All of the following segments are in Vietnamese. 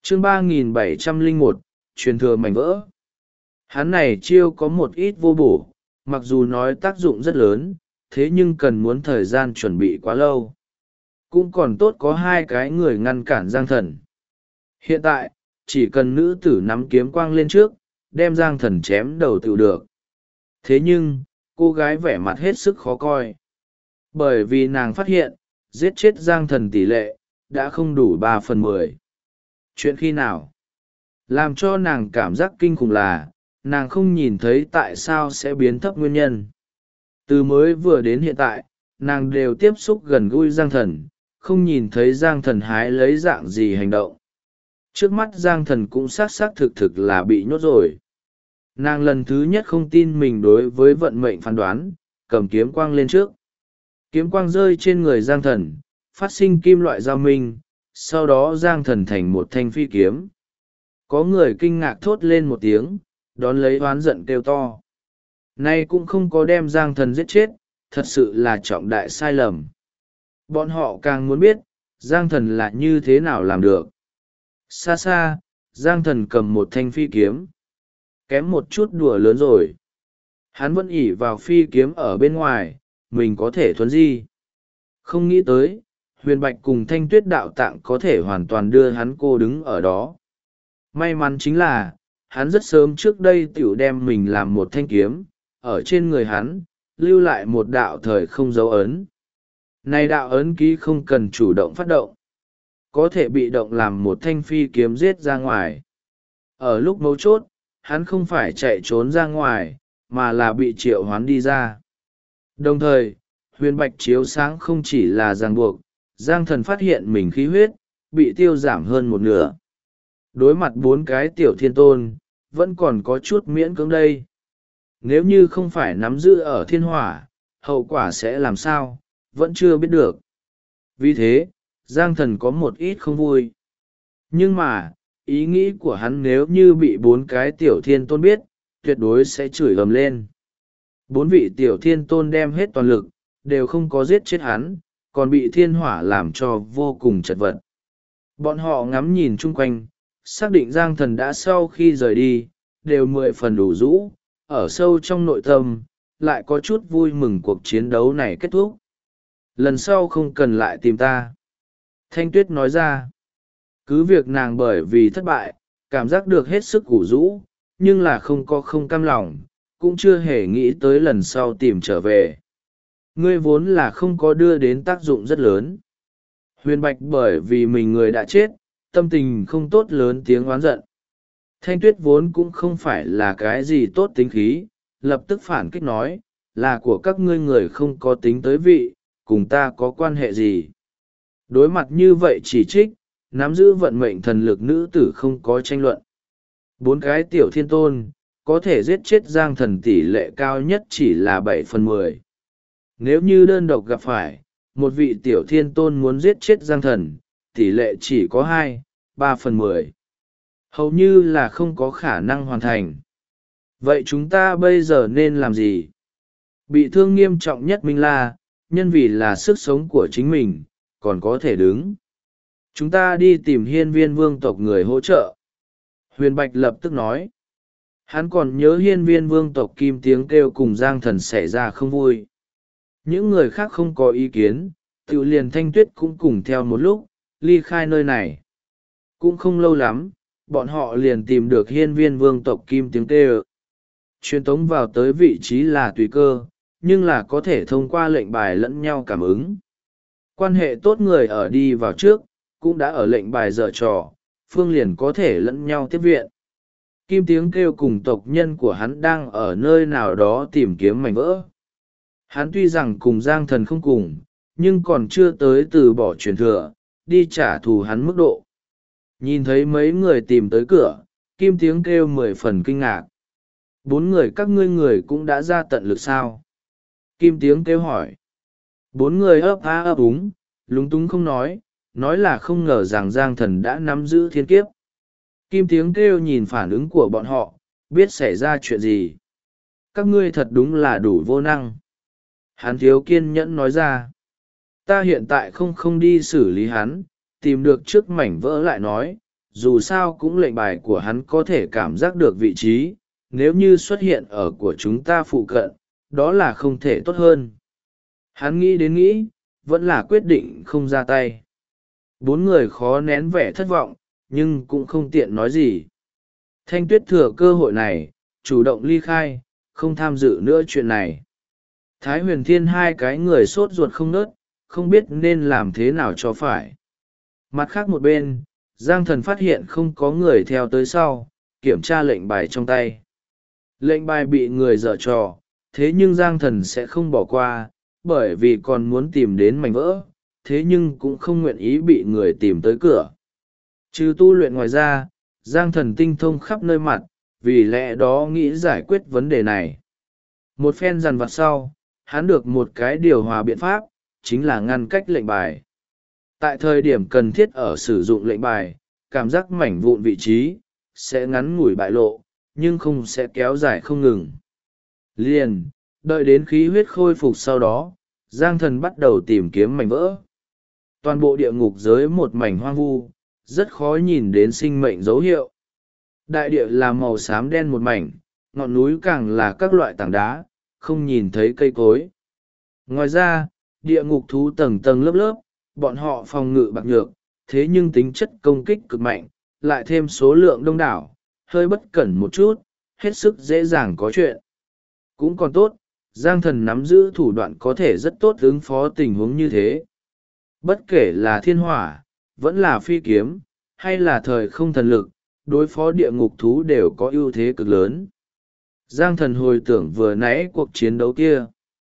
chương 3701, truyền thừa mảnh vỡ. Hắn này chiêu có một ít vô bổ, mặc dù nói tác dụng rất lớn, thế nhưng cần muốn thời gian chuẩn bị quá lâu. Cũng còn tốt có hai cái người ngăn cản Giang Thần. Hiện tại, chỉ cần nữ tử nắm kiếm quang lên trước, đem Giang Thần chém đầu tự được. Thế nhưng, cô gái vẻ mặt hết sức khó coi. Bởi vì nàng phát hiện, giết chết Giang Thần tỷ lệ, đã không đủ 3/10. Chuyện khi nào? Làm cho nàng cảm giác kinh khủng là, nàng không nhìn thấy tại sao sẽ biến thấp nguyên nhân. Từ mới vừa đến hiện tại, nàng đều tiếp xúc gần gũi Giang Thần, không nhìn thấy Giang Thần hái lấy dạng gì hành động. Trước mắt Giang Thần cũng xác thực là bị nhốt rồi. Nàng lần thứ nhất không tin mình đối với vận mệnh phán đoán, cầm kiếm quang lên trước. Kiếm quang rơi trên người Giang Thần, phát sinh kim loại giao minh, sau đó Giang Thần thành một thanh phi kiếm. Có người kinh ngạc thốt lên một tiếng, đón lấy oán giận kêu to. Nay cũng không có đem Giang Thần giết chết, thật sự là trọng đại sai lầm. Bọn họ càng muốn biết, Giang Thần là như thế nào làm được. Xa xa, Giang Thần cầm một thanh phi kiếm. Kém một chút đùa lớn rồi. Hắn vẫn ỉ vào phi kiếm ở bên ngoài, mình có thể thuấn di. Không nghĩ tới, Huyền Bạch cùng Thanh Tuyết đạo tạng có thể hoàn toàn đưa hắn cô đứng ở đó. May mắn chính là, hắn rất sớm trước đây tiểu đem mình làm một thanh kiếm, ở trên người hắn, lưu lại một đạo thời không dấu ấn. Này đạo ấn ký không cần chủ động phát động, có thể bị động làm một thanh phi kiếm giết ra ngoài. Ở lúc mấu chốt, hắn không phải chạy trốn ra ngoài, mà là bị triệu hoán đi ra. Đồng thời, Huyền Bạch chiếu sáng không chỉ là ràng buộc, Giang Thần phát hiện mình khí huyết, bị tiêu giảm hơn một nửa. Đối mặt 4 cái tiểu thiên tôn, vẫn còn có chút miễn cưỡng đây. Nếu như không phải nắm giữ ở thiên hỏa, hậu quả sẽ làm sao, vẫn chưa biết được. Vì thế, Giang Thần có một ít không vui. Nhưng mà, ý nghĩ của hắn nếu như bị 4 cái tiểu thiên tôn biết, tuyệt đối sẽ chửi ầm lên. 4 vị tiểu thiên tôn đem hết toàn lực, đều không có giết chết hắn, còn bị thiên hỏa làm cho vô cùng chật vật. Bọn họ ngắm nhìn chung quanh, xác định Giang Thần đã sau khi rời đi, đều 10 phần đủ rũ, ở sâu trong nội tâm, lại có chút vui mừng cuộc chiến đấu này kết thúc. Lần sau không cần lại tìm ta. Thanh Tuyết nói ra, cứ việc nàng bởi vì thất bại, cảm giác được hết sức ủ rũ, nhưng là không cam lòng, cũng chưa hề nghĩ tới lần sau tìm trở về. Ngươi vốn là không có đưa đến tác dụng rất lớn. Huyền Bạch bởi vì mình người đã chết, tâm tình không tốt lớn tiếng oán giận. Thanh Tuyết vốn cũng không phải là cái gì tốt tính khí, lập tức phản kích nói, là của các ngươi người không có tính tới vị, cùng ta có quan hệ gì. Đối mặt như vậy chỉ trích, nắm giữ vận mệnh thần lực nữ tử không có tranh luận. 4 cái tiểu thiên tôn, có thể giết chết Giang Thần tỷ lệ cao nhất chỉ là 7/10. Nếu như đơn độc gặp phải, một vị tiểu thiên tôn muốn giết chết Giang Thần, tỷ lệ chỉ có 2-3/10. Hầu như là không có khả năng hoàn thành. Vậy chúng ta bây giờ nên làm gì? Bị thương nghiêm trọng nhất Minh La, nhân vì là sức sống của chính mình, còn có thể đứng. Chúng ta đi tìm Hiên Viên vương tộc người hỗ trợ. Huyền Bạch lập tức nói. Hắn còn nhớ Hiên Viên vương tộc Kim tiếng kêu cùng Giang Thần xảy ra không vui. Những người khác không có ý kiến, Tiểu liền Thanh Tuyết cũng cùng theo một lúc, ly khai nơi này. Cũng không lâu lắm, bọn họ liền tìm được Hiên Viên vương tộc Kim tiếng kêu. Truyền tống vào tới vị trí là tùy cơ, nhưng là có thể thông qua lệnh bài lẫn nhau cảm ứng. Quan hệ tốt người ở đi vào trước, cũng đã ở lệnh bài dở trò, phương liền có thể lẫn nhau tiếp viện. Kim tiếng kêu cùng tộc nhân của hắn đang ở nơi nào đó tìm kiếm mảnh vỡ. Hắn tuy rằng cùng Giang Thần không cùng, nhưng còn chưa tới từ bỏ truyền thừa, đi trả thù hắn mức độ. Nhìn thấy mấy người tìm tới cửa, Kim tiếng kêu 10 phần kinh ngạc. 4 người các ngươi người cũng đã ra tận lực sao? Kim tiếng kêu hỏi. 4 người ấp á ấp úng, lúng túng không nói là không ngờ rằng Giang Thần đã nắm giữ thiên kiếp. Kim tiếng kêu nhìn phản ứng của bọn họ, biết xảy ra chuyện gì. Các ngươi thật đúng là đủ vô năng. Hắn thiếu kiên nhẫn nói ra. Ta hiện tại không đi xử lý hắn, tìm được trước mảnh vỡ lại nói, dù sao cũng lệnh bài của hắn có thể cảm giác được vị trí, nếu như xuất hiện ở của chúng ta phụ cận, đó là không thể tốt hơn. Hắn nghĩ đến nghĩ, vẫn là quyết định không ra tay. Bốn người khó nén vẻ thất vọng, nhưng cũng không tiện nói gì. Thanh Tuyết thừa cơ hội này, chủ động ly khai, không tham dự nữa chuyện này. Thái Huyền Thiên hai cái người sốt ruột không nớt, không biết nên làm thế nào cho phải. Mặt khác một bên, Giang Thần phát hiện không có người theo tới sau, kiểm tra lệnh bài trong tay. Lệnh bài bị người dở trò, thế nhưng Giang Thần sẽ không bỏ qua, bởi vì còn muốn tìm đến mảnh vỡ, thế nhưng cũng không nguyện ý bị người tìm tới cửa. Trừ tu luyện ngoài ra, Giang Thần tinh thông khắp nơi mặt, vì lẽ đó nghĩ giải quyết vấn đề này. Một phen dằn vặt sau, hắn được một cái điều hòa biện pháp, chính là ngăn cách lệnh bài. Tại thời điểm cần thiết ở sử dụng lệnh bài, cảm giác mảnh vụn vị trí, sẽ ngắn ngủi bại lộ, nhưng không sẽ kéo dài không ngừng. Liền, đợi đến khí huyết khôi phục sau đó, Giang Thần bắt đầu tìm kiếm mảnh vỡ. Toàn bộ địa ngục giới một mảnh hoang vu, rất khó nhìn đến sinh mệnh dấu hiệu. Đại địa là màu xám đen một mảnh, ngọn núi càng là các loại tảng đá, không nhìn thấy cây cối. Ngoài ra, địa ngục thú tầng tầng lớp lớp, bọn họ phòng ngự bạc nhược, thế nhưng tính chất công kích cực mạnh, lại thêm số lượng đông đảo, hơi bất cẩn một chút, hết sức dễ dàng có chuyện. Cũng còn tốt, Giang Thần nắm giữ thủ đoạn có thể rất tốt ứng phó tình huống như thế. Bất kể là thiên hỏa, vẫn là phi kiếm, hay là thời không thần lực, đối phó địa ngục thú đều có ưu thế cực lớn. Giang Thần hồi tưởng vừa nãy cuộc chiến đấu kia.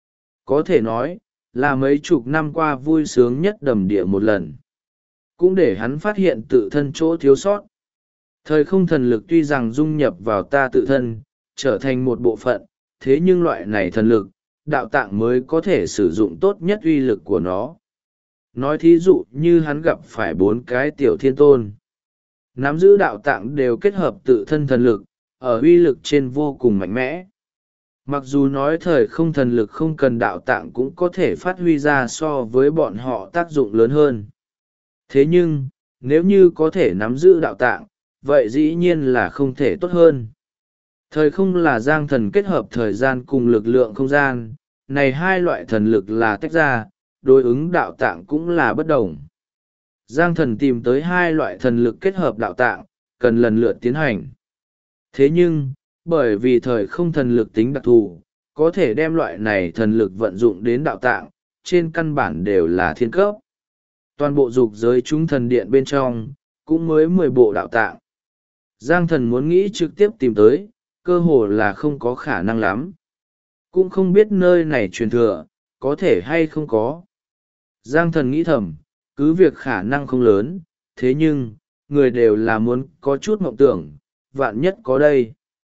Có thể nói, là mấy chục năm qua vui sướng nhất đầm địa một lần. Cũng để hắn phát hiện tự thân chỗ thiếu sót. Thời không thần lực tuy rằng dung nhập vào ta tự thân, trở thành một bộ phận, thế nhưng loại này thần lực, đạo tạng mới có thể sử dụng tốt nhất uy lực của nó. Nói thí dụ như hắn gặp phải 4 cái tiểu thiên tôn. Nắm giữ đạo tạng đều kết hợp tự thân thần lực, ở uy lực trên vô cùng mạnh mẽ. Mặc dù nói thời không thần lực không cần đạo tạng cũng có thể phát huy ra so với bọn họ tác dụng lớn hơn. Thế nhưng, nếu như có thể nắm giữ đạo tạng, vậy dĩ nhiên là không thể tốt hơn. Thời không là Giang Thần kết hợp thời gian cùng lực lượng không gian, này hai loại thần lực là tách ra, đối ứng đạo tạng cũng là bất đồng. Giang Thần tìm tới hai loại thần lực kết hợp đạo tạng, cần lần lượt tiến hành. Thế nhưng, bởi vì thời không thần lực tính đặc thù, có thể đem loại này thần lực vận dụng đến đạo tạng, trên căn bản đều là thiên cấp. Toàn bộ dục giới chúng thần điện bên trong, cũng mới 10 bộ đạo tạng. Giang Thần muốn nghĩ trực tiếp tìm tới, cơ hồ là không có khả năng lắm. Cũng không biết nơi này truyền thừa, có thể hay không có. Giang Thần nghĩ thầm, cứ việc khả năng không lớn, thế nhưng, người đều là muốn có chút mộng tưởng, vạn nhất có đây.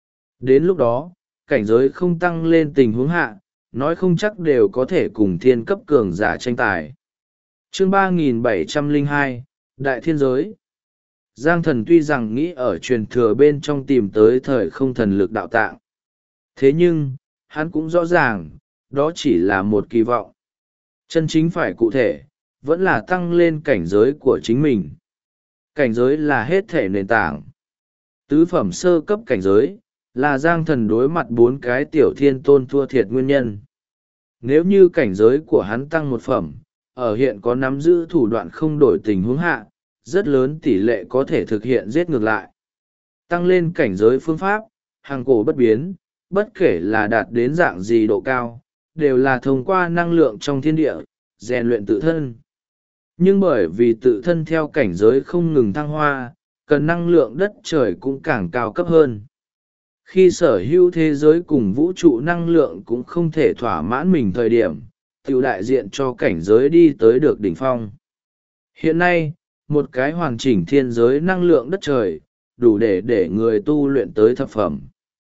Đến lúc đó, cảnh giới không tăng lên tình huống hạ, nói không chắc đều có thể cùng thiên cấp cường giả tranh tài. Chương 3702, Đại Thiên Giới. Giang Thần tuy rằng nghĩ ở truyền thừa bên trong tìm tới thời không thần lực đạo tạng. Thế nhưng, hắn cũng rõ ràng, đó chỉ là một kỳ vọng. Chân chính phải cụ thể, vẫn là tăng lên cảnh giới của chính mình. Cảnh giới là hết thể nền tảng. Tứ phẩm sơ cấp cảnh giới, là Giang Thần đối mặt 4 cái tiểu thiên tôn thua thiệt nguyên nhân. Nếu như cảnh giới của hắn tăng 1 phẩm, ở hiện có nắm giữ thủ đoạn không đổi tình huống hạ, rất lớn tỷ lệ có thể thực hiện giết ngược lại. Tăng lên cảnh giới phương pháp, hàng cổ bất biến, bất kể là đạt đến dạng gì độ cao, đều là thông qua năng lượng trong thiên địa, rèn luyện tự thân. Nhưng bởi vì tự thân theo cảnh giới không ngừng thăng hoa, cần năng lượng đất trời cũng càng cao cấp hơn. Khi sở hữu thế giới cùng vũ trụ năng lượng cũng không thể thỏa mãn mình thời điểm, tiểu đại diện cho cảnh giới đi tới được đỉnh phong. Hiện nay, một cái hoàn chỉnh thiên giới năng lượng đất trời, đủ để người tu luyện tới thập phẩm.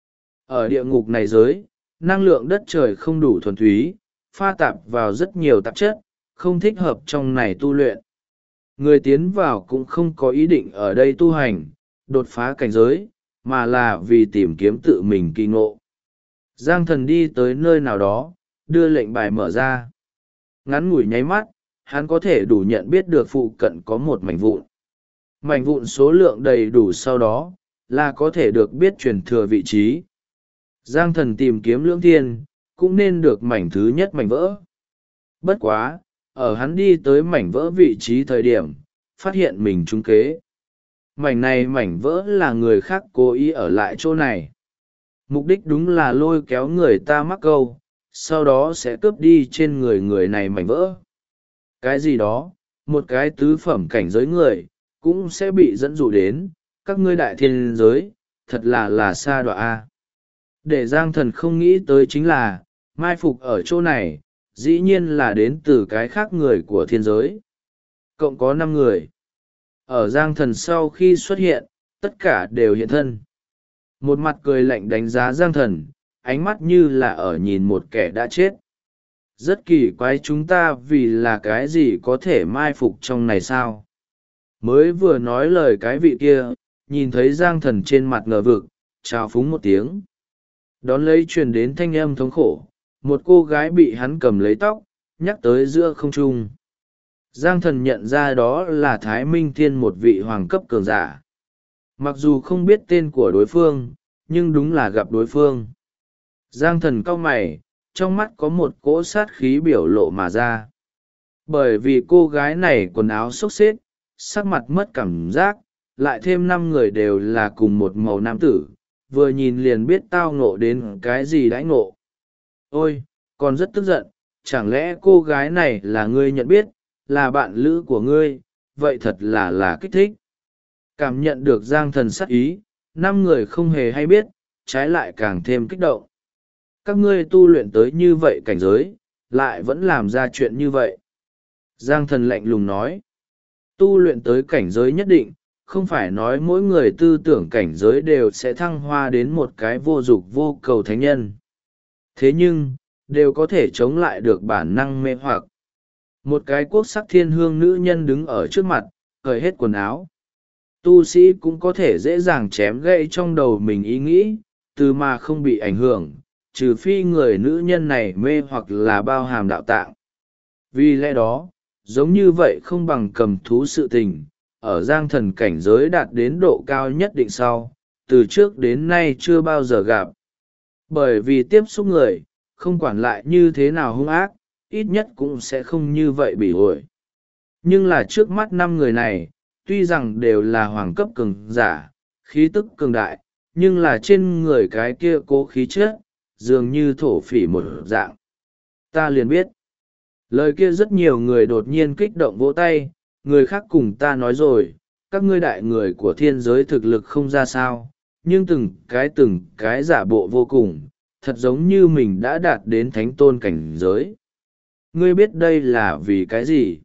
Ở địa ngục này giới, năng lượng đất trời không đủ thuần túy, pha tạp vào rất nhiều tạp chất, không thích hợp trong này tu luyện. Người tiến vào cũng không có ý định ở đây tu hành, đột phá cảnh giới, mà là vì tìm kiếm tự mình kỳ ngộ. Giang Thần đi tới nơi nào đó, đưa lệnh bài mở ra. Ngắn ngủi nháy mắt, hắn có thể đủ nhận biết được phụ cận có một mảnh vụn. Mảnh vụn số lượng đầy đủ sau đó là có thể được biết truyền thừa vị trí. Giang Thần tìm kiếm lưỡng thiên cũng nên được mảnh thứ nhất mảnh vỡ. Bất quá, ở hắn đi tới mảnh vỡ vị trí thời điểm, phát hiện mình trúng kế. Mảnh này mảnh vỡ là người khác cố ý ở lại chỗ này. Mục đích đúng là lôi kéo người ta mắc câu, sau đó sẽ cướp đi trên người người này mảnh vỡ. Cái gì đó, một cái tứ phẩm cảnh giới người, cũng sẽ bị dẫn dụ đến, các ngươi đại thiên giới, thật là xa đọa a. Để Giang Thần không nghĩ tới chính là, mai phục ở chỗ này, dĩ nhiên là đến từ cái khác người của thiên giới. Cộng có 5 người. Ở Giang Thần sau khi xuất hiện, tất cả đều hiện thân. Một mặt cười lạnh đánh giá Giang Thần, ánh mắt như là ở nhìn một kẻ đã chết. Rất kỳ quái, chúng ta vì là cái gì có thể mai phục trong này sao? Mới vừa nói lời cái vị kia, nhìn thấy Giang Thần trên mặt ngờ vực, trào phúng một tiếng. Đón lấy truyền đến thanh âm thống khổ, một cô gái bị hắn cầm lấy tóc, nhắc tới giữa không trung. Giang Thần nhận ra đó là Thái Minh Thiên, một vị hoàng cấp cường giả. Mặc dù không biết tên của đối phương, nhưng đúng là gặp đối phương. Giang Thần cau mày, trong mắt có một cỗ sát khí biểu lộ mà ra. Bởi vì cô gái này quần áo xốc xếch, sắc mặt mất cảm giác, lại thêm 5 người đều là cùng một màu nam tử, vừa nhìn liền biết tao ngộ đến cái gì đãi ngộ. Ôi, còn rất tức giận, chẳng lẽ cô gái này là ngươi nhận biết, là bạn lữ của ngươi, vậy thật là kích thích. Cảm nhận được Giang Thần sát ý, 5 người không hề hay biết, trái lại càng thêm kích động. Các ngươi tu luyện tới như vậy cảnh giới, lại vẫn làm ra chuyện như vậy. Giang Thần lạnh lùng nói, tu luyện tới cảnh giới nhất định, không phải nói mỗi người tư tưởng cảnh giới đều sẽ thăng hoa đến một cái vô dục vô cầu thánh nhân. Thế nhưng, đều có thể chống lại được bản năng mê hoặc. Một cái quốc sắc thiên hương nữ nhân đứng ở trước mặt, cởi hết quần áo. Tu sĩ cũng có thể dễ dàng chém gãy trong đầu mình ý nghĩ, từ mà không bị ảnh hưởng, trừ phi người nữ nhân này mê hoặc là bao hàm đạo tạng. Vì lẽ đó, giống như vậy không bằng cầm thú sự tình, ở Giang Thần cảnh giới đạt đến độ cao nhất định sau, từ trước đến nay chưa bao giờ gặp. Bởi vì tiếp xúc người, không quản lại như thế nào hung ác, ít nhất cũng sẽ không như vậy bị ổi. Nhưng là trước mắt 5 người này, tuy rằng đều là hoàng cấp cường giả, khí tức cường đại, nhưng là trên người cái kia cố khí chất, dường như thổ phỉ một dạng. Ta liền biết. Lời kia rất nhiều người đột nhiên kích động vỗ tay, người khác cùng ta nói rồi, các ngươi đại người của thiên giới thực lực không ra sao, nhưng từng cái giả bộ vô cùng, thật giống như mình đã đạt đến thánh tôn cảnh giới. Ngươi biết đây là vì cái gì?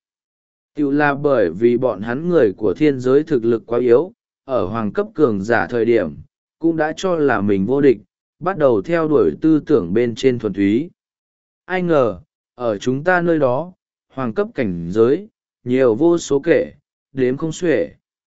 Tự là bởi vì bọn hắn người của thiên giới thực lực quá yếu, ở hoàng cấp cường giả thời điểm, cũng đã cho là mình vô địch, bắt đầu theo đuổi tư tưởng bên trên thuần túy. Ai ngờ, ở chúng ta nơi đó, hoàng cấp cảnh giới, nhiều vô số kể, đếm không xuể.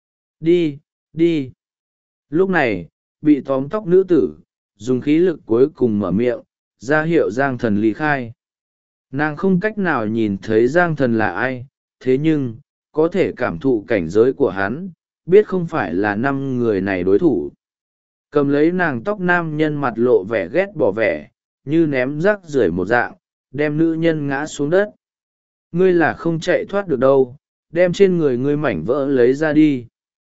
Đi, đi. Lúc này, bị tóm tóc nữ tử, dùng khí lực cuối cùng mở miệng, ra hiệu Giang Thần ly khai. Nàng không cách nào nhìn thấy Giang Thần là ai, thế nhưng, có thể cảm thụ cảnh giới của hắn, biết không phải là 5 người này đối thủ. Cầm lấy nàng tóc, nam nhân mặt lộ vẻ ghét bỏ vẻ, như ném rác rưởi một dạng, đem nữ nhân ngã xuống đất. Ngươi là không chạy thoát được đâu, đem trên người ngươi mảnh vỡ lấy ra đi.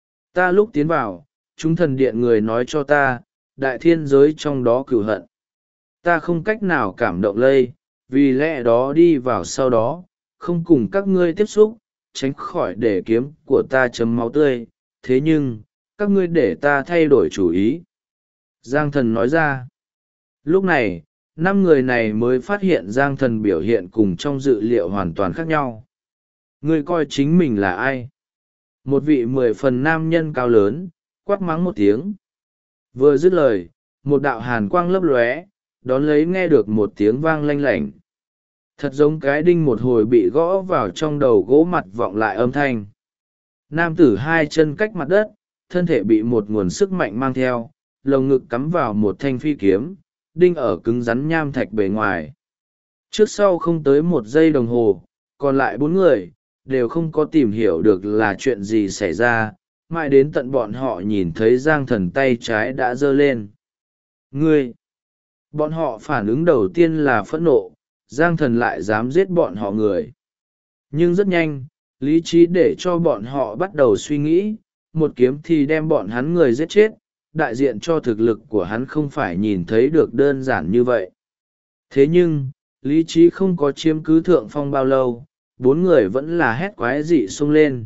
Ta lúc tiến vào, chúng thần điện người nói cho ta, đại thiên giới trong đó cửu hận. Ta không cách nào cảm động lây, vì lẽ đó đi vào sau đó, không cùng các ngươi tiếp xúc, tránh khỏi để kiếm của ta chấm máu tươi, thế nhưng, các ngươi để ta thay đổi chủ ý. Giang Thần nói ra. Lúc này, 5 người này mới phát hiện Giang Thần biểu hiện cùng trong dự liệu hoàn toàn khác nhau. Ngươi coi chính mình là ai? Một vị 10 phần nam nhân cao lớn, quát mắng một tiếng. Vừa dứt lời, một đạo hàn quang lấp lóe, đón lấy nghe được một tiếng vang lanh lảnh. Thật giống cái đinh một hồi bị gõ vào trong đầu gỗ mặt vọng lại âm thanh. Nam tử 2 chân cách mặt đất, thân thể bị một nguồn sức mạnh mang theo, lồng ngực cắm vào một thanh phi kiếm, đinh ở cứng rắn nham thạch bề ngoài. Trước sau không tới 1 giây đồng hồ, còn lại 4 người, đều không có tìm hiểu được là chuyện gì xảy ra, mãi đến tận bọn họ nhìn thấy Giang Thần tay trái đã giơ lên. Ngươi! Bọn họ phản ứng đầu tiên là phẫn nộ, Giang Thần lại dám giết bọn họ người. Nhưng rất nhanh, lý trí để cho bọn họ bắt đầu suy nghĩ, một kiếm thì đem bọn hắn người giết chết, đại diện cho thực lực của hắn không phải nhìn thấy được đơn giản như vậy. Thế nhưng, lý trí không có chiếm cứ thượng phong bao lâu, bốn người vẫn là hét quái dị xông lên.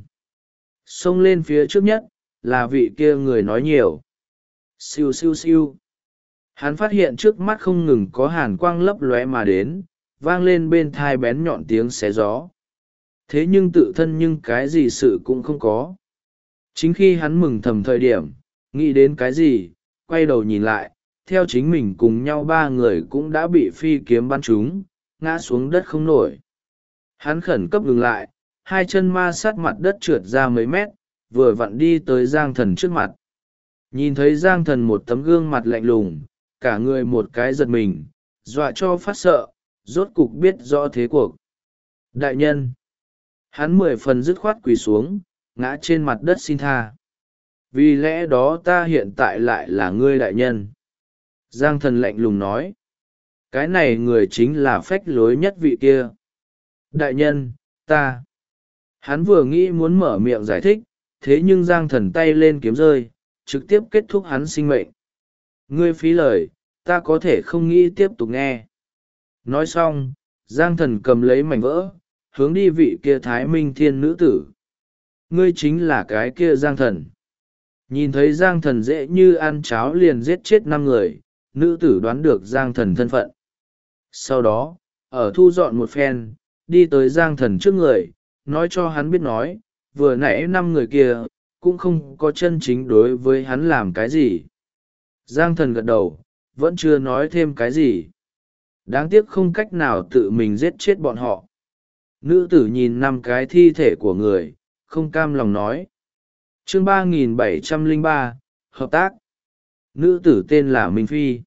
Xông lên phía trước nhất, là vị kia người nói nhiều. Siêu siêu siêu. Hắn phát hiện trước mắt không ngừng có hàn quang lấp lóe mà đến, vang lên bên thai bén nhọn tiếng xé gió. Thế nhưng tự thân nhưng cái gì sự cũng không có. Chính khi hắn mừng thầm thời điểm, nghĩ đến cái gì, quay đầu nhìn lại, theo chính mình cùng nhau ba người cũng đã bị phi kiếm bắn trúng, ngã xuống đất không nổi. Hắn khẩn cấp ngừng lại, hai chân ma sát mặt đất trượt ra mấy mét, vừa vặn đi tới Giang Thần trước mặt. Nhìn thấy Giang Thần một tấm gương mặt lạnh lùng, cả người một cái giật mình, dọa cho phát sợ, rốt cục biết rõ thế cuộc. Đại nhân! Hắn 10 phần dứt khoát quỳ xuống, ngã trên mặt đất xin tha. Vì lẽ đó ta hiện tại lại là ngươi đại nhân. Giang Thần lạnh lùng nói. Cái này người chính là phách lối nhất vị kia. Đại nhân, ta. Hắn vừa nghĩ muốn mở miệng giải thích, thế nhưng Giang Thần tay lên kiếm rơi, trực tiếp kết thúc hắn sinh mệnh. Ngươi phí lời, ta có thể không nghĩ tiếp tục nghe. Nói xong, Giang Thần cầm lấy mảnh vỡ, hướng đi vị kia Thái Minh Thiên nữ tử. Ngươi chính là cái kia Giang Thần. Nhìn thấy Giang Thần dễ như ăn cháo liền giết chết 5 người, nữ tử đoán được Giang Thần thân phận. Sau đó, ở thu dọn một phen, đi tới Giang Thần trước người, nói cho hắn biết nói, vừa nãy 5 người kia, cũng không có chân chính đối với hắn làm cái gì. Giang Thần gật đầu, vẫn chưa nói thêm cái gì. Đáng tiếc không cách nào tự mình giết chết bọn họ. Nữ tử nhìn 5 cái thi thể của người, không cam lòng nói. Chương 3703, Hợp tác. Nữ tử tên là Minh Phi.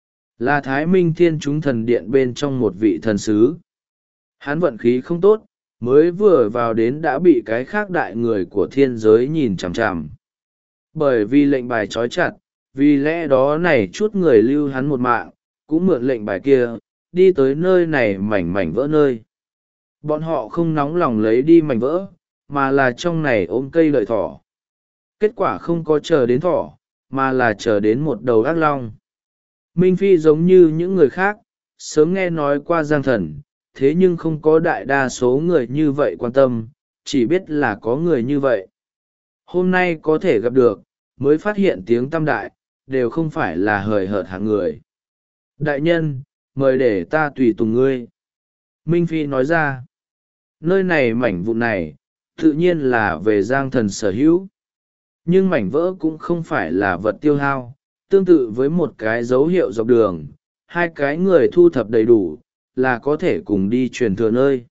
Là Thái Minh Thiên chúng thần điện bên trong một vị thần sứ. Hắn vận khí không tốt, mới vừa vào đến đã bị cái khác đại người của thiên giới nhìn chằm chằm. Bởi vì lệnh bài trói chặt, vì lẽ đó này chút người lưu hắn một mạng, cũng mượn lệnh bài kia, đi tới nơi này mảnh mảnh vỡ nơi. Bọn họ không nóng lòng lấy đi mảnh vỡ, mà là trong này ôm cây lợi thỏ. Kết quả không có chờ đến thỏ, mà là chờ đến một đầu ác long. Minh Phi giống như những người khác, sớm nghe nói qua Giang Thần, thế nhưng không có đại đa số người như vậy quan tâm, chỉ biết là có người như vậy. Hôm nay có thể gặp được, mới phát hiện tiếng tăm đại, đều không phải là hời hợt hạng người. Đại nhân, mời để ta tùy tùng ngươi. Minh Phi nói ra, nơi này mảnh vụn này, tự nhiên là về Giang Thần sở hữu. Nhưng mảnh vỡ cũng không phải là vật tiêu hao, tương tự với một cái dấu hiệu dọc đường, hai cái người thu thập đầy đủ, là có thể cùng đi truyền thừa nơi.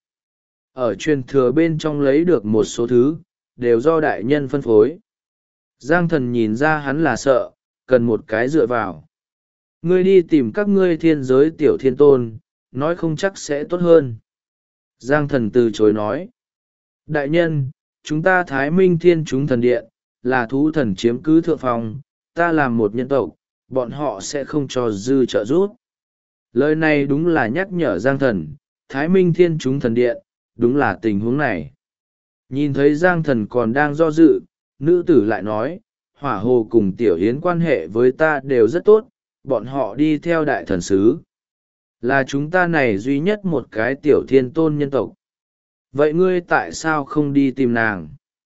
Ở truyền thừa bên trong lấy được một số thứ, đều do đại nhân phân phối. Giang Thần nhìn ra hắn là sợ, cần một cái dựa vào. Ngươi đi tìm các ngươi thiên giới tiểu thiên tôn, nói không chắc sẽ tốt hơn. Giang Thần từ chối nói. Đại nhân, chúng ta Thái Minh Thiên chúng thần điện, là thú thần chiếm cứ thượng phòng, ta làm một nhân tộc, bọn họ sẽ không cho dư trợ giúp. Lời này đúng là nhắc nhở Giang Thần, Thái Minh Thiên chúng thần điện, đúng là tình huống này. Nhìn thấy Giang Thần còn đang do dự, nữ tử lại nói, Hỏa Hồ cùng Tiểu Hiến quan hệ với ta đều rất tốt, bọn họ đi theo đại thần sứ. Là chúng ta này duy nhất một cái tiểu thiên tôn nhân tộc. Vậy ngươi tại sao không đi tìm nàng?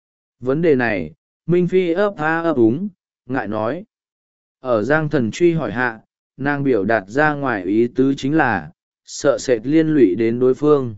Vấn đề này, Minh Phi ấp a ấp úng, ngại nói. Ở Giang Thần truy hỏi hạ, nàng biểu đạt ra ngoài ý tứ chính là, sợ sệt liên lụy đến đối phương.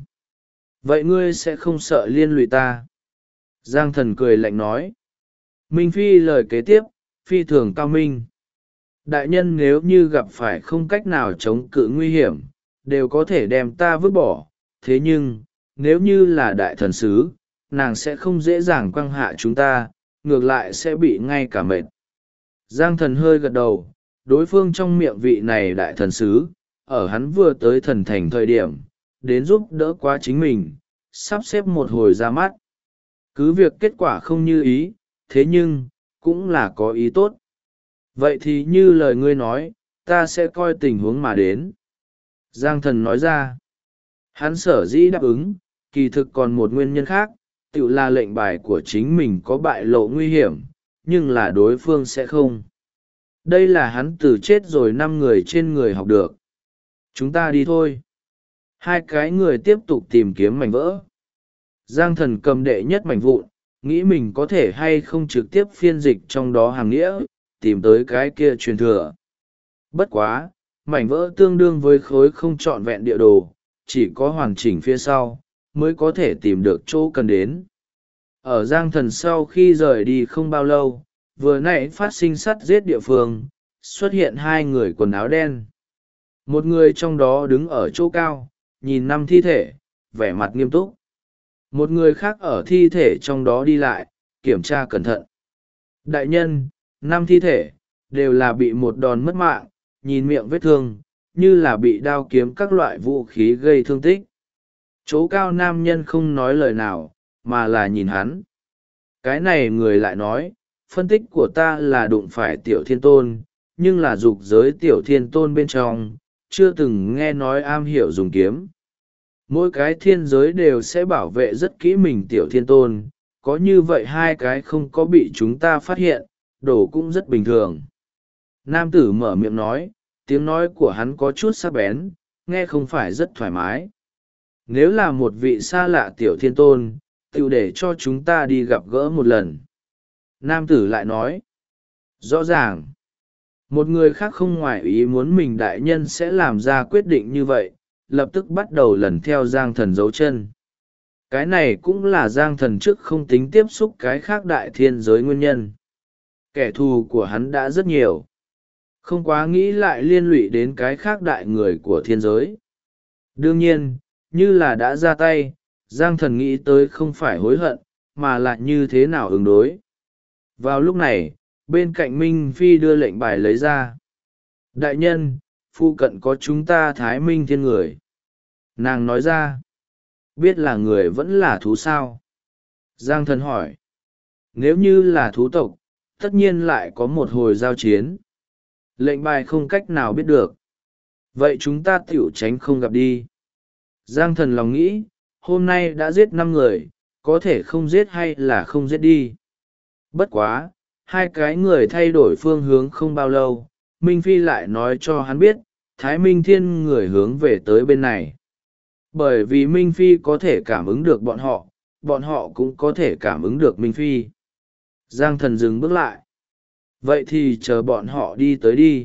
Vậy ngươi sẽ không sợ liên lụy ta? Giang Thần cười lạnh nói. Minh Phi lời kế tiếp, phi thường cao minh. Đại nhân nếu như gặp phải không cách nào chống cự nguy hiểm, đều có thể đem ta vứt bỏ. Thế nhưng, nếu như là đại thần sứ, nàng sẽ không dễ dàng quăng hạ chúng ta, ngược lại sẽ bị ngay cả mệt. Giang Thần hơi gật đầu, đối phương trong miệng vị này đại thần sứ, ở hắn vừa tới thần thành thời điểm, đến giúp đỡ quá chính mình, sắp xếp một hồi ra mắt. Cứ việc kết quả không như ý, thế nhưng cũng là có ý tốt. Vậy thì như lời ngươi nói, ta sẽ coi tình huống mà đến. Giang Thần nói ra. Hắn sở dĩ đáp ứng, kỳ thực còn một nguyên nhân khác, tự là lệnh bài của chính mình có bại lộ nguy hiểm, nhưng là đối phương sẽ không. Đây là hắn từ chết rồi 5 người trên người học được. Chúng ta đi thôi. Hai cái người tiếp tục tìm kiếm mảnh vỡ. Giang Thần cầm đệ nhất mảnh vụn, nghĩ mình có thể hay không trực tiếp phiên dịch trong đó hàng nghĩa, tìm tới cái kia truyền thừa. Bất quá, mảnh vỡ tương đương với khối không trọn vẹn địa đồ, chỉ có hoàn chỉnh phía sau, mới có thể tìm được chỗ cần đến. Ở Giang Thần sau khi rời đi không bao lâu, vừa nãy phát sinh sắt giết địa phương, xuất hiện hai người quần áo đen. Một người trong đó đứng ở chỗ cao, nhìn 5 thi thể, vẻ mặt nghiêm túc. Một người khác ở thi thể trong đó đi lại, kiểm tra cẩn thận. Đại nhân, 5 thi thể, đều là bị một đòn mất mạng, nhìn miệng vết thương, như là bị đao kiếm các loại vũ khí gây thương tích. Chỗ cao nam nhân không nói lời nào, mà là nhìn hắn. Cái này người lại nói, phân tích của ta là đụng phải tiểu thiên tôn, nhưng là dục giới tiểu thiên tôn bên trong, chưa từng nghe nói am hiểu dùng kiếm. Mỗi cái thiên giới đều sẽ bảo vệ rất kỹ mình tiểu thiên tôn, có như vậy hai cái không có bị chúng ta phát hiện, đổ cũng rất bình thường. Nam tử mở miệng nói, tiếng nói của hắn có chút sắc bén, nghe không phải rất thoải mái. Nếu là một vị xa lạ tiểu thiên tôn, tự để cho chúng ta đi gặp gỡ một lần. Nam tử lại nói, rõ ràng, một người khác không ngoài ý muốn mình đại nhân sẽ làm ra quyết định như vậy, lập tức bắt đầu lần theo Giang Thần dấu chân. Cái này cũng là Giang Thần trước không tính tiếp xúc cái khác đại thiên giới nguyên nhân. Kẻ thù của hắn đã rất nhiều. Không quá nghĩ lại liên lụy đến cái khác đại người của thiên giới. Đương nhiên, như là đã ra tay, Giang Thần nghĩ tới không phải hối hận, mà là như thế nào ứng đối. Vào lúc này, bên cạnh Minh Phi đưa lệnh bài lấy ra. Đại nhân, phụ cận có chúng ta Thái Minh Thiên người. Nàng nói ra, biết là người vẫn là thú sao? Giang Thần hỏi, nếu như là thú tộc, tất nhiên lại có một hồi giao chiến. Lệnh bài không cách nào biết được. Vậy chúng ta tiểu tránh không gặp đi. Giang Thần lòng nghĩ, hôm nay đã giết 5 người, có thể không giết hay là không giết đi. Bất quá, hai cái người thay đổi phương hướng không bao lâu, Minh Phi lại nói cho hắn biết, Thái Minh Thiên người hướng về tới bên này. Bởi vì Minh Phi có thể cảm ứng được bọn họ cũng có thể cảm ứng được Minh Phi. Giang Thần dừng bước lại. Vậy thì chờ bọn họ đi tới đi.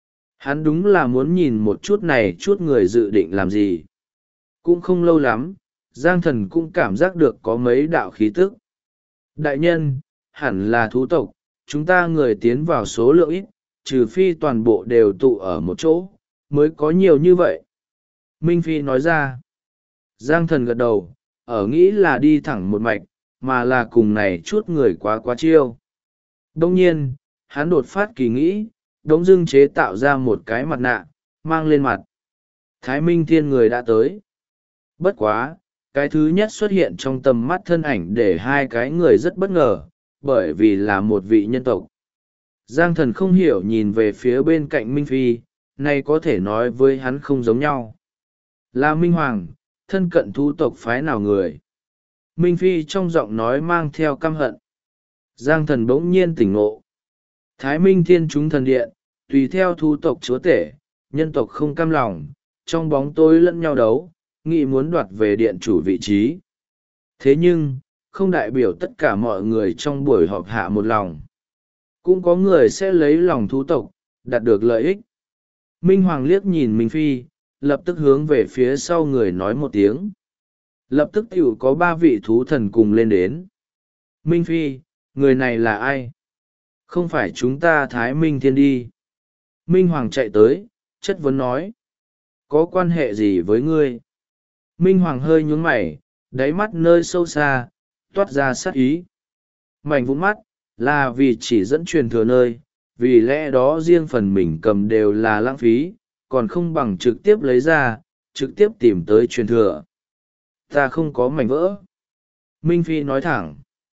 Hắn đúng là muốn nhìn một chút này chút người dự định làm gì. Cũng không lâu lắm, Giang Thần cũng cảm giác được có mấy đạo khí tức. Đại nhân, hẳn là thú tộc, chúng ta người tiến vào số lượng ít, trừ phi toàn bộ đều tụ ở một chỗ, mới có nhiều như vậy. Minh Phi nói ra. Giang Thần gật đầu, ở nghĩ là đi thẳng một mạch, mà là cùng này chút người quá chiêu. Đông nhiên, hắn đột phát kỳ nghĩ, đống dưng chế tạo ra một cái mặt nạ, mang lên mặt. Thái Minh Thiên người đã tới. Bất quá, cái thứ nhất xuất hiện trong tầm mắt thân ảnh để hai cái người rất bất ngờ, bởi vì là một vị nhân tộc. Giang Thần không hiểu nhìn về phía bên cạnh Minh Phi, này có thể nói với hắn không giống nhau. Là Minh Hoàng, thân cận thú tộc phái nào người. Minh Phi trong giọng nói mang theo căm hận. Giang Thần bỗng nhiên tỉnh ngộ. Thái Minh Thiên chúng thần điện, tùy theo thú tộc chúa tể, nhân tộc không cam lòng, trong bóng tối lẫn nhau đấu, nghĩ muốn đoạt về điện chủ vị trí. Thế nhưng, không đại biểu tất cả mọi người trong buổi họp hạ một lòng. Cũng có người sẽ lấy lòng thú tộc, đạt được lợi ích. Minh Hoàng liếc nhìn Minh Phi, lập tức hướng về phía sau người nói một tiếng. Lập tức tiểu có 3 vị thú thần cùng lên đến. Minh Phi, người này là ai? Không phải chúng ta Thái Minh Thiên đi. Minh Hoàng chạy tới, chất vấn nói. Có quan hệ gì với ngươi? Minh Hoàng hơi nhún mày, đáy mắt nơi sâu xa, toát ra sát ý. Mảnh vụn mắt, là vì chỉ dẫn truyền thừa nơi, vì lẽ đó riêng phần mình cầm đều là lãng phí, còn không bằng trực tiếp lấy ra, trực tiếp tìm tới truyền thừa. Ta không có mảnh vỡ. Minh Phi nói thẳng.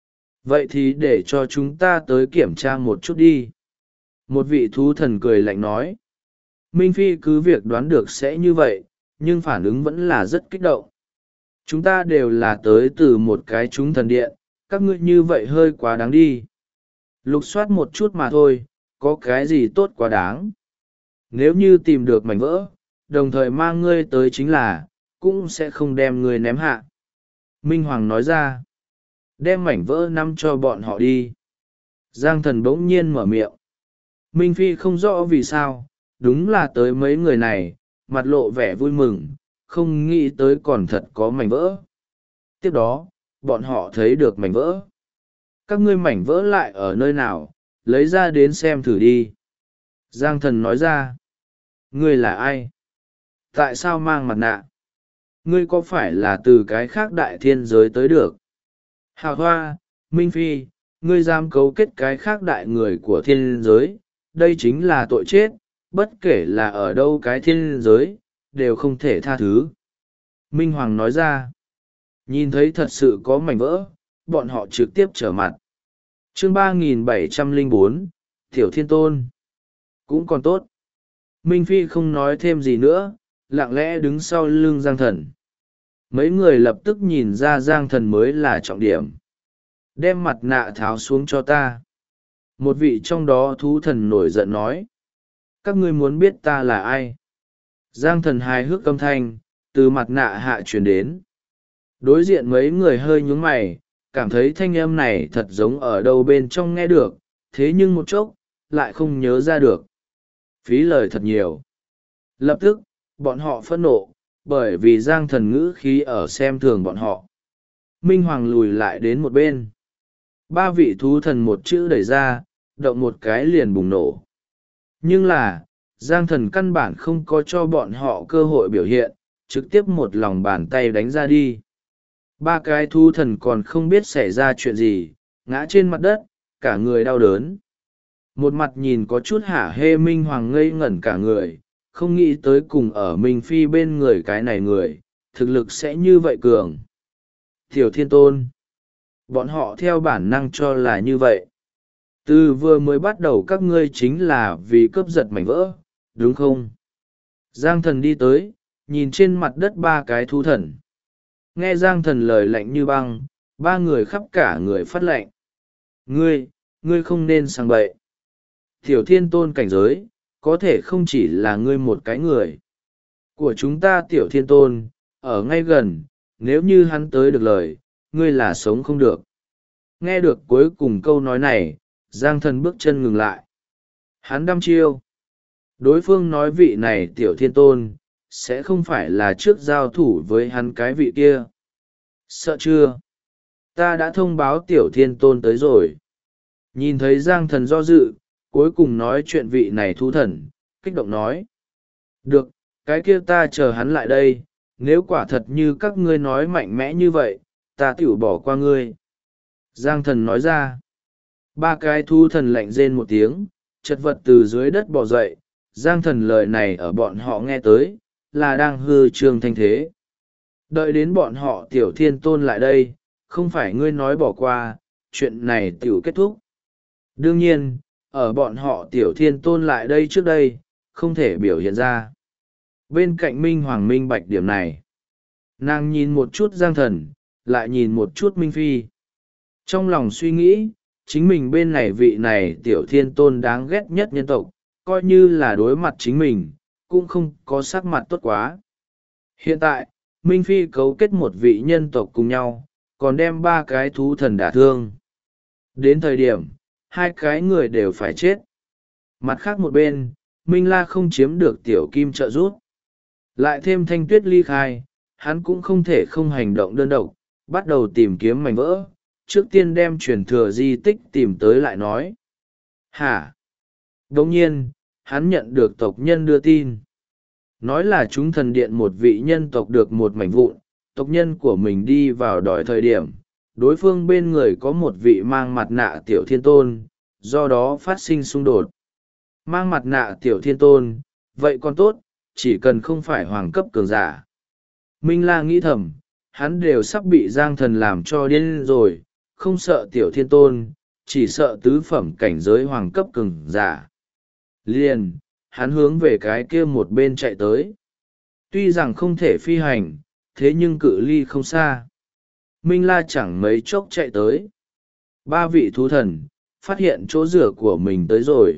vậy thì để cho chúng ta tới kiểm tra một chút đi. Một vị thú thần cười lạnh nói. Minh Phi cứ việc đoán được sẽ như vậy, nhưng phản ứng vẫn là rất kích động. Chúng ta đều là tới từ một cái chúng thần điện, các ngươi như vậy hơi quá đáng đi. Lục soát một chút mà thôi, có cái gì tốt quá đáng. Nếu như tìm được mảnh vỡ, đồng thời mang ngươi tới chính là, cũng sẽ không đem ngươi ném hạ. Minh Hoàng nói ra. Đem mảnh vỡ nắm cho bọn họ đi. Giang Thần bỗng nhiên mở miệng. Minh Phi không rõ vì sao, đúng là tới mấy người này, mặt lộ vẻ vui mừng, không nghĩ tới còn thật có mảnh vỡ. Tiếp đó, bọn họ thấy được mảnh vỡ. Các ngươi mảnh vỡ lại ở nơi nào, lấy ra đến xem thử đi. Giang Thần nói ra. Ngươi là ai? Tại sao mang mặt nạ? Ngươi có phải là từ cái khác đại thiên giới tới được? Hào Hoa, Minh Phi, ngươi dám cấu kết cái khác đại người của thiên giới, đây chính là tội chết, bất kể là ở đâu cái thiên giới, đều không thể tha thứ. Minh Hoàng nói ra. Nhìn thấy thật sự có mảnh vỡ, bọn họ trực tiếp trở mặt. Chương 3704, Tiểu Thiên Tôn. Cũng còn tốt. Minh Phi không nói thêm gì nữa, lặng lẽ đứng sau lưng Giang Thần. Mấy người lập tức nhìn ra Giang Thần mới là trọng điểm. Đem mặt nạ tháo xuống cho ta. Một vị trong đó thú thần nổi giận nói. Các ngươi muốn biết ta là ai? Giang Thần hài hước âm thanh, từ mặt nạ hạ truyền đến. Đối diện mấy người hơi nhướng mày, cảm thấy thanh âm này thật giống ở đâu bên trong nghe được, thế nhưng một chốc, lại không nhớ ra được. Phí lời thật nhiều. Lập tức, bọn họ phẫn nộ, bởi vì Giang Thần ngữ khí ở xem thường bọn họ. Minh Hoàng lùi lại đến một bên. Ba vị thú thần một chữ đẩy ra, động một cái liền bùng nổ. Nhưng là, Giang Thần căn bản không có cho bọn họ cơ hội biểu hiện, trực tiếp một lòng bàn tay đánh ra đi. Ba cái thú thần còn không biết xảy ra chuyện gì, ngã trên mặt đất, cả người đau đớn. Một mặt nhìn có chút hả hê Minh Hoàng ngây ngẩn cả người, không nghĩ tới cùng ở Minh Phi bên người cái này người, thực lực sẽ như vậy cường. Tiểu Thiên Tôn. Bọn họ theo bản năng cho là như vậy. Từ vừa mới bắt đầu các ngươi chính là vì cướp giật mảnh vỡ, đúng không? Giang Thần đi tới, nhìn trên mặt đất ba cái thú thần. Nghe Giang Thần lời lạnh như băng, ba người khắp cả người phát lạnh. Ngươi không nên sang bậy. Tiểu Thiên Tôn cảnh giới, có thể không chỉ là ngươi một cái người. Của chúng ta Tiểu Thiên Tôn, ở ngay gần, nếu như hắn tới được lời, ngươi là sống không được. Nghe được cuối cùng câu nói này, Giang Thần bước chân ngừng lại. Hắn đăm chiêu. Đối phương nói vị này Tiểu Thiên Tôn, sẽ không phải là trước giao thủ với hắn cái vị kia. Sợ chưa? Ta đã thông báo Tiểu Thiên Tôn tới rồi. Nhìn thấy Giang Thần do dự, cuối cùng nói chuyện vị này thú thần, kích động nói. Được, cái kia ta chờ hắn lại đây, nếu quả thật như các ngươi nói mạnh mẽ như vậy, ta tiểu bỏ qua ngươi. Giang Thần nói ra. Ba cái thú thần lạnh rên một tiếng, chật vật từ dưới đất bò dậy. Giang Thần lời này ở bọn họ nghe tới, là đang hư trương thanh thế. Đợi đến bọn họ Tiểu Thiên Tôn lại đây, không phải ngươi nói bỏ qua, chuyện này tiểu kết thúc. Đương nhiên, ở bọn họ Tiểu Thiên Tôn lại đây trước đây, không thể biểu hiện ra. Bên cạnh Minh Hoàng minh bạch điểm này. Nàng nhìn một chút Giang Thần, lại nhìn một chút Minh Phi. Trong lòng suy nghĩ, chính mình bên này vị này Tiểu Thiên Tôn đáng ghét nhất nhân tộc, coi như là đối mặt chính mình, cũng không có sắc mặt tốt quá. Hiện tại, Minh Phi cấu kết một vị nhân tộc cùng nhau, còn đem ba cái thú thần đả thương. Đến thời điểm, hai cái người đều phải chết. Mặt khác một bên, Minh La không chiếm được Tiểu Kim trợ giúp. Lại thêm Thanh Tuyết ly khai, hắn cũng không thể không hành động đơn độc, bắt đầu tìm kiếm mảnh vỡ, trước tiên đem truyền thừa di tích tìm tới lại nói. Hả? Đồng nhiên, hắn nhận được tộc nhân đưa tin. Nói là chúng thần điện một vị nhân tộc được một mảnh vụn, tộc nhân của mình đi vào đòi thời điểm, đối phương bên người có một vị mang mặt nạ Tiểu Thiên Tôn, do đó phát sinh xung đột. Mang mặt nạ Tiểu Thiên Tôn, vậy còn tốt, chỉ cần không phải hoàng cấp cường giả. Minh La nghĩ thầm, hắn đều sắp bị Giang Thần làm cho điên rồi, không sợ tiểu thiên tôn, chỉ sợ tứ phẩm cảnh giới hoàng cấp cường giả. Liền, hắn hướng về cái kia một bên chạy tới. Tuy rằng không thể phi hành, thế nhưng cự ly không xa. Minh La chẳng mấy chốc chạy tới. Ba vị thú thần, phát hiện chỗ rửa của mình tới rồi.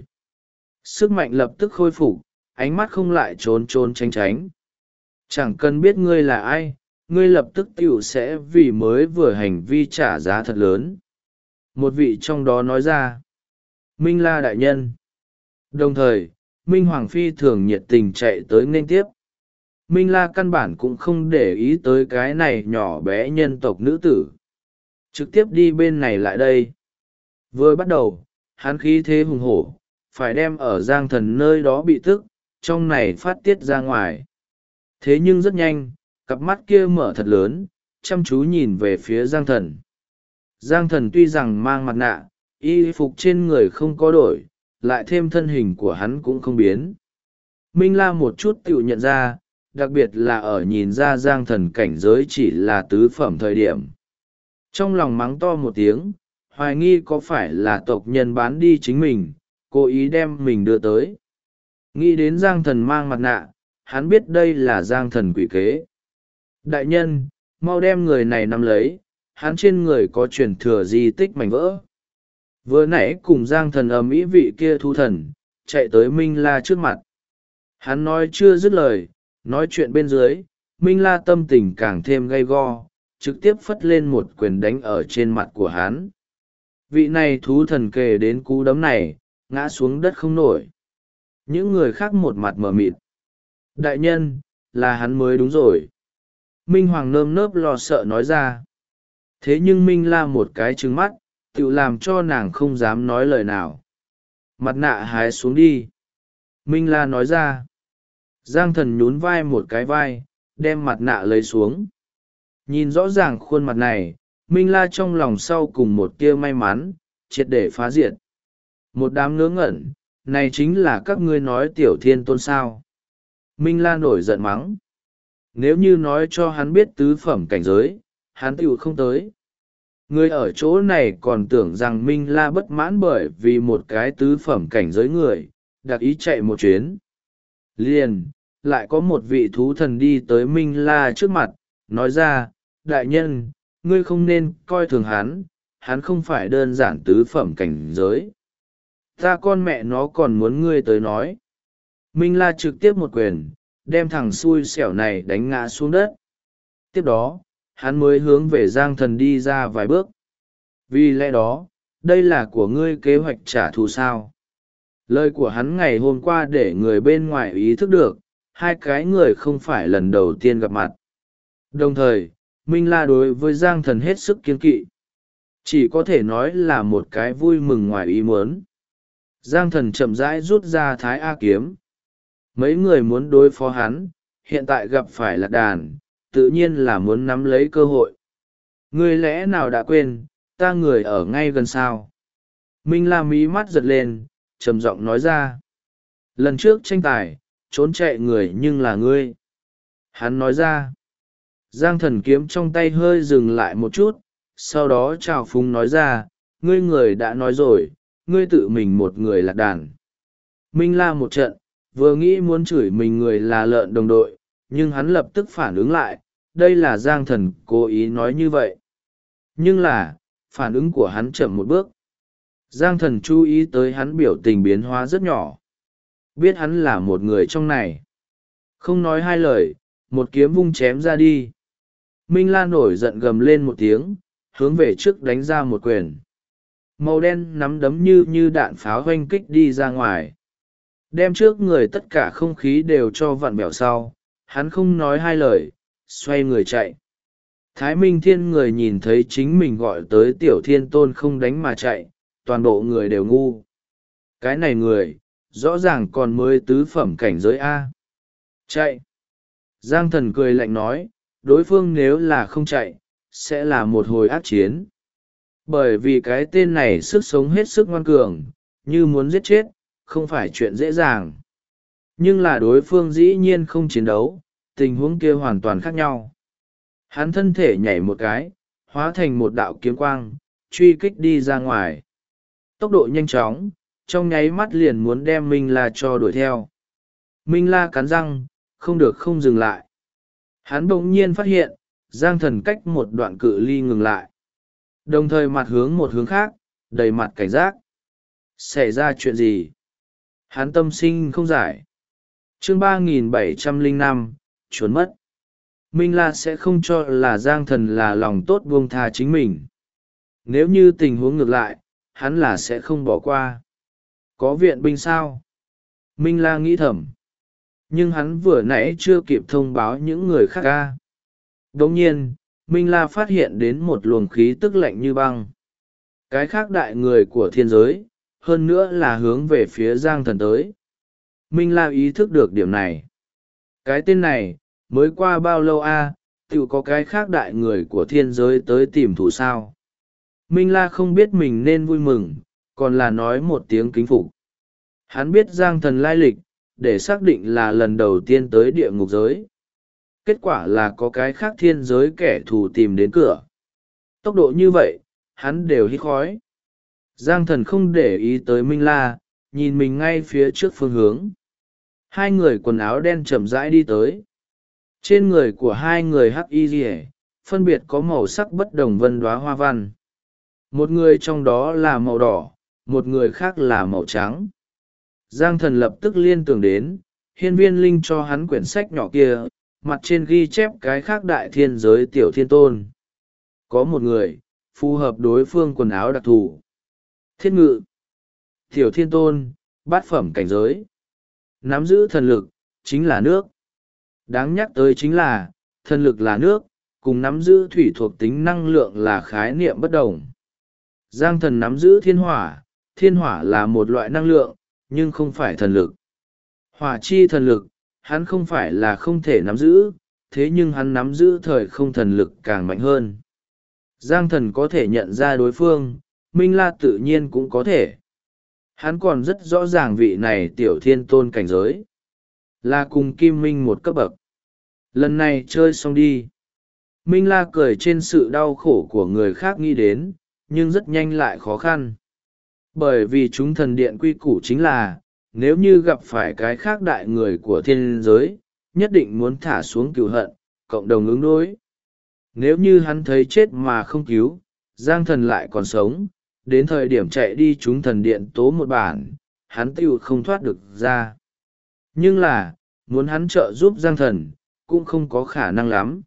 Sức mạnh lập tức khôi phục, ánh mắt không lại trốn trốn tránh tránh. Chẳng cần biết ngươi là ai, ngươi lập tức tiểu sẽ vì mới vừa hành vi trả giá thật lớn. Một vị trong đó nói ra. Minh La đại nhân. Đồng thời, Minh Hoàng Phi thường nhiệt tình chạy tới nghênh tiếp. Minh La căn bản cũng không để ý tới cái này nhỏ bé nhân tộc nữ tử. Trực tiếp đi bên này lại đây. Vừa bắt đầu, hắn khí thế hùng hổ, phải đem ở Giang Thần nơi đó bị tức, trong này phát tiết ra ngoài. Thế nhưng rất nhanh, cặp mắt kia mở thật lớn, chăm chú nhìn về phía Giang Thần. Giang Thần tuy rằng mang mặt nạ, y phục trên người không có đổi, lại thêm thân hình của hắn cũng không biến. Minh La một chút tự nhận ra, đặc biệt là ở nhìn ra Giang Thần cảnh giới chỉ là tứ phẩm thời điểm. Trong lòng mắng to một tiếng, hoài nghi có phải là tộc nhân bán đi chính mình, cố ý đem mình đưa tới. Nghĩ đến Giang Thần mang mặt nạ, hắn biết đây là Giang Thần quỷ kế. Đại nhân, mau đem người này nắm lấy, hắn trên người có truyền thừa di tích mảnh vỡ. Vừa nãy cùng Giang Thần ầm ĩ vị kia thu thần, chạy tới Minh La trước mặt. Hắn nói chưa dứt lời, nói chuyện bên dưới, Minh La tâm tình càng thêm gay go, trực tiếp phất lên một quyền đánh ở trên mặt của hắn. Vị này thú thần kề đến cú đấm này, ngã xuống đất không nổi. Những người khác một mặt mờ mịt. Đại nhân, là hắn mới đúng rồi. Minh Hoàng nơm nớp lo sợ nói ra. Thế nhưng Minh La một cái trừng mắt, tự làm cho nàng không dám nói lời nào. Mặt nạ hái xuống đi. Minh La nói ra. Giang Thần nhún vai một cái vai, đem mặt nạ lấy xuống. Nhìn rõ ràng khuôn mặt này, Minh La trong lòng sau cùng một tia may mắn, triệt để phá diệt. Một đám ngớ ngẩn, này chính là các ngươi nói tiểu thiên tôn sao. Minh La nổi giận mắng. Nếu như nói cho hắn biết tứ phẩm cảnh giới, hắn tiểu không tới. Người ở chỗ này còn tưởng rằng Minh La bất mãn bởi vì một cái tứ phẩm cảnh giới người, đặc ý chạy một chuyến. Liền, lại có một vị thú thần đi tới Minh La trước mặt, nói ra, đại nhân, ngươi không nên coi thường hắn không phải đơn giản tứ phẩm cảnh giới. Ta con mẹ nó còn muốn ngươi tới nói. Minh La trực tiếp một quyền, đem thằng xui xẻo này đánh ngã xuống đất. Tiếp đó, hắn mới hướng về Giang Thần đi ra vài bước. Vì lẽ đó, đây là của ngươi kế hoạch trả thù sao. Lời của hắn ngày hôm qua để người bên ngoài ý thức được, hai cái người không phải lần đầu tiên gặp mặt. Đồng thời, Minh La đối với Giang Thần hết sức kiên kỵ. Chỉ có thể nói là một cái vui mừng ngoài ý muốn. Giang Thần chậm rãi rút ra Thái A kiếm. Mấy người muốn đối phó hắn, hiện tại gặp phải Lạc Đàn, tự nhiên là muốn nắm lấy cơ hội. Ngươi lẽ nào đã quên, ta người ở ngay gần sao? Minh La mí mắt giật lên, trầm giọng nói ra. Lần trước tranh tài, trốn chạy người nhưng là ngươi. Hắn nói ra. Giang Thần kiếm trong tay hơi dừng lại một chút, sau đó chào phúng nói ra, ngươi người đã nói rồi, ngươi tự mình một người Lạc Đàn. Minh La một trận, vừa nghĩ muốn chửi mình người là lợn đồng đội, nhưng hắn lập tức phản ứng lại, đây là Giang Thần cố ý nói như vậy. Nhưng là, phản ứng của hắn chậm một bước. Giang Thần chú ý tới hắn biểu tình biến hóa rất nhỏ. Biết hắn là một người trong này. Không nói hai lời, một kiếm vung chém ra đi. Minh La nổi giận gầm lên một tiếng, hướng về trước đánh ra một quyền. Màu đen nắm đấm như đạn pháo hoanh kích đi ra ngoài. Đem trước người tất cả không khí đều cho vặn bẻo sau, hắn không nói hai lời, xoay người chạy. Thái Minh Thiên người nhìn thấy chính mình gọi tới Tiểu Thiên Tôn không đánh mà chạy, toàn bộ người đều ngu. Cái này người, rõ ràng còn mới tứ phẩm cảnh giới A. Chạy! Giang Thần cười lạnh nói, đối phương nếu là không chạy, sẽ là một hồi ác chiến. Bởi vì cái tên này sức sống hết sức ngoan cường, như muốn giết chết, không phải chuyện dễ dàng. Nhưng là đối phương dĩ nhiên không chiến đấu, tình huống kia hoàn toàn khác nhau. Hắn thân thể nhảy một cái, hóa thành một đạo kiếm quang, truy kích đi ra ngoài. Tốc độ nhanh chóng, trong nháy mắt liền muốn đem Minh La cho đuổi theo. Minh La cắn răng, không được không dừng lại. Hắn bỗng nhiên phát hiện, Giang Thần cách một đoạn cự ly ngừng lại. Đồng thời mặt hướng một hướng khác, đầy mặt cảnh giác. Xảy ra chuyện gì? Hắn tâm sinh không giải. Chương 3705, trốn mất. Minh La sẽ không cho là Giang Thần là lòng tốt buông tha chính mình. Nếu như tình huống ngược lại, hắn là sẽ không bỏ qua. Có viện binh sao? Minh La nghĩ thầm. Nhưng hắn vừa nãy chưa kịp thông báo những người khác ca. Đồng nhiên, Minh La phát hiện đến một luồng khí tức lạnh như băng. Cái khác đại người của thiên giới, hơn nữa là hướng về phía Giang Thần tới. Minh La ý thức được điểm này. Cái tên này, mới qua bao lâu tự có cái khác đại người của thiên giới tới tìm thủ sao. Minh La không biết mình nên vui mừng, còn là nói một tiếng kính phục. Hắn biết Giang Thần lai lịch, để xác định là lần đầu tiên tới địa ngục giới. Kết quả là có cái khác thiên giới kẻ thù tìm đến cửa. Tốc độ như vậy, hắn đều hít khói. Giang Thần không để ý tới Minh La, nhìn mình ngay phía trước phương hướng. Hai người quần áo đen chậm rãi đi tới. Trên người của hai người hắc y rìa, phân biệt có màu sắc bất đồng vân đoá hoa văn. Một người trong đó là màu đỏ, một người khác là màu trắng. Giang Thần lập tức liên tưởng đến, Hiên Viên Linh cho hắn quyển sách nhỏ kia, mặt trên ghi chép cái khác đại thiên giới tiểu thiên tôn. Có một người, phù hợp đối phương quần áo đặc thù. Thiết Ngự, tiểu thiên tôn, bát phẩm cảnh giới. Nắm giữ thần lực, chính là nước. Đáng nhắc tới chính là, thần lực là nước, cùng nắm giữ thủy thuộc tính năng lượng là khái niệm bất đồng. Giang Thần nắm giữ thiên hỏa là một loại năng lượng, nhưng không phải thần lực. Hỏa chi thần lực, hắn không phải là không thể nắm giữ, thế nhưng hắn nắm giữ thời không thần lực càng mạnh hơn. Giang Thần có thể nhận ra đối phương, Minh La tự nhiên cũng có thể. Hắn còn rất rõ ràng vị này tiểu thiên tôn cảnh giới. Là cùng Kim Minh một cấp bậc. Lần này chơi xong đi. Minh La cười trên sự đau khổ của người khác nghĩ đến, nhưng rất nhanh lại khó khăn. Bởi vì chúng thần điện quy củ chính là, nếu như gặp phải cái khác đại người của thiên giới, nhất định muốn thả xuống cừu hận, cộng đồng ứng đối. Nếu như hắn thấy chết mà không cứu, Giang Thần lại còn sống, đến thời điểm chạy đi chúng thần điện tố một bản, hắn tiêu không thoát được ra. Nhưng là, muốn hắn trợ giúp Giang Thần, cũng không có khả năng lắm.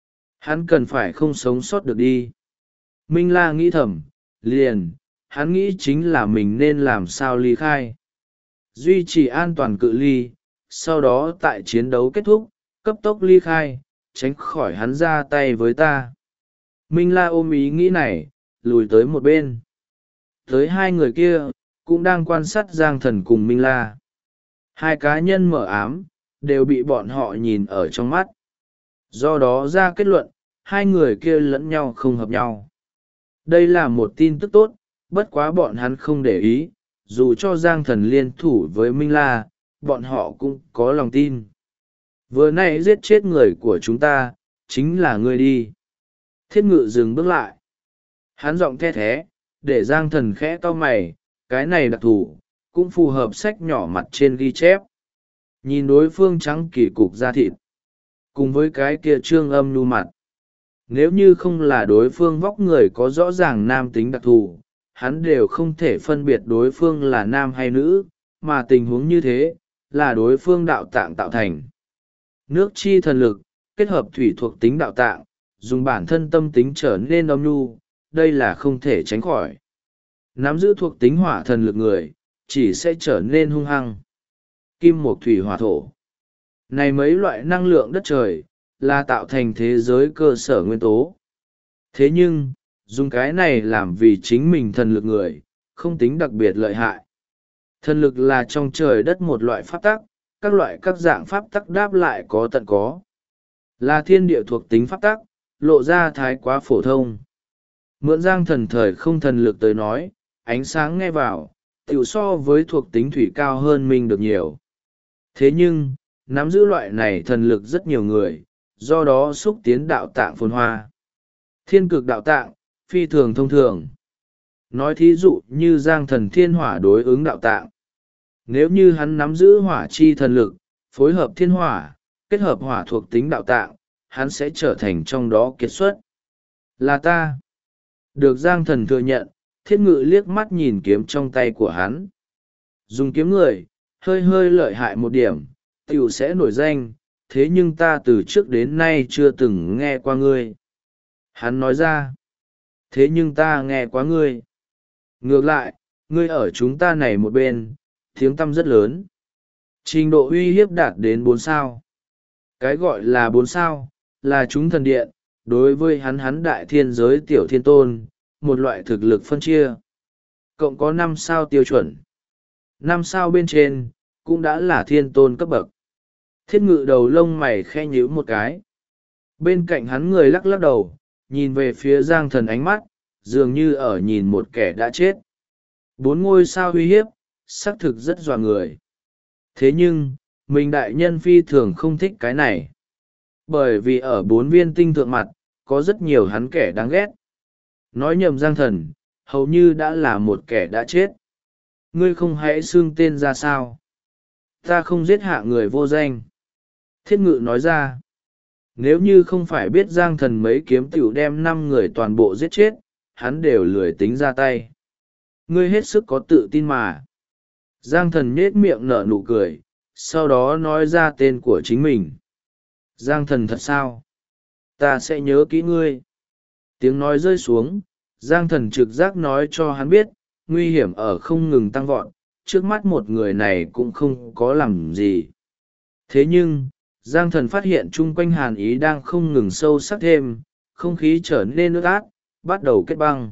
Hắn cần phải không sống sót được đi. Minh La nghĩ thầm, liền, hắn nghĩ chính là mình nên làm sao ly khai. Duy trì an toàn cự ly, sau đó tại chiến đấu kết thúc, cấp tốc ly khai, tránh khỏi hắn ra tay với ta. Minh La ôm ý nghĩ này, lùi tới một bên. Tới hai người kia, cũng đang quan sát Giang Thần cùng Minh La. Hai cá nhân mở ám, đều bị bọn họ nhìn ở trong mắt. Do đó ra kết luận, hai người kia lẫn nhau không hợp nhau. Đây là một tin tức tốt, bất quá bọn hắn không để ý, dù cho Giang Thần liên thủ với Minh La, bọn họ cũng có lòng tin. Vừa nãy giết chết người của chúng ta, chính là ngươi đi. Thiết Ngự dừng bước lại. Hắn giọng the thé, để Giang Thần khẽ cau mày, cái này đặc thù, cũng phù hợp sách nhỏ mặt trên ghi chép. Nhìn đối phương trắng kỳ cục da thịt, cùng với cái kia trương âm nhu mặt. Nếu như không là đối phương vóc người có rõ ràng nam tính đặc thù, hắn đều không thể phân biệt đối phương là nam hay nữ, mà tình huống như thế, là đối phương đạo tạng tạo thành. Nước chi thần lực, kết hợp thủy thuộc tính đạo tạng, dùng bản thân tâm tính trở nên âm nhu, đây là không thể tránh khỏi. Nắm giữ thuộc tính hỏa thần lực người, chỉ sẽ trở nên hung hăng. Kim mộc thủy hỏa thổ. Này mấy loại năng lượng đất trời, là tạo thành thế giới cơ sở nguyên tố. Thế nhưng, dùng cái này làm vì chính mình thần lực người, không tính đặc biệt lợi hại. Thần lực là trong trời đất một loại pháp tắc, các dạng pháp tắc đáp lại có tận có. Là thiên địa thuộc tính pháp tắc, lộ ra thái quá phổ thông. Mượn Giang Thần thời không thần lực tới nói, ánh sáng nghe vào, tiểu so với thuộc tính thủy cao hơn mình được nhiều. Thế nhưng, nắm giữ loại này thần lực rất nhiều người, do đó xúc tiến đạo tạng phồn hoa. Thiên cực đạo tạng, phi thường thông thường. nói thí dụ như giang thần thiên hỏa đối ứng đạo tạng. Nếu như hắn nắm giữ hỏa chi thần lực, phối hợp thiên hỏa, kết hợp hỏa thuộc tính đạo tạng, hắn sẽ trở thành trong đó kiệt xuất. Là ta. Được giang thần thừa nhận, thiết ngự liếc mắt nhìn kiếm trong tay của hắn. Dùng kiếm người, hơi hơi lợi hại một điểm, tiểu sẽ nổi danh, thế nhưng ta từ trước đến nay chưa từng nghe qua ngươi. Hắn nói ra. Thế nhưng ta nghe quá ngươi. Ngược lại, ngươi ở chúng ta này một bên, tiếng tăm rất lớn. Trình độ uy hiếp đạt đến 4 sao. Cái gọi là 4 sao, là chúng thần điện, đối với hắn đại thiên giới tiểu thiên tôn, một loại thực lực phân chia. Cộng có 5 sao tiêu chuẩn. 5 sao bên trên, cũng đã là thiên tôn cấp bậc. Thiết ngự đầu lông mày khe nhíu một cái. Bên cạnh hắn người lắc lắc đầu, nhìn về phía giang thần ánh mắt, dường như ở nhìn một kẻ đã chết. 4 ngôi sao uy hiếp, xác thực rất dọa người. Thế nhưng, mình đại nhân phi thường không thích cái này. Bởi vì ở 4 viên tinh thượng mặt, có rất nhiều hắn kẻ đáng ghét. Nói nhầm giang thần, hầu như đã là một kẻ đã chết. Ngươi không hãy xưng tên ra sao? Ta không giết hạ người vô danh. Thiết ngự nói ra. Nếu như không phải biết giang thần mấy kiếm tiểu đem 5 người toàn bộ giết chết, hắn đều lười tính ra tay. Ngươi hết sức có tự tin mà. Giang thần nhết miệng nở nụ cười, sau đó nói ra tên của chính mình. Giang thần thật sao? Ta sẽ nhớ kỹ ngươi. Tiếng nói rơi xuống, giang thần trực giác nói cho hắn biết, nguy hiểm ở không ngừng tăng vọt, trước mắt một người này cũng không có làm gì. Thế nhưng, giang thần phát hiện chung quanh hàn ý đang không ngừng sâu sắc thêm, không khí trở nên ướt át, bắt đầu kết băng.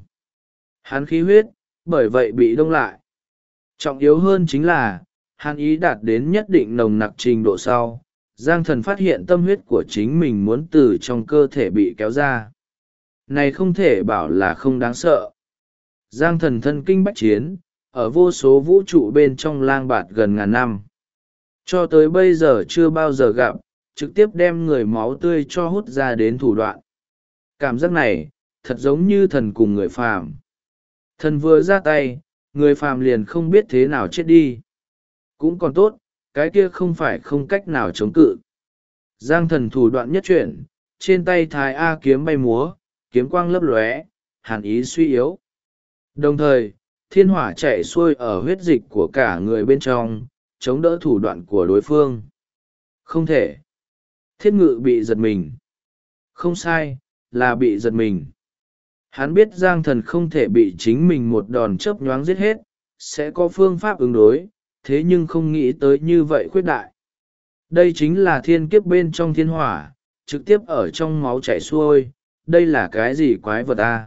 Hắn khí huyết, bởi vậy bị đông lại. Trọng yếu hơn chính là, hàn ý đạt đến nhất định nồng nặc trình độ sau, giang thần phát hiện tâm huyết của chính mình muốn từ trong cơ thể bị kéo ra. Này không thể bảo là không đáng sợ. Giang thần thân kinh bách chiến, ở vô số vũ trụ bên trong lang bạt gần ngàn năm. Cho tới bây giờ chưa bao giờ gặp, trực tiếp đem người máu tươi cho hút ra đến thủ đoạn. Cảm giác này, thật giống như thần cùng người phàm. Thần vừa ra tay, người phàm liền không biết thế nào chết đi. Cũng còn tốt, cái kia không phải không cách nào chống cự. Giang thần thủ đoạn nhất chuyển, trên tay thái A kiếm bay múa, kiếm quang lấp lóe, hàn ý suy yếu. Đồng thời, thiên hỏa chạy xuôi ở huyết dịch của cả người bên trong, chống đỡ thủ đoạn của đối phương. Không thể. Thiết ngự bị giật mình. Không sai, là bị giật mình. Hắn biết giang thần không thể bị chính mình một đòn chớp nhoáng giết hết, sẽ có phương pháp ứng đối, thế nhưng không nghĩ tới như vậy khuyết đại. Đây chính là thiên kiếp bên trong thiên hỏa, trực tiếp ở trong máu chảy xuôi, đây là cái gì quái vật à?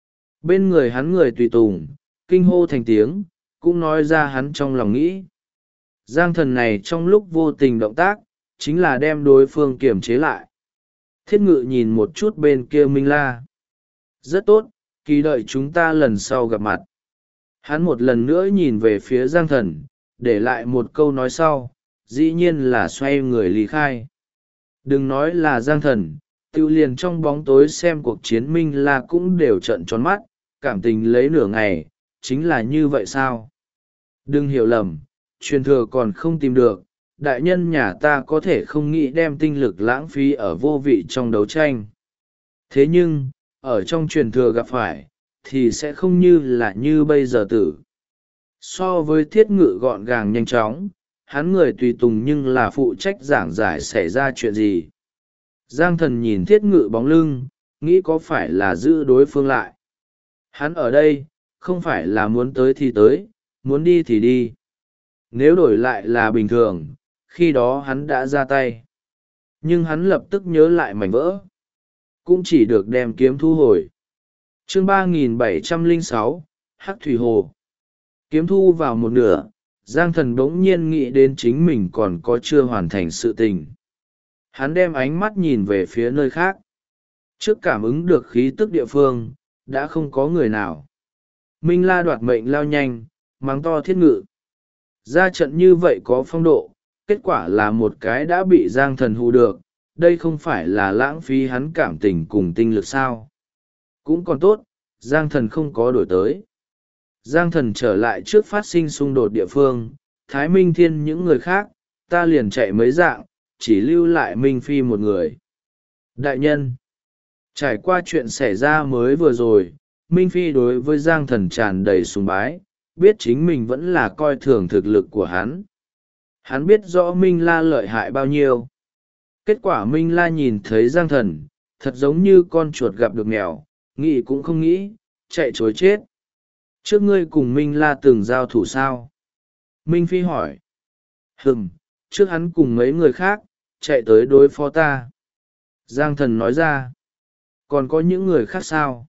Bên người hắn người tùy tùng, kinh hô thành tiếng, cũng nói ra hắn trong lòng nghĩ. Giang thần này trong lúc vô tình động tác, chính là đem đối phương kiềm chế lại. Thiết ngự nhìn một chút bên kia Minh La. Rất tốt, kỳ đợi chúng ta lần sau gặp mặt. Hắn một lần nữa nhìn về phía giang thần, để lại một câu nói sau, dĩ nhiên là xoay người lý khai. Đừng nói là giang thần, tiêu liền trong bóng tối xem cuộc chiến Minh La cũng đều trợn tròn mắt, cảm tình lấy nửa ngày, chính là như vậy sao? Đừng hiểu lầm, truyền thừa còn không tìm được, đại nhân nhà ta có thể không nghĩ đem tinh lực lãng phí ở vô vị trong đấu tranh. Thế nhưng, ở trong truyền thừa gặp phải, thì sẽ không như là như bây giờ tử. So với thiết ngự gọn gàng nhanh chóng, hắn người tùy tùng nhưng là phụ trách giảng giải xảy ra chuyện gì. Giang thần nhìn thiết ngự bóng lưng, nghĩ có phải là giữ đối phương lại. Hắn ở đây, không phải là muốn tới thì tới, muốn đi thì đi. Nếu đổi lại là bình thường, khi đó hắn đã ra tay. Nhưng hắn lập tức nhớ lại mảnh vỡ. Cũng chỉ được đem kiếm thu hồi. Chương 3706, Hắc Thủy Hồ. Kiếm thu vào một nửa, Giang thần bỗng nhiên nghĩ đến chính mình còn có chưa hoàn thành sự tình. Hắn đem ánh mắt nhìn về phía nơi khác. Trước cảm ứng được khí tức địa phương, đã không có người nào. Minh La đoạt mệnh lao nhanh, mắng to thiết ngự. Ra trận như vậy có phong độ, kết quả là một cái đã bị giang thần hù được, đây không phải là lãng phí hắn cảm tình cùng tinh lực sao. Cũng còn tốt, giang thần không có đổi tới. Giang Thần trở lại trước phát sinh xung đột địa phương, Thái Minh Thiên những người khác, ta liền chạy mấy dạng, chỉ lưu lại Minh Phi một người. Đại nhân, trải qua chuyện xảy ra mới vừa rồi, Minh Phi đối với Giang Thần tràn đầy sùng bái, biết chính mình vẫn là coi thường thực lực của hắn. Hắn biết rõ Minh La lợi hại bao nhiêu. Kết quả Minh La nhìn thấy Giang Thần, thật giống như con chuột gặp được mèo, nghĩ cũng không nghĩ, chạy chối chết. Trước ngươi cùng Minh La từng giao thủ sao? Minh Phi hỏi. Trước hắn cùng mấy người khác, chạy tới đối phó ta. Giang Thần nói ra. Còn có những người khác sao?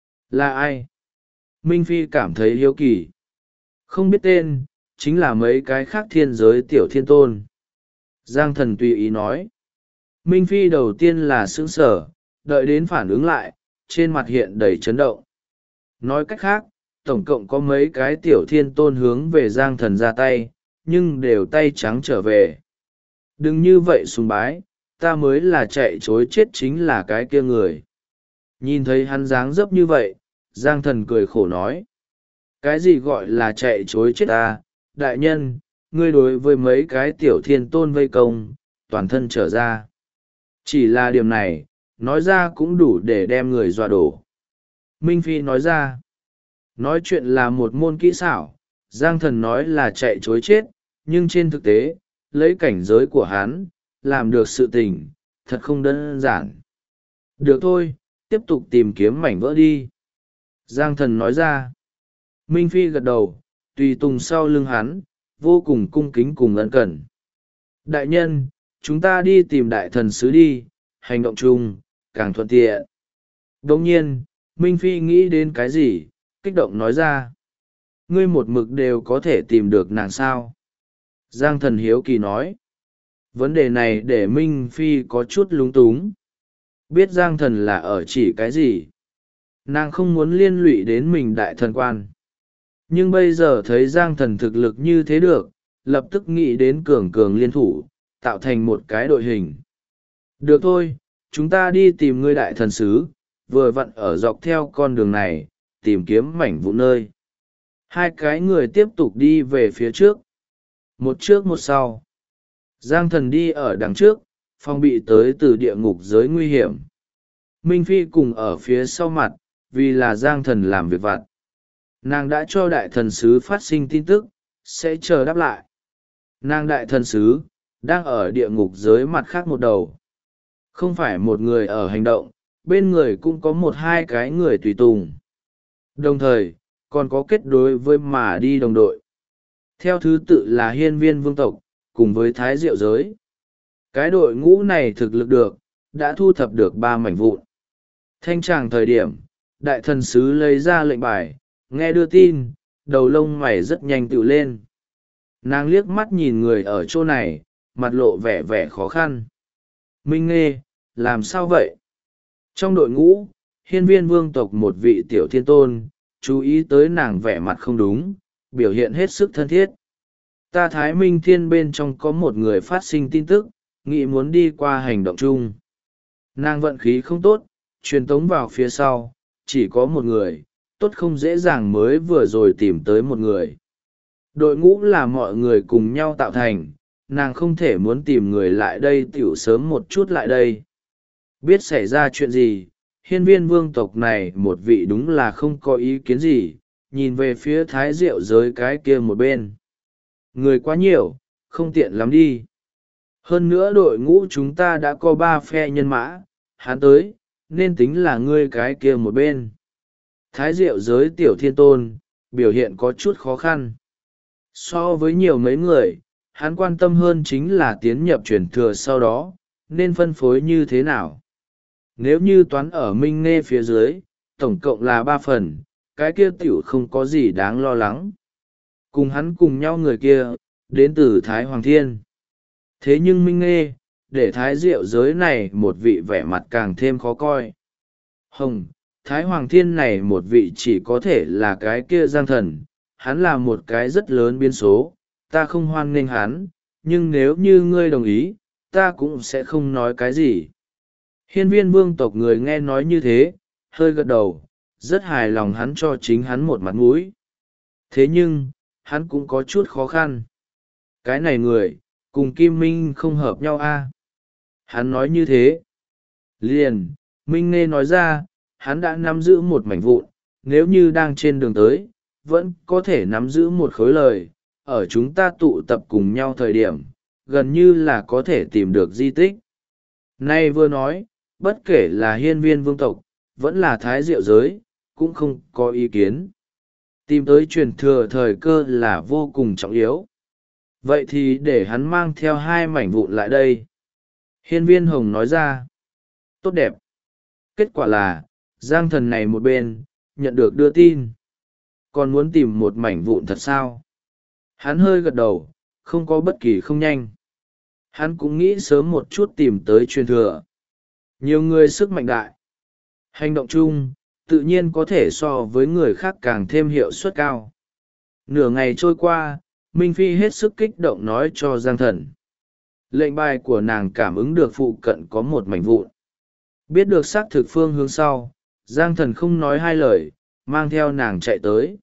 Là ai? Minh Phi cảm thấy hiếu kỳ. Không biết tên, chính là mấy cái khác thiên giới tiểu thiên tôn. Giang Thần tùy ý nói. Minh Phi đầu tiên là sững sờ, đợi đến phản ứng lại, trên mặt hiện đầy chấn động. Nói cách khác, tổng cộng có mấy cái tiểu thiên tôn hướng về Giang Thần ra tay, nhưng đều tay trắng trở về. Đừng như vậy sùng bái, ta mới là chạy chối chết chính là cái kia người. Nhìn thấy hắn dáng dấp như vậy, Giang Thần cười khổ nói. Cái gì gọi là chạy chối chết ta, đại nhân, ngươi đối với mấy cái tiểu thiên tôn vây công, toàn thân trở ra. Chỉ là điểm này, nói ra cũng đủ để đem người dọa đổ. Minh Phi nói ra. Nói chuyện là một môn kỹ xảo, Giang Thần nói là chạy chối chết, nhưng trên thực tế, lấy cảnh giới của hắn, làm được sự tình, thật không đơn giản. Được thôi, tiếp tục tìm kiếm mảnh vỡ đi. Giang Thần nói ra. Minh Phi gật đầu, tùy tùng sau lưng hắn, vô cùng cung kính cùng ân cần. Đại nhân, chúng ta đi tìm đại thần sứ đi, hành động chung, càng thuận tiện. Đồng nhiên, Minh Phi nghĩ đến cái gì, kích động nói ra. Ngươi một mực đều có thể tìm được nàng sao? Giang Thần hiếu kỳ nói. Vấn đề này để Minh Phi có chút lúng túng. Biết Giang Thần là ở chỉ cái gì? Nàng không muốn liên lụy đến mình đại thần quan. Nhưng bây giờ thấy Giang Thần thực lực như thế được, lập tức nghĩ đến cường cường liên thủ, tạo thành một cái đội hình. Được thôi, chúng ta đi tìm ngươi đại thần sứ, vừa vặn ở dọc theo con đường này, tìm kiếm mảnh vụn nơi. Hai cái người tiếp tục đi về phía trước. Một trước một sau. Giang Thần đi ở đằng trước, phòng bị tới từ địa ngục giới nguy hiểm. Minh Phi cùng ở phía sau mặt, vì là Giang Thần làm việc vặt. Nàng đã cho đại thần sứ phát sinh tin tức, sẽ chờ đáp lại. Nàng đại thần sứ, đang ở địa ngục giới mặt khác một đầu. Không phải một người ở hành động, bên người cũng có một hai cái người tùy tùng. Đồng thời, còn có kết đối với mà đi đồng đội. Theo thứ tự là hiên viên vương tộc, cùng với thái diệu giới. Cái đội ngũ này thực lực được, đã thu thập được 3 mảnh vụn. Thanh tràng thời điểm, đại thần sứ lấy ra lệnh bài, nghe đưa tin, đầu lông mày rất nhanh tự lên. Nàng liếc mắt nhìn người ở chỗ này, mặt lộ vẻ vẻ khó khăn. Minh Nghê, làm sao vậy? Trong đội ngũ, hiên viên vương tộc một vị tiểu thiên tôn, chú ý tới nàng vẻ mặt không đúng, biểu hiện hết sức thân thiết. Ta Thái Minh Thiên bên trong có một người phát sinh tin tức, nghĩ muốn đi qua hành động chung. Nàng vận khí không tốt, truyền tống vào phía sau, chỉ có một người, tốt không dễ dàng mới vừa rồi tìm tới một người. Đội ngũ là mọi người cùng nhau tạo thành, nàng không thể muốn tìm người lại đây tiểu sớm một chút lại đây. Biết xảy ra chuyện gì, hiên viên vương tộc này một vị đúng là không có ý kiến gì, nhìn về phía thái diệu giới cái kia một bên. Người quá nhiều, không tiện lắm đi. Hơn nữa đội ngũ chúng ta đã có 3 phe nhân mã, hắn tới, nên tính là ngươi cái kia một bên. Thái diệu giới tiểu thiên tôn, biểu hiện có chút khó khăn. So với nhiều mấy người, hắn quan tâm hơn chính là tiến nhập truyền thừa sau đó, nên phân phối như thế nào. Nếu như toán ở Minh Nghê phía dưới, tổng cộng là 3 phần, cái kia tiểu không có gì đáng lo lắng. Cùng hắn cùng nhau người kia, đến từ Thái Hoàng Thiên. Thế nhưng Minh Nghê, để Thái Diệu giới này một vị vẻ mặt càng thêm khó coi. Hồng, Thái Hoàng Thiên này một vị chỉ có thể là cái kia Giang Thần, hắn là một cái rất lớn biến số, ta không hoan nghênh hắn, nhưng nếu như ngươi đồng ý, ta cũng sẽ không nói cái gì. Hiên viên vương tộc người nghe nói như thế, hơi gật đầu, rất hài lòng hắn cho chính hắn một mặt mũi. Thế nhưng, hắn cũng có chút khó khăn. Cái này người, cùng Kim Minh không hợp nhau a. Hắn nói như thế. Liền, Minh Nghe nói ra, hắn đã nắm giữ một mảnh vụn, nếu như đang trên đường tới, vẫn có thể nắm giữ một khối lời, ở chúng ta tụ tập cùng nhau thời điểm, gần như là có thể tìm được di tích. Nay vừa nói, bất kể là hiên viên vương tộc, vẫn là thái diệu giới, cũng không có ý kiến. Tìm tới truyền thừa thời cơ là vô cùng trọng yếu. Vậy thì để hắn mang theo 2 mảnh vụn lại đây. Hiên viên hồng nói ra. Tốt đẹp. Kết quả là, Giang Thần này một bên, nhận được đưa tin. Còn muốn tìm một mảnh vụn thật sao? Hắn hơi gật đầu, không có bất kỳ không nhanh. Hắn cũng nghĩ sớm một chút tìm tới truyền thừa. Nhiều người sức mạnh đại. Hành động chung, tự nhiên có thể so với người khác càng thêm hiệu suất cao. Nửa ngày trôi qua, Minh Phi hết sức kích động nói cho Giang Thần. Lệnh bài của nàng cảm ứng được phụ cận có một mảnh vụn. Biết được xác thực phương hướng sau, Giang Thần không nói 2 lời, mang theo nàng chạy tới.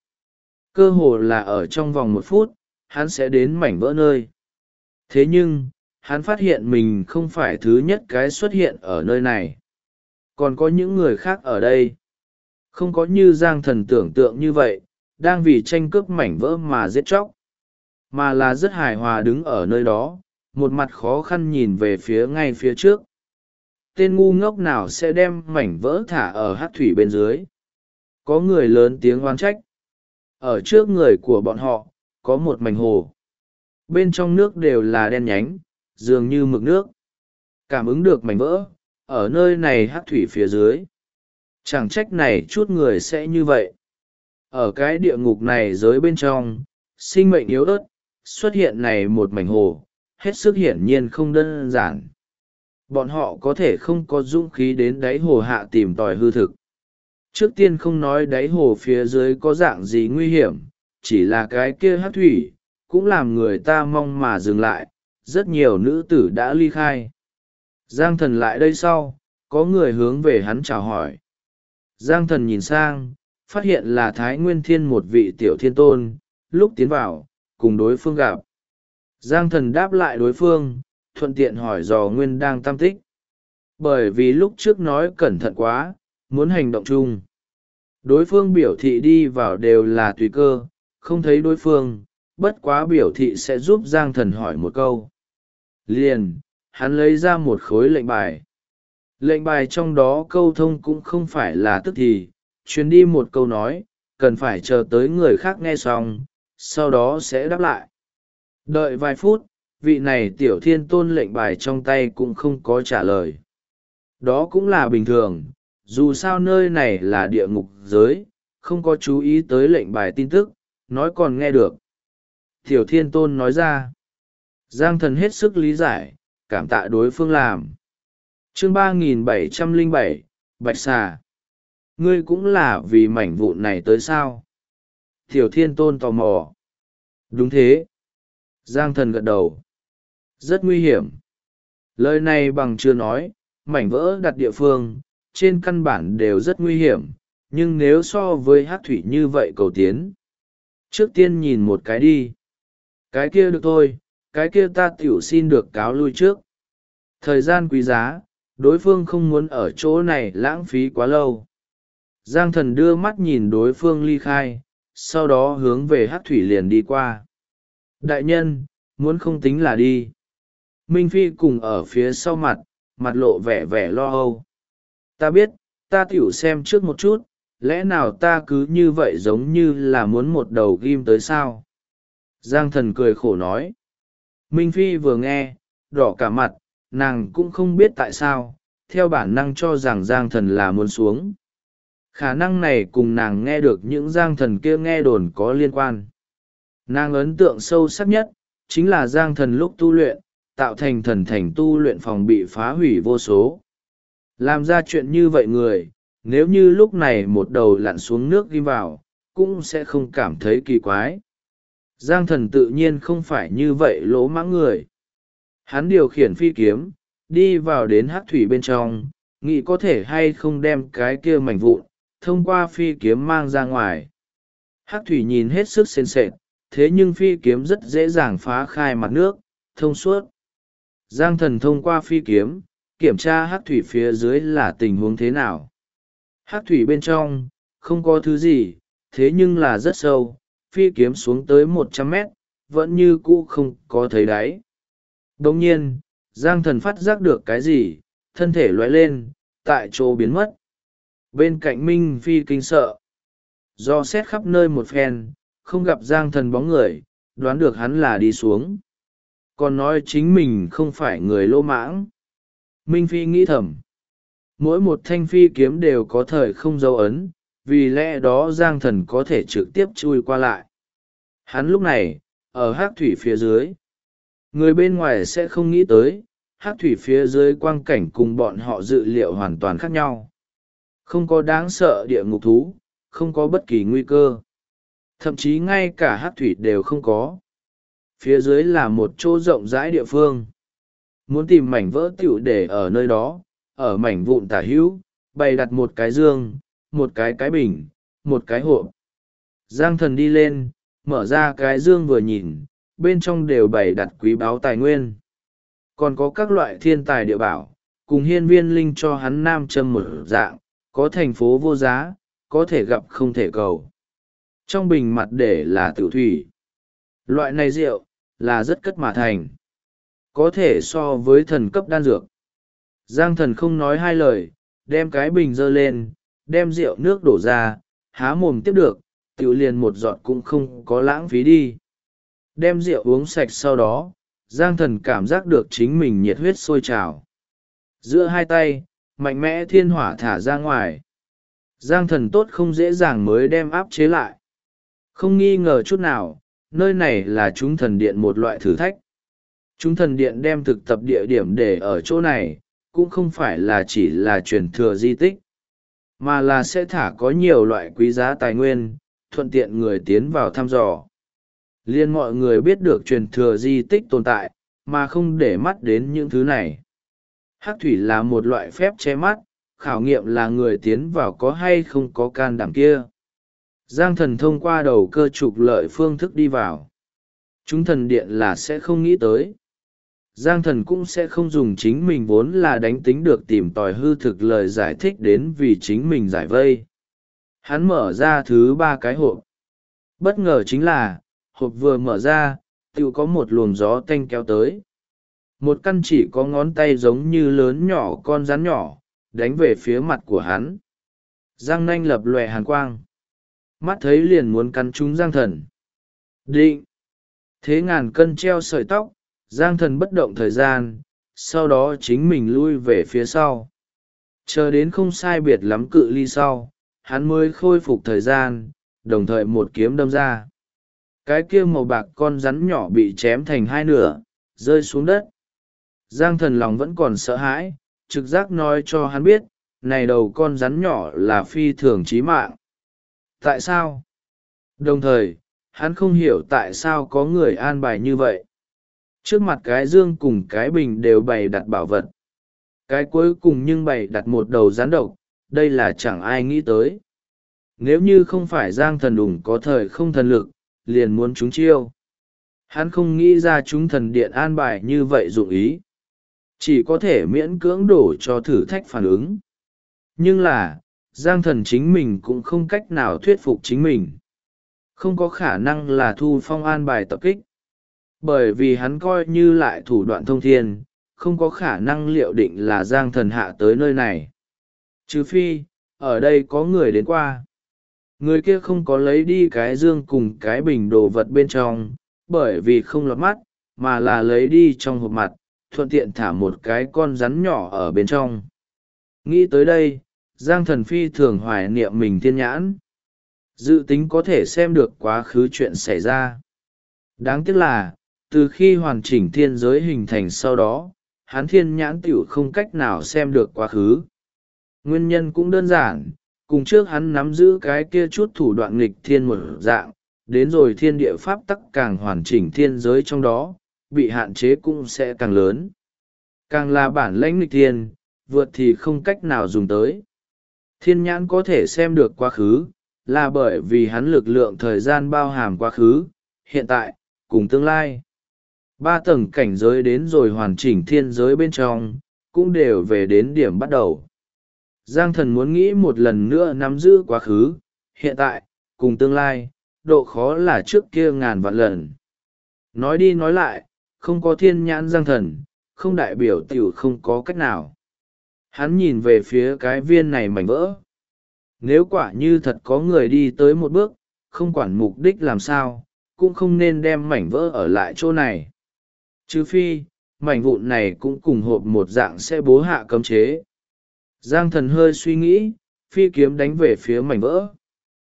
Cơ hồ là ở trong vòng 1 phút, hắn sẽ đến mảnh vỡ nơi. Thế nhưng, hắn phát hiện mình không phải thứ nhất cái xuất hiện ở nơi này. Còn có những người khác ở đây. Không có như Giang Thần tưởng tượng như vậy, đang vì tranh cướp mảnh vỡ mà giết chóc. Mà là rất hài hòa đứng ở nơi đó, một mặt khó khăn nhìn về phía ngay phía trước. Tên ngu ngốc nào sẽ đem mảnh vỡ thả ở hát thủy bên dưới. Có người lớn tiếng oán trách. Ở trước người của bọn họ, có một mảnh hồ. Bên trong nước đều là đen nhánh, dường như mực nước. Cảm ứng được mảnh vỡ, ở nơi này hát thủy phía dưới. Chẳng trách này chút người sẽ như vậy. Ở cái địa ngục này giới bên trong, sinh mệnh yếu ớt, xuất hiện này một mảnh hồ, hết sức hiển nhiên không đơn giản. Bọn họ có thể không có dũng khí đến đáy hồ hạ tìm tòi hư thực. Trước tiên không nói đáy hồ phía dưới có dạng gì nguy hiểm, chỉ là cái kia hát thủy, cũng làm người ta mong mà dừng lại, rất nhiều nữ tử đã ly khai. Giang Thần lại đây sau, có người hướng về hắn chào hỏi. Giang Thần nhìn sang, phát hiện là Thái Nguyên Thiên một vị tiểu thiên tôn, lúc tiến vào, cùng đối phương gặp. Giang Thần đáp lại đối phương, thuận tiện hỏi dò nguyên đang tam tích. Bởi vì lúc trước nói cẩn thận quá, muốn hành động chung. Đối phương biểu thị đi vào đều là tùy cơ, không thấy đối phương, bất quá biểu thị sẽ giúp Giang Thần hỏi một câu. Liền, hắn lấy ra một khối lệnh bài. Lệnh bài trong đó câu thông cũng không phải là tức thì, truyền đi một câu nói, cần phải chờ tới người khác nghe xong, sau đó sẽ đáp lại. Đợi vài phút, vị này tiểu thiên tôn lệnh bài trong tay cũng không có trả lời. Đó cũng là bình thường, dù sao nơi này là địa ngục giới, không có chú ý tới lệnh bài tin tức, nói còn nghe được. Tiểu thiên tôn nói ra. Giang Thần hết sức lý giải, cảm tạ đối phương làm. Chương 3707, Bạch Xà. Ngươi cũng là vì mảnh vụn này tới sao? Tiểu thiên tôn tò mò. Đúng thế. Giang Thần gật đầu. Rất nguy hiểm. Lời này bằng chưa nói, mảnh vỡ đặt địa phương, trên căn bản đều rất nguy hiểm, nhưng nếu so với hát thủy như vậy cầu tiến. Trước tiên nhìn một cái đi. Cái kia được thôi, cái kia ta tiểu xin được cáo lui trước. Thời gian quý giá, đối phương không muốn ở chỗ này lãng phí quá lâu. Giang Thần đưa mắt nhìn đối phương ly khai, sau đó hướng về hát thủy liền đi qua. Đại nhân, muốn không tính là đi. Minh Phi cùng ở phía sau mặt, mặt lộ vẻ vẻ lo âu. Ta biết, ta tiểu xem trước một chút, lẽ nào ta cứ như vậy giống như là muốn một đầu ghim tới sao? Giang Thần cười khổ nói. Minh Phi vừa nghe, đỏ cả mặt, nàng cũng không biết tại sao, theo bản năng cho rằng Giang Thần là muốn xuống. Khả năng này cùng nàng nghe được những Giang Thần kia nghe đồn có liên quan. Nàng ấn tượng sâu sắc nhất, chính là Giang Thần lúc tu luyện, tạo thành thần thành tu luyện phòng bị phá hủy vô số. Làm ra chuyện như vậy người, nếu như lúc này một đầu lặn xuống nước ghim vào, cũng sẽ không cảm thấy kỳ quái. Giang Thần tự nhiên không phải như vậy lỗ mãng người. Hắn điều khiển phi kiếm, đi vào đến hắc thủy bên trong, nghĩ có thể hay không đem cái kia mảnh vụn, thông qua phi kiếm mang ra ngoài. Hắc thủy nhìn hết sức sền sệt, thế nhưng phi kiếm rất dễ dàng phá khai mặt nước, thông suốt. Giang thần thông qua phi kiếm, kiểm tra hắc thủy phía dưới là tình huống thế nào. Hắc thủy bên trong, không có thứ gì, thế nhưng là rất sâu, phi kiếm xuống tới 100 mét, vẫn như cũ không có thấy đáy. Đồng nhiên, Giang thần phát giác được cái gì, thân thể lóe lên, tại chỗ biến mất. Bên cạnh Minh Phi kinh sợ. Do xét khắp nơi một phen, không gặp Giang thần bóng người, đoán được hắn là đi xuống. Còn nói chính mình không phải người lô mãng. Minh Phi nghĩ thầm. Mỗi một thanh phi kiếm đều có thời không dấu ấn, vì lẽ đó Giang thần có thể trực tiếp chui qua lại. Hắn lúc này, ở hắc thủy phía dưới. Người bên ngoài sẽ không nghĩ tới, hắc thủy phía dưới quang cảnh cùng bọn họ dự liệu hoàn toàn khác nhau. Không có đáng sợ địa ngục thú, không có bất kỳ nguy cơ. Thậm chí ngay cả hắc thủy đều không có. Phía dưới là một chỗ rộng rãi địa phương. Muốn tìm mảnh vỡ tiểu để ở nơi đó, ở mảnh vụn tả hữu, bày đặt một cái dương, một cái bình, một cái hộp. Giang thần đi lên, mở ra cái dương vừa nhìn, bên trong đều bày đặt quý báu tài nguyên. Còn có các loại thiên tài địa bảo, cùng hiên viên linh cho hắn nam châm một dạng, có thành phố vô giá, có thể gặp không thể cầu. Trong bình mặt để là tử thủy. Loại này rượu, là rất cất mà thành. Có thể so với thần cấp đan dược. Giang thần không nói hai lời, đem cái bình dơ lên, đem rượu nước đổ ra, há mồm tiếp được, tiểu liền một giọt cũng không có lãng phí đi. Đem rượu uống sạch sau đó, Giang thần cảm giác được chính mình nhiệt huyết sôi trào. Giữa hai tay, mạnh mẽ thiên hỏa thả ra ngoài. Giang thần tốt không dễ dàng mới đem áp chế lại. Không nghi ngờ chút nào, nơi này là chúng thần điện một loại thử thách. Chúng thần điện đem thực tập địa điểm để ở chỗ này, cũng không phải là chỉ là truyền thừa di tích, mà là sẽ thả có nhiều loại quý giá tài nguyên, thuận tiện người tiến vào thăm dò. Liên mọi người biết được truyền thừa di tích tồn tại, mà không để mắt đến những thứ này. Hắc thủy là một loại phép che mắt, khảo nghiệm là người tiến vào có hay không có can đảm kia. Giang thần thông qua đầu cơ trục lợi phương thức đi vào. Chúng thần điện là sẽ không nghĩ tới. Giang thần cũng sẽ không dùng chính mình vốn là đánh tính được tìm tòi hư thực lời giải thích đến vì chính mình giải vây. Hắn mở ra thứ 3 cái hộp. Bất ngờ chính là, hộp vừa mở ra, tự có một luồng gió tanh kéo tới. Một căn chỉ có ngón tay giống như lớn nhỏ con rắn nhỏ, đánh về phía mặt của hắn. Giang nanh lập lòe hàn quang. Mắt thấy liền muốn cắn trúng Giang thần. Định! Thế ngàn cân treo sợi tóc, Giang thần bất động thời gian, sau đó chính mình lui về phía sau. Chờ đến không sai biệt lắm cự ly sau, hắn mới khôi phục thời gian, đồng thời một kiếm đâm ra. Cái kia màu bạc con rắn nhỏ bị chém thành 2 nửa, rơi xuống đất. Giang thần lòng vẫn còn sợ hãi, trực giác nói cho hắn biết, này đầu con rắn nhỏ là phi thường chí mạng. Tại sao? Đồng thời, hắn không hiểu tại sao có người an bài như vậy. Trước mặt cái dương cùng cái bình đều bày đặt bảo vật. Cái cuối cùng nhưng bày đặt một đầu rắn độc, đây là chẳng ai nghĩ tới. Nếu như không phải Giang thần đủng có thời không thần lực, liền muốn chúng chiêu. Hắn không nghĩ ra chúng thần điện an bài như vậy dụng ý. Chỉ có thể miễn cưỡng đổ cho thử thách phản ứng. Nhưng là, Giang thần chính mình cũng không cách nào thuyết phục chính mình. Không có khả năng là Thu Phong an bài tập kích. Bởi vì hắn coi như lại thủ đoạn thông thiên, không có khả năng liệu định là Giang thần hạ tới nơi này. Trừ phi, ở đây có người đến qua. Người kia không có lấy đi cái dương cùng cái bình đồ vật bên trong, bởi vì không lọt mắt, mà là lấy đi trong hộp mặt, thuận tiện thả một cái con rắn nhỏ ở bên trong. Nghĩ tới đây, Giang thần phi thường hoài niệm mình thiên nhãn. Dự tính có thể xem được quá khứ chuyện xảy ra. Đáng tiếc là, từ khi hoàn chỉnh thiên giới hình thành sau đó, hắn thiên nhãn tiểu không cách nào xem được quá khứ. Nguyên nhân cũng đơn giản, cùng trước hắn nắm giữ cái kia chút thủ đoạn nghịch thiên một dạng, đến rồi thiên địa pháp tắc càng hoàn chỉnh thiên giới trong đó, bị hạn chế cũng sẽ càng lớn. Càng là bản lãnh nghịch thiên, vượt thì không cách nào dùng tới. Thiên nhãn có thể xem được quá khứ, là bởi vì hắn lực lượng thời gian bao hàm quá khứ, hiện tại, cùng tương lai. 3 tầng cảnh giới đến rồi hoàn chỉnh thiên giới bên trong, cũng đều về đến điểm bắt đầu. Giang thần muốn nghĩ một lần nữa nắm giữ quá khứ, hiện tại, cùng tương lai, độ khó là trước kia ngàn vạn lần. Nói đi nói lại, không có thiên nhãn Giang thần, không đại biểu tiểu không có cách nào. Hắn nhìn về phía cái viên này mảnh vỡ. Nếu quả như thật có người đi tới một bước, không quản mục đích làm sao, cũng không nên đem mảnh vỡ ở lại chỗ này. Trừ phi, mảnh vụn này cũng cùng hộp một dạng sẽ bố hạ cấm chế. Giang thần hơi suy nghĩ, phi kiếm đánh về phía mảnh vỡ.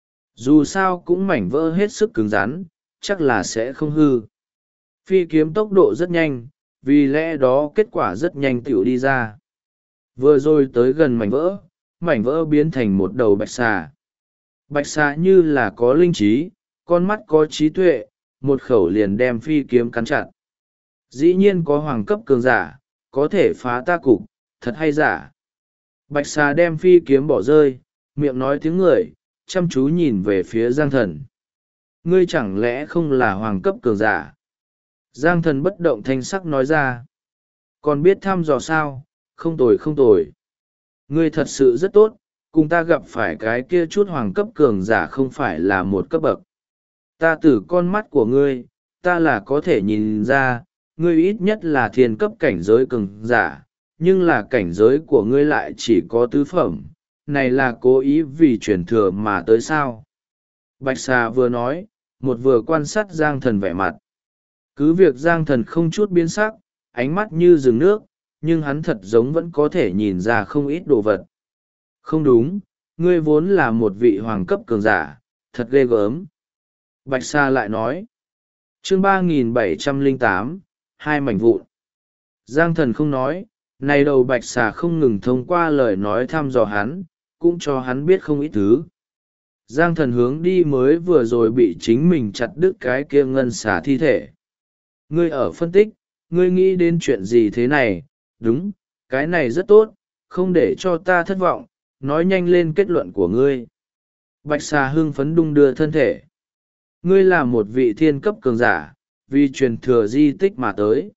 Dù sao cũng mảnh vỡ hết sức cứng rắn, chắc là sẽ không hư. Phi kiếm tốc độ rất nhanh, vì lẽ đó kết quả rất nhanh tựu đi ra. Vừa rồi tới gần mảnh vỡ biến thành một đầu bạch xà. Bạch xà như là có linh trí, con mắt có trí tuệ, một khẩu liền đem phi kiếm cắn chặt. Dĩ nhiên có hoàng cấp cường giả, có thể phá ta cục, thật hay giả. Bạch xà đem phi kiếm bỏ rơi, miệng nói tiếng người, chăm chú nhìn về phía Giang thần. Ngươi chẳng lẽ không là hoàng cấp cường giả? Giang thần bất động thanh sắc nói ra. Còn biết thăm dò sao, không tồi không tồi. Ngươi thật sự rất tốt, cùng ta gặp phải cái kia chút hoàng cấp cường giả không phải là một cấp bậc. Ta từ con mắt của ngươi, ta là có thể nhìn ra, ngươi ít nhất là thiên cấp cảnh giới cường giả, nhưng là cảnh giới của ngươi lại chỉ có tứ phẩm, này là cố ý vì truyền thừa mà tới sao. Bạch xà vừa nói, một vừa quan sát Giang thần vẻ mặt. Cứ việc Giang thần không chút biến sắc, ánh mắt như rừng nước, nhưng hắn thật giống vẫn có thể nhìn ra không ít đồ vật. Không đúng, ngươi vốn là một vị hoàng cấp cường giả, thật ghê gớm. Bạch xà lại nói. Chương 3708, hai mảnh vụn. Giang thần không nói, này đầu bạch xà không ngừng thông qua lời nói thăm dò hắn, cũng cho hắn biết không ít thứ. Giang thần hướng đi mới vừa rồi bị chính mình chặt đứt cái kia ngân xà thi thể. Ngươi ở phân tích, ngươi nghĩ đến chuyện gì thế này? Đúng, cái này rất tốt, không để cho ta thất vọng, nói nhanh lên kết luận của ngươi. Bạch xà hưng phấn đung đưa thân thể. Ngươi là một vị thiên cấp cường giả, vì truyền thừa di tích mà tới.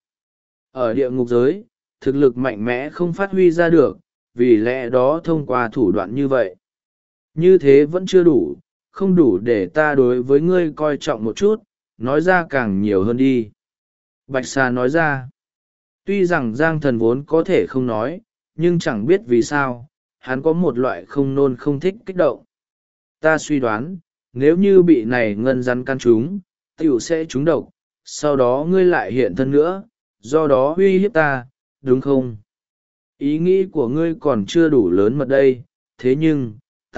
Ở địa ngục giới, thực lực mạnh mẽ không phát huy ra được, vì lẽ đó thông qua thủ đoạn như vậy. Như thế vẫn chưa đủ, không đủ để ta đối với ngươi coi trọng một chút, nói ra càng nhiều hơn đi. Bạch xà nói ra. Tuy rằng Giang thần vốn có thể không nói, nhưng chẳng biết vì sao, hắn có một loại không nôn không thích kích động. Ta suy đoán, nếu như bị này ngân rắn căn trúng, tiểu sẽ trúng độc, sau đó ngươi lại hiện thân nữa, do đó uy hiếp ta, đúng không? Ý nghĩ của ngươi còn chưa đủ lớn mật đây, thế nhưng,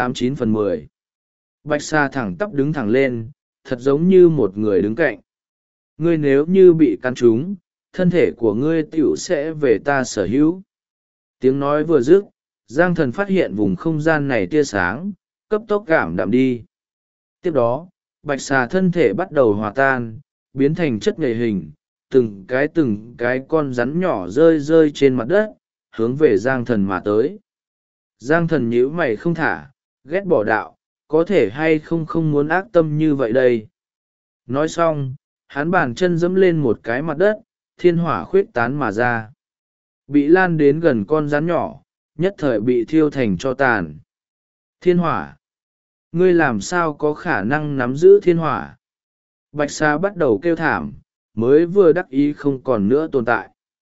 89/10. Bạch xà thẳng tắp đứng thẳng lên, thật giống như một người đứng cạnh. Ngươi nếu như bị căn trúng, thân thể của ngươi tiểu sẽ về ta sở hữu. Tiếng nói vừa dứt, Giang thần phát hiện vùng không gian này tia sáng, cấp tốc cảm đạm đi. Tiếp đó, bạch xà thân thể bắt đầu hòa tan, biến thành chất nhầy hình, từng cái con rắn nhỏ rơi rơi trên mặt đất, hướng về Giang thần mà tới. Giang thần nhíu mày không thả, ghét bỏ đạo, có thể hay không muốn ác tâm như vậy đây. Nói xong, hắn bàn chân dẫm lên một cái mặt đất, thiên hỏa khuyết tán mà ra. Bị lan đến gần con rắn nhỏ, nhất thời bị thiêu thành tro tàn. Thiên hỏa! Ngươi làm sao có khả năng nắm giữ thiên hỏa? Bạch xà bắt đầu kêu thảm, mới vừa đắc ý không còn nữa tồn tại.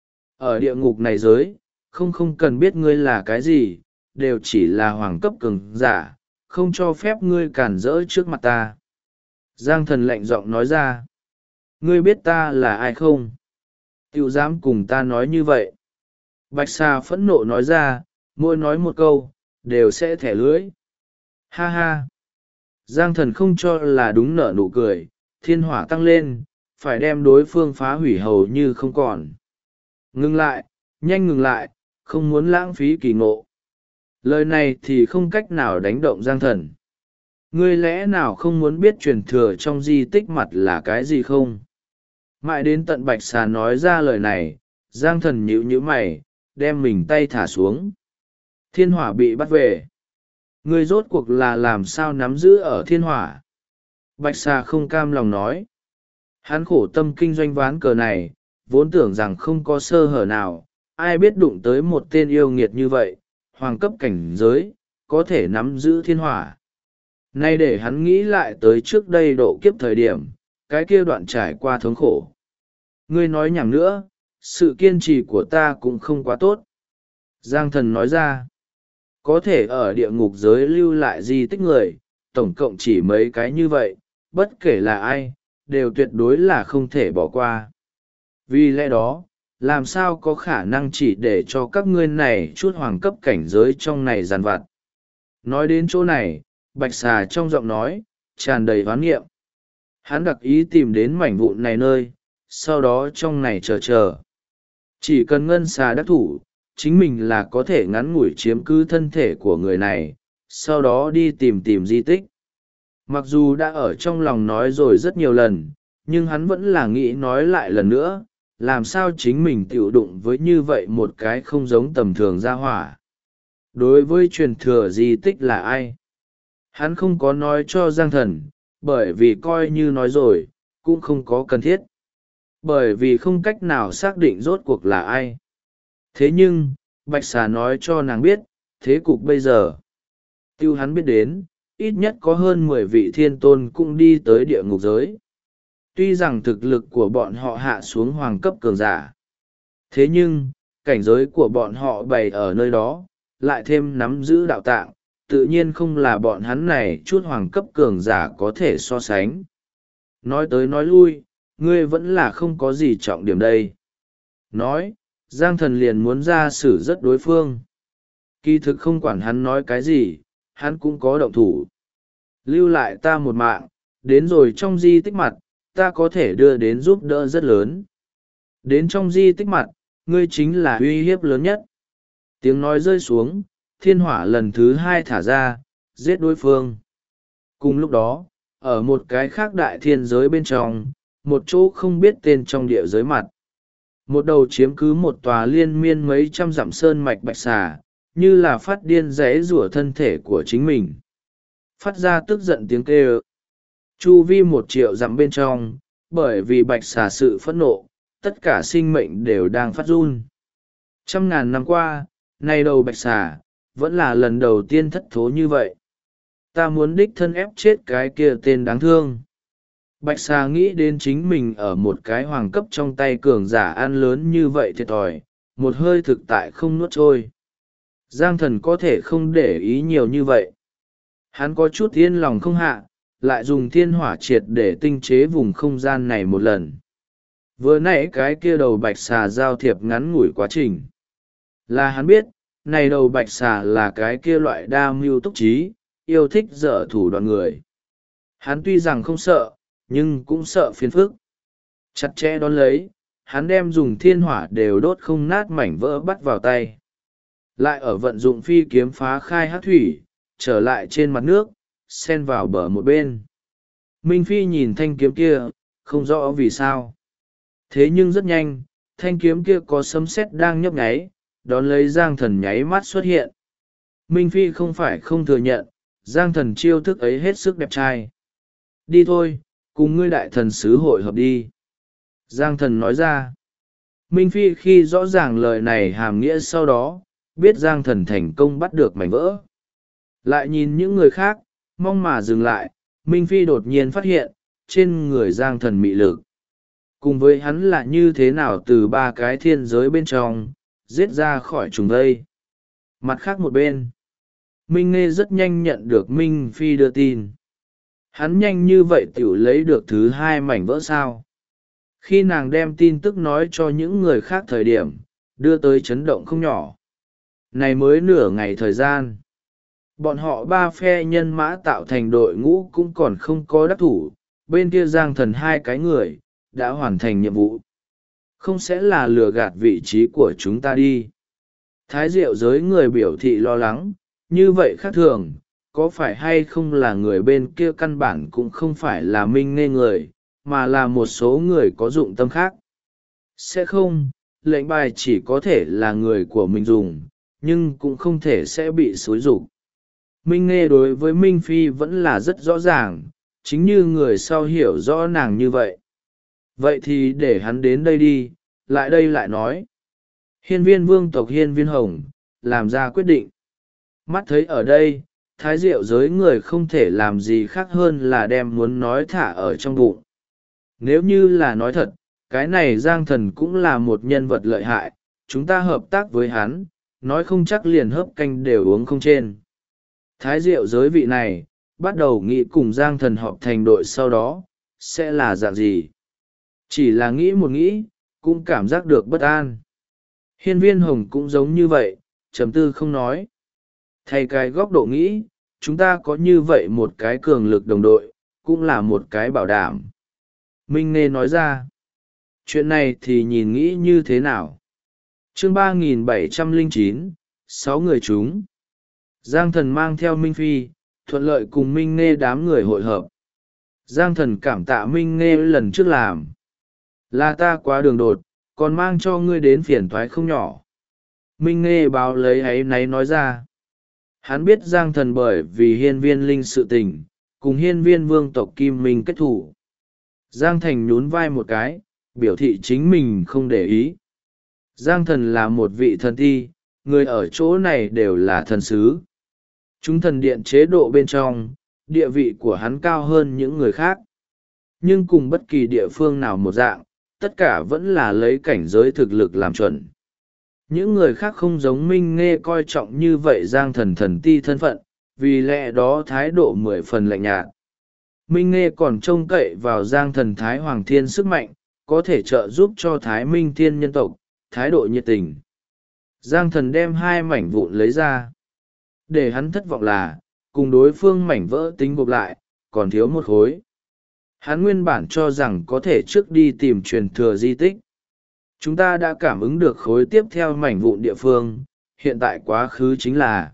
Ở địa ngục này giới, không cần biết ngươi là cái gì, đều chỉ là hoàng cấp cường giả, không cho phép ngươi cản rỡ trước mặt ta. Giang thần lạnh giọng nói ra. Ngươi biết ta là ai không? Tiểu dám cùng ta nói như vậy. Bạch xà phẫn nộ nói ra, mỗi nói một câu, đều sẽ thẻ lưỡi. Ha ha! Giang thần không cho là đúng nở nụ cười, thiên hỏa tăng lên, phải đem đối phương phá hủy hầu như không còn. Ngừng lại, nhanh ngừng lại, không muốn lãng phí kỳ ngộ. Lời này thì không cách nào đánh động Giang thần. Ngươi lẽ nào không muốn biết truyền thừa trong di tích mặt là cái gì không? Mãi đến tận bạch xà nói ra lời này, Giang thần nhíu nhíu mày, đem mình tay thả xuống. Thiên hỏa bị bắt về. Ngươi rốt cuộc là làm sao nắm giữ ở thiên hỏa? Bạch xà không cam lòng nói. Hắn khổ tâm kinh doanh ván cờ này, vốn tưởng rằng không có sơ hở nào, ai biết đụng tới một tên yêu nghiệt như vậy, hoàng cấp cảnh giới, có thể nắm giữ thiên hỏa. Nay để hắn nghĩ lại tới trước đây độ kiếp thời điểm, cái kia đoạn trải qua thống khổ. Ngươi nói nhảm nữa, sự kiên trì của ta cũng không quá tốt. Giang thần nói ra, có thể ở địa ngục giới lưu lại di tích người, tổng cộng chỉ mấy cái như vậy, bất kể là ai, đều tuyệt đối là không thể bỏ qua. Vì lẽ đó, làm sao có khả năng chỉ để cho các ngươi này chút hoàng cấp cảnh giới trong này giàn vặt. Nói đến chỗ này, bạch xà trong giọng nói, tràn đầy hoán nghiệm. Hắn đặc ý tìm đến mảnh vụn này nơi, sau đó trong này chờ. Chỉ cần ngân xà đắc thủ, chính mình là có thể ngắn ngủi chiếm cứ thân thể của người này, sau đó đi tìm di tích. Mặc dù đã ở trong lòng nói rồi rất nhiều lần, nhưng hắn vẫn là nghĩ nói lại lần nữa, làm sao chính mình tiểu đụng với như vậy một cái không giống tầm thường gia hỏa. Đối với truyền thừa di tích là ai? Hắn không có nói cho Giang Thần, bởi vì coi như nói rồi, cũng không có cần thiết. Bởi vì không cách nào xác định rốt cuộc là ai. Thế nhưng, Bạch Xà nói cho nàng biết, thế cục bây giờ. Tiêu hắn biết đến, ít nhất có hơn 10 vị thiên tôn cũng đi tới địa ngục giới. Tuy rằng thực lực của bọn họ hạ xuống hoàng cấp cường giả. Thế nhưng, cảnh giới của bọn họ bày ở nơi đó, lại thêm nắm giữ đạo tạng, tự nhiên không là bọn hắn này chút hoàng cấp cường giả có thể so sánh. Nói tới nói lui, ngươi vẫn là không có gì trọng điểm đây. Nói, Giang Thần liền muốn ra xử rất đối phương. Kỳ thực không quản hắn nói cái gì, hắn cũng có động thủ. Lưu lại ta một mạng, đến rồi trong di tích mặt, ta có thể đưa đến giúp đỡ rất lớn. Đến trong di tích mặt, ngươi chính là uy hiếp lớn nhất. Tiếng nói rơi xuống, thiên hỏa lần thứ 2 thả ra, giết đối phương. Cùng lúc đó, ở một cái khác đại thiên giới bên trong, một chỗ không biết tên trong địa giới mặt. Một đầu chiếm cứ một tòa liên miên mấy trăm dặm sơn mạch bạch xà, như là phát điên rẽ rủa thân thể của chính mình. Phát ra tức giận tiếng kêu. Chu vi 1 triệu dặm bên trong, bởi vì bạch xà sự phẫn nộ, tất cả sinh mệnh đều đang phát run. 100.000 năm qua, nay đầu bạch xà, vẫn là lần đầu tiên thất thố như vậy. Ta muốn đích thân ép chết cái kia tên đáng thương. Bạch xà nghĩ đến chính mình ở một cái hoàng cấp trong tay cường giả ăn lớn như vậy thiệt thòi, một hơi thực tại không nuốt trôi. Giang Thần có thể không để ý nhiều như vậy. Hắn có chút yên lòng không hạ, lại dùng thiên hỏa triệt để tinh chế vùng không gian này một lần. Vừa nãy cái kia đầu bạch xà giao thiệp ngắn ngủi quá trình. Là hắn biết, này đầu bạch xà là cái kia loại đa mưu túc trí, yêu thích dở thủ đoạn người. Hắn tuy rằng không sợ, nhưng cũng sợ phiền phức. Chặt chẽ đón lấy, hắn đem dùng thiên hỏa đều đốt không nát mảnh vỡ bắt vào tay. Lại ở vận dụng phi kiếm phá khai hát thủy, trở lại trên mặt nước, xen vào bờ một bên. Minh Phi nhìn thanh kiếm kia, không rõ vì sao. Thế nhưng rất nhanh, thanh kiếm kia có sấm sét đang nhấp nháy, đón lấy Giang Thần nháy mắt xuất hiện. Minh Phi không phải không thừa nhận, Giang Thần chiêu thức ấy hết sức đẹp trai. Đi thôi, cùng ngươi đại thần sứ hội hợp đi. Giang Thần nói ra. Minh Phi khi rõ ràng lời này hàm nghĩa sau đó, biết Giang Thần thành công bắt được mảnh vỡ. Lại nhìn những người khác, mong mà dừng lại, Minh Phi đột nhiên phát hiện, trên người Giang Thần mị lực. Cùng với hắn là như thế nào từ 3 cái thiên giới bên trong, giết ra khỏi trùng vây. Mặt khác một bên, Minh Nghê rất nhanh nhận được Minh Phi đưa tin. Hắn nhanh như vậy tiểu lấy được thứ 2 mảnh vỡ sao. Khi nàng đem tin tức nói cho những người khác thời điểm, đưa tới chấn động không nhỏ. Này mới nửa ngày thời gian. Bọn họ 3 phe nhân mã tạo thành đội ngũ cũng còn không có đắc thủ, bên kia Giang Thần 2 cái người, đã hoàn thành nhiệm vụ. Không sẽ là lừa gạt vị trí của chúng ta đi. Thái Diệu giới người biểu thị lo lắng, như vậy khác thường, có phải hay không là người bên kia căn bản cũng không phải là Minh Nghê người, mà là một số người có dụng tâm khác. Sẽ không, lệnh bài chỉ có thể là người của mình dùng, nhưng cũng không thể sẽ bị xúi rục. Minh Nghe đối với Minh Phi vẫn là rất rõ ràng, chính như người sau hiểu rõ nàng như vậy. Vậy thì để hắn đến đây đi, lại đây lại nói. Hiên viên vương tộc Hiên viên Hồng làm ra quyết định. Mắt thấy ở đây, thái diệu giới người không thể làm gì khác hơn là đem muốn nói thả ở trong bụng. Nếu như là nói thật, cái này Giang Thần cũng là một nhân vật lợi hại, chúng ta hợp tác với hắn, nói không chắc liền hớp canh đều uống không trên. Thái diệu giới vị này, bắt đầu nghĩ cùng Giang Thần họp thành đội sau đó, sẽ là dạng gì? Chỉ là nghĩ một nghĩ, cũng cảm giác được bất an. Hiên viên Hồng cũng giống như vậy, trầm tư không nói. Thay cái góc độ nghĩ, chúng ta có như vậy một cái cường lực đồng đội, cũng là một cái bảo đảm. Minh Nghe nói ra, chuyện này thì nhìn nghĩ như thế nào? Chương 3709, 6 người chúng. Giang Thần mang theo Minh Phi, thuận lợi cùng Minh Nghe đám người hội hợp. Giang Thần cảm tạ Minh Nghe lần trước làm. Là ta quá đường đột, còn mang cho ngươi đến phiền toái không nhỏ. Minh Nghe báo lấy ấy náy nói ra. Hắn biết Giang Thần bởi vì hiên viên linh sự tình, cùng hiên viên vương tộc Kim Minh kết thủ. Giang Thành nhún vai một cái, biểu thị chính mình không để ý. Giang Thần là một vị thần ti, người ở chỗ này đều là thần sứ. Chúng thần điện chế độ bên trong, địa vị của hắn cao hơn những người khác. Nhưng cùng bất kỳ địa phương nào một dạng, tất cả vẫn là lấy cảnh giới thực lực làm chuẩn. Những người khác không giống Minh Nghe coi trọng như vậy Giang Thần thần ti thân phận, vì lẽ đó thái độ 10 phần lạnh nhạt. Minh Nghe còn trông cậy vào Giang Thần Thái Hoàng Thiên sức mạnh, có thể trợ giúp cho Thái Minh Thiên nhân tộc, thái độ nhiệt tình. Giang Thần đem 2 mảnh vụn lấy ra. Để hắn thất vọng là, cùng đối phương mảnh vỡ tính gộp lại, còn thiếu một khối. Hắn nguyên bản cho rằng có thể trước đi tìm truyền thừa di tích. Chúng ta đã cảm ứng được khối tiếp theo mảnh vụn địa phương, hiện tại quá khứ chính là.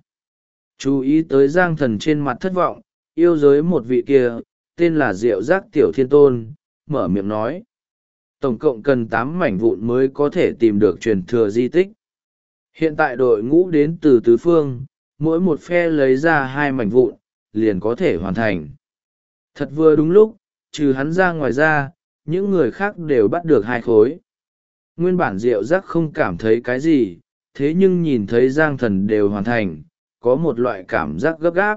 Chú ý tới Giang Thần trên mặt thất vọng, yêu giới một vị kia, tên là Diệu Giác Tiểu Thiên Tôn, mở miệng nói. Tổng cộng cần 8 mảnh vụn mới có thể tìm được truyền thừa di tích. Hiện tại đội ngũ đến từ tứ phương, mỗi một phe lấy ra 2 mảnh vụn, liền có thể hoàn thành. Thật vừa đúng lúc, trừ hắn ra ngoài ra, những người khác đều bắt được 2 khối. Nguyên bản Diệu Giác không cảm thấy cái gì, thế nhưng nhìn thấy Giang Thần đều hoàn thành, có một loại cảm giác gấp gáp.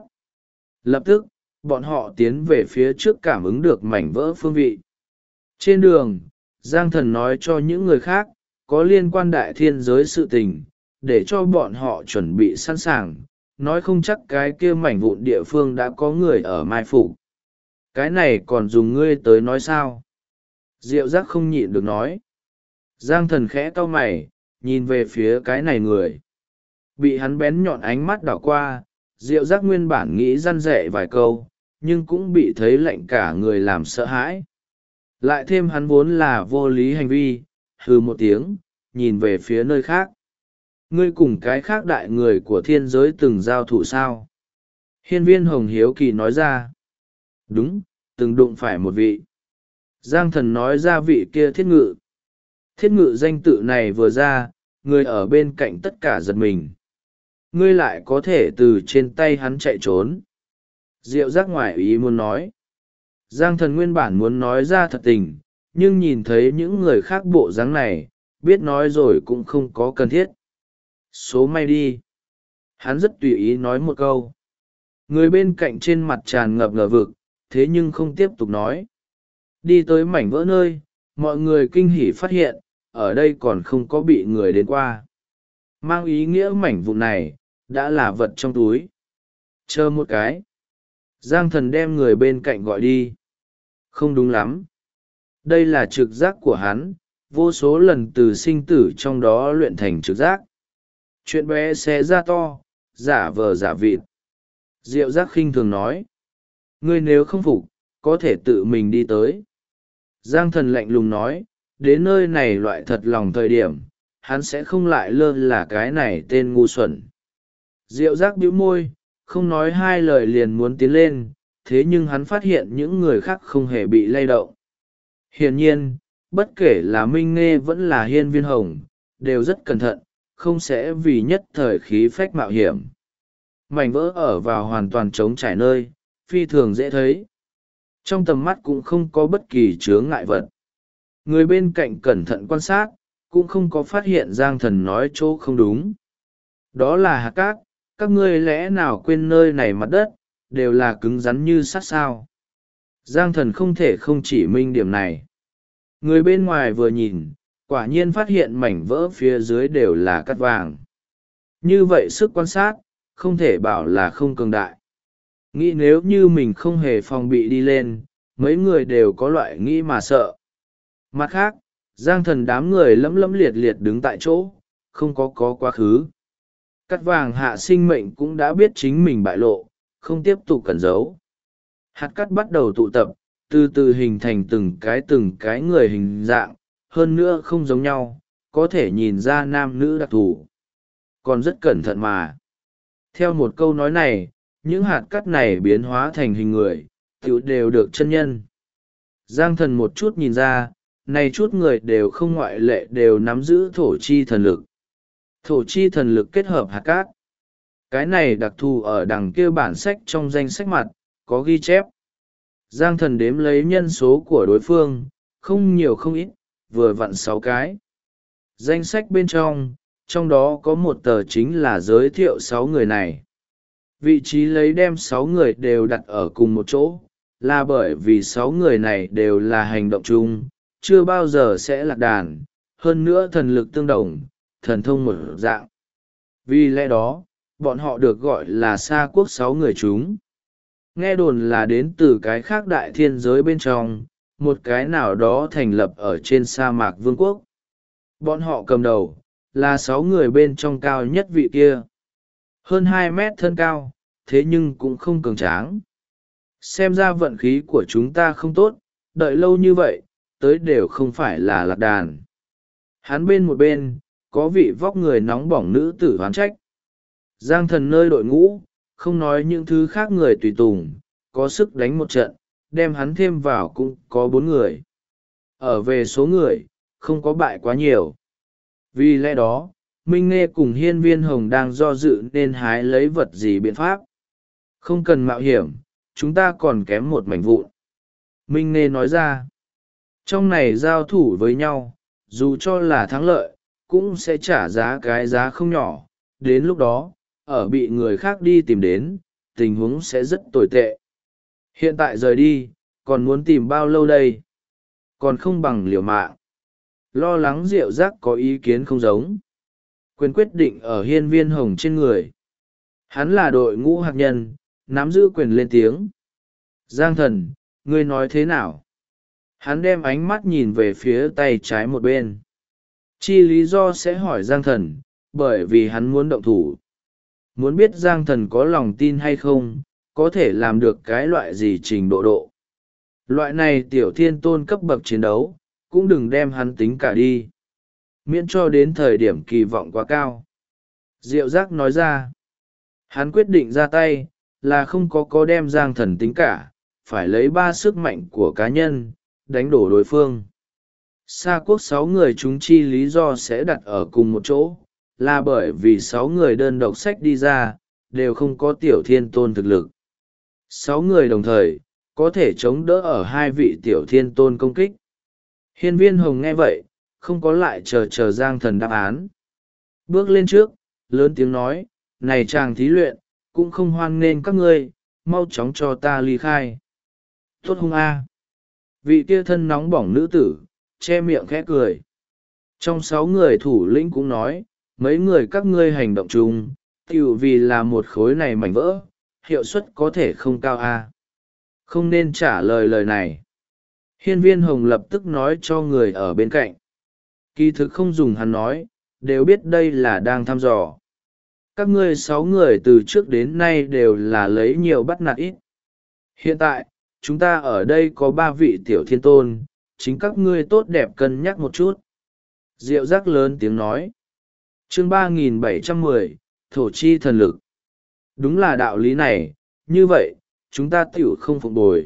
Lập tức, bọn họ tiến về phía trước cảm ứng được mảnh vỡ phương vị. Trên đường, Giang Thần nói cho những người khác, có liên quan đại thiên giới sự tình, để cho bọn họ chuẩn bị sẵn sàng, nói không chắc cái kia mảnh vụn địa phương đã có người ở mai phục. Cái này còn dùng ngươi tới nói sao? Diệu Giác không nhịn được nói. Giang Thần khẽ cau mày, nhìn về phía cái này người. Bị hắn bén nhọn ánh mắt đảo qua, Diệu Giác nguyên bản nghĩ răn dạy vài câu, nhưng cũng bị thấy lạnh cả người làm sợ hãi. Lại thêm hắn vốn là vô lý hành vi, hừ một tiếng, nhìn về phía nơi khác. Ngươi cùng cái khác đại người của thiên giới từng giao thủ sao? Hiên viên Hồng hiếu kỳ nói ra. Đúng, từng đụng phải một vị. Giang Thần nói ra vị kia Thiết Ngự. Thiết Ngự danh tự này vừa ra, người ở bên cạnh tất cả giật mình. Ngươi lại có thể từ trên tay hắn chạy trốn. Diệu Giác ngoại ý muốn nói. Giang Thần nguyên bản muốn nói ra thật tình, nhưng nhìn thấy những người khác bộ dáng này, biết nói rồi cũng không có cần thiết. Số may đi. Hắn rất tùy ý nói một câu. Người bên cạnh trên mặt tràn ngập ngờ vực, thế nhưng không tiếp tục nói. Đi tới mảnh vỡ nơi, mọi người kinh hỉ phát hiện, ở đây còn không có bị người đến qua. Mang ý nghĩa mảnh vụn này, đã là vật trong túi. Chờ một cái. Giang Thần đem người bên cạnh gọi đi. Không đúng lắm. Đây là trực giác của hắn, vô số lần từ sinh tử trong đó luyện thành trực giác. Chuyện bé xé ra to, giả vờ giả vịt. Diệu Giác khinh thường nói. Ngươi nếu không phục, có thể tự mình đi tới. Giang Thần lạnh lùng nói, đến nơi này loại thật lòng thời điểm, hắn sẽ không lại lơ là cái này tên ngu xuẩn. Diệu Giác bĩu môi, không nói 2 lời liền muốn tiến lên, thế nhưng hắn phát hiện những người khác không hề bị lay động. Hiển nhiên, bất kể là Minh Nghe vẫn là Hiên viên Hồng, đều rất cẩn thận, không sẽ vì nhất thời khí phách mạo hiểm. mảnh vỡ ở vào hoàn toàn trống trải nơi, phi thường dễ thấy. Trong tầm mắt cũng không có bất kỳ chướng ngại vật. Người bên cạnh cẩn thận quan sát, cũng không có phát hiện Giang Thần nói chỗ không đúng. Đó là hạt cát, các ngươi lẽ nào quên nơi này mặt đất, đều là cứng rắn như sắt sao. Giang Thần không thể không chỉ minh điểm này. Người bên ngoài vừa nhìn, quả nhiên phát hiện mảnh vỡ phía dưới đều là cát vàng. Như vậy sức quan sát, không thể bảo là không cường đại. Nghĩ nếu như mình không hề phòng bị đi lên, mấy người đều có loại nghĩ mà sợ. Mặt khác, Giang Thần đám người lẫm lẫm liệt liệt đứng tại chỗ, không có quá khứ. Cát vàng hạ sinh mệnh cũng đã biết chính mình bại lộ, không tiếp tục cẩn giấu. Hạt cát bắt đầu tụ tập, từ từ hình thành từng cái người hình dạng, hơn nữa không giống nhau, có thể nhìn ra nam nữ đặc thù. Còn rất cẩn thận mà. Theo một câu nói này, những hạt cát này biến hóa thành hình người, tiểu đều được chân nhân. Giang Thần một chút nhìn ra, này chút người đều không ngoại lệ đều nắm giữ thổ chi thần lực. Thổ chi thần lực kết hợp hạt cát. Cái này đặc thù ở đằng kia bản sách trong danh sách mặt, có ghi chép. Giang Thần đếm lấy nhân số của đối phương, không nhiều không ít, vừa vặn 6 cái. Danh sách bên trong đó có một tờ chính là giới thiệu 6 người này. Vị trí lấy đem 6 người đều đặt ở cùng một chỗ, là bởi vì 6 người này đều là hành động chung, chưa bao giờ sẽ lạc đàn, hơn nữa thần lực tương đồng, thần thông một dạng. Vì lẽ đó, bọn họ được gọi là Sa quốc 6 người chúng. Nghe đồn là đến từ cái khác đại thiên giới bên trong, một cái nào đó thành lập ở trên sa mạc vương quốc. Bọn họ cầm đầu, là 6 người bên trong cao nhất vị kia. Hơn 2 mét thân cao, thế nhưng cũng không cường tráng. Xem ra vận khí của chúng ta không tốt, đợi lâu như vậy, tới đều không phải là lạc đàn. Hắn bên một bên, có vị vóc người nóng bỏng nữ tử hoán trách. Giang Thần nơi đội ngũ, không nói những thứ khác người tùy tùng, có sức đánh một trận, đem hắn thêm vào cũng có 4 người. Ở về số người, không có bại quá nhiều. Vì lẽ đó, Minh Nghê cùng Hiên Viên Hồng đang do dự nên hái lấy vật gì biện pháp. Không cần mạo hiểm, chúng ta còn kém một mảnh vụn. Minh Nghê nói ra, trong này giao thủ với nhau, dù cho là thắng lợi, cũng sẽ trả giá cái giá không nhỏ. Đến lúc đó, ở bị người khác đi tìm đến, tình huống sẽ rất tồi tệ. Hiện tại rời đi, còn muốn tìm bao lâu đây? Còn không bằng liều mạng. Lo lắng Diệu Giác có ý kiến không giống. Quyền quyết định ở Hiên Viên Hồng trên người. Hắn là đội ngũ hạt nhân, nắm giữ quyền lên tiếng. Giang Thần, ngươi nói thế nào? Hắn đem ánh mắt nhìn về phía tay trái một bên. Chi lý do sẽ hỏi Giang Thần, bởi vì hắn muốn động thủ. Muốn biết Giang Thần có lòng tin hay không, có thể làm được cái loại gì trình độ. Loại này tiểu thiên tôn cấp bậc chiến đấu, cũng đừng đem hắn tính cả đi. Miễn cho đến thời điểm kỳ vọng quá cao. Diệu Giác nói ra. Hắn quyết định ra tay, là không có đem Giang Thần tính cả, phải lấy 3 sức mạnh của cá nhân, đánh đổ đối phương. Sa quốc 6 người chúng chi lý do sẽ đặt ở cùng một chỗ, là bởi vì 6 người đơn độc sách đi ra, đều không có tiểu thiên tôn thực lực. 6 người đồng thời, có thể chống đỡ ở 2 vị tiểu thiên tôn công kích. Hiên Viên Hồng nghe vậy, không có lại chờ Giang Thần đáp án. Bước lên trước, lớn tiếng nói, này chàng thí luyện, cũng không hoan nghênh các ngươi, mau chóng cho ta ly khai. Tốt hung a. Vị kia thân nóng bỏng nữ tử, che miệng khẽ cười. Trong 6 người thủ lĩnh cũng nói, mấy người các ngươi hành động chung, tiểu vì là một khối này mảnh vỡ, hiệu suất có thể không cao a. Không nên trả lời này. Hiên Viên Hồng lập tức nói cho người ở bên cạnh. Kỳ thực không dùng hắn nói, đều biết đây là đang thăm dò. Các ngươi 6 người từ trước đến nay đều là lấy nhiều bắt nạt ít. Hiện tại, chúng ta ở đây có 3 vị tiểu thiên tôn, chính các ngươi tốt đẹp cân nhắc một chút. Diệu Giác lớn tiếng nói. Chương 3710, Thổ chi thần lực. Đúng là đạo lý này, như vậy, chúng ta tiểu không phục bồi.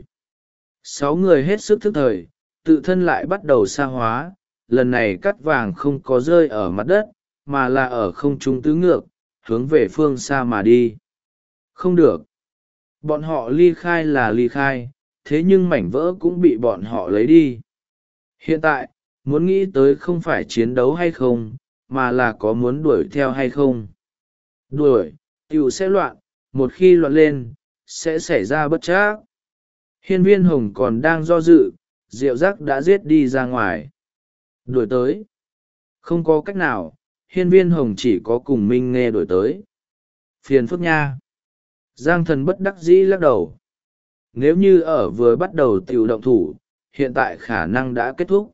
6 người hết sức thức thời, tự thân lại bắt đầu xa hóa, lần này cắt vàng không có rơi ở mặt đất, mà là ở không trung tứ ngược, hướng về phương xa mà đi. Không được. Bọn họ ly khai là ly khai, thế nhưng mảnh vỡ cũng bị bọn họ lấy đi. Hiện tại, muốn nghĩ tới không phải chiến đấu hay không, mà là có muốn đuổi theo hay không. Đuổi, tiểu sẽ loạn, một khi loạn lên, sẽ xảy ra bất trắc. Hiên Viên Hồng còn đang do dự, Diệu Giác đã giết đi ra ngoài. Đuổi tới. Không có cách nào, Hiên Viên Hồng chỉ có cùng Minh Nghe đuổi tới. Phiền phức nha. Giang Thần bất đắc dĩ lắc đầu. Nếu như ở vừa bắt đầu tiểu động thủ, hiện tại khả năng đã kết thúc.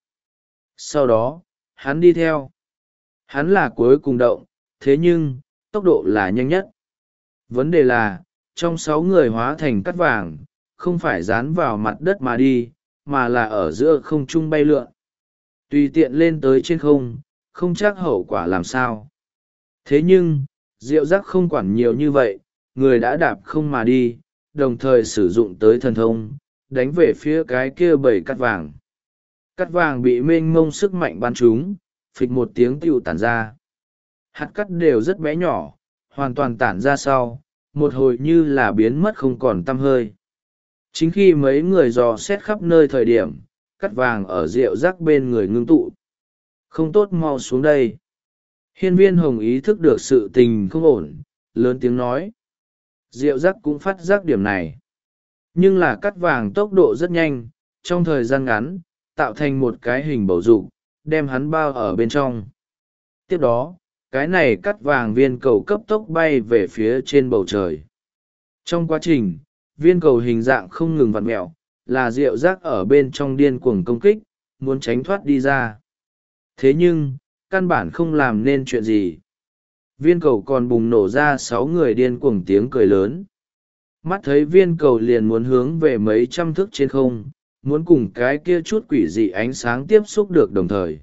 Sau đó, hắn đi theo. Hắn là cuối cùng động, thế nhưng, tốc độ là nhanh nhất. Vấn đề là, trong 6 người hóa thành cát vàng, không phải dán vào mặt đất mà đi, mà là ở giữa không trung bay lượn. Tùy tiện lên tới trên không, không chắc hậu quả làm sao. Thế nhưng, Diệu Giác không quản nhiều như vậy, người đã đạp không mà đi, đồng thời sử dụng tới thần thông, đánh về phía cái kia bầy cát vàng. Cát vàng bị mênh mông sức mạnh bắn trúng, phịch một tiếng tựu tản ra. Hạt cát đều rất bé nhỏ, hoàn toàn tản ra sau, một hồi như là biến mất không còn tăm hơi. Chính khi mấy người dò xét khắp nơi thời điểm, cát vàng ở Diệu Giác bên người ngưng tụ. Không tốt, mau xuống đây. Hiên Viên Hồng ý thức được sự tình không ổn, lớn tiếng nói. Diệu Giác cũng phát giác điểm này. Nhưng là cát vàng tốc độ rất nhanh, trong thời gian ngắn, tạo thành một cái hình bầu dục, đem hắn bao ở bên trong. Tiếp đó, cái này cát vàng viên cầu cấp tốc bay về phía trên bầu trời. Trong quá trình, viên cầu hình dạng không ngừng vặn mẹo, là Diệu Giác ở bên trong điên cuồng công kích, muốn tránh thoát đi ra. Thế nhưng, căn bản không làm nên chuyện gì. Viên cầu còn bùng nổ ra 6 người điên cuồng tiếng cười lớn. Mắt thấy viên cầu liền muốn hướng về mấy trăm thước trên không, muốn cùng cái kia chút quỷ dị ánh sáng tiếp xúc được đồng thời.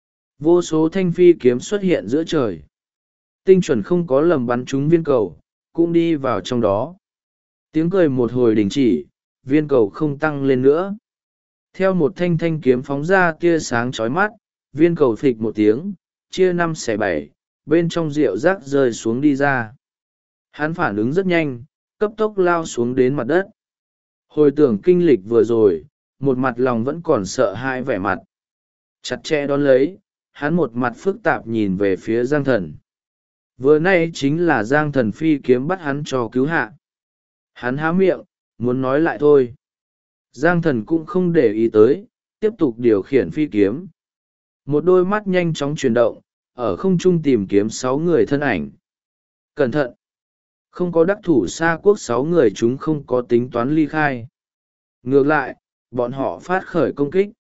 Vô số thanh phi kiếm xuất hiện giữa trời. Tinh chuẩn không có lầm bắn trúng viên cầu, cũng đi vào trong đó. Tiếng cười một hồi đình chỉ, viên cầu không tăng lên nữa. Theo một thanh thanh kiếm phóng ra tia sáng chói mắt, viên cầu phịch một tiếng, chia 5/7, bên trong Diệu Giác rơi xuống đi ra. Hắn phản ứng rất nhanh, cấp tốc lao xuống đến mặt đất. Hồi tưởng kinh lịch vừa rồi, một mặt lòng vẫn còn sợ hãi vẻ mặt. Chặt chẽ đón lấy, hắn một mặt phức tạp nhìn về phía Giang Thần. Vừa nay chính là Giang Thần phi kiếm bắt hắn cho cứu hạ. Hắn há miệng, muốn nói lại thôi. Giang Thần cũng không để ý tới, tiếp tục điều khiển phi kiếm. Một đôi mắt nhanh chóng chuyển động, ở không trung tìm kiếm 6 người thân ảnh. Cẩn thận! Không có đắc thủ xa quốc 6 người chúng không có tính toán ly khai. Ngược lại, bọn họ phát khởi công kích.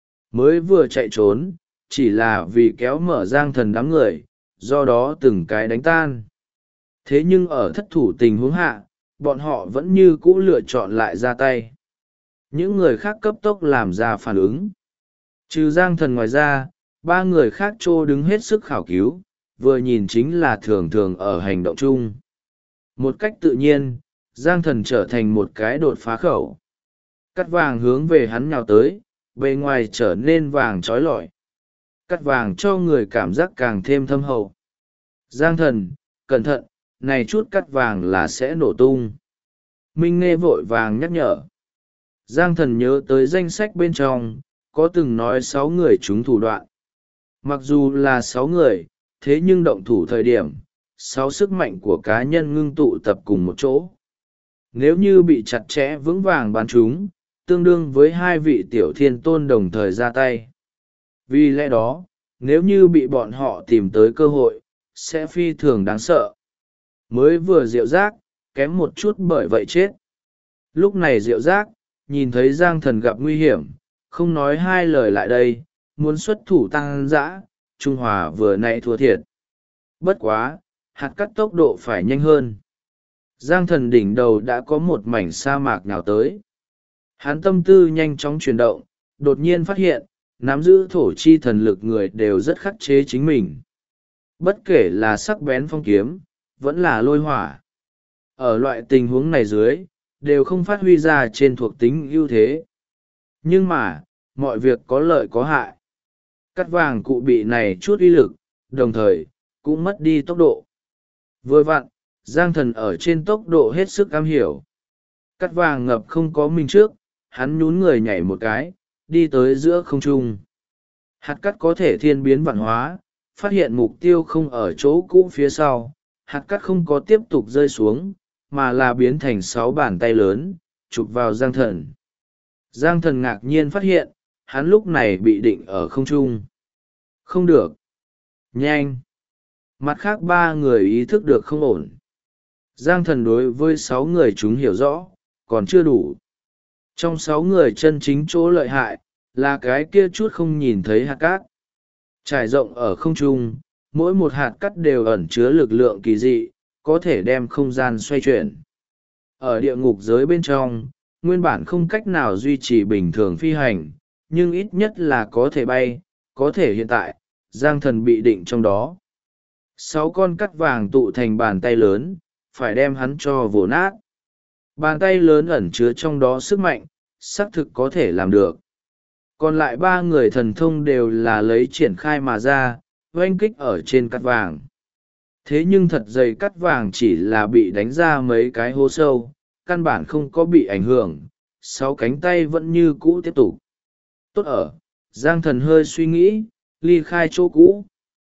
Mới vừa chạy trốn, chỉ là vì kéo mở Giang Thần đám người, do đó từng cái đánh tan. Thế nhưng ở thất thủ tình huống hạ, bọn họ vẫn như cũ lựa chọn lại ra tay. Những người khác cấp tốc làm ra phản ứng. Trừ Giang Thần ngoài ra, 3 người khác trô đứng hết sức khảo cứu, vừa nhìn chính là thường thường ở hành động chung. Một cách tự nhiên, Giang Thần trở thành một cái đột phá khẩu. Cắt vàng hướng về hắn nhào tới, bề ngoài trở nên vàng trói lọi. Cắt vàng cho người cảm giác càng thêm thâm hậu. Giang Thần, cẩn thận, này chút cắt vàng là sẽ nổ tung. Minh Nghe vội vàng nhắc nhở. Giang Thần nhớ tới danh sách bên trong, có từng nói 6 người chúng thủ đoạn. Mặc dù là 6 người, thế nhưng động thủ thời điểm, 6 sức mạnh của cá nhân ngưng tụ tập cùng một chỗ. Nếu như bị chặt chẽ vững vàng bắn chúng, tương đương với 2 vị tiểu thiên tôn đồng thời ra tay. Vì lẽ đó, nếu như bị bọn họ tìm tới cơ hội, sẽ phi thường đáng sợ. Mới vừa Diệu Giác, kém một chút bởi vậy chết. Lúc này Diệu Giác, nhìn thấy Giang Thần gặp nguy hiểm, không nói 2 lời lại đây, muốn xuất thủ tăng dã, Trung Hòa vừa nãy thua thiệt. Bất quá, hạt cắt tốc độ phải nhanh hơn. Giang Thần đỉnh đầu đã có một mảnh sa mạc nào tới. Hắn tâm tư nhanh chóng chuyển động, đột nhiên phát hiện, nắm giữ thổ chi thần lực người đều rất khắc chế chính mình. Bất kể là sắc bén phong kiếm, vẫn là lôi hỏa. Ở loại tình huống này dưới, đều không phát huy ra trên thuộc tính ưu thế. Nhưng mà, mọi việc có lợi có hại. Cắt vàng cụ bị này chút uy lực, đồng thời, cũng mất đi tốc độ. Vừa vặn, Giang Thần ở trên tốc độ hết sức am hiểu. Cắt vàng ngập không có mình trước, hắn nhún người nhảy một cái, đi tới giữa không trung. Hạt cắt có thể thiên biến vạn hóa, phát hiện mục tiêu không ở chỗ cũ phía sau, hạt cắt không có tiếp tục rơi xuống, mà là biến thành 6 bàn tay lớn, chụp vào Giang Thần. Giang Thần ngạc nhiên phát hiện, hắn lúc này bị định ở không trung. Không được. Nhanh. Mặt khác 3 người ý thức được không ổn. Giang Thần đối với 6 người chúng hiểu rõ, còn chưa đủ. Trong 6 người chân chính chỗ lợi hại, là cái kia chút không nhìn thấy hạt cát. Trải rộng ở không trung, mỗi một hạt cát đều ẩn chứa lực lượng kỳ dị, có thể đem không gian xoay chuyển. Ở địa ngục giới bên trong, nguyên bản không cách nào duy trì bình thường phi hành, nhưng ít nhất là có thể bay, có thể hiện tại, Giang Thần bị định trong đó. 6 con cắt vàng tụ thành bàn tay lớn, phải đem hắn cho vồ nát. Bàn tay lớn ẩn chứa trong đó sức mạnh, xác thực có thể làm được. Còn lại 3 người thần thông đều là lấy triển khai mà ra, oanh kích ở trên cắt vàng. Thế nhưng thật dày cắt vàng chỉ là bị đánh ra mấy cái hố sâu, căn bản không có bị ảnh hưởng, 6 cánh tay vẫn như cũ tiếp tục. Tốt ở, Giang Thần hơi suy nghĩ, ly khai chỗ cũ.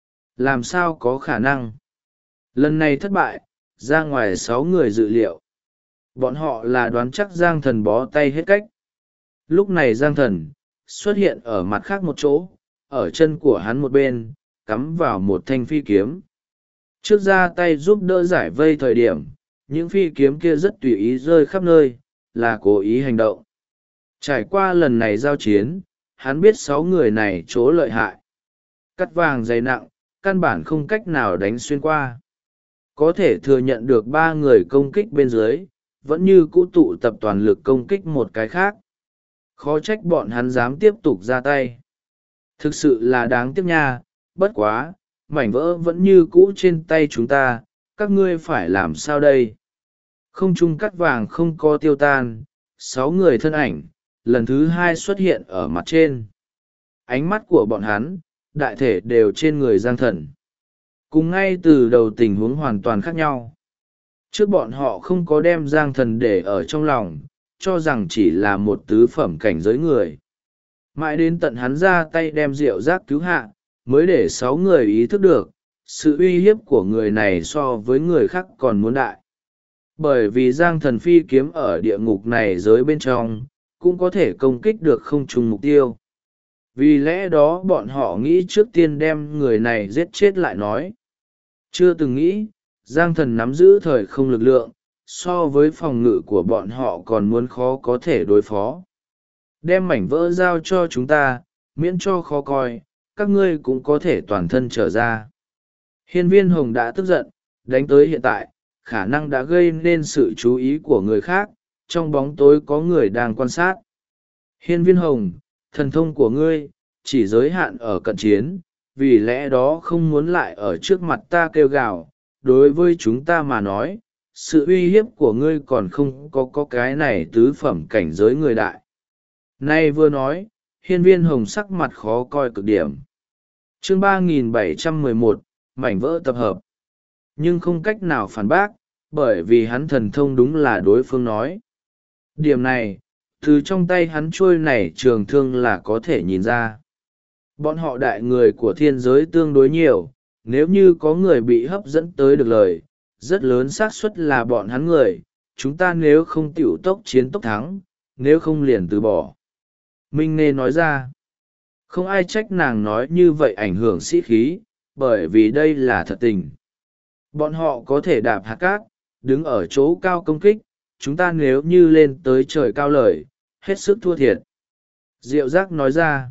Làm sao có khả năng? Lần này thất bại, ra ngoài 6 người dự liệu. Bọn họ là đoán chắc Giang Thần bó tay hết cách. Lúc này Giang Thần xuất hiện ở mặt khác một chỗ, ở chân của hắn một bên, cắm vào một thanh phi kiếm. Trước ra tay giúp đỡ giải vây thời điểm, những phi kiếm kia rất tùy ý rơi khắp nơi, là cố ý hành động. Trải qua lần này giao chiến, hắn biết 6 người này chỗ lợi hại. Cắt vàng dày nặng, căn bản không cách nào đánh xuyên qua. Có thể thừa nhận được 3 người công kích bên dưới, vẫn như cũ tụ tập toàn lực công kích một cái khác. Khó trách bọn hắn dám tiếp tục ra tay. Thực sự là đáng tiếc nha, bất quá, mảnh vỡ vẫn như cũ trên tay chúng ta, các ngươi phải làm sao đây? Không trung cắt vàng không có tiêu tan, 6 người thân ảnh, lần thứ 2 xuất hiện ở mặt trên. Ánh mắt của bọn hắn, đại thể đều trên người Giang Thần. Cùng ngay từ đầu tình huống hoàn toàn khác nhau. Trước bọn họ không có đem Giang Thần để ở trong lòng, cho rằng chỉ là một tứ phẩm cảnh giới người. Mãi đến tận hắn ra tay đem rượu giác cứu hạ, mới để 6 người ý thức được, sự uy hiếp của người này so với người khác còn muốn đại. Bởi vì Giang Thần phi kiếm ở địa ngục này giới bên trong, cũng có thể công kích được không trùng mục tiêu. Vì lẽ đó bọn họ nghĩ trước tiên đem người này giết chết lại nói. Chưa từng nghĩ, Giang Thần nắm giữ thời không lực lượng, so với phòng ngự của bọn họ còn muốn khó có thể đối phó. Đem mảnh vỡ giao cho chúng ta, miễn cho khó coi, các ngươi cũng có thể toàn thân trở ra. Hiên Viên Hồng đã tức giận, đánh tới hiện tại, khả năng đã gây nên sự chú ý của người khác, trong bóng tối có người đang quan sát. Hiên Viên Hồng, thần thông của ngươi, chỉ giới hạn ở cận chiến, vì lẽ đó không muốn lại ở trước mặt ta kêu gào. Đối với chúng ta mà nói, sự uy hiếp của ngươi còn không có cái này tứ phẩm cảnh giới người đại. Nay vừa nói, Hiên Viên Hồng sắc mặt khó coi cực điểm. Chương 3711, mảnh vỡ tập hợp. Nhưng không cách nào phản bác, bởi vì hắn thần thông đúng là đối phương nói. Điểm này, từ trong tay hắn trôi này trường thương là có thể nhìn ra. Bọn họ đại người của thiên giới tương đối nhiều, nếu như có người bị hấp dẫn tới được lời, rất lớn xác suất là bọn hắn người, chúng ta nếu không tiểu tốc chiến tốc thắng, nếu không liền từ bỏ. Minh Nê nói ra, không ai trách nàng nói như vậy ảnh hưởng sĩ khí, bởi vì đây là thật tình. Bọn họ có thể đạp hạt cát, đứng ở chỗ cao công kích, chúng ta nếu như lên tới trời cao lời, hết sức thua thiệt. Diệu Giác nói ra,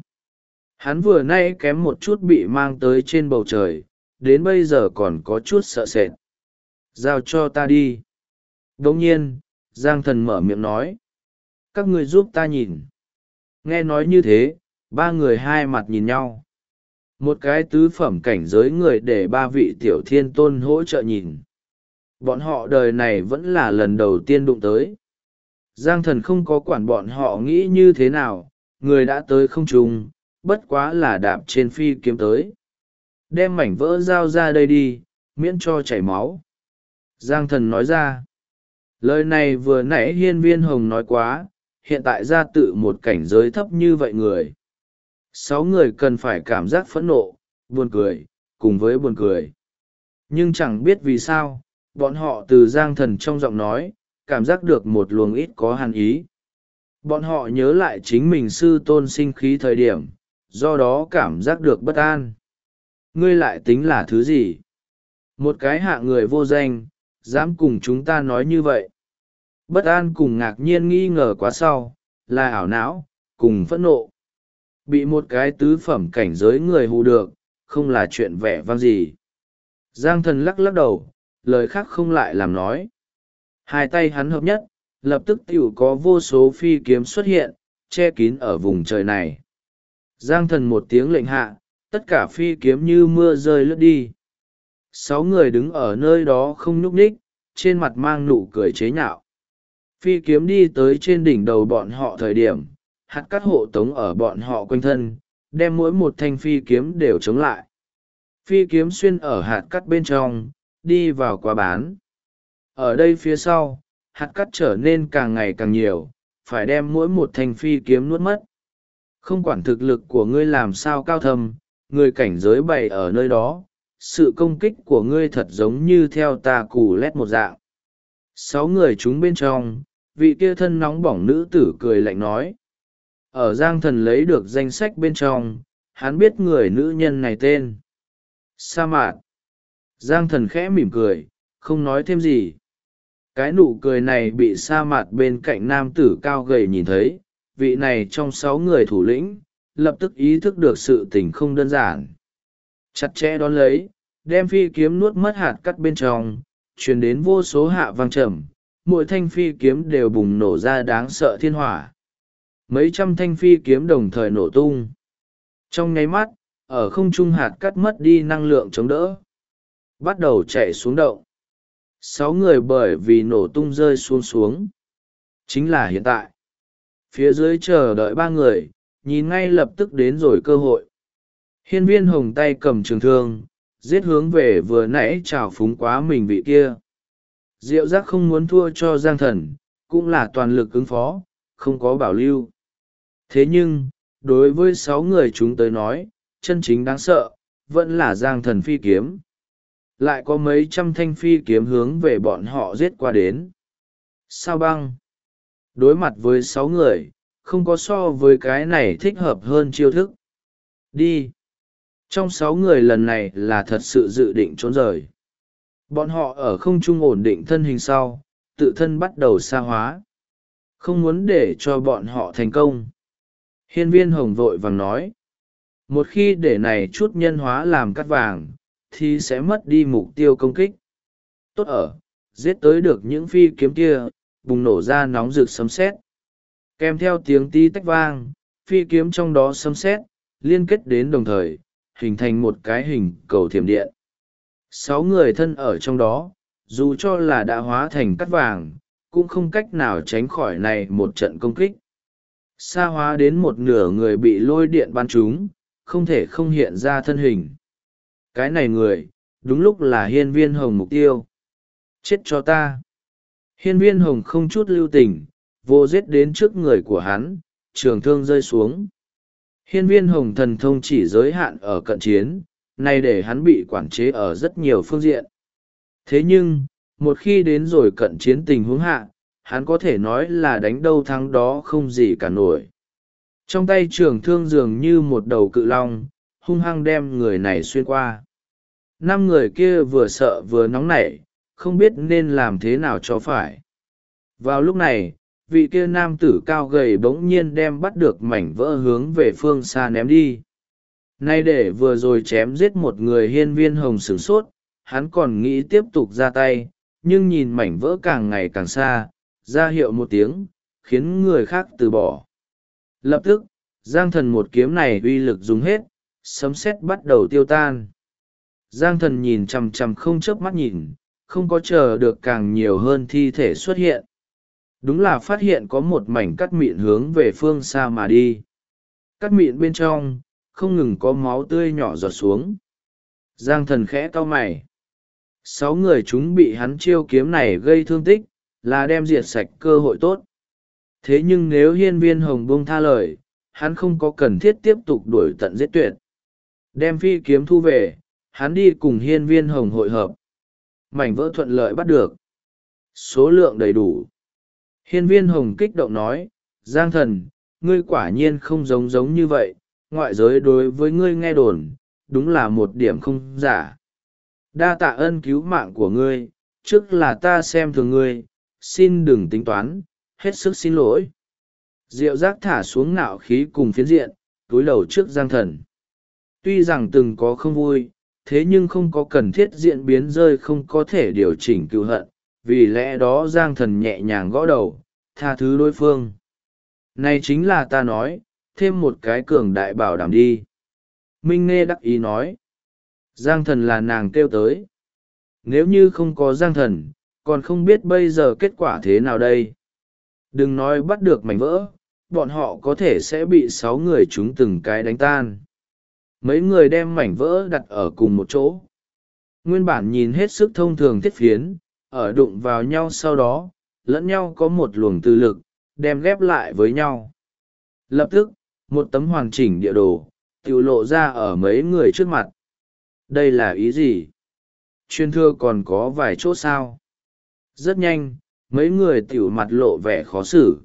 hắn vừa nay kém một chút bị mang tới trên bầu trời, đến bây giờ còn có chút sợ sệt. Giao cho ta đi. Đồng nhiên, Giang Thần mở miệng nói, các người giúp ta nhìn. Nghe nói như thế, 3 người hai mặt nhìn nhau. Một cái tứ phẩm cảnh giới người để 3 vị tiểu thiên tôn hỗ trợ nhìn. Bọn họ đời này vẫn là lần đầu tiên đụng tới. Giang Thần không có quản bọn họ nghĩ như thế nào, người đã tới không trung, bất quá là đạp trên phi kiếm tới. Đem mảnh vỡ dao ra đây đi, miễn cho chảy máu. Giang thần nói ra. Lời này vừa nãy hiên viên hồng nói quá, hiện tại ra tự một cảnh giới thấp như vậy người. 6 người cần phải cảm giác phẫn nộ, buồn cười, cùng với buồn cười. Nhưng chẳng biết vì sao, bọn họ từ Giang thần trong giọng nói, cảm giác được một luồng ít có hàn ý. Bọn họ nhớ lại chính mình sư tôn sinh khí thời điểm, do đó cảm giác được bất an. Ngươi lại tính là thứ gì? Một cái hạ người vô danh, dám cùng chúng ta nói như vậy. Bất an cùng ngạc nhiên nghi ngờ quá sau, là ảo não, cùng phẫn nộ. Bị một cái tứ phẩm cảnh giới người hù được, không là chuyện vẻ vang gì. Giang thần lắc lắc đầu, lời khác không lại làm nói. Hai tay hắn hợp nhất, lập tức tiểu có vô số phi kiếm xuất hiện, che kín ở vùng trời này. Giang thần một tiếng lệnh hạ, tất cả phi kiếm như mưa rơi lướt đi. 6 người đứng ở nơi đó không nhúc nhích, trên mặt mang nụ cười chế nhạo. Phi kiếm đi tới trên đỉnh đầu bọn họ thời điểm, hạt cát hộ tống ở bọn họ quanh thân, đem mỗi một thanh phi kiếm đều chống lại. Phi kiếm xuyên ở hạt cát bên trong, đi vào quá bán. Ở đây phía sau, hạt cát trở nên càng ngày càng nhiều, phải đem mỗi một thanh phi kiếm nuốt mất. Không quản thực lực của ngươi làm sao cao thâm, người cảnh giới bày ở nơi đó, sự công kích của ngươi thật giống như theo ta cù lét một dạng. 6 người chúng bên trong, vị kia thân nóng bỏng nữ tử cười lạnh nói. Ở Giang thần lấy được danh sách bên trong, hắn biết người nữ nhân này tên Sa Mạt. Giang thần khẽ mỉm cười, không nói thêm gì. Cái nụ cười này bị Sa Mạt bên cạnh nam tử cao gầy nhìn thấy, vị này trong 6 người thủ lĩnh, lập tức ý thức được sự tình không đơn giản. Chặt chẽ đón lấy, đem phi kiếm nuốt mất hạt cắt bên trong, truyền đến vô số hạ vang trầm, mỗi thanh phi kiếm đều bùng nổ ra đáng sợ thiên hỏa. Mấy trăm thanh phi kiếm đồng thời nổ tung. Trong nháy mắt, ở không trung hạt cắt mất đi năng lượng chống đỡ. Bắt đầu chạy xuống động. 6 người bởi vì nổ tung rơi xuống. Chính là hiện tại. Phía dưới chờ đợi 3 người, nhìn ngay lập tức đến rồi cơ hội. Hiên viên hồng tay cầm trường thương, giết hướng về vừa nãy trào phúng quá mình vị kia. Diệu giác không muốn thua cho Giang thần, cũng là toàn lực ứng phó, không có bảo lưu. Thế nhưng, đối với 6 người chúng tới nói, chân chính đáng sợ, vẫn là Giang thần phi kiếm. Lại có mấy trăm thanh phi kiếm hướng về bọn họ giết qua đến. Sao băng? Đối mặt với 6 người, không có so với cái này thích hợp hơn chiêu thức. Đi! Trong 6 người lần này là thật sự dự định trốn rời. Bọn họ ở không trung ổn định thân hình sau, tự thân bắt đầu xa hóa. Không muốn để cho bọn họ thành công. Hiên viên hồng vội vàng nói. Một khi để này chút nhân hóa làm cát vàng, thì sẽ mất đi mục tiêu công kích. Tốt ở, giết tới được những phi kiếm kia, bùng nổ ra nóng rực sấm sét. Kèm theo tiếng tí tách vang, phi kiếm trong đó sấm sét, liên kết đến đồng thời, hình thành một cái hình cầu thiểm điện. 6 người thân ở trong đó, dù cho là đã hóa thành cát vàng, cũng không cách nào tránh khỏi này một trận công kích. Xa hóa đến một nửa người bị lôi điện bắn trúng, không thể không hiện ra thân hình. Cái này người, đúng lúc là hiên viên hồng mục tiêu. Chết cho ta! Hiên viên hồng không chút lưu tình, vô giết đến trước người của hắn, trường thương rơi xuống. Hiên viên hồng thần thông chỉ giới hạn ở cận chiến, này để hắn bị quản chế ở rất nhiều phương diện. Thế nhưng, một khi đến rồi cận chiến tình huống hạ, hắn có thể nói là đánh đâu thắng đó không gì cả nổi. Trong tay trường thương dường như một đầu cự long, hung hăng đem người này xuyên qua. 5 người kia vừa sợ vừa nóng nảy, không biết nên làm thế nào cho phải. Vào lúc này, vị kia nam tử cao gầy bỗng nhiên đem bắt được mảnh vỡ hướng về phương xa ném đi. Nay để vừa rồi chém giết một người hiên viên hồng sửng sốt, hắn còn nghĩ tiếp tục ra tay, nhưng nhìn mảnh vỡ càng ngày càng xa, ra hiệu một tiếng, khiến người khác từ bỏ. Lập tức, Giang thần một kiếm này uy lực dùng hết, sấm sét bắt đầu tiêu tan. Giang thần nhìn chằm chằm không chớp mắt nhìn, không có chờ được càng nhiều hơn thi thể xuất hiện. Đúng là phát hiện có một mảnh cắt mịn hướng về phương xa mà đi. Cắt mịn bên trong, không ngừng có máu tươi nhỏ giọt xuống. Giang thần khẽ cau mày. 6 người chúng bị hắn chiêu kiếm này gây thương tích, là đem diệt sạch cơ hội tốt. Thế nhưng nếu hiên viên hồng buông tha lời, hắn không có cần thiết tiếp tục đuổi tận giết tuyệt. Đem phi kiếm thu về, hắn đi cùng hiên viên hồng hội hợp. Mảnh vỡ thuận lợi bắt được. Số lượng đầy đủ. Hiên viên hồng kích động nói, Giang thần, ngươi quả nhiên không giống như vậy, ngoại giới đối với ngươi nghe đồn, đúng là một điểm không giả. Đa tạ ân cứu mạng của ngươi, trước là ta xem thường ngươi, xin đừng tính toán, hết sức xin lỗi. Diệu giác thả xuống nạo khí cùng phiến diện, túi đầu trước Giang thần. Tuy rằng từng có không vui, thế nhưng không có cần thiết diễn biến rơi không có thể điều chỉnh cựu hận, vì lẽ đó Giang thần nhẹ nhàng gõ đầu, tha thứ đối phương. Này chính là ta nói, thêm một cái cường đại bảo đảm đi. Minh Nghe đắc ý nói. Giang thần là nàng kêu tới. Nếu như không có Giang thần, còn không biết bây giờ kết quả thế nào đây. Đừng nói bắt được mảnh vỡ, bọn họ có thể sẽ bị 6 người chúng từng cái đánh tan. Mấy người đem mảnh vỡ đặt ở cùng một chỗ. Nguyên bản nhìn hết sức thông thường thiết phiến, ở đụng vào nhau sau đó, lẫn nhau có một luồng tư lực, đem ghép lại với nhau. Lập tức, một tấm hoàn chỉnh địa đồ, tự lộ ra ở mấy người trước mặt. Đây là ý gì? Truyền thừa còn có vài chỗ sao? Rất nhanh, mấy người tiểu mặt lộ vẻ khó xử.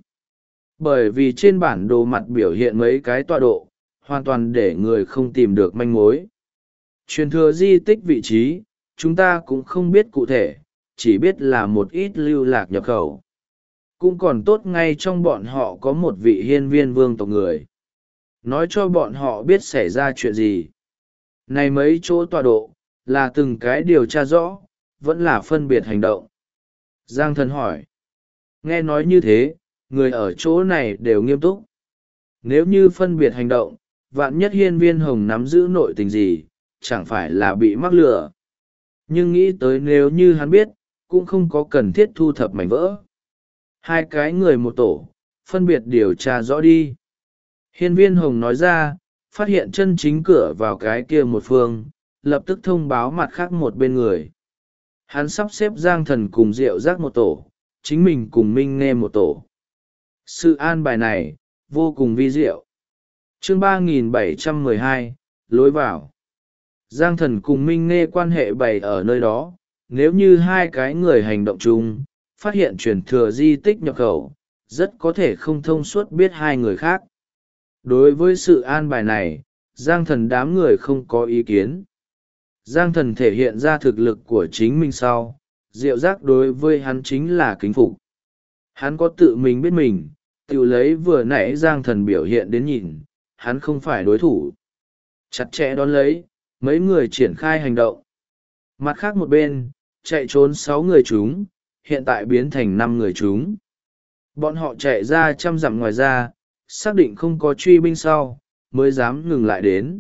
Bởi vì trên bản đồ mặt biểu hiện mấy cái tọa độ, hoàn toàn để người không tìm được manh mối. Truyền thừa di tích vị trí, chúng ta cũng không biết cụ thể, chỉ biết là một ít lưu lạc nhập khẩu. Cũng còn tốt ngay trong bọn họ có một vị hiên viên vương tộc người. Nói cho bọn họ biết xảy ra chuyện gì. Này mấy chỗ tọa độ, là từng cái điều tra rõ, vẫn là phân biệt hành động. Giang thần hỏi. Nghe nói như thế, người ở chỗ này đều nghiêm túc. Nếu như phân biệt hành động, vạn nhất hiên viên hồng nắm giữ nội tình gì, chẳng phải là bị mắc lừa. Nhưng nghĩ tới nếu như hắn biết, cũng không có cần thiết thu thập mảnh vỡ. 2 cái người một tổ, phân biệt điều tra rõ đi. Hiên viên hồng nói ra, phát hiện chân chính cửa vào cái kia một phương, lập tức thông báo mặt khác một bên người. Hắn sắp xếp Giang thần cùng Diệu giác một tổ, chính mình cùng Minh Nghe một tổ. Sự an bài này, vô cùng vi diệu. Chương 3712, lối vào. Giang thần cùng Minh Nghe quan hệ bày ở nơi đó, nếu như 2 cái người hành động chung, phát hiện truyền thừa di tích nhập khẩu, rất có thể không thông suốt biết 2 người khác. Đối với sự an bài này, Giang thần đám người không có ý kiến. Giang thần thể hiện ra thực lực của chính mình sau, Diệu giác đối với hắn chính là kính phục. Hắn có tự mình biết mình, tự lấy vừa nãy Giang thần biểu hiện đến nhìn, hắn không phải đối thủ. Chặt chẽ đón lấy, mấy người triển khai hành động. Mặt khác một bên, chạy trốn 6 người chúng, hiện tại biến thành 5 người chúng. Bọn họ chạy ra 100 dặm ngoài ra, xác định không có truy binh sau, mới dám ngừng lại đến.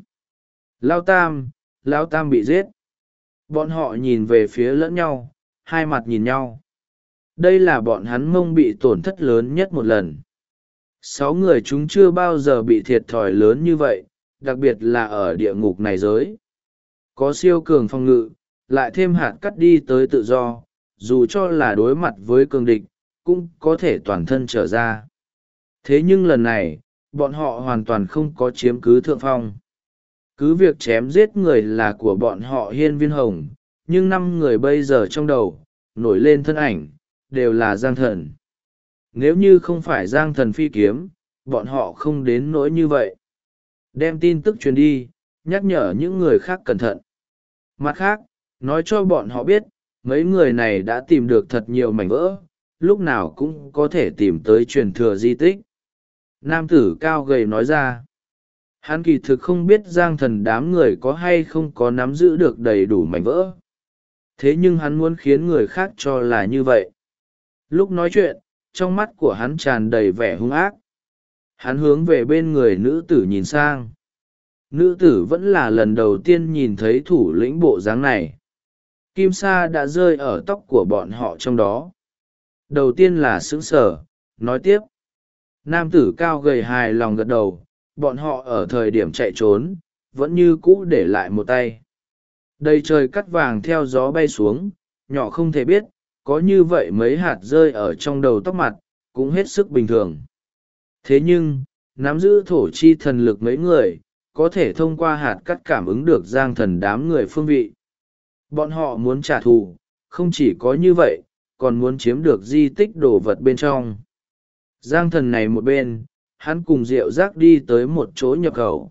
Lao Tam bị giết. Bọn họ nhìn về phía lẫn nhau, hai mặt nhìn nhau. Đây là bọn hắn mông bị tổn thất lớn nhất một lần. 6 người chúng chưa bao giờ bị thiệt thòi lớn như vậy, đặc biệt là ở địa ngục này giới. Có siêu cường phòng ngự, lại thêm hạt cắt đi tới tự do, dù cho là đối mặt với cường địch, cũng có thể toàn thân trở ra. Thế nhưng lần này, bọn họ hoàn toàn không có chiếm cứ thượng phong. Cứ việc chém giết người là của bọn họ hiên viên hồng, nhưng 5 người bây giờ trong đầu, nổi lên thân ảnh, đều là Giang thần. Nếu như không phải Giang thần phi kiếm, bọn họ không đến nỗi như vậy. Đem tin tức truyền đi, nhắc nhở những người khác cẩn thận. Mặt khác, nói cho bọn họ biết, mấy người này đã tìm được thật nhiều mảnh vỡ, lúc nào cũng có thể tìm tới truyền thừa di tích. Nam tử cao gầy nói ra. Hắn kỳ thực không biết Giang thần đám người có hay không có nắm giữ được đầy đủ mảnh vỡ. Thế nhưng hắn muốn khiến người khác cho là như vậy. Lúc nói chuyện, trong mắt của hắn tràn đầy vẻ hung ác. Hắn hướng về bên người nữ tử nhìn sang. Nữ tử vẫn là lần đầu tiên nhìn thấy thủ lĩnh bộ dáng này. Kim sa đã rơi ở tóc của bọn họ trong đó. Đầu tiên là sững sờ, nói tiếp. Nam tử cao gầy hài lòng gật đầu, bọn họ ở thời điểm chạy trốn, vẫn như cũ để lại một tay. Đầy trời cắt vàng theo gió bay xuống, nhỏ không thể biết, có như vậy mấy hạt rơi ở trong đầu tóc mặt, cũng hết sức bình thường. Thế nhưng, nắm giữ thổ chi thần lực mấy người, có thể thông qua hạt cắt cảm ứng được Giang Thần đám người phương vị. Bọn họ muốn trả thù, không chỉ có như vậy, còn muốn chiếm được di tích đồ vật bên trong. Giang Thần này một bên, hắn cùng Diệu Giác đi tới một chỗ nhập khẩu.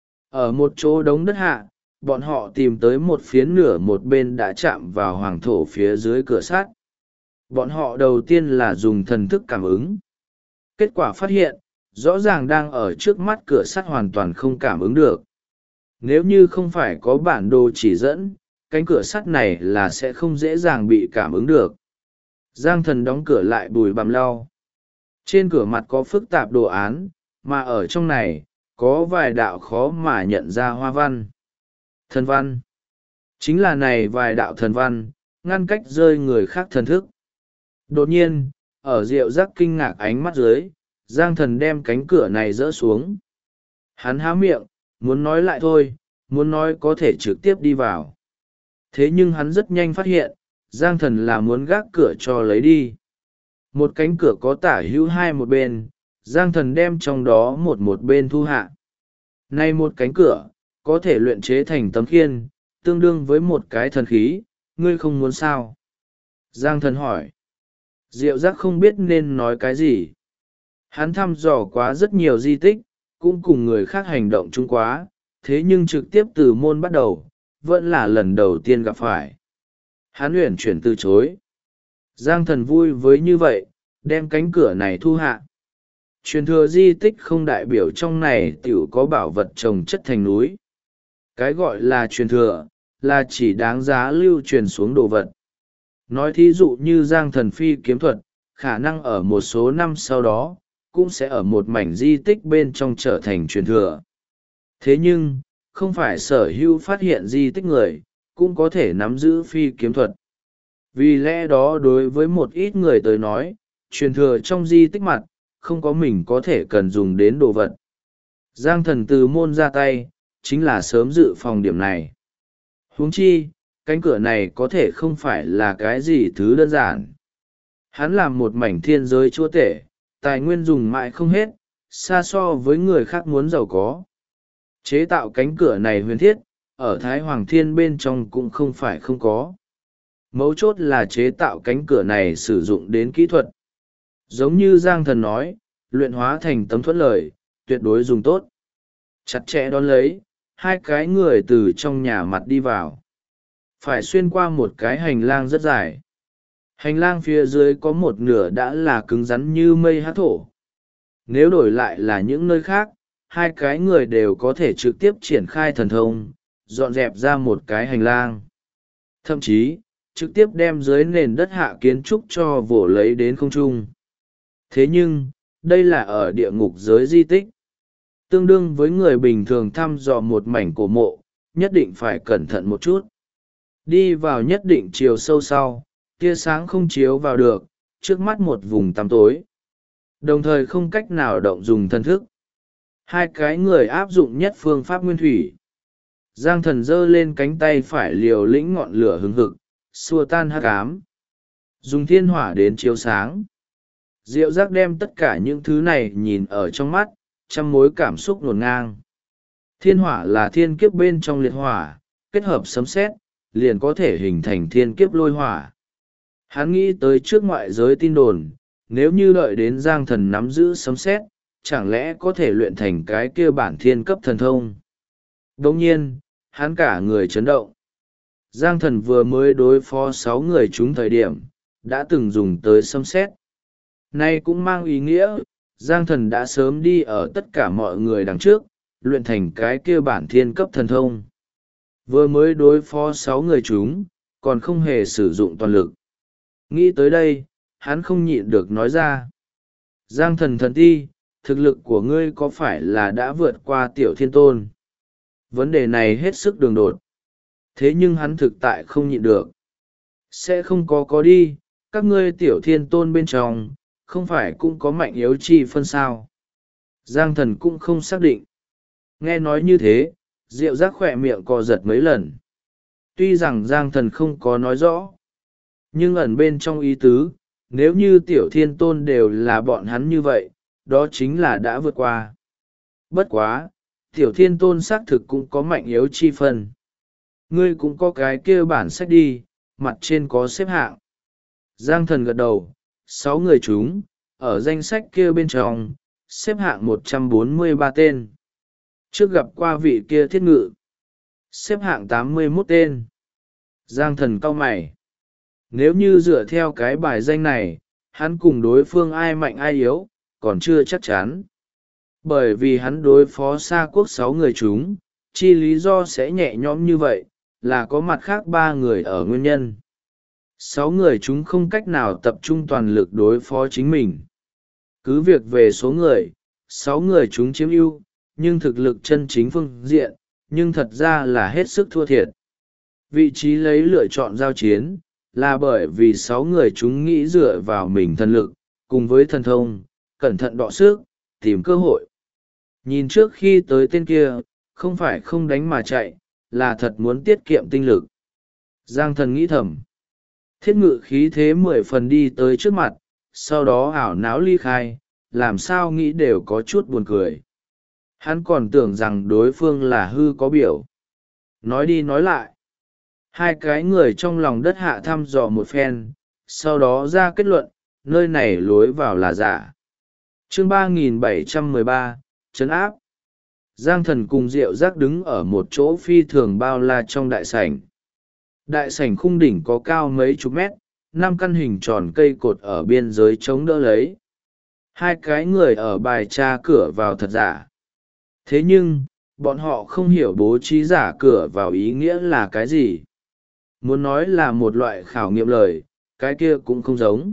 Ở một chỗ đống đất hạ, bọn họ tìm tới một phiến nửa một bên đã chạm vào hoàng thổ phía dưới cửa sắt. Bọn họ đầu tiên là dùng thần thức cảm ứng. Kết quả phát hiện, rõ ràng đang ở trước mắt cửa sắt hoàn toàn không cảm ứng được. Nếu như không phải có bản đồ chỉ dẫn, cánh cửa sắt này là sẽ không dễ dàng bị cảm ứng được. Giang Thần đóng cửa lại bùi bằm lau. Trên cửa mặt có phức tạp đồ án, mà ở trong này, có vài đạo khó mà nhận ra hoa văn. Thần văn. Chính là này vài đạo thần văn, ngăn cách rơi người khác thần thức. Đột nhiên, ở Diệu Giác kinh ngạc ánh mắt dưới, Giang Thần đem cánh cửa này dỡ xuống. Hắn há miệng, muốn nói lại thôi, muốn nói có thể trực tiếp đi vào. Thế nhưng hắn rất nhanh phát hiện, Giang Thần là muốn gác cửa cho lấy đi. Một cánh cửa có tả hữu hai một bên, Giang Thần đem trong đó một bên thu hạ. Này một cánh cửa, có thể luyện chế thành tấm khiên, tương đương với một cái thần khí, ngươi không muốn sao? Giang Thần hỏi. Diệu Giác không biết nên nói cái gì. Hắn thăm dò quá rất nhiều di tích, cũng cùng người khác hành động chung quá, thế nhưng trực tiếp từ môn bắt đầu, vẫn là lần đầu tiên gặp phải. Hắn uyển chuyển từ chối. Giang Thần vui với như vậy, đem cánh cửa này thu hạ. Truyền thừa di tích không đại biểu trong này tiểu có bảo vật trồng chất thành núi. Cái gọi là truyền thừa, là chỉ đáng giá lưu truyền xuống đồ vật. Nói thí dụ như Giang Thần phi kiếm thuật, khả năng ở một số năm sau đó, cũng sẽ ở một mảnh di tích bên trong trở thành truyền thừa. Thế nhưng, không phải sở hữu phát hiện di tích người, cũng có thể nắm giữ phi kiếm thuật. Vì lẽ đó đối với một ít người tới nói, truyền thừa trong di tích mặt, không có mình có thể cần dùng đến đồ vật. Giang Thần từ môn ra tay, chính là sớm dự phòng điểm này. Huống chi, cánh cửa này có thể không phải là cái gì thứ đơn giản. Hắn làm một mảnh thiên giới chúa tể, tài nguyên dùng mãi không hết, xa so với người khác muốn giàu có. Chế tạo cánh cửa này huyền thiết, ở Thái Hoàng Thiên bên trong cũng không phải không có. Mấu chốt là chế tạo cánh cửa này sử dụng đến kỹ thuật. Giống như Giang Thần nói, luyện hóa thành tấm thuẫn lời, tuyệt đối dùng tốt. Chặt chẽ đón lấy, hai cái người từ trong nhà mặt đi vào. Phải xuyên qua một cái hành lang rất dài. Hành lang phía dưới có một nửa đã là cứng rắn như mây hát thổ. Nếu đổi lại là những nơi khác, hai cái người đều có thể trực tiếp triển khai thần thông, dọn dẹp ra một cái hành lang. Thậm chí, trực tiếp đem dưới nền đất hạ kiến trúc cho vỗ lấy đến không trung. Thế nhưng, đây là ở địa ngục giới di tích. Tương đương với người bình thường thăm dò một mảnh cổ mộ, nhất định phải cẩn thận một chút. Đi vào nhất định chiều sâu sau, tia sáng không chiếu vào được, trước mắt một vùng tăm tối. Đồng thời không cách nào động dùng thần thức. Hai cái người áp dụng nhất phương pháp nguyên thủy. Giang Thần giơ lên cánh tay phải liều lĩnh ngọn lửa hừng hực, xua tan hắc ám. Dùng thiên hỏa đến chiếu sáng. Diệu Giác đem tất cả những thứ này nhìn ở trong mắt, trăm mối cảm xúc ngổn ngang. Thiên hỏa là thiên kiếp bên trong liệt hỏa, kết hợp sấm sét, liền có thể hình thành thiên kiếp lôi hỏa. Hắn nghĩ tới trước ngoại giới tin đồn, nếu như đợi đến Giang Thần nắm giữ sấm sét, chẳng lẽ có thể luyện thành cái kia bản thiên cấp thần thông. Đồng nhiên, hắn cả người chấn động. Giang Thần vừa mới đối phó 6 người chúng thời điểm, đã từng dùng tới sấm sét. Nay cũng mang ý nghĩa, Giang Thần đã sớm đi ở tất cả mọi người đằng trước, luyện thành cái kia bản thiên cấp thần thông. Vừa mới đối phó 6 người chúng, còn không hề sử dụng toàn lực. Nghĩ tới đây, hắn không nhịn được nói ra. Giang Thần thần ti, thực lực của ngươi có phải là đã vượt qua Tiểu Thiên Tôn? Vấn đề này hết sức đường đột. Thế nhưng hắn thực tại không nhịn được. Sẽ không có đi, các ngươi Tiểu Thiên Tôn bên trong, không phải cũng có mạnh yếu chi phân sao. Giang Thần cũng không xác định. Nghe nói như thế, Diệu Giác khỏe miệng co giật mấy lần. Tuy rằng Giang Thần không có nói rõ, nhưng ẩn bên trong ý tứ, nếu như Tiểu Thiên Tôn đều là bọn hắn như vậy, đó chính là đã vượt qua. Bất quá, Tiểu Thiên Tôn xác thực cũng có mạnh yếu chi phân. Ngươi cũng có cái kia bản sách đi, mặt trên có xếp hạng. Giang Thần gật đầu, 6 người chúng, ở danh sách kia bên trong, xếp hạng 143 tên. Trước gặp qua vị kia Thiết Ngự, xếp hạng 81 tên. Giang Thần cau mày. Nếu như dựa theo cái bài danh này, hắn cùng đối phương ai mạnh ai yếu, còn chưa chắc chắn. Bởi vì hắn đối phó Sa Quốc 6 người chúng, chi lý do sẽ nhẹ nhõm như vậy, là có mặt khác 3 người ở nguyên nhân. 6 người chúng không cách nào tập trung toàn lực đối phó chính mình. Cứ việc về số người, 6 người chúng chiếm ưu, nhưng thực lực chân chính phương diện, nhưng thật ra là hết sức thua thiệt. Vị trí lấy lựa chọn giao chiến, là bởi vì 6 người chúng nghĩ dựa vào mình thần lực, cùng với thần thông, cẩn thận đọ sức, tìm cơ hội. Nhìn trước khi tới tên kia, không phải không đánh mà chạy, là thật muốn tiết kiệm tinh lực. Giang Thần nghĩ thầm. Thiết Ngự khí thế 10 phần đi tới trước mặt, sau đó ảo não ly khai, làm sao nghĩ đều có chút buồn cười. Hắn còn tưởng rằng đối phương là hư có biểu. Nói đi nói lại. Hai cái người trong lòng đất hạ thăm dò một phen, sau đó ra kết luận, nơi này lối vào là giả. Chương 3713, trấn áp. Giang Thần cùng Diệu Giác đứng ở một chỗ phi thường bao la trong đại sảnh. Đại sảnh khung đỉnh có cao mấy chục mét, 5 căn hình tròn cây cột ở biên giới chống đỡ lấy. Hai cái người ở bài tra cửa vào thật giả. Thế nhưng, bọn họ không hiểu bố trí giả cửa vào ý nghĩa là cái gì. Muốn nói là một loại khảo nghiệm lời, cái kia cũng không giống.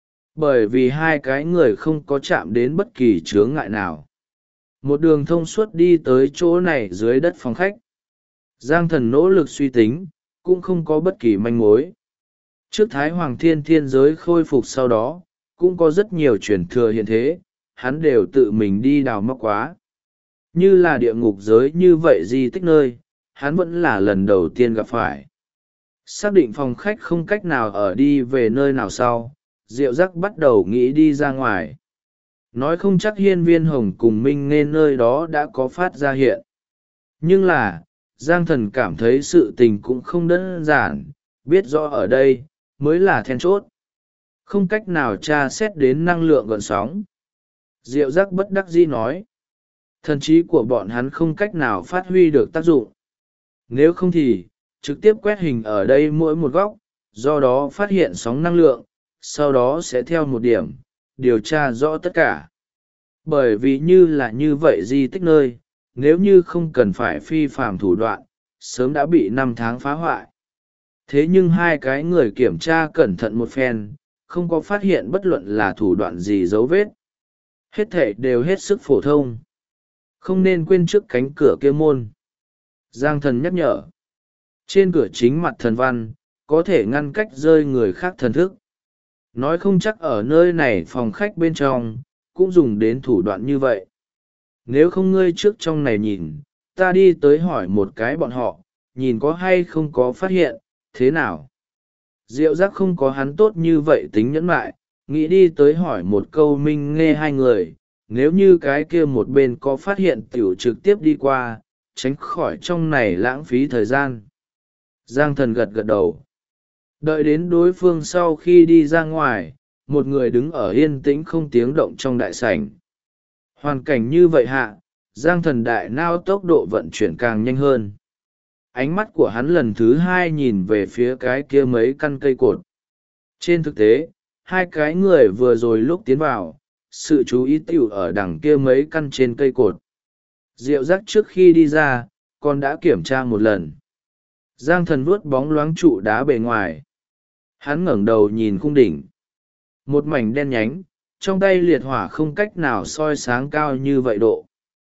Bởi vì hai cái người không có chạm đến bất kỳ chướng ngại nào. Một đường thông suốt đi tới chỗ này dưới đất phòng khách. Giang Thần nỗ lực suy tính, cũng không có bất kỳ manh mối. Trước Thái Hoàng Thiên Thiên giới khôi phục sau đó, cũng có rất nhiều truyền thừa hiện thế, hắn đều tự mình đi đào móc quá. Như là địa ngục giới như vậy di tích nơi, hắn vẫn là lần đầu tiên gặp phải. Xác định phòng khách không cách nào ở đi về nơi nào sau, Diệu Giác bắt đầu nghĩ đi ra ngoài. Nói không chắc Hiên Viên Hồng cùng Minh nên nơi đó đã có phát ra hiện. Nhưng là, Giang Thần cảm thấy sự tình cũng không đơn giản, biết rõ ở đây, mới là then chốt. Không cách nào tra xét đến năng lượng gợn sóng. Diệu Giác bất đắc dĩ nói. Thần trí của bọn hắn không cách nào phát huy được tác dụng. Nếu không thì, trực tiếp quét hình ở đây mỗi một góc, do đó phát hiện sóng năng lượng, sau đó sẽ theo một điểm, điều tra rõ tất cả. Bởi vì như là như vậy di tích nơi, nếu như không cần phải phi phạm thủ đoạn, sớm đã bị 5 tháng phá hoại. Thế nhưng hai cái người kiểm tra cẩn thận một phen, không có phát hiện bất luận là thủ đoạn gì dấu vết. Hết thể đều hết sức phổ thông. Không nên quên trước cánh cửa kia môn. Giang Thần nhắc nhở. Trên cửa chính mặt thần văn, có thể ngăn cách rơi người khác thần thức. Nói không chắc ở nơi này phòng khách bên trong, cũng dùng đến thủ đoạn như vậy. Nếu không ngươi trước trong này nhìn, ta đi tới hỏi một cái bọn họ, nhìn có hay không có phát hiện, thế nào? Diệu Giác không có hắn tốt như vậy tính nhẫn mại, nghĩ đi tới hỏi một câu minh nghe hai người, nếu như cái kia một bên có phát hiện tiểu trực tiếp đi qua, tránh khỏi trong này lãng phí thời gian. Giang Thần gật gật đầu. Đợi đến đối phương sau khi đi ra ngoài, một người đứng ở yên tĩnh không tiếng động trong đại sảnh. Hoàn cảnh như vậy hạ, Giang Thần đại nao tốc độ vận chuyển càng nhanh hơn. Ánh mắt của hắn lần thứ 2 nhìn về phía cái kia mấy căn cây cột. Trên thực tế, hai cái người vừa rồi lúc tiến vào, sự chú ý tiểu ở đằng kia mấy căn trên cây cột. Diệu Giác trước khi đi ra, còn đã kiểm tra một lần. Giang Thần vuốt bóng loáng trụ đá bề ngoài. Hắn ngẩng đầu nhìn khung đỉnh. Một mảnh đen nhánh, trong tay liệt hỏa không cách nào soi sáng cao như vậy độ.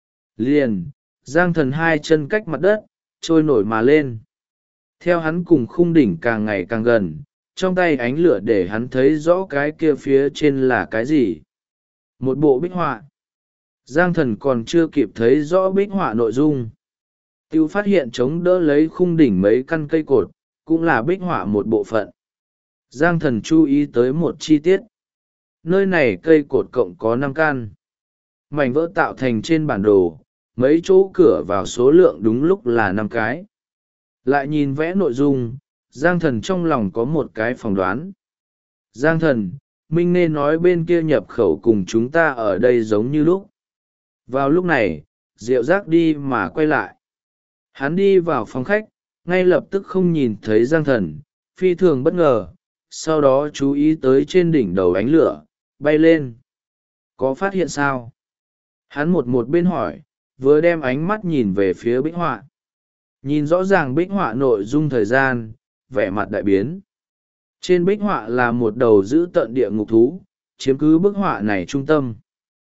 Liền, Giang Thần hai chân cách mặt đất, trôi nổi mà lên. Theo hắn cùng khung đỉnh càng ngày càng gần, trong tay ánh lửa để hắn thấy rõ cái kia phía trên là cái gì. Một bộ bích họa. Giang Thần còn chưa kịp thấy rõ bích họa nội dung. Tiêu phát hiện chống đỡ lấy khung đỉnh mấy căn cây cột, cũng là bích họa một bộ phận. Giang Thần chú ý tới một chi tiết. Nơi này cây cột cộng có 5 căn. Mảnh vỡ tạo thành trên bản đồ, mấy chỗ cửa vào số lượng đúng lúc là 5 cái. Lại nhìn vẽ nội dung, Giang Thần trong lòng có một cái phỏng đoán. Giang Thần, Minh nên nói bên kia nhập khẩu cùng chúng ta ở đây giống như lúc. Vào lúc này, Diệu Giác đi mà quay lại. Hắn đi vào phòng khách, ngay lập tức không nhìn thấy Giang Thần, phi thường bất ngờ, sau đó chú ý tới trên đỉnh đầu ánh lửa, bay lên. Có phát hiện sao? Hắn một bên hỏi, vừa đem ánh mắt nhìn về phía bích họa. Nhìn rõ ràng bích họa nội dung thời gian, vẻ mặt đại biến. Trên bích họa là một đầu dữ tợn địa ngục thú, chiếm cứ bức họa này trung tâm.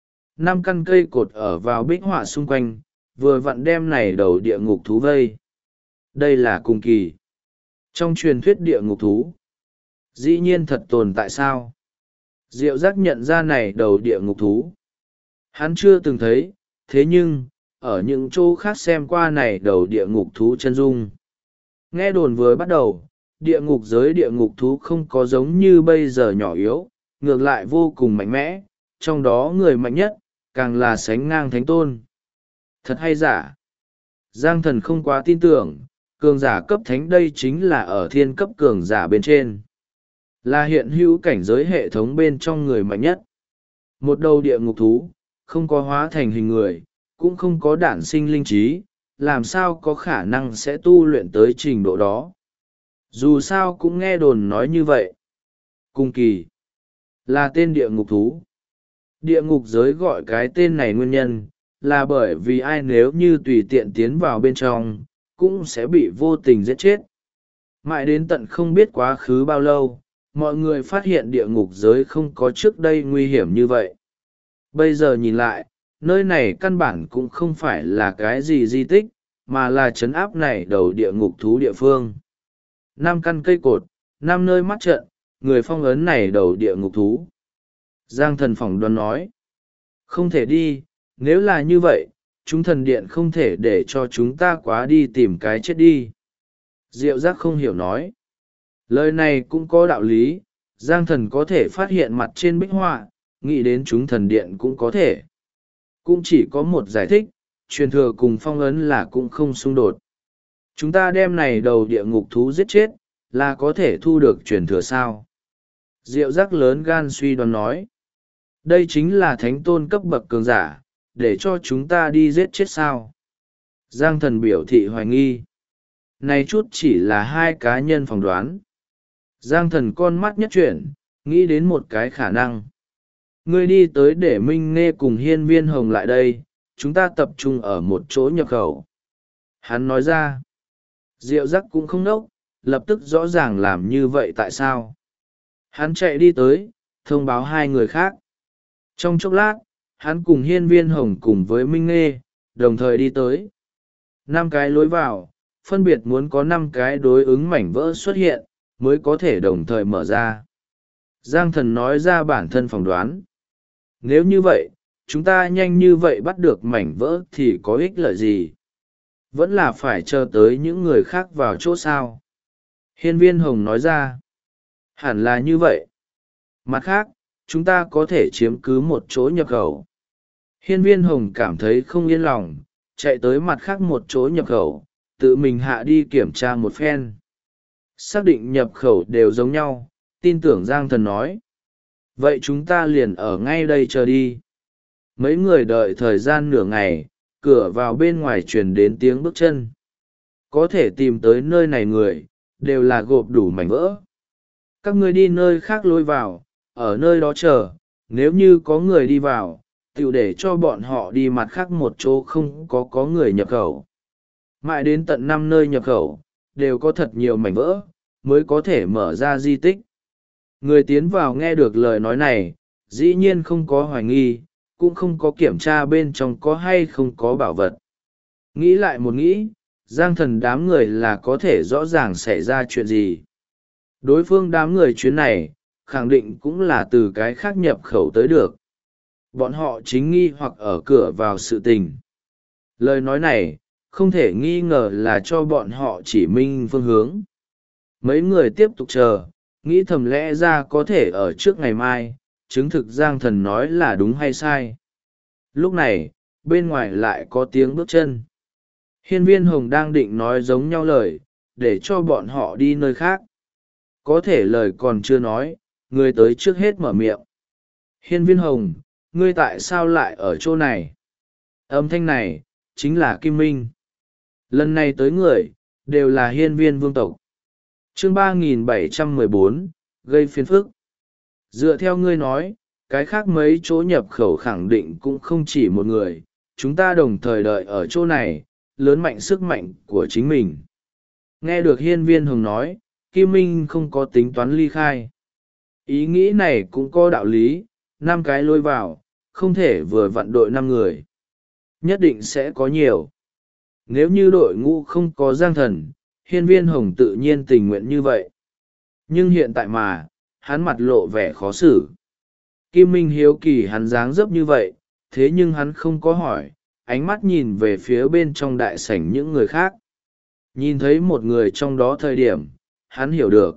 5 căn cây cột ở vào bích họa xung quanh, vừa vặn đem này đầu địa ngục thú vây. Đây là cùng kỳ. Trong truyền thuyết địa ngục thú, dĩ nhiên thật tồn tại sao? Diệu Giác nhận ra này đầu địa ngục thú. Hắn chưa từng thấy, thế nhưng, ở những chỗ khác xem qua này đầu địa ngục thú chân dung. Nghe đồn vừa bắt đầu, địa ngục giới địa ngục thú không có giống như bây giờ nhỏ yếu, ngược lại vô cùng mạnh mẽ, trong đó người mạnh nhất, càng là sánh ngang thánh tôn. Thật hay giả? Giang Thần không quá tin tưởng, cường giả cấp thánh đây chính là ở thiên cấp cường giả bên trên. Là hiện hữu cảnh giới hệ thống bên trong người mạnh nhất. Một đầu địa ngục thú, không có hóa thành hình người, cũng không có đản sinh linh trí, làm sao có khả năng sẽ tu luyện tới trình độ đó. Dù sao cũng nghe đồn nói như vậy. Cung kỳ là tên địa ngục thú. Địa ngục giới gọi cái tên này nguyên nhân, là bởi vì ai nếu như tùy tiện tiến vào bên trong, cũng sẽ bị vô tình giết chết. Mãi đến tận không biết quá khứ bao lâu, mọi người phát hiện địa ngục giới không có trước đây nguy hiểm như vậy. Bây giờ nhìn lại, nơi này căn bản cũng không phải là cái gì di tích, mà là trấn áp này đầu địa ngục thú địa phương. 5 căn cây cột, 5 nơi mắt trận, người phong ấn này đầu địa ngục thú. Giang Thần phỏng đoán nói, không thể đi, nếu là như vậy, chúng thần điện không thể để cho chúng ta quá đi tìm cái chết đi. Diệu Giác không hiểu nói, lời này cũng có đạo lý, Giang Thần có thể phát hiện mặt trên bích họa, nghĩ đến chúng thần điện cũng có thể. Cũng chỉ có một giải thích, truyền thừa cùng phong ấn là cũng không xung đột. Chúng ta đem này đầu địa ngục thú giết chết, là có thể thu được truyền thừa sao? Diệu Giác lớn gan suy đoán nói. Đây chính là thánh tôn cấp bậc cường giả, để cho chúng ta đi giết chết sao? Giang Thần biểu thị hoài nghi. Này chút chỉ là 2 cá nhân phỏng đoán. Giang Thần con mắt nhất chuyển, nghĩ đến một cái khả năng. Ngươi đi tới để Minh Nghe cùng Hiên Viên Hồng lại đây, chúng ta tập trung ở một chỗ nhập khẩu. Hắn nói ra. Diệu Giác cũng không nốc, lập tức rõ ràng làm như vậy tại sao. Hắn chạy đi tới, thông báo 2 người khác. Trong chốc lát, hắn cùng Hiên Viên Hồng cùng với Minh Nghe, đồng thời đi tới. 5 cái lối vào, phân biệt muốn có 5 cái đối ứng mảnh vỡ xuất hiện, mới có thể đồng thời mở ra. Giang Thần nói ra bản thân phỏng đoán. Nếu như vậy, chúng ta nhanh như vậy bắt được mảnh vỡ thì có ích lợi gì? Vẫn là phải chờ tới những người khác vào chỗ sao. Hiên Viên Hồng nói ra. Hẳn là như vậy. Mặt khác, chúng ta có thể chiếm cứ một chỗ nhập khẩu. Hiên Viên Hồng cảm thấy không yên lòng, chạy tới mặt khác một chỗ nhập khẩu, tự mình hạ đi kiểm tra một phen. Xác định nhập khẩu đều giống nhau, tin tưởng Giang Thần nói. Vậy chúng ta liền ở ngay đây chờ đi. Mấy người đợi thời gian nửa ngày, cửa vào bên ngoài truyền đến tiếng bước chân. Có thể tìm tới nơi này người, đều là gộp đủ mảnh vỡ. Các ngươi đi nơi khác lối vào, ở nơi đó chờ, nếu như có người đi vào, tự để cho bọn họ đi mặt khác một chỗ không có người nhập khẩu. Mãi đến tận 5 nơi nhập khẩu, đều có thật nhiều mảnh vỡ, mới có thể mở ra di tích. Người tiến vào nghe được lời nói này, dĩ nhiên không có hoài nghi, cũng không có kiểm tra bên trong có hay không có bảo vật. Nghĩ lại một nghĩ, Giang Thần đám người là có thể rõ ràng xảy ra chuyện gì. Đối phương đám người chuyến này, khẳng định cũng là từ cái khác nhập khẩu tới được. Bọn họ chính nghi hoặc ở cửa vào sự tình. Lời nói này, không thể nghi ngờ là cho bọn họ chỉ minh phương hướng. Mấy người tiếp tục chờ, nghĩ thầm lẽ ra có thể ở trước ngày mai, chứng thực Giang Thần nói là đúng hay sai. Lúc này, bên ngoài lại có tiếng bước chân. Hiên Viên Hồng đang định nói giống nhau lời, để cho bọn họ đi nơi khác. Có thể lời còn chưa nói, người tới trước hết mở miệng. Hiên Viên Hồng, ngươi tại sao lại ở chỗ này? Âm thanh này, chính là Kim Minh. Lần này tới người, đều là hiên viên vương tộc. Chương 3714, gây phiền phức. Dựa theo ngươi nói, cái khác mấy chỗ nhập khẩu khẳng định cũng không chỉ một người, chúng ta đồng thời đợi ở chỗ này, lớn mạnh sức mạnh của chính mình. Nghe được hiên viên hồng nói, Kim Minh không có tính toán ly khai. Ý nghĩ này cũng có đạo lý, 5 cái lôi vào, không thể vừa vặn đội 5 người. Nhất định sẽ có nhiều. Nếu như đội ngũ không có Giang Thần, hiên viên hồng tự nhiên tình nguyện như vậy. Nhưng hiện tại mà, hắn mặt lộ vẻ khó xử. Kim Minh hiếu kỳ hắn dáng dấp như vậy, thế nhưng hắn không có hỏi, ánh mắt nhìn về phía bên trong đại sảnh những người khác. Nhìn thấy một người trong đó thời điểm, hắn hiểu được.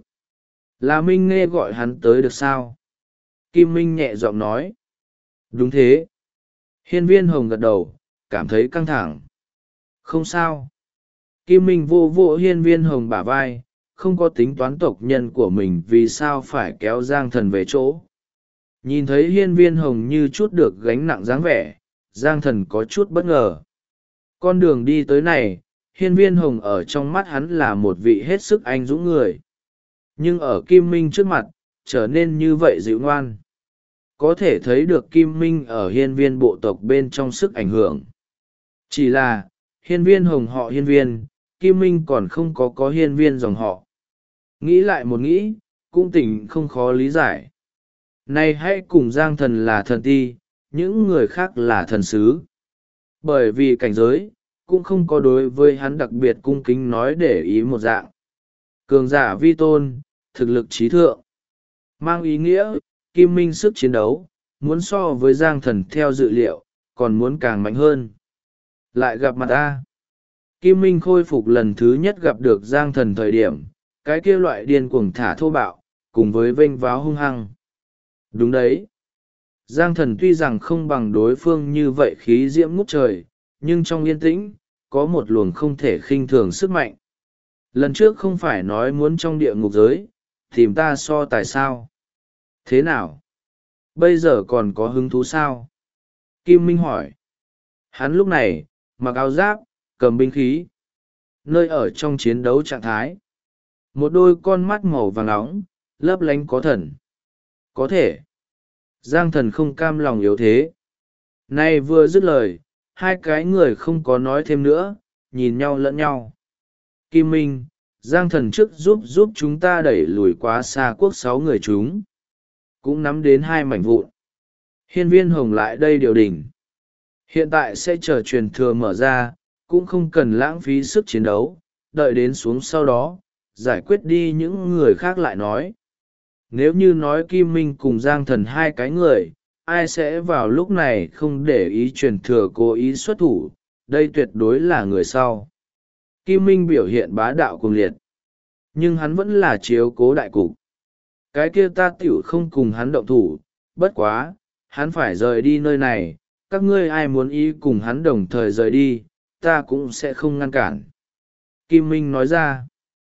Là Minh Nghe gọi hắn tới được sao? Kim Minh nhẹ giọng nói. Đúng thế. Hiên viên hồng gật đầu, cảm thấy căng thẳng. Không sao. Kim Minh vô vô hiên viên hồng bả vai, không có tính toán tộc nhân của mình vì sao phải kéo Giang Thần về chỗ. Nhìn thấy hiên viên hồng như chút được gánh nặng dáng vẻ, Giang Thần có chút bất ngờ. Con đường đi tới này, hiên viên hồng ở trong mắt hắn là một vị hết sức anh dũng người. Nhưng ở Kim Minh trước mặt, trở nên như vậy dịu ngoan. Có thể thấy được Kim Minh ở hiên viên bộ tộc bên trong sức ảnh hưởng. Chỉ là, hiên viên hồng họ hiên viên, Kim Minh còn không có hiên viên dòng họ. Nghĩ lại một nghĩ, cũng tỉnh không khó lý giải. Này hãy cùng Giang Thần là thần ti, những người khác là thần sứ. Bởi vì cảnh giới, cũng không có đối với hắn đặc biệt cung kính nói để ý một dạng. Cường giả vi tôn, thực lực trí thượng. Mang ý nghĩa, Kim Minh sức chiến đấu, muốn so với Giang Thần theo dự liệu, còn muốn càng mạnh hơn. Lại gặp mặt ta. Kim Minh khôi phục lần thứ nhất gặp được Giang Thần thời điểm, cái kia loại điên cuồng thả thô bạo, cùng với vênh váo hung hăng. Đúng đấy. Giang Thần tuy rằng không bằng đối phương như vậy khí diễm ngút trời, nhưng trong yên tĩnh, có một luồng không thể khinh thường sức mạnh. Lần trước không phải nói muốn trong địa ngục giới, tìm ta so tài sao? Thế nào? Bây giờ còn có hứng thú sao? Kim Minh hỏi. Hắn lúc này, mặc áo giáp, cầm binh khí. Nơi ở trong chiến đấu trạng thái. Một đôi con mắt màu vàng nóng, lấp lánh có thần. Có thể. Giang Thần không cam lòng yếu thế. Nay vừa dứt lời, hai cái người không có nói thêm nữa, nhìn nhau lẫn nhau. Kim Minh, Giang Thần trước giúp chúng ta đẩy lùi quá xa quốc 6 người chúng. Cũng nắm đến 2 mảnh vụn. Hiên viên hồng lại đây điều đình. Hiện tại sẽ chờ truyền thừa mở ra, cũng không cần lãng phí sức chiến đấu, đợi đến xuống sau đó, giải quyết đi những người khác lại nói. Nếu như nói Kim Minh cùng Giang Thần 2 cái người, ai sẽ vào lúc này không để ý truyền thừa cố ý xuất thủ, đây tuyệt đối là người sau. Kim Minh biểu hiện bá đạo cuồng liệt, nhưng hắn vẫn là chiếu cố đại cục. Cái kia ta tiểu không cùng hắn động thủ, bất quá, hắn phải rời đi nơi này, các ngươi ai muốn ý cùng hắn đồng thời rời đi, ta cũng sẽ không ngăn cản. Kim Minh nói ra,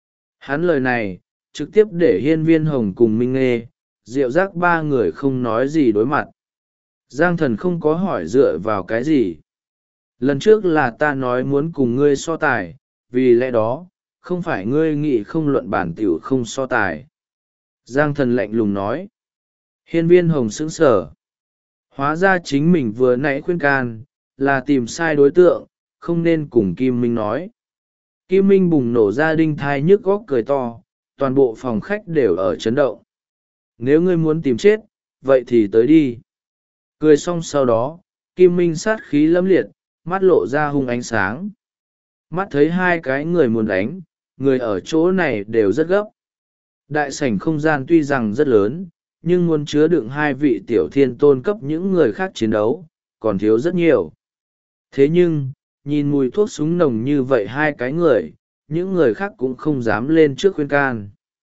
hắn lời này, trực tiếp để hiên viên hồng cùng Minh Nghe, Diệu Giác 3 người không nói gì đối mặt. Giang Thần không có hỏi dựa vào cái gì. Lần trước là ta nói muốn cùng ngươi so tài, vì lẽ đó, không phải ngươi nghĩ không luận bản tiểu không so tài. Giang Thần lạnh lùng nói. Hiên viên hồng sững sờ. Hóa ra chính mình vừa nãy khuyên can, là tìm sai đối tượng, không nên cùng Kim Minh nói. Kim Minh bùng nổ ra đinh thai nhức góc cười to, toàn bộ phòng khách đều ở chấn động. Nếu ngươi muốn tìm chết, vậy thì tới đi. Cười xong sau đó, Kim Minh sát khí lâm liệt, mắt lộ ra hung ánh sáng. Mắt thấy 2 cái người muốn đánh, người ở chỗ này đều rất gấp. Đại sảnh không gian tuy rằng rất lớn, nhưng muốn chứa đựng 2 vị tiểu thiên tôn cấp những người khác chiến đấu, còn thiếu rất nhiều. Thế nhưng, nhìn mùi thuốc súng nồng như vậy 2 cái người, những người khác cũng không dám lên trước khuyên can.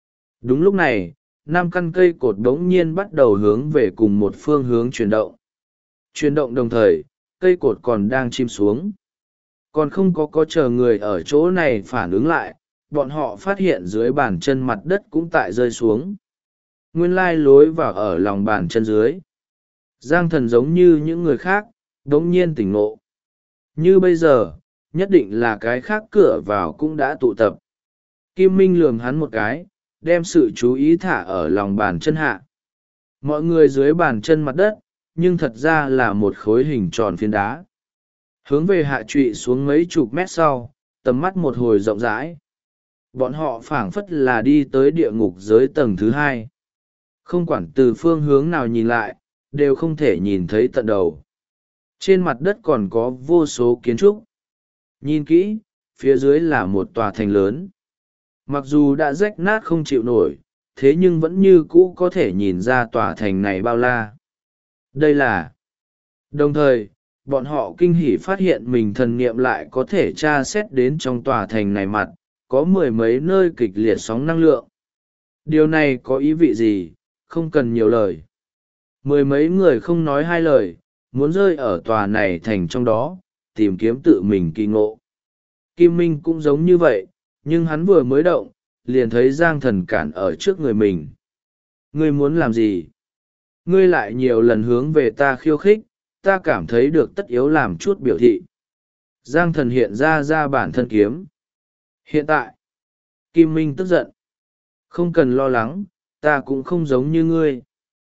Đúng lúc này, 5 căn cây cột bỗng nhiên bắt đầu hướng về cùng một phương hướng chuyển động. Chuyển động đồng thời, cây cột còn đang chìm xuống. Còn không có chờ người ở chỗ này phản ứng lại, bọn họ phát hiện dưới bàn chân mặt đất cũng tại rơi xuống. Nguyên lai lối vào ở lòng bàn chân dưới. Giang Thần giống như những người khác, đống nhiên tỉnh ngộ. Như bây giờ, nhất định là cái khác cửa vào cũng đã tụ tập. Kim Minh lườm hắn một cái, đem sự chú ý thả ở lòng bàn chân hạ. Mọi người dưới bàn chân mặt đất, nhưng thật ra là một khối hình tròn phiến đá. Hướng về hạ trụy xuống mấy chục mét sau, tầm mắt một hồi rộng rãi. Bọn họ phảng phất là đi tới địa ngục giới tầng thứ 2. Không quản từ phương hướng nào nhìn lại, đều không thể nhìn thấy tận đầu. Trên mặt đất còn có vô số kiến trúc. Nhìn kỹ, phía dưới là một tòa thành lớn. Mặc dù đã rách nát không chịu nổi, thế nhưng vẫn như cũ có thể nhìn ra tòa thành này bao la. Đây là... Đồng thời, bọn họ kinh hỉ phát hiện mình thần niệm lại có thể tra xét đến trong tòa thành này mặt, có 10 mấy nơi kịch liệt sóng năng lượng. Điều này có ý vị gì, không cần nhiều lời. 10 mấy người không nói hai lời, muốn rơi ở tòa này thành trong đó, tìm kiếm tự mình kỳ ngộ. Kim Minh cũng giống như vậy, nhưng hắn vừa mới động, liền thấy Giang Thần cản ở trước người mình. Ngươi muốn làm gì? Ngươi lại nhiều lần hướng về ta khiêu khích, ta cảm thấy được tất yếu làm chút biểu thị. Giang Thần hiện ra bản thân kiếm. Hiện tại, Kim Minh tức giận. Không cần lo lắng, ta cũng không giống như ngươi.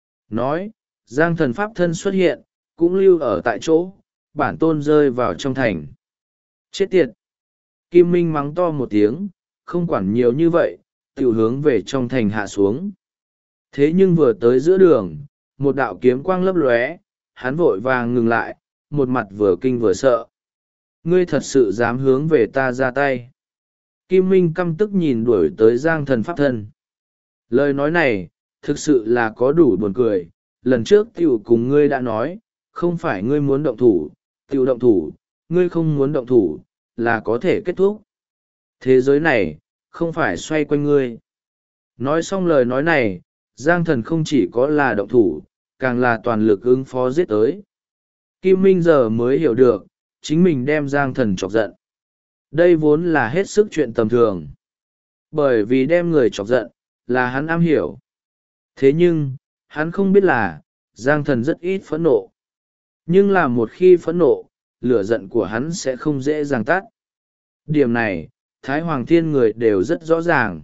Nói, Giang Thần pháp thân xuất hiện, cũng lưu ở tại chỗ, bản tôn rơi vào trong thành. Chết tiệt! Kim Minh mắng to một tiếng, không quản nhiều như vậy, tiểu hướng về trong thành hạ xuống. Thế nhưng vừa tới giữa đường, một đạo kiếm quang lấp lóe, hắn vội vàng ngừng lại, một mặt vừa kinh vừa sợ. Ngươi thật sự dám hướng về ta ra tay. Kim Minh căm tức nhìn đuổi tới Giang Thần pháp thân. Lời nói này, thực sự là có đủ buồn cười. Lần trước tiểu cùng ngươi đã nói, không phải ngươi muốn động thủ, tiểu động thủ, ngươi không muốn động thủ, là có thể kết thúc. Thế giới này, không phải xoay quanh ngươi. Nói xong lời nói này, Giang Thần không chỉ có là động thủ, càng là toàn lực ứng phó giết tới. Kim Minh giờ mới hiểu được, chính mình đem Giang Thần chọc giận. Đây vốn là hết sức chuyện tầm thường. Bởi vì đem người chọc giận, là hắn am hiểu. Thế nhưng, hắn không biết là, Giang Thần rất ít phẫn nộ. Nhưng là một khi phẫn nộ, lửa giận của hắn sẽ không dễ dàng tắt. Điểm này, Thái Hoàng Thiên người đều rất rõ ràng.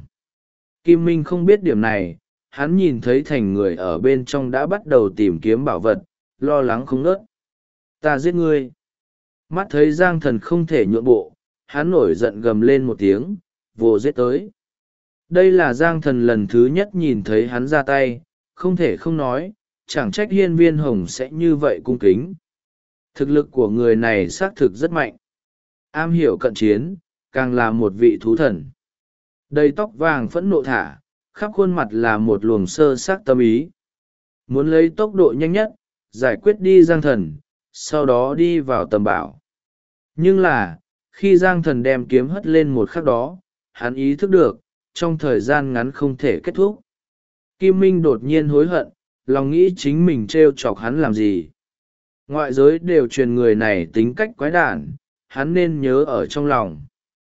Kim Minh không biết điểm này, hắn nhìn thấy thành người ở bên trong đã bắt đầu tìm kiếm bảo vật, lo lắng không ngớt. Ta giết ngươi. Mắt thấy Giang Thần không thể nhượng bộ, hắn nổi giận gầm lên một tiếng, vồ giết tới. Đây là Giang Thần lần thứ nhất nhìn thấy hắn ra tay, không thể không nói, chẳng trách Hiên Viên Hồng sẽ như vậy cung kính. Thực lực của người này xác thực rất mạnh. Am hiểu cận chiến, càng là một vị thú thần. Đầy tóc vàng phẫn nộ thả, khắp khuôn mặt là một luồng sơ sắc tâm ý. Muốn lấy tốc độ nhanh nhất, giải quyết đi Giang Thần, sau đó đi vào tầm bảo. Nhưng là, khi Giang Thần đem kiếm hất lên một khắc đó, hắn ý thức được, trong thời gian ngắn không thể kết thúc. Kim Minh đột nhiên hối hận, lòng nghĩ chính mình trêu chọc hắn làm gì. Ngoại giới đều truyền người này tính cách quái đản, hắn nên nhớ ở trong lòng.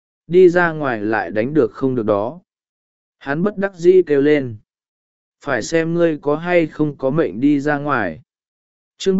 Đi ra ngoài lại đánh được không được đó. Hắn bất đắc dĩ kêu lên. Phải xem ngươi có hay không có mệnh đi ra ngoài. Chương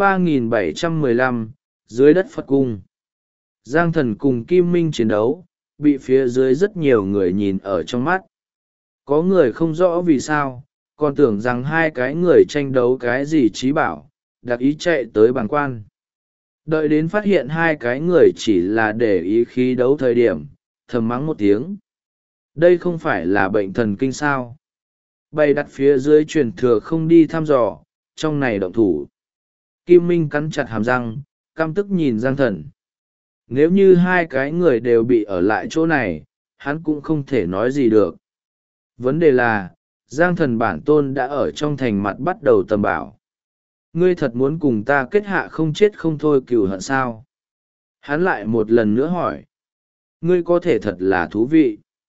3715, dưới đất Phật Cung. Giang Thần cùng Kim Minh chiến đấu, bị phía dưới rất nhiều người nhìn ở trong mắt. Có người không rõ vì sao, còn tưởng rằng hai cái người tranh đấu cái gì trí bảo, đặc ý chạy tới bàng quan. Đợi đến phát hiện hai cái người chỉ là để ý khí đấu thời điểm, thầm mắng một tiếng. Đây không phải là bệnh thần kinh sao. Bày đặt phía dưới truyền thừa không đi thăm dò, trong này động thủ. Kim Minh cắn chặt hàm răng, căm tức nhìn Giang Thần. Nếu như hai cái người đều bị ở lại chỗ này, hắn cũng không thể nói gì được. Vấn đề là, Giang Thần bản tôn đã ở trong thành mặt bắt đầu tầm bảo. Ngươi thật muốn cùng ta kết hạ không chết không thôi cừu hận sao? Hắn lại một lần nữa hỏi. Ngươi có thể thật là thú vị.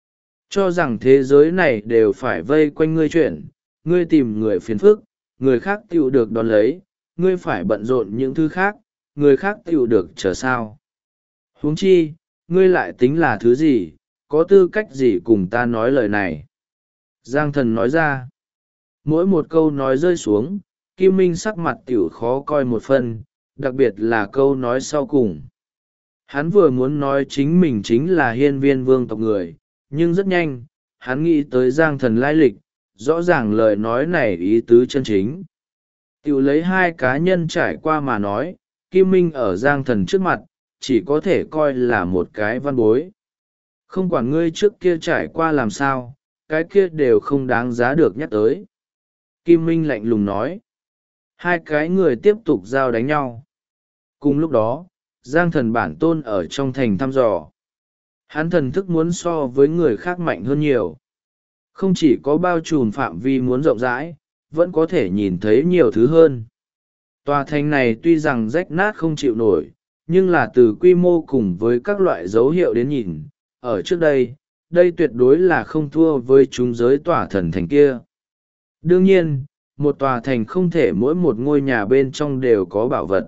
Cho rằng thế giới này đều phải vây quanh ngươi chuyển, ngươi tìm người phiền phức, người khác tựu được đón lấy, ngươi phải bận rộn những thứ khác, người khác tựu được chờ sao. Huống chi, ngươi lại tính là thứ gì, có tư cách gì cùng ta nói lời này. Giang Thần nói ra. Mỗi một câu nói rơi xuống, Kim Minh sắc mặt tiểu khó coi một phần, đặc biệt là câu nói sau cùng. Hắn vừa muốn nói chính mình chính là hiên viên vương tộc người, nhưng rất nhanh, hắn nghĩ tới Giang Thần lai lịch, rõ ràng lời nói này ý tứ chân chính. Tiểu lấy hai cá nhân trải qua mà nói, Kim Minh ở Giang Thần trước mặt, chỉ có thể coi là một cái văn bối. Không quản ngươi trước kia trải qua làm sao, cái kia đều không đáng giá được nhắc tới. Kim Minh lạnh lùng nói. Hai cái người tiếp tục giao đánh nhau. Cùng lúc đó, Giang Thần bản tôn ở trong thành thăm dò. Hắn thần thức muốn so với người khác mạnh hơn nhiều. Không chỉ có bao trùm phạm vi muốn rộng rãi, vẫn có thể nhìn thấy nhiều thứ hơn. Tòa thành này tuy rằng rách nát không chịu nổi, nhưng là từ quy mô cùng với các loại dấu hiệu đến nhìn, ở trước đây, đây tuyệt đối là không thua với chúng giới tòa thần thành kia. Đương nhiên, một tòa thành không thể mỗi một ngôi nhà bên trong đều có bảo vật.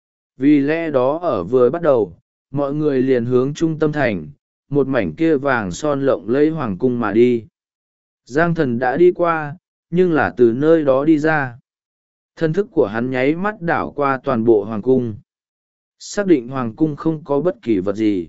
Vì lẽ đó ở vừa bắt đầu, mọi người liền hướng trung tâm thành, một mảnh kia vàng son lộng lẫy hoàng cung mà đi. Giang Thần đã đi qua, nhưng là từ nơi đó đi ra. Thân thức của hắn nháy mắt đảo qua toàn bộ hoàng cung. Xác định hoàng cung không có bất kỳ vật gì.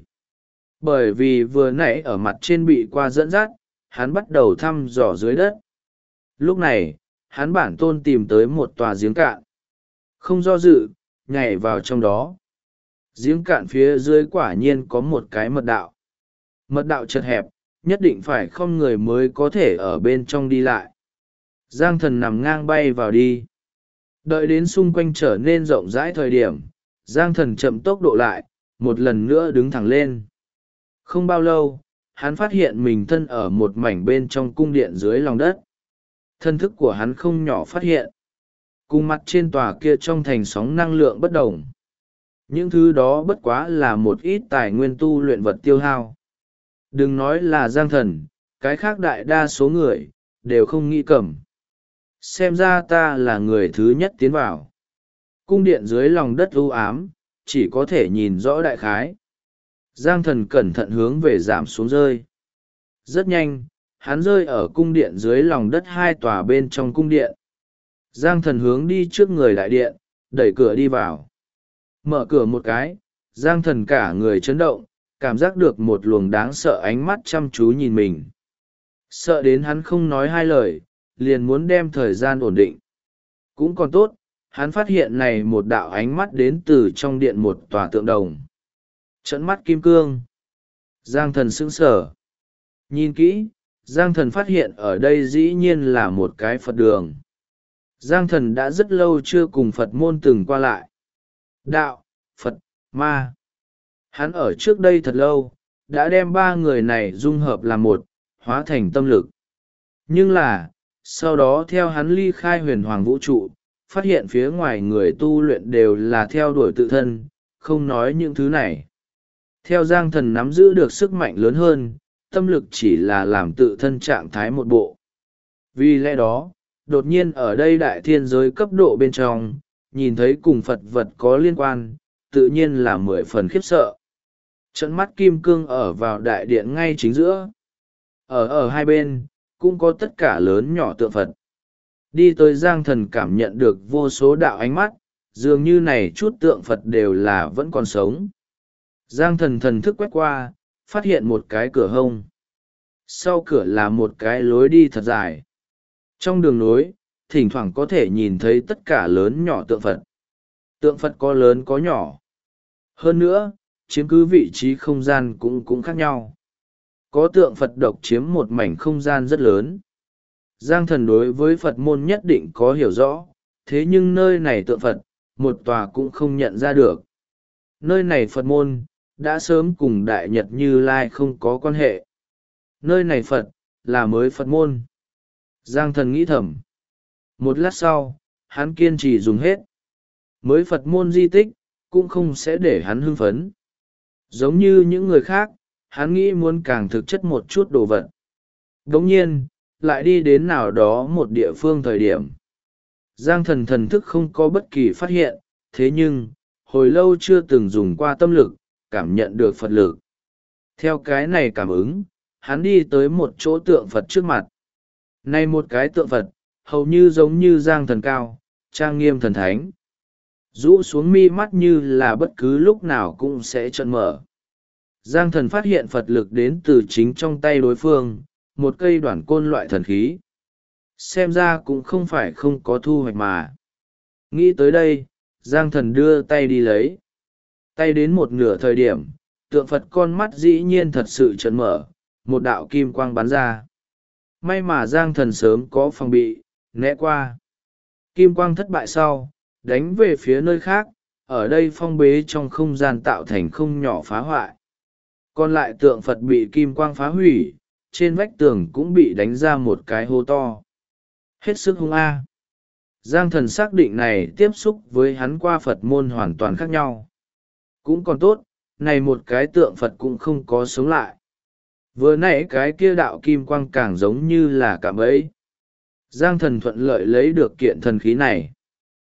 Bởi vì vừa nãy ở mặt trên bị qua dẫn dắt, hắn bắt đầu thăm dò dưới đất. Lúc này, hắn bản tôn tìm tới một tòa giếng cạn. Không do dự, nhảy vào trong đó. Giếng cạn phía dưới quả nhiên có một cái mật đạo. Mật đạo chật hẹp, nhất định phải không người mới có thể ở bên trong đi lại. Giang Thần nằm ngang bay vào đi. Đợi đến xung quanh trở nên rộng rãi thời điểm, Giang Thần chậm tốc độ lại, một lần nữa đứng thẳng lên. Không bao lâu, hắn phát hiện mình thân ở một mảnh bên trong cung điện dưới lòng đất. Thân thức của hắn không nhỏ phát hiện. Cùng mặt trên tòa kia trong thành sóng năng lượng bất đồng. Những thứ đó bất quá là một ít tài nguyên tu luyện vật tiêu hao. Đừng nói là Giang Thần, cái khác đại đa số người, đều không nghĩ cầm. Xem ra ta là người thứ nhất tiến vào. Cung điện dưới lòng đất u ám, chỉ có thể nhìn rõ đại khái. Giang Thần cẩn thận hướng về giảm xuống rơi. Rất nhanh, hắn rơi ở cung điện dưới lòng đất hai tòa bên trong cung điện. Giang Thần hướng đi trước người đại điện, đẩy cửa đi vào. Mở cửa một cái, Giang Thần cả người chấn động, cảm giác được một luồng đáng sợ ánh mắt chăm chú nhìn mình. Sợ đến hắn không nói hai lời, liền muốn đem thời gian ổn định. Cũng còn tốt, hắn phát hiện này một đạo ánh mắt đến từ trong điện một tòa tượng đồng. Trấn mắt kim cương. Giang Thần sững sờ. Nhìn kỹ, Giang Thần phát hiện ở đây dĩ nhiên là một cái Phật đường. Giang Thần đã rất lâu chưa cùng Phật môn từng qua lại. Đạo, Phật, Ma. Hắn ở trước đây thật lâu, đã đem ba người này dung hợp làm một, hóa thành tâm lực. Nhưng là, sau đó theo hắn ly khai huyền hoàng vũ trụ, phát hiện phía ngoài người tu luyện đều là theo đuổi tự thân, không nói những thứ này. Theo Giang Thần nắm giữ được sức mạnh lớn hơn, tâm lực chỉ là làm tự thân trạng thái một bộ. Vì lẽ đó, đột nhiên ở đây đại thiên giới cấp độ bên trong, nhìn thấy cùng Phật vật có liên quan, tự nhiên là 10 phần khiếp sợ. Trận mắt kim cương ở vào đại điện ngay chính giữa. Ở hai bên, cũng có tất cả lớn nhỏ tượng Phật. Đi tới Giang Thần cảm nhận được vô số đạo ánh mắt, dường như này chút tượng Phật đều là vẫn còn sống. Giang Thần thần thức quét qua, phát hiện một cái cửa hông. Sau cửa là một cái lối đi thật dài. Trong đường nối, thỉnh thoảng có thể nhìn thấy tất cả lớn nhỏ tượng Phật. Tượng Phật có lớn có nhỏ. Hơn nữa, chiếm cứ vị trí không gian cũng khác nhau. Có tượng Phật độc chiếm một mảnh không gian rất lớn. Giang Thần đối với Phật môn nhất định có hiểu rõ, thế nhưng nơi này tượng Phật, một tòa cũng không nhận ra được. Nơi này Phật môn, đã sớm cùng Đại Nhật Như Lai không có quan hệ. Nơi này Phật, là mới Phật môn. Giang Thần nghĩ thầm. Một lát sau, hắn kiên trì dùng hết. Mới Phật môn di tích, cũng không sẽ để hắn hưng phấn. Giống như những người khác, hắn nghĩ muốn càng thực chất một chút đồ vật. đống nhiên lại đi đến nào đó một địa phương thời điểm Giang Thần thần thức không có bất kỳ phát hiện, thế nhưng hồi lâu chưa từng dùng qua tâm lực cảm nhận được Phật lực. Theo cái này cảm ứng, hắn đi tới một chỗ tượng Phật trước mặt. Này một cái tượng Phật hầu như giống như Giang Thần cao, trang nghiêm thần thánh, rũ xuống mi mắt như là bất cứ lúc nào cũng sẽ trợn mở. Giang Thần phát hiện Phật lực đến từ chính trong tay đối phương, một cây đoản côn loại thần khí. Xem ra cũng không phải không có thu hoạch mà. Nghĩ tới đây, Giang Thần đưa tay đi lấy. Tay đến một nửa thời điểm, tượng Phật con mắt dĩ nhiên thật sự trợn mở, một đạo kim quang bắn ra. May mà Giang Thần sớm có phòng bị, né qua. Kim quang thất bại sau, đánh về phía nơi khác, ở đây phong bế trong không gian tạo thành không nhỏ phá hoại. Còn lại tượng Phật bị kim quang phá hủy, trên vách tường cũng bị đánh ra một cái hố to. Hết sức hung a. Giang Thần xác định này tiếp xúc với hắn qua Phật môn hoàn toàn khác nhau. Cũng còn tốt, này một cái tượng Phật cũng không có sống lại. Vừa nãy cái kia đạo kim quang càng giống như là cạm bẫy. Giang Thần thuận lợi lấy được kiện thần khí này.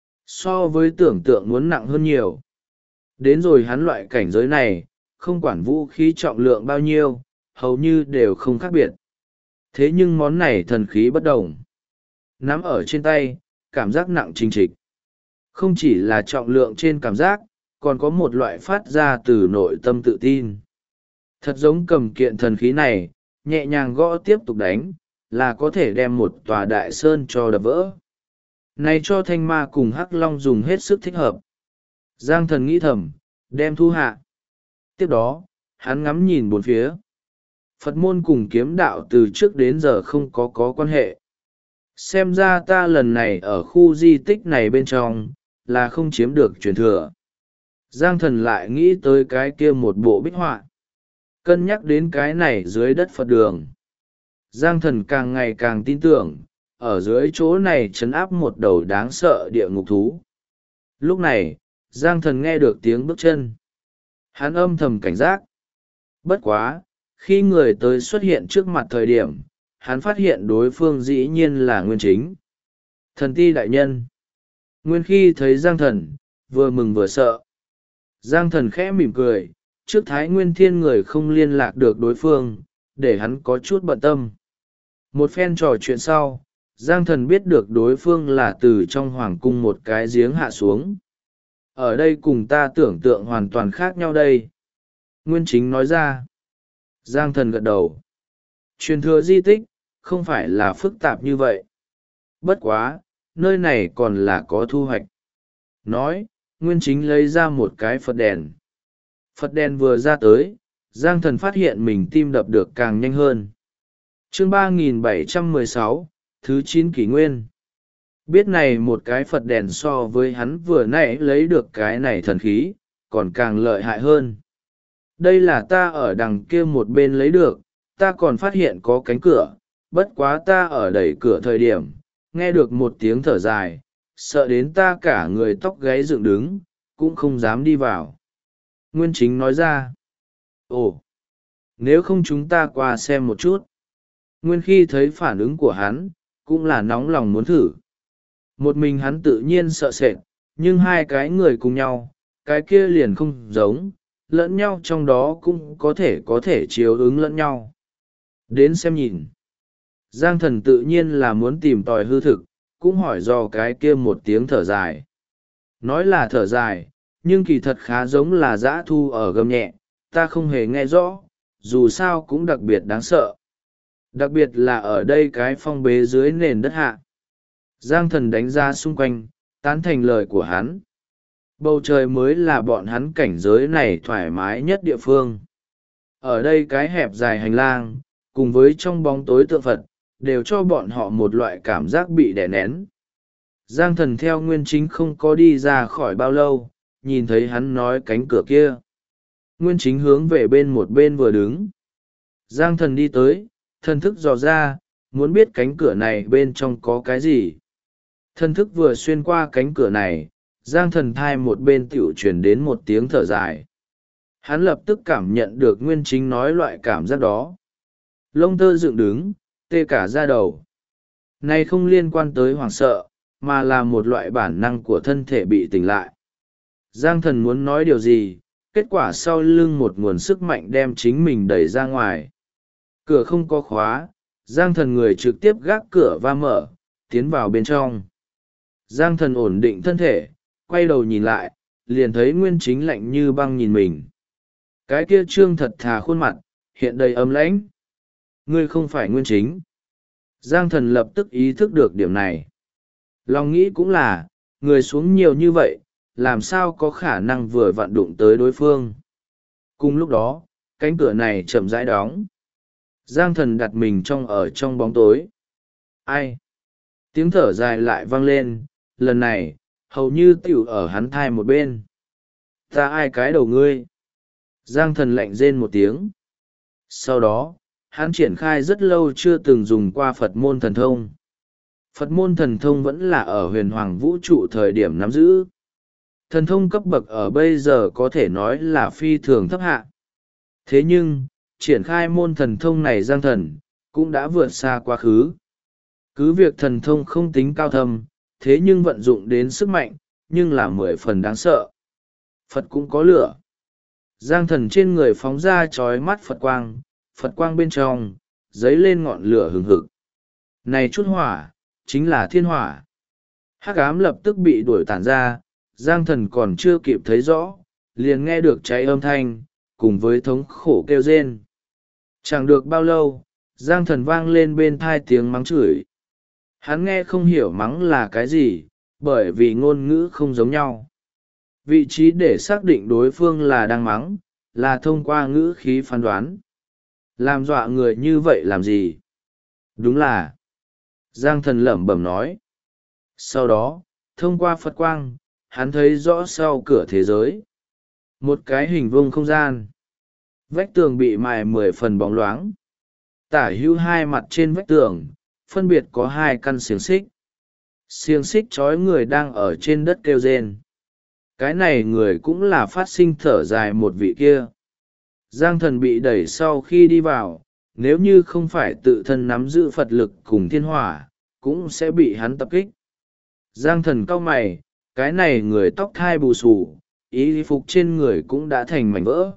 So với tưởng tượng muốn nặng hơn nhiều. Đến rồi hắn loại cảnh giới này, không quản vũ khí trọng lượng bao nhiêu, hầu như đều không khác biệt. Thế nhưng món này thần khí bất đồng. Nắm ở trên tay, cảm giác nặng trịch trịch. Không chỉ là trọng lượng trên cảm giác, còn có một loại phát ra từ nội tâm tự tin. Thật giống cầm kiện thần khí này, nhẹ nhàng gõ tiếp tục đánh, là có thể đem một tòa đại sơn cho đập vỡ. Này cho Thanh Ma cùng Hắc Long dùng hết sức thích hợp. Giang Thần nghĩ thầm, đem thu hạ. Tiếp đó, hắn ngắm nhìn bốn phía. Phật môn cùng kiếm đạo từ trước đến giờ không có quan hệ. Xem ra ta lần này ở khu di tích này bên trong, là không chiếm được truyền thừa. Giang Thần lại nghĩ tới cái kia một bộ bích họa. Cân nhắc đến cái này dưới đất Phật đường. Giang Thần càng ngày càng tin tưởng, ở dưới chỗ này trấn áp một đầu đáng sợ địa ngục thú. Lúc này, Giang Thần nghe được tiếng bước chân. Hắn âm thầm cảnh giác. Bất quá, khi người tới xuất hiện trước mặt thời điểm, hắn phát hiện đối phương dĩ nhiên là Nguyên Chính. Thần ti đại nhân. Nguyên khi thấy Giang Thần, vừa mừng vừa sợ. Giang Thần khẽ mỉm cười, trước Thái Nguyên Thiên người không liên lạc được đối phương, để hắn có chút bận tâm. Một phen trò chuyện sau, Giang Thần biết được đối phương là từ trong hoàng cung một cái giếng hạ xuống. Ở đây cùng ta tưởng tượng hoàn toàn khác nhau đây. Nguyên Chính nói ra. Giang Thần gật đầu. Truyền thừa di tích, không phải là phức tạp như vậy. Bất quá, nơi này còn là có thu hoạch. Nói, Nguyên Chính lấy ra một cái Phật đèn. Phật đèn vừa ra tới, Giang Thần phát hiện mình tim đập được càng nhanh hơn. Chương 3716, thứ 9 kỷ nguyên. Biết này một cái Phật đèn so với hắn vừa nãy lấy được cái này thần khí, còn càng lợi hại hơn. Đây là ta ở đằng kia một bên lấy được, ta còn phát hiện có cánh cửa, bất quá ta ở đẩy cửa thời điểm, nghe được một tiếng thở dài, sợ đến ta cả người tóc gáy dựng đứng, cũng không dám đi vào. Nguyên Chính nói ra. Ồ, nếu không chúng ta qua xem một chút. Nguyên khi thấy phản ứng của hắn, cũng là nóng lòng muốn thử. Một mình hắn tự nhiên sợ sệt, nhưng hai cái người cùng nhau, cái kia liền không giống, lẫn nhau trong đó cũng có thể chiếu ứng lẫn nhau. Đến xem nhìn. Giang Thần tự nhiên là muốn tìm tòi hư thực, cũng hỏi do cái kia một tiếng thở dài. Nói là thở dài, nhưng kỳ thật khá giống là dã thu ở gầm nhẹ, ta không hề nghe rõ, dù sao cũng đặc biệt đáng sợ. Đặc biệt là ở đây cái phong bế dưới nền đất hạ. Giang Thần đánh ra xung quanh, tán thành lời của hắn. Bầu trời mới là bọn hắn cảnh giới này thoải mái nhất địa phương. Ở đây cái hẹp dài hành lang, cùng với trong bóng tối tượng Phật, đều cho bọn họ một loại cảm giác bị đè nén. Giang Thần theo Nguyên Chính không có đi ra khỏi bao lâu, nhìn thấy hắn nói cánh cửa kia. Nguyên Chính hướng về bên một bên vừa đứng. Giang Thần đi tới, thần thức dò ra, muốn biết cánh cửa này bên trong có cái gì. Thần thức vừa xuyên qua cánh cửa này, Giang Thần thai một bên tiểu truyền đến một tiếng thở dài. Hắn lập tức cảm nhận được Nguyên Chính nói loại cảm giác đó. Lông tơ dựng đứng, tê cả da đầu. Này không liên quan tới hoảng sợ, mà là một loại bản năng của thân thể bị tỉnh lại. Giang thần muốn nói điều gì, kết quả sau lưng một nguồn sức mạnh đem chính mình đẩy ra ngoài. Cửa không có khóa, Giang thần người trực tiếp gác cửa và mở, tiến vào bên trong. Giang thần ổn định thân thể, quay đầu nhìn lại, liền thấy Nguyên Chính lạnh như băng nhìn mình. Cái kia trương thật thà khuôn mặt, hiện đầy ấm lãnh. Ngươi không phải Nguyên Chính. Giang thần lập tức ý thức được điểm này. Lòng nghĩ cũng là, người xuống nhiều như vậy, làm sao có khả năng vừa vặn đụng tới đối phương. Cùng lúc đó, cánh cửa này chậm rãi đóng. Giang thần đặt mình trong bóng tối. Ai? Tiếng thở dài lại vang lên, lần này, hầu như tiểu ở hắn thai một bên. Ta ai cái đầu ngươi? Giang thần lạnh rên một tiếng. Sau đó, hắn triển khai rất lâu chưa từng dùng qua Phật môn thần thông. Phật môn thần thông vẫn là ở huyền hoàng vũ trụ thời điểm nắm giữ. Thần thông cấp bậc ở bây giờ có thể nói là phi thường thấp hạ. Thế nhưng, triển khai môn thần thông này Giang thần, cũng đã vượt xa quá khứ. Cứ việc thần thông không tính cao thâm, thế nhưng vận dụng đến sức mạnh, nhưng là 10 phần đáng sợ. Phật cũng có lửa. Giang thần trên người phóng ra chói mắt Phật quang bên trong, dấy lên ngọn lửa hừng hực. Này chút hỏa, chính là thiên hỏa. Hắc ám lập tức bị đuổi tản ra, Giang thần còn chưa kịp thấy rõ, liền nghe được cháy âm thanh, cùng với thống khổ kêu rên. Chẳng được bao lâu, Giang thần vang lên bên thai tiếng mắng chửi. Hắn nghe không hiểu mắng là cái gì, bởi vì ngôn ngữ không giống nhau. Vị trí để xác định đối phương là đang mắng, là thông qua ngữ khí phán đoán. Làm dọa người như vậy làm gì? Đúng là... Giang thần lẩm bẩm nói. Sau đó, thông qua Phật quang, hắn thấy rõ sau cửa thế giới. Một cái hình vuông không gian. Vách tường bị mài 10 phần bóng loáng. Tả hữu hai mặt trên vách tường, phân biệt có 2 căn xiềng xích. Xiềng xích trói người đang ở trên đất kêu rên. Cái này người cũng là phát sinh thở dài một vị kia. Giang thần bị đẩy sau khi đi vào, nếu như không phải tự thân nắm giữ Phật lực cùng thiên hỏa, cũng sẽ bị hắn tập kích. Giang thần cau mày, cái này người tóc thai bù xù, y phục trên người cũng đã thành mảnh vỡ.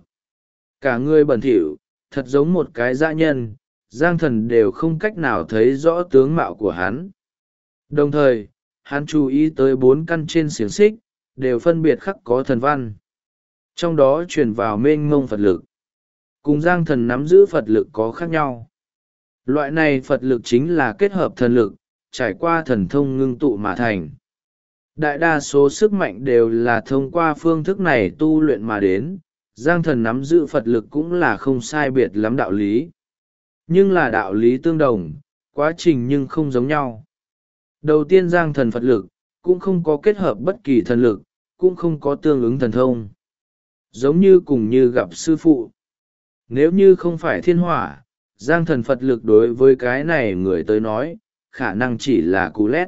Cả người bẩn thỉu, thật giống một cái dã nhân, Giang thần đều không cách nào thấy rõ tướng mạo của hắn. Đồng thời, hắn chú ý tới 4 căn trên xiềng xích, đều phân biệt khắc có thần văn. Trong đó truyền vào mênh mông Phật lực. Cùng Giang thần nắm giữ Phật lực có khác nhau. Loại này Phật lực chính là kết hợp thần lực, trải qua thần thông ngưng tụ mà thành. Đại đa số sức mạnh đều là thông qua phương thức này tu luyện mà đến, Giang thần nắm giữ Phật lực cũng là không sai biệt lắm đạo lý. Nhưng là đạo lý tương đồng, quá trình nhưng không giống nhau. Đầu tiên Giang thần Phật lực, cũng không có kết hợp bất kỳ thần lực, cũng không có tương ứng thần thông. Giống như cùng như gặp sư phụ. Nếu như không phải thiên hỏa, Giang thần Phật lực đối với cái này người tới nói, khả năng chỉ là cú lét.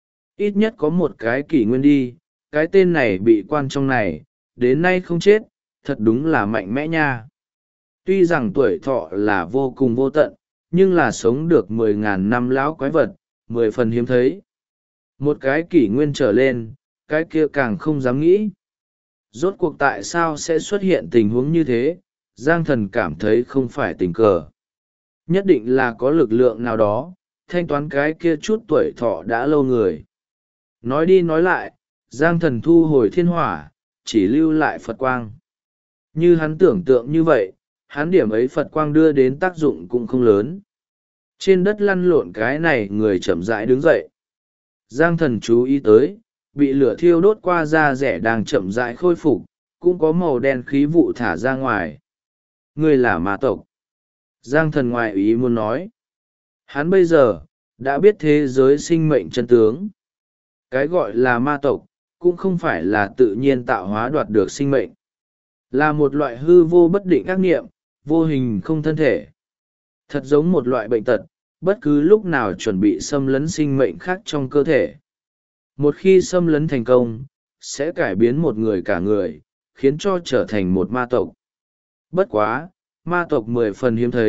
Ít nhất có một cái kỷ nguyên đi, cái tên này bị quan trong này, đến nay không chết, thật đúng là mạnh mẽ nha. Tuy rằng tuổi thọ là vô cùng vô tận, nhưng là sống được 10.000 năm lão quái vật, 10 phần hiếm thấy. Một cái kỷ nguyên trở lên, cái kia càng không dám nghĩ. Rốt cuộc tại sao sẽ xuất hiện tình huống như thế, Giang thần cảm thấy không phải tình cờ. Nhất định là có lực lượng nào đó, thanh toán cái kia chút tuổi thọ đã lâu người. Nói đi nói lại, Giang thần thu hồi thiên hỏa, chỉ lưu lại Phật quang. Như hắn tưởng tượng như vậy, hắn điểm ấy Phật quang đưa đến tác dụng cũng không lớn. Trên đất lăn lộn cái này người chậm rãi đứng dậy. Giang thần chú ý tới, bị lửa thiêu đốt qua da rẻ đang chậm rãi khôi phục, cũng có màu đen khí vụ thả ra ngoài. Ngươi là ma tộc. Giang thần ngoài ý muốn nói. Hắn bây giờ, đã biết thế giới sinh mệnh chân tướng. Cái gọi là ma tộc, cũng không phải là tự nhiên tạo hóa đoạt được sinh mệnh. Là một loại hư vô bất định ác niệm, vô hình không thân thể. Thật giống một loại bệnh tật, bất cứ lúc nào chuẩn bị xâm lấn sinh mệnh khác trong cơ thể. Một khi xâm lấn thành công, sẽ cải biến một người cả người, khiến cho trở thành một ma tộc. Bất quá, ma tộc 10 phần hiếm thấy,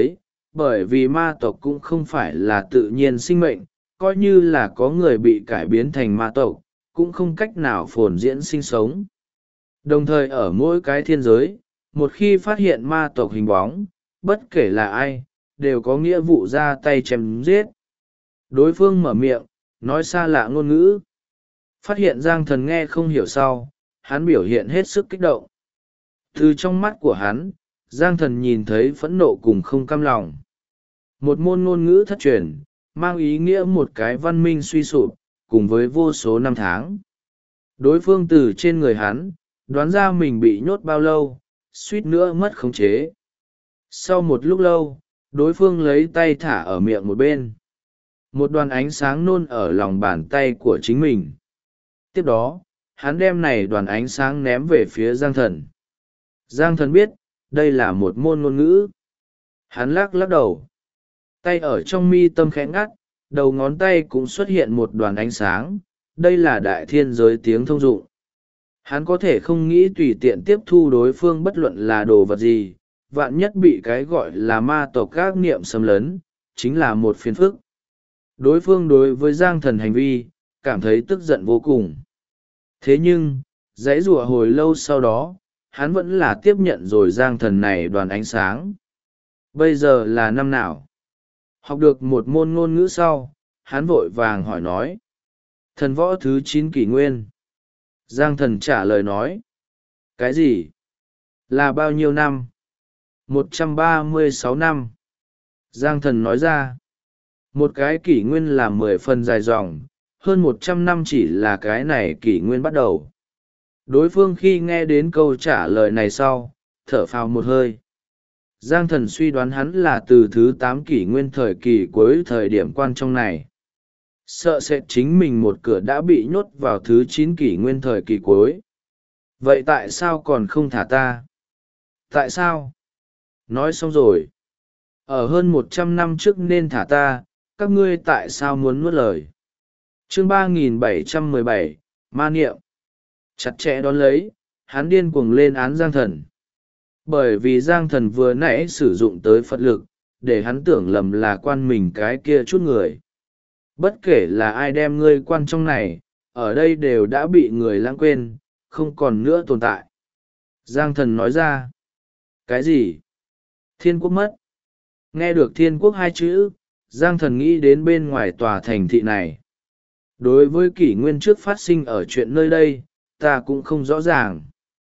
bởi vì ma tộc cũng không phải là tự nhiên sinh mệnh, coi như là có người bị cải biến thành ma tộc, cũng không cách nào phồn diễn sinh sống. Đồng thời ở mỗi cái thiên giới, một khi phát hiện ma tộc hình bóng, bất kể là ai, đều có nghĩa vụ ra tay chém giết. Đối phương mở miệng, nói xa lạ ngôn ngữ. Phát hiện Giang Thần nghe không hiểu sau, hắn biểu hiện hết sức kích động. Từ trong mắt của hắn, Giang Thần nhìn thấy phẫn nộ cùng không cam lòng. Một môn ngôn ngữ thất truyền, mang ý nghĩa một cái văn minh suy sụp, cùng với vô số năm tháng. Đối phương từ trên người hắn, đoán ra mình bị nhốt bao lâu, suýt nữa mất khống chế. Sau một lúc lâu, đối phương lấy tay thả ở miệng một bên. Một đoàn ánh sáng nôn ở lòng bàn tay của chính mình. Tiếp đó, hắn đem này đoàn ánh sáng ném về phía Giang Thần. Giang Thần biết, đây là một môn ngôn ngữ. Hắn lắc lắc đầu. Tay ở trong mi tâm khẽ ngắt, đầu ngón tay cũng xuất hiện một đoàn ánh sáng. Đây là đại thiên giới tiếng thông dụng. Hắn có thể không nghĩ tùy tiện tiếp thu đối phương bất luận là đồ vật gì, vạn nhất bị cái gọi là ma tộc các niệm xâm lấn, chính là một phiền phức. Đối phương đối với Giang Thần hành vi, cảm thấy tức giận vô cùng. Thế nhưng, dãy rủa hồi lâu sau đó, hắn vẫn là tiếp nhận rồi Giang Thần này đoàn ánh sáng. Bây giờ là năm nào? Học được một môn ngôn ngữ sau, hắn vội vàng hỏi nói. Thần võ thứ 9 kỷ nguyên. Giang Thần trả lời nói. Cái gì? Là bao nhiêu năm? 136 năm. Giang Thần nói ra. Một cái kỷ nguyên là 10 phần dài dòng, hơn 100 năm chỉ là cái này kỷ nguyên bắt đầu. Đối phương khi nghe đến câu trả lời này sau, thở phào một hơi. Giang Thần suy đoán hắn là từ thứ 8 kỷ nguyên thời kỳ cuối thời điểm quan trọng này. Sợ sẽ chính mình một cửa đã bị nhốt vào thứ 9 kỷ nguyên thời kỳ cuối. Vậy tại sao còn không thả ta? Tại sao? Nói xong rồi. Ở hơn 100 năm trước nên thả ta, các ngươi tại sao muốn nuốt lời? Chương 3717, Ma Niệm. Chặt chẽ đón lấy, hắn điên cuồng lên án Giang Thần. Bởi vì Giang Thần vừa nãy sử dụng tới Phật lực, để hắn tưởng lầm là quan mình cái kia chút người. Bất kể là ai đem ngươi quan trong này, ở đây đều đã bị người lãng quên, không còn nữa tồn tại. Giang Thần nói ra. Cái gì? Thiên quốc mất. Nghe được thiên quốc hai chữ, Giang Thần nghĩ đến bên ngoài tòa thành thị này. Đối với kỷ nguyên trước phát sinh ở chuyện nơi đây, ta cũng không rõ ràng.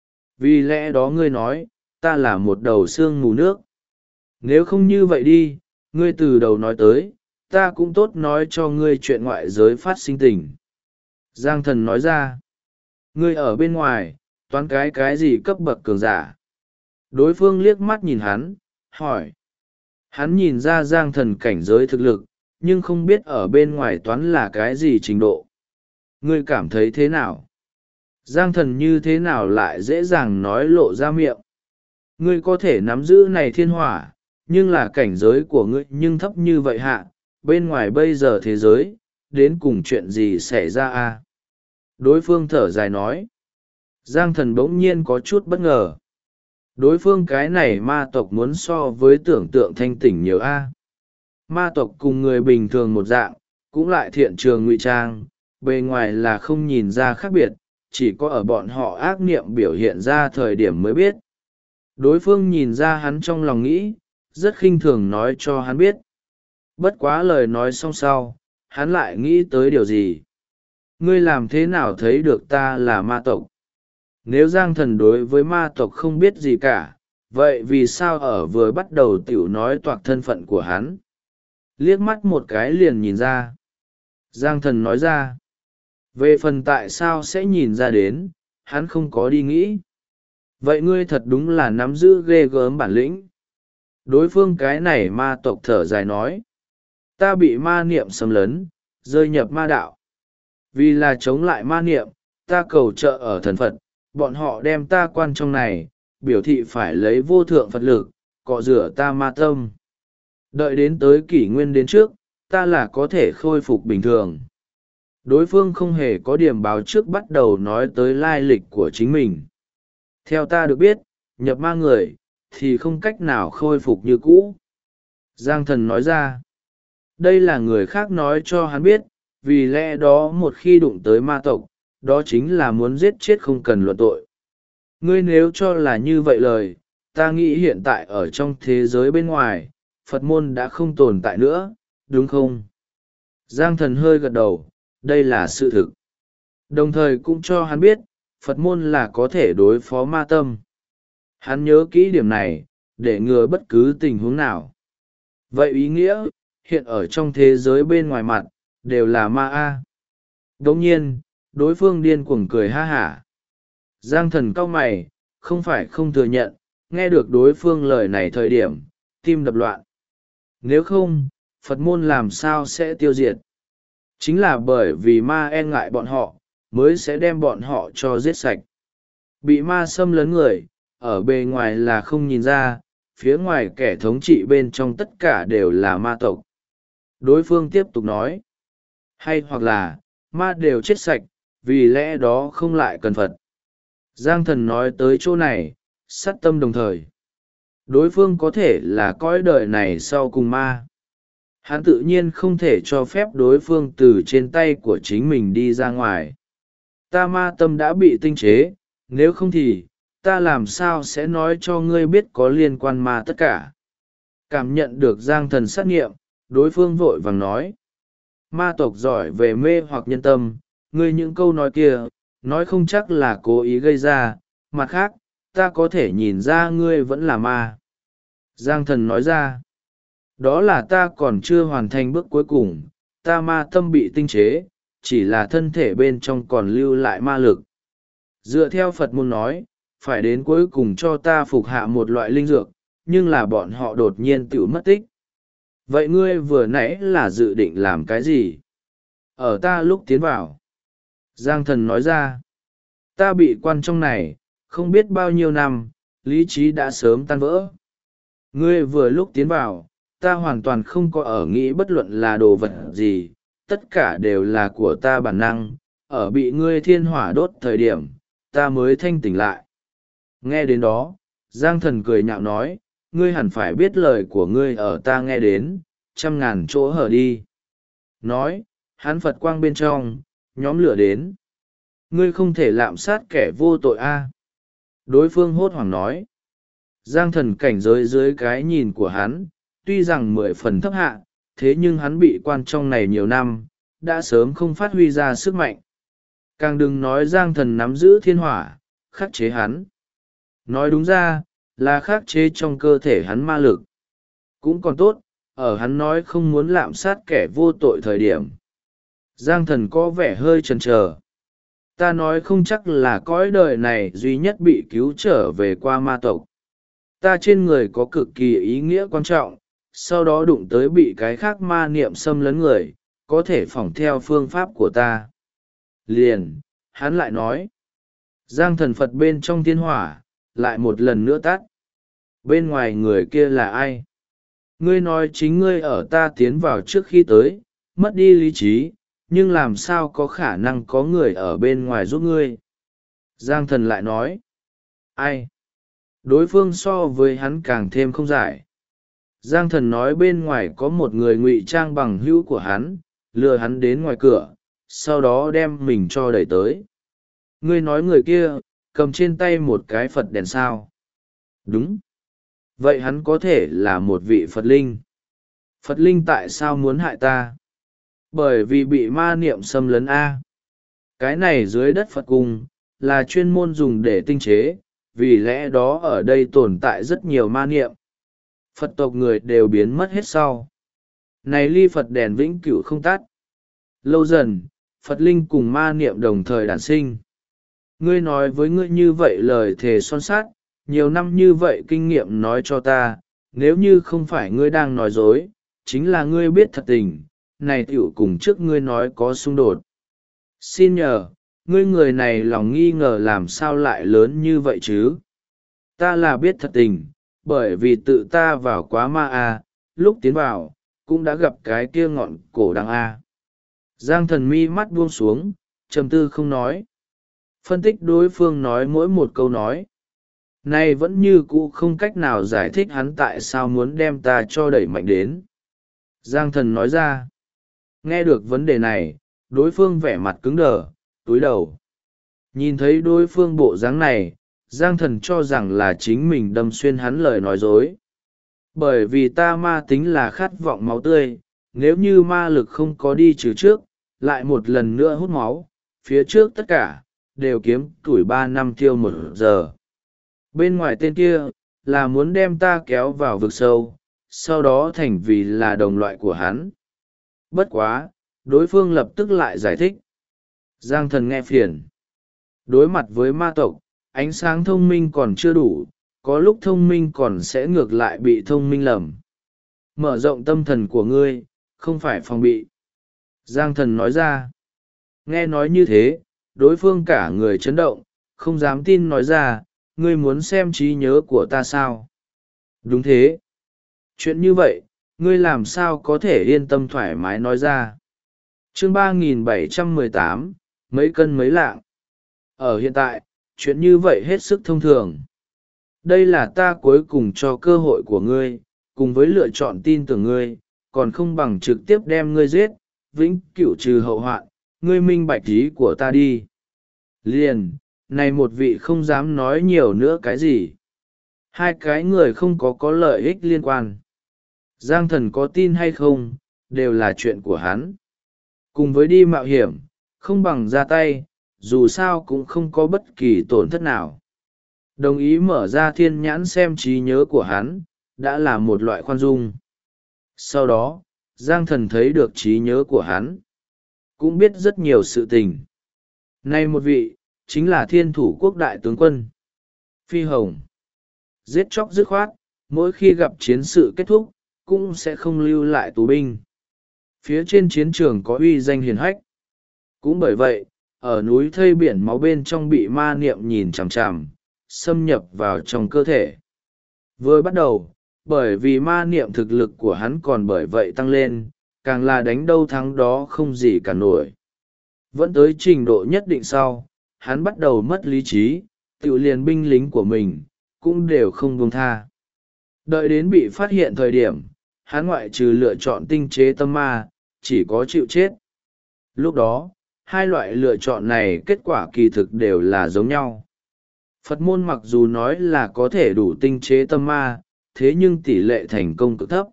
Vì lẽ đó ngươi nói, ta là một đầu xương mù nước. Nếu không như vậy đi, ngươi từ đầu nói tới, ta cũng tốt nói cho ngươi chuyện ngoại giới phát sinh tình. Giang Thần nói ra, ngươi ở bên ngoài, toán cái gì cấp bậc cường giả. Đối phương liếc mắt nhìn hắn, hỏi. Hắn nhìn ra Giang Thần cảnh giới thực lực, nhưng không biết ở bên ngoài toán là cái gì trình độ. Ngươi cảm thấy thế nào? Giang Thần như thế nào lại dễ dàng nói lộ ra miệng? Ngươi có thể nắm giữ này thiên hỏa, nhưng là cảnh giới của ngươi nhưng thấp như vậy hạ, bên ngoài bây giờ thế giới, đến cùng chuyện gì xảy ra a? Đối phương thở dài nói. Giang Thần bỗng nhiên có chút bất ngờ. Đối phương cái này ma tộc muốn so với tưởng tượng thanh tỉnh nhiều a. Ma tộc cùng người bình thường một dạng, cũng lại thiện trường ngụy trang, bề ngoài là không nhìn ra khác biệt, chỉ có ở bọn họ ác niệm biểu hiện ra thời điểm mới biết. Đối phương nhìn ra hắn trong lòng nghĩ, rất khinh thường nói cho hắn biết. Bất quá lời nói xong sau, hắn lại nghĩ tới điều gì? Ngươi làm thế nào thấy được ta là ma tộc? Nếu Giang Thần đối với ma tộc không biết gì cả, vậy vì sao ở vừa bắt đầu tiểu nói toạc thân phận của hắn? Liếc mắt một cái liền nhìn ra. Giang Thần nói ra. Về phần tại sao sẽ nhìn ra đến, hắn không có đi nghĩ. Vậy ngươi thật đúng là nắm giữ ghê gớm bản lĩnh. Đối phương cái này ma tộc thở dài nói. Ta bị ma niệm xâm lấn, rơi nhập ma đạo. Vì là chống lại ma niệm, ta cầu trợ ở thần Phật, bọn họ đem ta quan trong này, biểu thị phải lấy vô thượng Phật lực, cọ rửa ta ma tâm. Đợi đến tới kỷ nguyên đến trước, ta là có thể khôi phục bình thường. Đối phương không hề có điểm báo trước bắt đầu nói tới lai lịch của chính mình. Theo ta được biết, nhập ma người, thì không cách nào khôi phục như cũ. Giang thần nói ra. Đây là người khác nói cho hắn biết, vì lẽ đó một khi đụng tới ma tộc, đó chính là muốn giết chết không cần luận tội. Ngươi nếu cho là như vậy lời, ta nghĩ hiện tại ở trong thế giới bên ngoài, Phật môn đã không tồn tại nữa, đúng không? Giang thần hơi gật đầu, đây là sự thực. Đồng thời cũng cho hắn biết, Phật môn là có thể đối phó ma tâm. Hắn nhớ kỹ điểm này, để ngừa bất cứ tình huống nào. Vậy ý nghĩa, hiện ở trong thế giới bên ngoài mặt, đều là ma a. Đồng nhiên, đối phương điên cuồng cười ha hả. Giang thần cau mày, không phải không thừa nhận, nghe được đối phương lời này thời điểm, tim đập loạn. Nếu không, Phật môn làm sao sẽ tiêu diệt? Chính là bởi vì ma e ngại bọn họ, mới sẽ đem bọn họ cho giết sạch. Bị ma xâm lấn người, ở bề ngoài là không nhìn ra, phía ngoài kẻ thống trị bên trong tất cả đều là ma tộc. Đối phương tiếp tục nói, hay hoặc là, ma đều chết sạch, vì lẽ đó không lại cần Phật. Giang thần nói tới chỗ này, sát tâm đồng thời. Đối phương có thể là cõi đời này sau cùng ma. Hắn tự nhiên không thể cho phép đối phương từ trên tay của chính mình đi ra ngoài. Ta ma tâm đã bị tinh chế, nếu không thì, ta làm sao sẽ nói cho ngươi biết có liên quan ma tất cả. Cảm nhận được Giang thần sát nghiệm, đối phương vội vàng nói. Ma tộc giỏi về mê hoặc nhân tâm, ngươi những câu nói kia, nói không chắc là cố ý gây ra, mặt khác, ta có thể nhìn ra ngươi vẫn là ma. Giang thần nói ra, đó là ta còn chưa hoàn thành bước cuối cùng, ta ma tâm bị tinh chế, chỉ là thân thể bên trong còn lưu lại ma lực. Dựa theo Phật môn nói, phải đến cuối cùng cho ta phục hạ một loại linh dược, nhưng là bọn họ đột nhiên tự mất tích. Vậy ngươi vừa nãy là dự định làm cái gì? Ở ta lúc tiến vào. Giang thần nói ra, ta bị quan trong này, không biết bao nhiêu năm, lý trí đã sớm tan vỡ. Ngươi vừa lúc tiến vào, ta hoàn toàn không có ở nghĩ bất luận là đồ vật gì, tất cả đều là của ta bản năng, ở bị ngươi thiên hỏa đốt thời điểm, ta mới thanh tỉnh lại. Nghe đến đó, Giang thần cười nhạo nói, ngươi hẳn phải biết lời của ngươi ở ta nghe đến, 100.000 chỗ hở đi. Nói, hắn Phật quang bên trong, nhóm lửa đến. Ngươi không thể lạm sát kẻ vô tội a. Đối phương hốt hoảng nói. Giang thần cảnh giới dưới cái nhìn của hắn, tuy rằng 10 phần thấp hạ, thế nhưng hắn bị quan trong này nhiều năm, đã sớm không phát huy ra sức mạnh. Càng đừng nói Giang thần nắm giữ thiên hỏa, khắc chế hắn. Nói đúng ra, là khắc chế trong cơ thể hắn ma lực. Cũng còn tốt, ở hắn nói không muốn lạm sát kẻ vô tội thời điểm. Giang thần có vẻ hơi chần chờ. Ta nói không chắc là cõi đời này duy nhất bị cứu trở về qua ma tộc. Ta trên người có cực kỳ ý nghĩa quan trọng, sau đó đụng tới bị cái khác ma niệm xâm lấn người, có thể phỏng theo phương pháp của ta. Liền, hắn lại nói. Giang thần Phật bên trong thiên hỏa, lại một lần nữa tắt. Bên ngoài người kia là ai? Ngươi nói chính ngươi ở ta tiến vào trước khi tới, mất đi lý trí, nhưng làm sao có khả năng có người ở bên ngoài giúp ngươi? Giang thần lại nói. Ai? Đối phương so với hắn càng thêm không giải. Giang thần nói bên ngoài có một người ngụy trang bằng hữu của hắn, lừa hắn đến ngoài cửa, sau đó đem mình cho đẩy tới. Ngươi nói người kia, cầm trên tay một cái Phật đèn sao? Đúng. Vậy hắn có thể là một vị Phật linh. Phật linh tại sao muốn hại ta? Bởi vì bị ma niệm xâm lấn A. Cái này dưới đất Phật cung, là chuyên môn dùng để tinh chế, vì lẽ đó ở đây tồn tại rất nhiều ma niệm. Phật tộc người đều biến mất hết sau. Này ly Phật đèn vĩnh cửu không tắt. Lâu dần, Phật linh cùng ma niệm đồng thời đản sinh. Ngươi nói với ngươi như vậy lời thề son sát, nhiều năm như vậy kinh nghiệm nói cho ta, nếu như không phải ngươi đang nói dối, chính là ngươi biết thật tình, này tiểu cùng trước ngươi nói có xung đột. Xin nhờ, ngươi người này lòng nghi ngờ làm sao lại lớn như vậy chứ? Ta là biết thật tình, bởi vì tự ta vào quá ma a, lúc tiến vào, cũng đã gặp cái kia ngọn cổ đằng a. Giang thần mi mắt buông xuống, trầm tư không nói. Phân tích đối phương nói mỗi một câu nói. nay vẫn như cũ không cách nào giải thích hắn tại sao muốn đem ta cho đẩy mạnh đến. Giang thần nói ra. Nghe được vấn đề này, đối phương vẻ mặt cứng đờ, túi đầu. Nhìn thấy đối phương bộ dáng này, Giang thần cho rằng là chính mình đâm xuyên hắn lời nói dối. Bởi vì ta ma tính là khát vọng máu tươi, nếu như ma lực không có đi trừ trước, lại một lần nữa hút máu, phía trước tất cả, đều kiếm tuổi 3 năm tiêu 1 giờ. Bên ngoài tên kia, là muốn đem ta kéo vào vực sâu, sau đó thành vì là đồng loại của hắn. Bất quá, đối phương lập tức lại giải thích. Giang thần nghe phiền. Đối mặt với ma tộc, ánh sáng thông minh còn chưa đủ, có lúc thông minh còn sẽ ngược lại bị thông minh lầm. Mở rộng tâm thần của ngươi, không phải phòng bị. Giang thần nói ra. Nghe nói như thế, đối phương cả người chấn động, không dám tin nói ra, ngươi muốn xem trí nhớ của ta sao? Đúng thế. Chuyện như vậy, ngươi làm sao có thể yên tâm thoải mái nói ra? Chương 3718, mấy cân mấy lạng. Ở hiện tại, chuyện như vậy hết sức thông thường. Đây là ta cuối cùng cho cơ hội của ngươi, cùng với lựa chọn tin tưởng ngươi, còn không bằng trực tiếp đem ngươi giết, vĩnh cửu trừ hậu hoạn, ngươi minh bạch ý của ta đi. Liền, này một vị không dám nói nhiều nữa cái gì. Hai cái người không có lợi ích liên quan. Giang thần có tin hay không, đều là chuyện của hắn. Cùng với đi mạo hiểm, không bằng ra tay, dù sao cũng không có bất kỳ tổn thất nào. Đồng ý mở ra thiên nhãn xem trí nhớ của hắn, đã là một loại khoan dung. Sau đó, Giang thần thấy được trí nhớ của hắn. Cũng biết rất nhiều sự tình. Nay một vị, chính là Thiên Thủ Quốc đại tướng quân. Phi Hồng. Giết chóc dứt khoát, mỗi khi gặp chiến sự kết thúc, cũng sẽ không lưu lại tù binh. Phía trên chiến trường có uy danh hiền hách. Cũng bởi vậy, ở núi thây biển máu bên trong bị ma niệm nhìn chằm chằm, xâm nhập vào trong cơ thể. Vừa bắt đầu, bởi vì ma niệm thực lực của hắn còn bởi vậy tăng lên, càng là đánh đâu thắng đó không gì cả nổi. Vẫn tới trình độ nhất định sau, hắn bắt đầu mất lý trí, tự liền binh lính của mình, cũng đều không buông tha. Đợi đến bị phát hiện thời điểm, hắn ngoại trừ lựa chọn tinh chế tâm ma, chỉ có chịu chết. Lúc đó, hai loại lựa chọn này kết quả kỳ thực đều là giống nhau. Phật môn mặc dù nói là có thể đủ tinh chế tâm ma, thế nhưng tỷ lệ thành công cực thấp.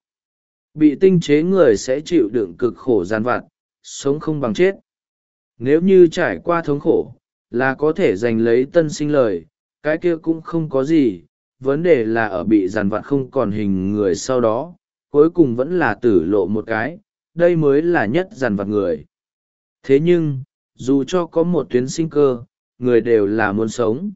Bị tinh chế người sẽ chịu đựng cực khổ gian vặt, sống không bằng chết. Nếu như trải qua thống khổ, là có thể giành lấy tân sinh lời, cái kia cũng không có gì. Vấn đề là ở bị giàn vặt không còn hình người sau đó, cuối cùng vẫn là tử lộ một cái, đây mới là nhất giàn vặt người. Thế nhưng, dù cho có một tuyến sinh cơ, người đều là muốn sống.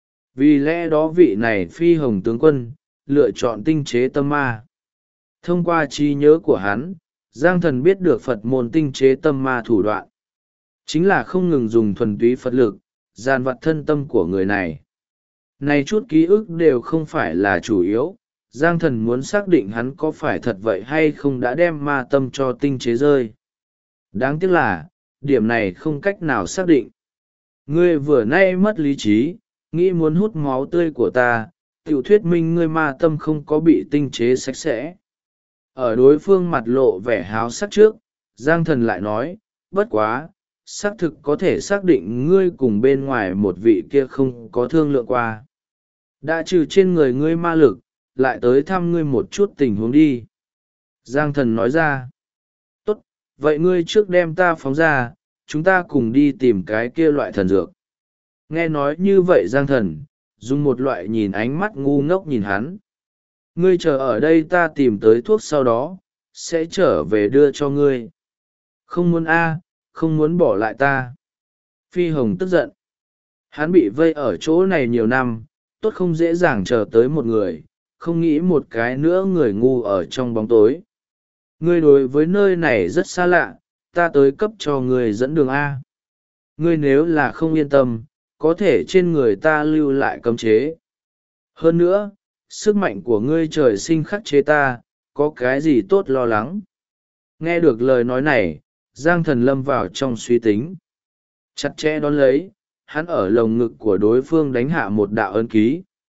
Vì lẽ đó vị này Phi Hồng tướng quân, lựa chọn tinh chế tâm ma. Thông qua trí nhớ của hắn, Giang thần biết được Phật môn tinh chế tâm ma thủ đoạn. Chính là không ngừng dùng thuần túy Phật lực, gian vặt thân tâm của người này. Này chút ký ức đều không phải là chủ yếu, Giang thần muốn xác định hắn có phải thật vậy hay không đã đem ma tâm cho tinh chế rơi. Đáng tiếc là, điểm này không cách nào xác định. Ngươi vừa nay mất lý trí, nghĩ muốn hút máu tươi của ta, tiểu thuyết minh ngươi ma tâm không có bị tinh chế sạch sẽ. Ở đối phương mặt lộ vẻ háo sắc trước, Giang thần lại nói, bất quá, xác thực có thể xác định ngươi cùng bên ngoài một vị kia không có thương lượng qua. Đã trừ trên người ngươi ma lực, lại tới thăm ngươi một chút tình huống đi. Giang thần nói ra, tốt, vậy ngươi trước đem ta phóng ra, chúng ta cùng đi tìm cái kia loại thần dược. Nghe nói như vậy Giang thần, dùng một loại nhìn ánh mắt ngu ngốc nhìn hắn. Ngươi chờ ở đây ta tìm tới thuốc sau đó, sẽ trở về đưa cho ngươi. Không muốn không muốn bỏ lại ta. Phi Hồng tức giận. Hắn bị vây ở chỗ này nhiều năm, tốt không dễ dàng chờ tới một người, không nghĩ một cái nữa người ngu ở trong bóng tối. Ngươi đối với nơi này rất xa lạ, ta tới cấp cho ngươi dẫn đường A. Ngươi nếu là không yên tâm, có thể trên người ta lưu lại cấm chế. Hơn nữa, sức mạnh của ngươi trời sinh khắc chế ta, có cái gì tốt lo lắng. Nghe được lời nói này, Giang thần lâm vào trong suy tính. Chặt chẽ đón lấy, hắn ở lồng ngực của đối phương đánh hạ một đạo ấn ký.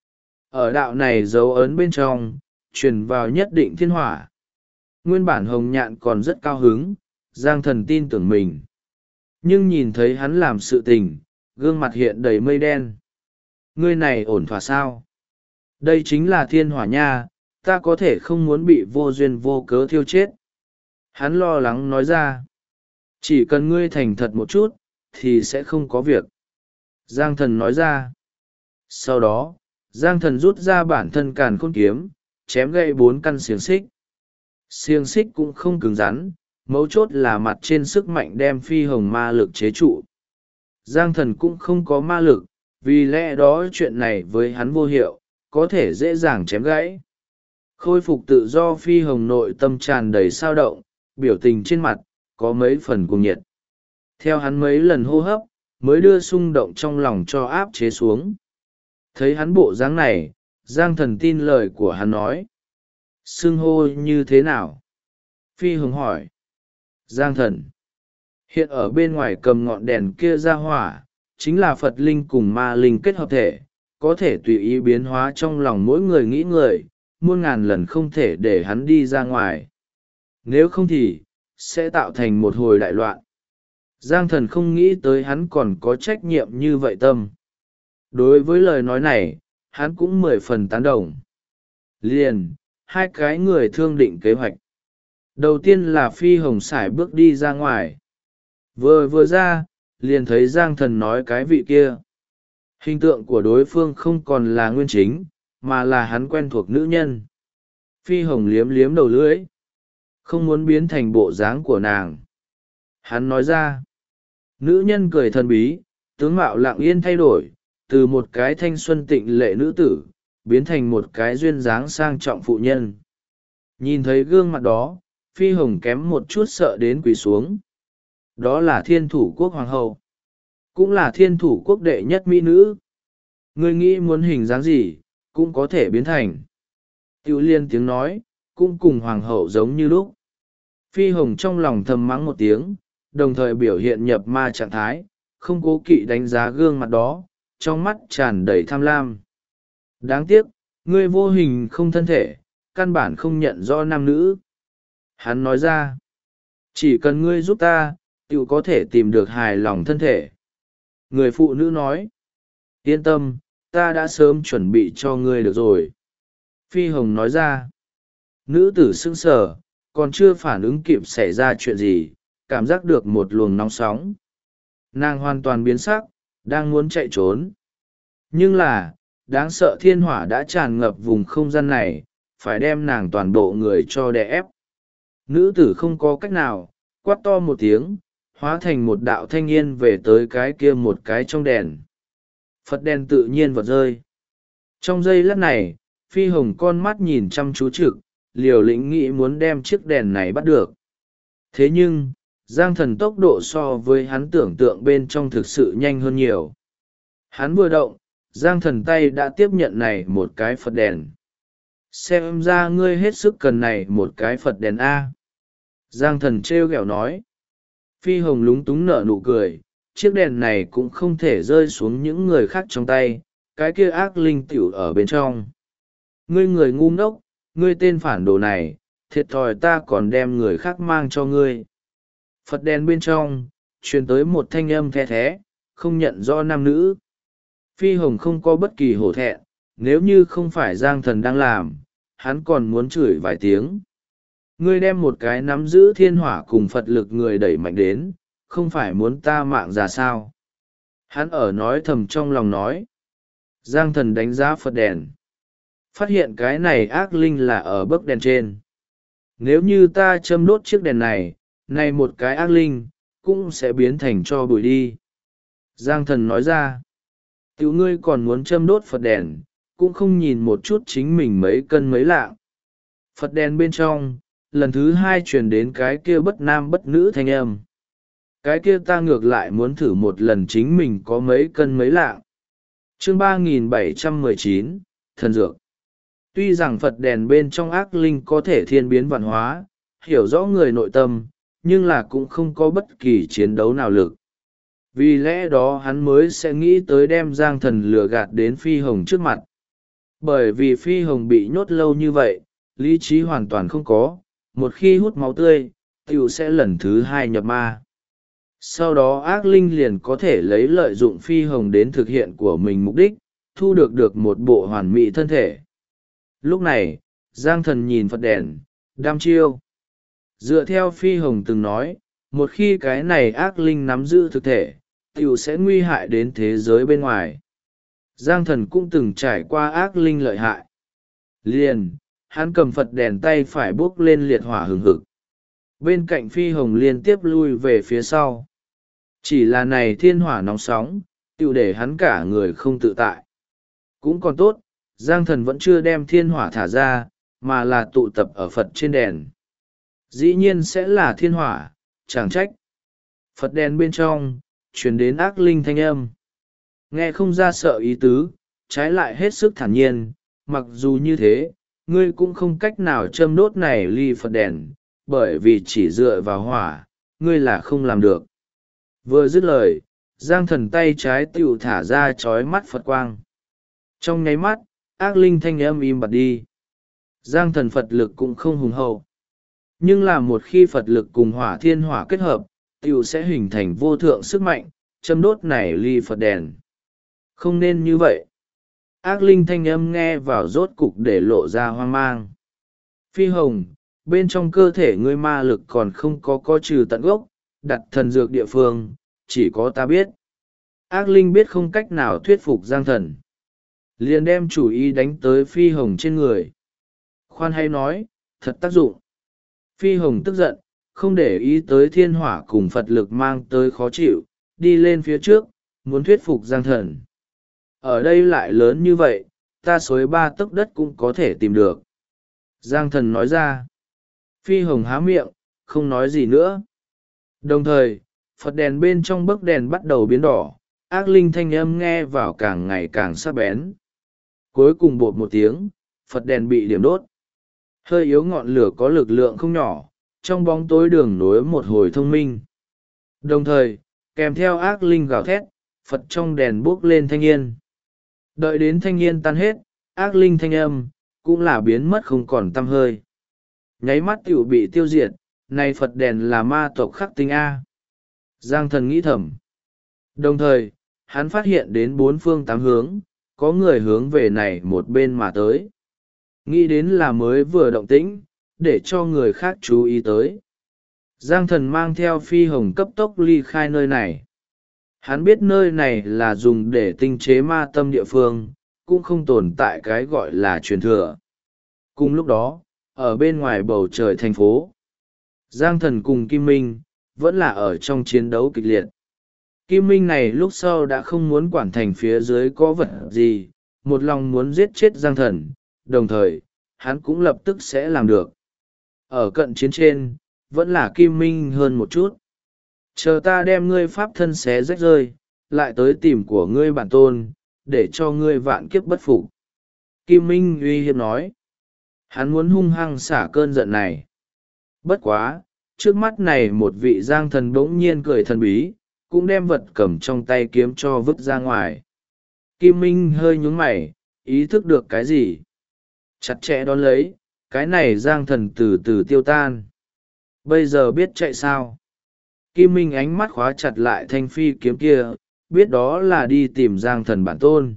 Ở đạo này dấu ấn bên trong, truyền vào nhất định thiên hỏa. Nguyên bản Hồng Nhạn còn rất cao hứng, Giang Thần tin tưởng mình. Nhưng nhìn thấy hắn làm sự tình, gương mặt hiện đầy mây đen. Ngươi này ổn thỏa sao? Đây chính là thiên hỏa nha, ta có thể không muốn bị vô duyên vô cớ thiêu chết. Hắn lo lắng nói ra. Chỉ cần ngươi thành thật một chút, thì sẽ không có việc. Giang Thần nói ra. Sau đó, Giang Thần rút ra bản thân càn khôn kiếm, chém gãy 4 căn xiềng xích. Xiềng xích cũng không cứng rắn, mấu chốt là mặt trên sức mạnh đem phi hồng ma lực chế trụ. Giang Thần cũng không có ma lực, vì lẽ đó chuyện này với hắn vô hiệu, có thể dễ dàng chém gãy. Khôi phục tự do, phi hồng nội tâm tràn đầy sao động, biểu tình trên mặt có mấy phần cuồng nhiệt. Theo hắn mấy lần hô hấp, mới đưa xung động trong lòng cho áp chế xuống. Thấy hắn bộ dáng này, Giang Thần tin lời của hắn nói. Xưng hô như thế nào? Phi hồng hỏi. Giang Thần. Hiện ở bên ngoài cầm ngọn đèn kia ra hỏa, chính là Phật linh cùng ma linh kết hợp thể, có thể tùy ý biến hóa trong lòng mỗi người nghĩ người, muôn ngàn lần không thể để hắn đi ra ngoài. Nếu không thì, sẽ tạo thành một hồi đại loạn. Giang Thần không nghĩ tới hắn còn có trách nhiệm như vậy tâm. Đối với lời nói này, hắn cũng 10 phần tán đồng. Liền, hai cái người thương định kế hoạch. Đầu tiên là phi hồng sải bước đi ra ngoài. Vừa ra, liền thấy Giang Thần nói cái vị kia. Hình tượng của đối phương không còn là nguyên chính, mà là hắn quen thuộc nữ nhân. Phi hồng liếm liếm đầu lưỡi. Không muốn biến thành bộ dáng của nàng. Hắn nói ra. Nữ nhân cười thần bí, tướng mạo lặng yên thay đổi, từ một cái thanh xuân tịnh lệ nữ tử, biến thành một cái duyên dáng sang trọng phụ nhân. Nhìn thấy gương mặt đó, phi hồng kém một chút sợ đến quỳ xuống. Đó là thiên thủ quốc hoàng hậu. Cũng là thiên thủ quốc đệ nhất mỹ nữ. Ngươi nghĩ muốn hình dáng gì, cũng có thể biến thành. Tiểu liên tiếng nói, cũng cùng hoàng hậu giống như lúc. Phi hồng trong lòng thầm mắng một tiếng, đồng thời biểu hiện nhập ma trạng thái, không cố kỵ đánh giá gương mặt đó, trong mắt tràn đầy tham lam. Đáng tiếc, ngươi vô hình không thân thể, căn bản không nhận rõ nam nữ. Hắn nói ra, chỉ cần ngươi giúp ta, tiểu có thể tìm được hài lòng thân thể. Người phụ nữ nói, yên tâm, ta đã sớm chuẩn bị cho ngươi được rồi. Phi hồng nói ra, nữ tử sững sờ, còn chưa phản ứng kịp xảy ra chuyện gì, cảm giác được một luồng nóng sóng. Nàng hoàn toàn biến sắc, đang muốn chạy trốn. Nhưng là, đáng sợ thiên hỏa đã tràn ngập vùng không gian này, phải đem nàng toàn bộ người cho đè ép. Nữ tử không có cách nào, quát to một tiếng, hóa thành một đạo thanh niên về tới cái kia một cái trong đèn. Phật đèn tự nhiên vọt rơi. Trong giây lát này, phi hồng con mắt nhìn chăm chú trực, liều lĩnh nghĩ muốn đem chiếc đèn này bắt được. Thế nhưng, Giang Thần tốc độ so với hắn tưởng tượng bên trong thực sự nhanh hơn nhiều. Hắn vừa động, Giang Thần tay đã tiếp nhận này một cái Phật đèn. Xem ra ngươi hết sức cần này một cái Phật đèn A. Giang Thần trêu ghẹo nói. Phi hồng lúng túng nở nụ cười, chiếc đèn này cũng không thể rơi xuống những người khác trong tay, cái kia ác linh tiểu ở bên trong. Ngươi người ngu ngốc, ngươi tên phản đồ này, thiệt thòi ta còn đem người khác mang cho ngươi. Phật đèn bên trong, truyền tới một thanh âm the thé, không nhận rõ nam nữ. Phi hồng không có bất kỳ hổ thẹn, nếu như không phải Giang Thần đang làm, hắn còn muốn chửi vài tiếng. Ngươi đem một cái nắm giữ thiên hỏa cùng Phật lực người đẩy mạnh đến, không phải muốn ta mạng ra sao? Hắn ở nói thầm trong lòng nói. Giang Thần đánh giá Phật đèn. Phát hiện cái này ác linh là ở bấc đèn trên. Nếu như ta châm đốt chiếc đèn này, này một cái ác linh, cũng sẽ biến thành cho bụi đi. Giang Thần nói ra. Tiểu ngươi còn muốn châm đốt Phật đèn, cũng không nhìn một chút chính mình mấy cân mấy lạng. Phật đèn bên trong, lần thứ hai truyền đến cái kia bất nam bất nữ thanh âm. Cái kia ta ngược lại muốn thử một lần chính mình có mấy cân mấy lạng. Chương 3719, Thần Dược. Tuy rằng Phật đèn bên trong ác linh có thể thiên biến vạn hóa, hiểu rõ người nội tâm, nhưng là cũng không có bất kỳ chiến đấu nào lực. Vì lẽ đó hắn mới sẽ nghĩ tới đem Giang Thần lừa gạt đến Phi hồng trước mặt. Bởi vì phi hồng bị nhốt lâu như vậy, lý trí hoàn toàn không có, một khi hút máu tươi t i ể u sẽ lần thứ hai nhập ma. Sau đó ác linh liền có thể lấy lợi dụng phi hồng đến thực hiện của mình mục đích, thu được một bộ hoàn mỹ thân thể. Lúc này Giang Thần nhìn Phật đèn, đăm chiêu. Dựa theo phi hồng từng nói, một khi cái này ác linh nắm giữ thực thể t i ể u sẽ nguy hại đến thế giới bên ngoài. Giang Thần cũng từng trải qua ác linh lợi hại. Liền, hắn cầm Phật đèn tay phải bốc lên liệt hỏa hừng hực. Bên cạnh phi hồng liên tiếp lui về phía sau. Chỉ là này thiên hỏa nóng sóng, tựu để hắn cả người không tự tại. Cũng còn tốt, Giang Thần vẫn chưa đem thiên hỏa thả ra, mà là tụ tập ở Phật trên đèn. Dĩ nhiên sẽ là thiên hỏa, chẳng trách. Phật đèn bên trong, truyền đến ác linh thanh âm. Nghe không ra sợ ý tứ, trái lại hết sức thản nhiên, mặc dù như thế, ngươi cũng không cách nào châm đốt này ly Phật đèn, bởi vì chỉ dựa vào hỏa, ngươi là không làm được. Vừa dứt lời, Giang Thần tay trái tựu thả ra chói mắt Phật quang. Trong nháy mắt, ác linh thanh âm im bặt đi. Giang Thần Phật lực cũng không hùng hậu. Nhưng là một khi Phật lực cùng hỏa thiên hỏa kết hợp, tựu sẽ hình thành vô thượng sức mạnh, châm đốt này ly Phật đèn. Không nên như vậy. Ác linh thanh âm nghe vào rốt cục để lộ ra hoang mang. Phi hồng, bên trong cơ thể ngươi ma lực còn không có trừ tận gốc, đặt thần dược địa phương, chỉ có ta biết. Ác linh biết không cách nào thuyết phục Giang Thần. Liền đem chủ ý đánh tới phi hồng trên người. Khoan hay nói, thật tác dụng. Phi hồng tức giận, không để ý tới thiên hỏa cùng Phật lực mang tới khó chịu, đi lên phía trước, muốn thuyết phục Giang Thần. Ở đây lại lớn như vậy, ta xối 3 tấc đất cũng có thể tìm được. Giang Thần nói ra. Phi hồng há miệng, không nói gì nữa. Đồng thời, Phật đèn bên trong bấc đèn bắt đầu biến đỏ, ác linh thanh âm nghe vào càng ngày càng sắc bén. Cuối cùng bột một tiếng, Phật đèn bị điểm đốt. Hơi yếu ngọn lửa có lực lượng không nhỏ, trong bóng tối đường nối một hồi thông minh. Đồng thời, kèm theo ác linh gào thét, Phật trong đèn bốc lên thanh yên. Đợi đến thanh yên tan hết, ác linh thanh âm, cũng là biến mất không còn tăm hơi. Nháy mắt tiểu bị tiêu diệt, này Phật đèn là ma tộc khắc tinh A. Giang Thần nghĩ thầm. Đồng thời, hắn phát hiện đến 4 phương 8 hướng, có người hướng về này một bên mà tới. Nghĩ đến là mới vừa động tĩnh, để cho người khác chú ý tới. Giang Thần mang theo phi hồng cấp tốc ly khai nơi này. Hắn biết nơi này là dùng để tinh chế ma tâm địa phương, cũng không tồn tại cái gọi là truyền thừa. Cùng lúc đó, ở bên ngoài bầu trời thành phố, Giang Thần cùng Kim Minh, vẫn là ở trong chiến đấu kịch liệt. Kim Minh này lúc sau đã không muốn quản thành phía dưới có vật gì, một lòng muốn giết chết Giang Thần, đồng thời, hắn cũng lập tức sẽ làm được. Ở cận chiến trên, vẫn là Kim Minh hơn một chút. Chờ ta đem ngươi pháp thân xé rách rơi, lại tới tìm của ngươi bản tôn, để cho ngươi vạn kiếp bất phục. Kim Minh uy hiếp nói. Hắn muốn hung hăng xả cơn giận này. Bất quá, trước mắt này một vị Giang Thần bỗng nhiên cười thần bí, cũng đem vật cầm trong tay kiếm cho vứt ra ngoài. Kim Minh hơi nhún mày, ý thức được cái gì? Chặt chẽ đón lấy, cái này Giang Thần từ từ tiêu tan. Bây giờ biết chạy sao? Kim Minh ánh mắt khóa chặt lại thanh phi kiếm kia, biết đó là đi tìm Giang Thần bản tôn.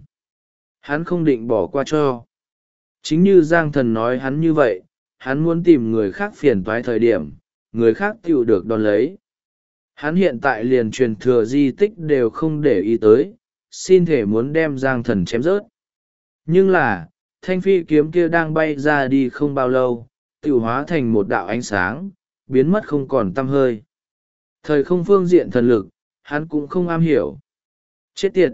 Hắn không định bỏ qua cho. Chính như Giang Thần nói hắn như vậy, hắn muốn tìm người khác phiền toái thời điểm, người khác tựu được đón lấy. Hắn hiện tại liền truyền thừa di tích đều không để ý tới, xin thể muốn đem Giang Thần chém rớt. Nhưng là, thanh phi kiếm kia đang bay ra đi không bao lâu, tựu hóa thành một đạo ánh sáng, biến mất không còn tăm hơi. Thời không phương diện thần lực, hắn cũng không am hiểu. Chết tiệt!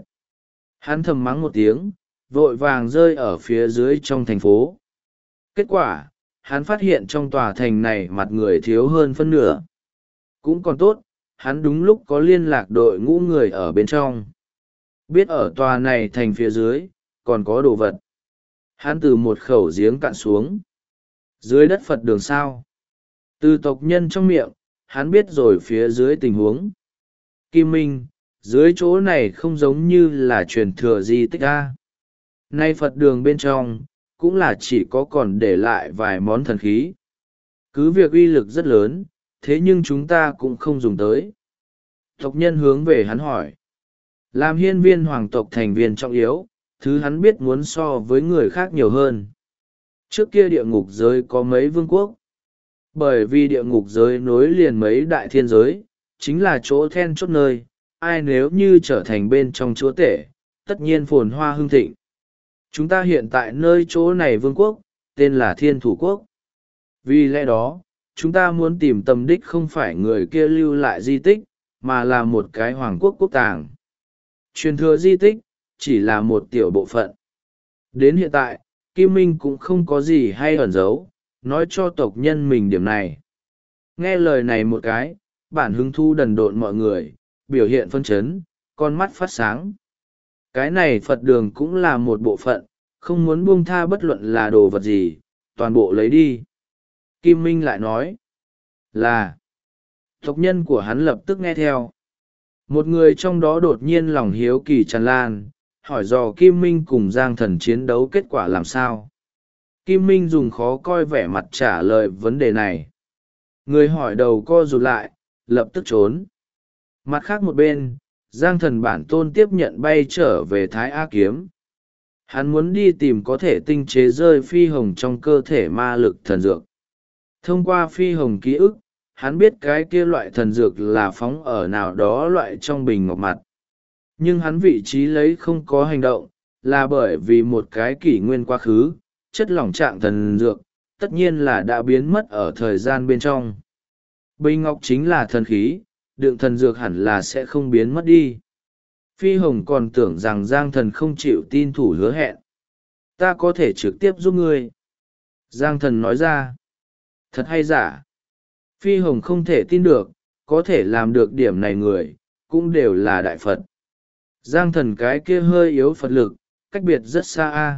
Hắn thầm mắng một tiếng, vội vàng rơi ở phía dưới trong thành phố. Kết quả, hắn phát hiện trong tòa thành này mặt người thiếu hơn phân nửa. Cũng còn tốt, hắn đúng lúc có liên lạc đội ngũ người ở bên trong. Biết ở tòa này thành phía dưới, còn có đồ vật. Hắn từ một khẩu giếng cạn xuống. Dưới đất Phật đường sao. Từ tộc nhân trong miệng, hắn biết rồi phía dưới tình huống. Kim Minh, dưới chỗ này không giống như là truyền thừa di tích a. nay Phật đường bên trong cũng là chỉ có còn để lại vài món thần khí. Cứ việc uy lực rất lớn, thế nhưng chúng ta cũng không dùng tới. Tộc nhân hướng về hắn hỏi. Làm hiên viên hoàng tộc thành viên trọng yếu, thứ hắn biết muốn so với người khác nhiều hơn. Trước kia địa ngục giới có mấy vương quốc. Bởi vì địa ngục giới nối liền mấy đại thiên giới, chính là chỗ then chốt nơi, ai nếu như trở thành bên trong chúa tể, tất nhiên phồn hoa hưng thịnh. Chúng ta hiện tại nơi chỗ này vương quốc, tên là Thiên Thủ Quốc. Vì lẽ đó, chúng ta muốn tìm tâm đích không phải người kia lưu lại di tích, mà là một cái hoàng quốc quốc tàng. Truyền thừa di tích, chỉ là một tiểu bộ phận. Đến hiện tại, Kim Minh cũng không có gì hay ẩn giấu, nói cho tộc nhân mình điểm này. Nghe lời này một cái, bản hứng thu đần độn mọi người, biểu hiện phân chấn, con mắt phát sáng. Cái này Phật đường cũng là một bộ phận, không muốn buông tha bất luận là đồ vật gì, toàn bộ lấy đi. Kim Minh lại nói là tộc nhân của hắn lập tức nghe theo. Một người trong đó đột nhiên lòng hiếu kỳ tràn lan, hỏi dò Kim Minh cùng Giang Thần chiến đấu kết quả làm sao. Kim Minh dùng khó coi vẻ mặt trả lời vấn đề này. Người hỏi đầu co rụt lại, lập tức trốn. Mặt khác một bên, Giang Thần bản tôn tiếp nhận bay trở về Thái A Kiếm. Hắn muốn đi tìm có thể tinh chế rơi phi hồng trong cơ thể ma lực thần dược. Thông qua phi hồng ký ức, hắn biết cái kia loại thần dược là phóng ở nào đó loại trong bình ngọc mặt. Nhưng hắn vị trí lấy không có hành động, là bởi vì một cái kỷ nguyên quá khứ, chất lỏng trạng thần dược, tất nhiên là đã biến mất ở thời gian bên trong. Bình ngọc chính là thần khí, đựng thần dược hẳn là sẽ không biến mất đi. Phi Hồng còn tưởng rằng Giang Thần không chịu tin thủ hứa hẹn. Ta có thể trực tiếp giúp ngươi. Giang Thần nói ra. Thật hay giả? Phi Hồng không thể tin được, có thể làm được điểm này người, cũng đều là đại Phật. Giang Thần cái kia hơi yếu Phật lực, cách biệt rất xa a.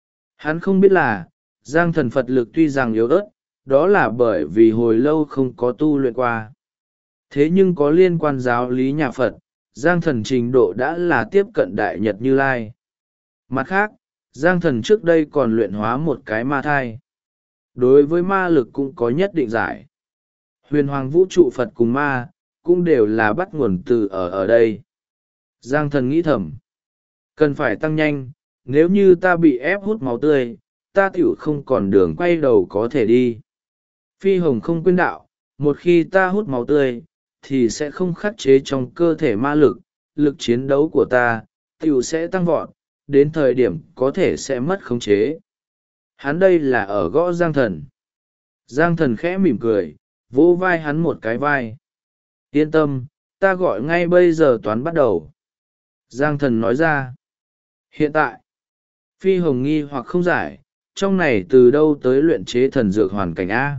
Hắn không biết là, Giang Thần Phật lực tuy rằng yếu ớt, đó là bởi vì hồi lâu không có tu luyện qua. Thế nhưng có liên quan giáo lý nhà Phật, Giang Thần trình độ đã là tiếp cận Đại Nhật Như Lai. Mặt khác, Giang Thần trước đây còn luyện hóa một cái ma thai. Đối với ma lực cũng có nhất định giải. Huyền Hoàng Vũ trụ Phật cùng ma, cũng đều là bắt nguồn từ ở đây. Giang Thần nghĩ thầm. Cần phải tăng nhanh, nếu như ta bị ép hút máu tươi, ta tiểu không còn đường quay đầu có thể đi. Phi Hồng không quên đạo, một khi ta hút máu tươi, thì sẽ không khắc chế trong cơ thể ma lực, lực chiến đấu của ta, tiểu sẽ tăng vọt, đến thời điểm có thể sẽ mất khống chế. Hắn đây là ở gõ Giang Thần. Giang Thần khẽ mỉm cười, vỗ vai hắn một cái vai. Yên tâm, ta gọi ngay bây giờ toán bắt đầu. Giang Thần nói ra. Hiện tại, Phi Hồng nghi hoặc không giải, trong này từ đâu tới luyện chế thần dược hoàn cảnh A.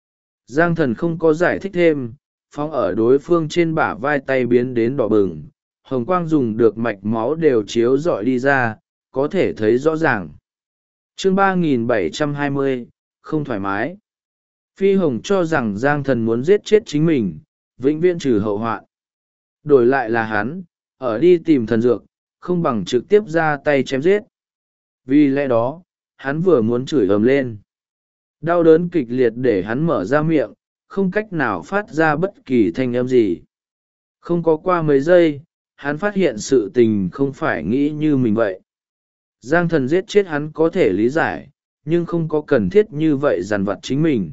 Giang Thần không có giải thích thêm, phóng ở đối phương trên bả vai tay biến đến đỏ bừng, hồng quang dùng được mạch máu đều chiếu rọi đi ra, có thể thấy rõ ràng. Chương 3720, không thoải mái. Phi Hồng cho rằng Giang Thần muốn giết chết chính mình, vĩnh viễn trừ hậu hoạn. Đổi lại là hắn, ở đi tìm thần dược, không bằng trực tiếp ra tay chém giết. Vì lẽ đó, hắn vừa muốn chửi ầm lên. Đau đớn kịch liệt để hắn mở ra miệng, không cách nào phát ra bất kỳ thanh âm gì. Không có qua mấy giây, hắn phát hiện sự tình không phải nghĩ như mình vậy. Giang Thần giết chết hắn có thể lý giải, nhưng không có cần thiết như vậy dằn vặt chính mình.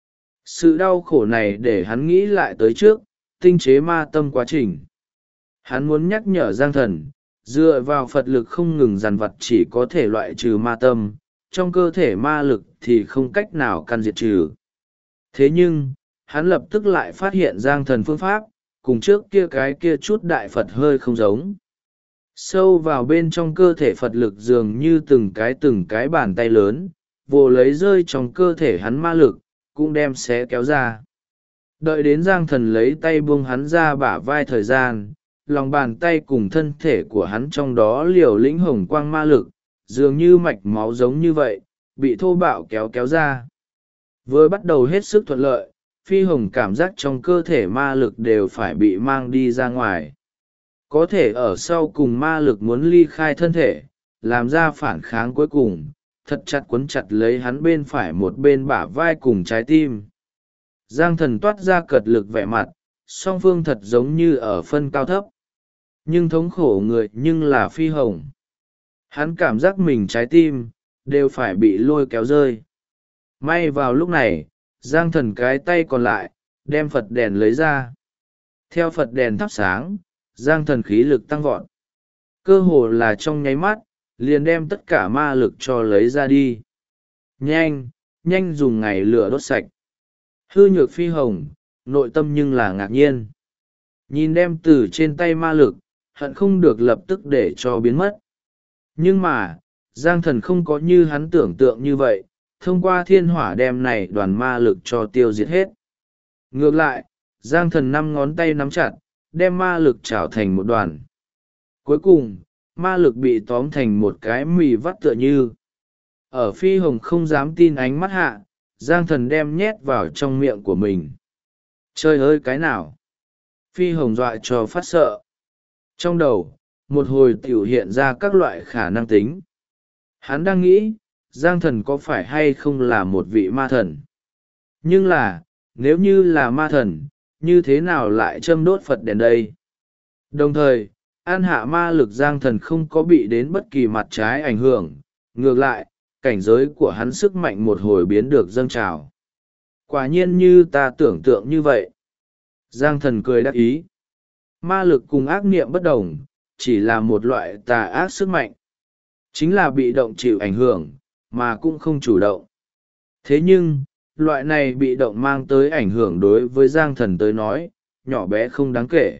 Sự đau khổ này để hắn nghĩ lại tới trước, tinh chế ma tâm quá trình. Hắn muốn nhắc nhở Giang Thần, dựa vào Phật lực không ngừng dằn vặt chỉ có thể loại trừ ma tâm, trong cơ thể ma lực thì không cách nào căn diệt trừ. Thế nhưng, hắn lập tức lại phát hiện Giang Thần phương pháp, cùng trước kia cái kia chút đại Phật hơi không giống. Sâu vào bên trong cơ thể Phật lực dường như từng cái bàn tay lớn, vồ lấy rơi trong cơ thể hắn ma lực, cũng đem xé kéo ra. Đợi đến Giang Thần lấy tay buông hắn ra bả vai thời gian, lòng bàn tay cùng thân thể của hắn trong đó liều lĩnh hồng quang ma lực, dường như mạch máu giống như vậy, bị thô bạo kéo ra. Vừa bắt đầu hết sức thuận lợi, Phi Hồng cảm giác trong cơ thể ma lực đều phải bị mang đi ra ngoài. Có thể ở sau cùng ma lực muốn ly khai thân thể, làm ra phản kháng cuối cùng, thật chặt quấn chặt lấy hắn bên phải một bên bả vai cùng trái tim. Giang Thần toát ra cật lực vẻ mặt, song phương thật giống như ở phân cao thấp. Nhưng thống khổ người nhưng là Phi Hồng. Hắn cảm giác mình trái tim đều phải bị lôi kéo rơi. May vào lúc này, Giang Thần cái tay còn lại đem Phật đèn lấy ra. Theo Phật đèn thắp sáng, Giang Thần khí lực tăng vọt. Cơ hồ là trong nháy mắt, liền đem tất cả ma lực cho lấy ra đi. Nhanh, nhanh dùng ngày lửa đốt sạch. Hư Nhược Phi Hồng, nội tâm nhưng là ngạc nhiên. Nhìn đem từ trên tay ma lực, hận không được lập tức để cho biến mất. Nhưng mà, Giang Thần không có như hắn tưởng tượng như vậy, thông qua thiên hỏa đem này đoàn ma lực cho tiêu diệt hết. Ngược lại, Giang Thần 5 ngón tay nắm chặt, đem ma lực trảo thành một đoàn. Cuối cùng, ma lực bị tóm thành một cái mì vắt tựa như. Ở Phi Hồng không dám tin ánh mắt hạ, Giang Thần đem nhét vào trong miệng của mình. Trời ơi cái nào? Phi Hồng dọa cho phát sợ. Trong đầu, một hồi tiểu hiện ra các loại khả năng tính. Hắn đang nghĩ, Giang Thần có phải hay không là một vị ma thần? Nhưng là, nếu như là ma thần, như thế nào lại châm đốt Phật đèn đây? Đồng thời, an hạ ma lực Giang Thần không có bị đến bất kỳ mặt trái ảnh hưởng. Ngược lại, cảnh giới của hắn sức mạnh một hồi biến được dâng trào. Quả nhiên như ta tưởng tượng như vậy. Giang Thần cười đắc ý. Ma lực cùng ác niệm bất đồng, chỉ là một loại tà ác sức mạnh. Chính là bị động chịu ảnh hưởng, mà cũng không chủ động. Thế nhưng, loại này bị động mang tới ảnh hưởng đối với Giang Thần tới nói, nhỏ bé không đáng kể.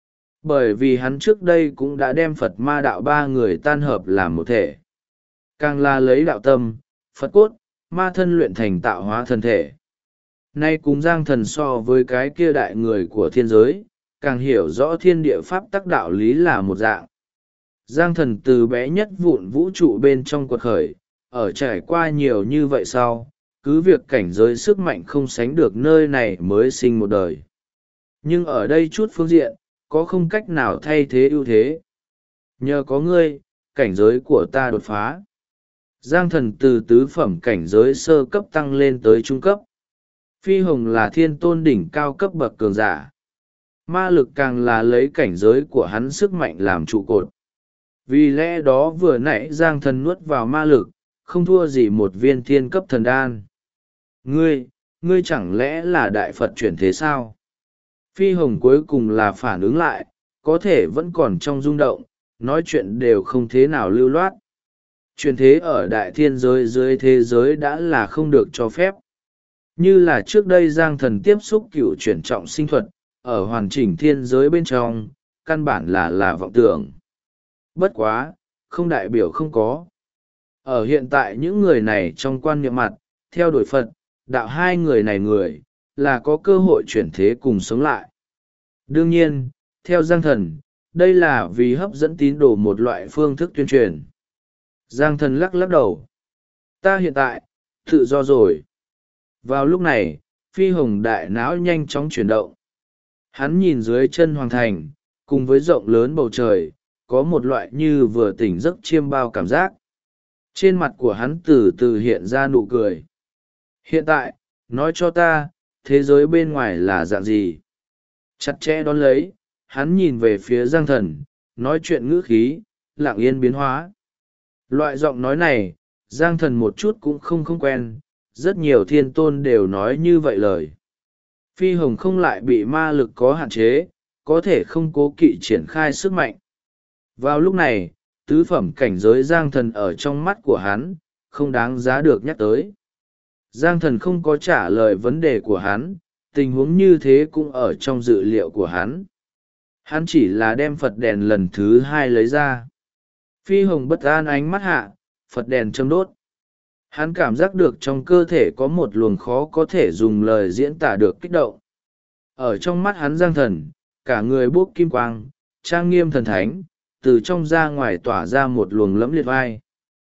Bởi vì hắn trước đây cũng đã đem Phật ma đạo ba người tan hợp làm một thể. Càng là lấy đạo tâm, Phật cốt, ma thân luyện thành tạo hóa thân thể. Nay cùng Giang Thần so với cái kia đại người của thiên giới, càng hiểu rõ thiên địa pháp tắc đạo lý là một dạng. Giang Thần từ bé nhất vụn vũ trụ bên trong quật khởi, ở trải qua nhiều như vậy sau, cứ việc cảnh giới sức mạnh không sánh được nơi này mới sinh một đời. Nhưng ở đây chút phương diện, có không cách nào thay thế ưu thế. Nhờ có ngươi, cảnh giới của ta đột phá. Giang Thần từ tứ phẩm cảnh giới sơ cấp tăng lên tới trung cấp. Phi Hồng là thiên tôn đỉnh cao cấp bậc cường giả. Ma lực càng là lấy cảnh giới của hắn sức mạnh làm trụ cột. Vì lẽ đó vừa nãy Giang Thần nuốt vào ma lực, không thua gì một viên thiên cấp thần đan. Ngươi chẳng lẽ là đại Phật chuyển thế sao? Phi Hồng cuối cùng là phản ứng lại, có thể vẫn còn trong rung động, nói chuyện đều không thế nào lưu loát. Chuyển thế ở đại thiên giới dưới thế giới đã là không được cho phép. Như là trước đây Giang Thần tiếp xúc cựu chuyển trọng sinh thuật, ở hoàn chỉnh thiên giới bên trong, căn bản là vọng tưởng. Bất quá, không đại biểu không có. Ở hiện tại những người này trong quan niệm mặt, theo đuổi Phật, đạo hai người này là có cơ hội chuyển thế cùng sống lại. Đương nhiên, theo Giang Thần, đây là vì hấp dẫn tín đồ một loại phương thức tuyên truyền. Giang Thần lắc lắc đầu. Ta hiện tại, tự do rồi. Vào lúc này, Phi Hồng đại não nhanh chóng chuyển động. Hắn nhìn dưới chân hoàng thành, cùng với rộng lớn bầu trời, có một loại như vừa tỉnh giấc chiêm bao cảm giác. Trên mặt của hắn từ từ hiện ra nụ cười. Hiện tại, nói cho ta, thế giới bên ngoài là dạng gì? Chặt chẽ đón lấy, hắn nhìn về phía Giang Thần, nói chuyện ngữ khí, lặng yên biến hóa. Loại giọng nói này, Giang Thần một chút cũng không quen, rất nhiều thiên tôn đều nói như vậy lời. Phi Hồng không lại bị ma lực có hạn chế, có thể không cố kỵ triển khai sức mạnh. Vào lúc này, tứ phẩm cảnh giới Giang Thần ở trong mắt của hắn, không đáng giá được nhắc tới. Giang Thần không có trả lời vấn đề của hắn, tình huống như thế cũng ở trong dự liệu của hắn. Hắn chỉ là đem Phật đèn lần thứ hai lấy ra. Phi Hồng bất an ánh mắt hạ, Phật đèn châm đốt. Hắn cảm giác được trong cơ thể có một luồng khó có thể dùng lời diễn tả được kích động. Ở trong mắt hắn Giang Thần, cả người bốc kim quang, trang nghiêm thần thánh, từ trong ra ngoài tỏa ra một luồng lẫm liệt vai.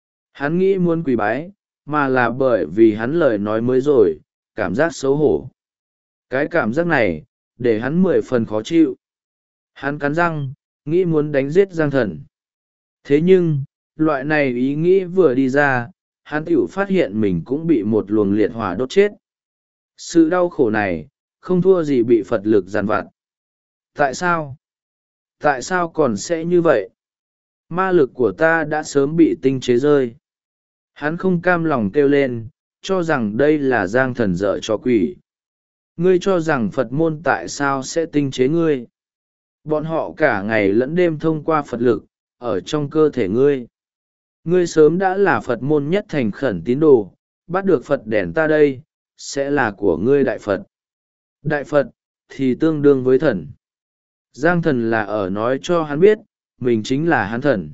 Hắn nghĩ muốn quỳ bái, mà là bởi vì hắn lời nói mới rồi, cảm giác xấu hổ. Cái cảm giác này, để hắn 10 phần khó chịu. Hắn cắn răng, nghĩ muốn đánh giết Giang Thần. Thế nhưng, loại này ý nghĩ vừa đi ra, hắn tựu phát hiện mình cũng bị một luồng liệt hỏa đốt chết. Sự đau khổ này không thua gì bị Phật lực dằn vặt. Tại sao? Tại sao còn sẽ như vậy? Ma lực của ta đã sớm bị tinh chế rơi. Hắn không cam lòng kêu lên, cho rằng đây là Giang Thần dở cho quỷ. Ngươi cho rằng Phật môn tại sao sẽ tinh chế ngươi? Bọn họ cả ngày lẫn đêm thông qua Phật lực ở trong cơ thể ngươi. Ngươi sớm đã là Phật môn nhất thành khẩn tín đồ, bắt được Phật đèn ta đây sẽ là của ngươi đại Phật. Đại Phật thì tương đương với thần. Giang Thần là ở nói cho hắn biết mình chính là hắn thần.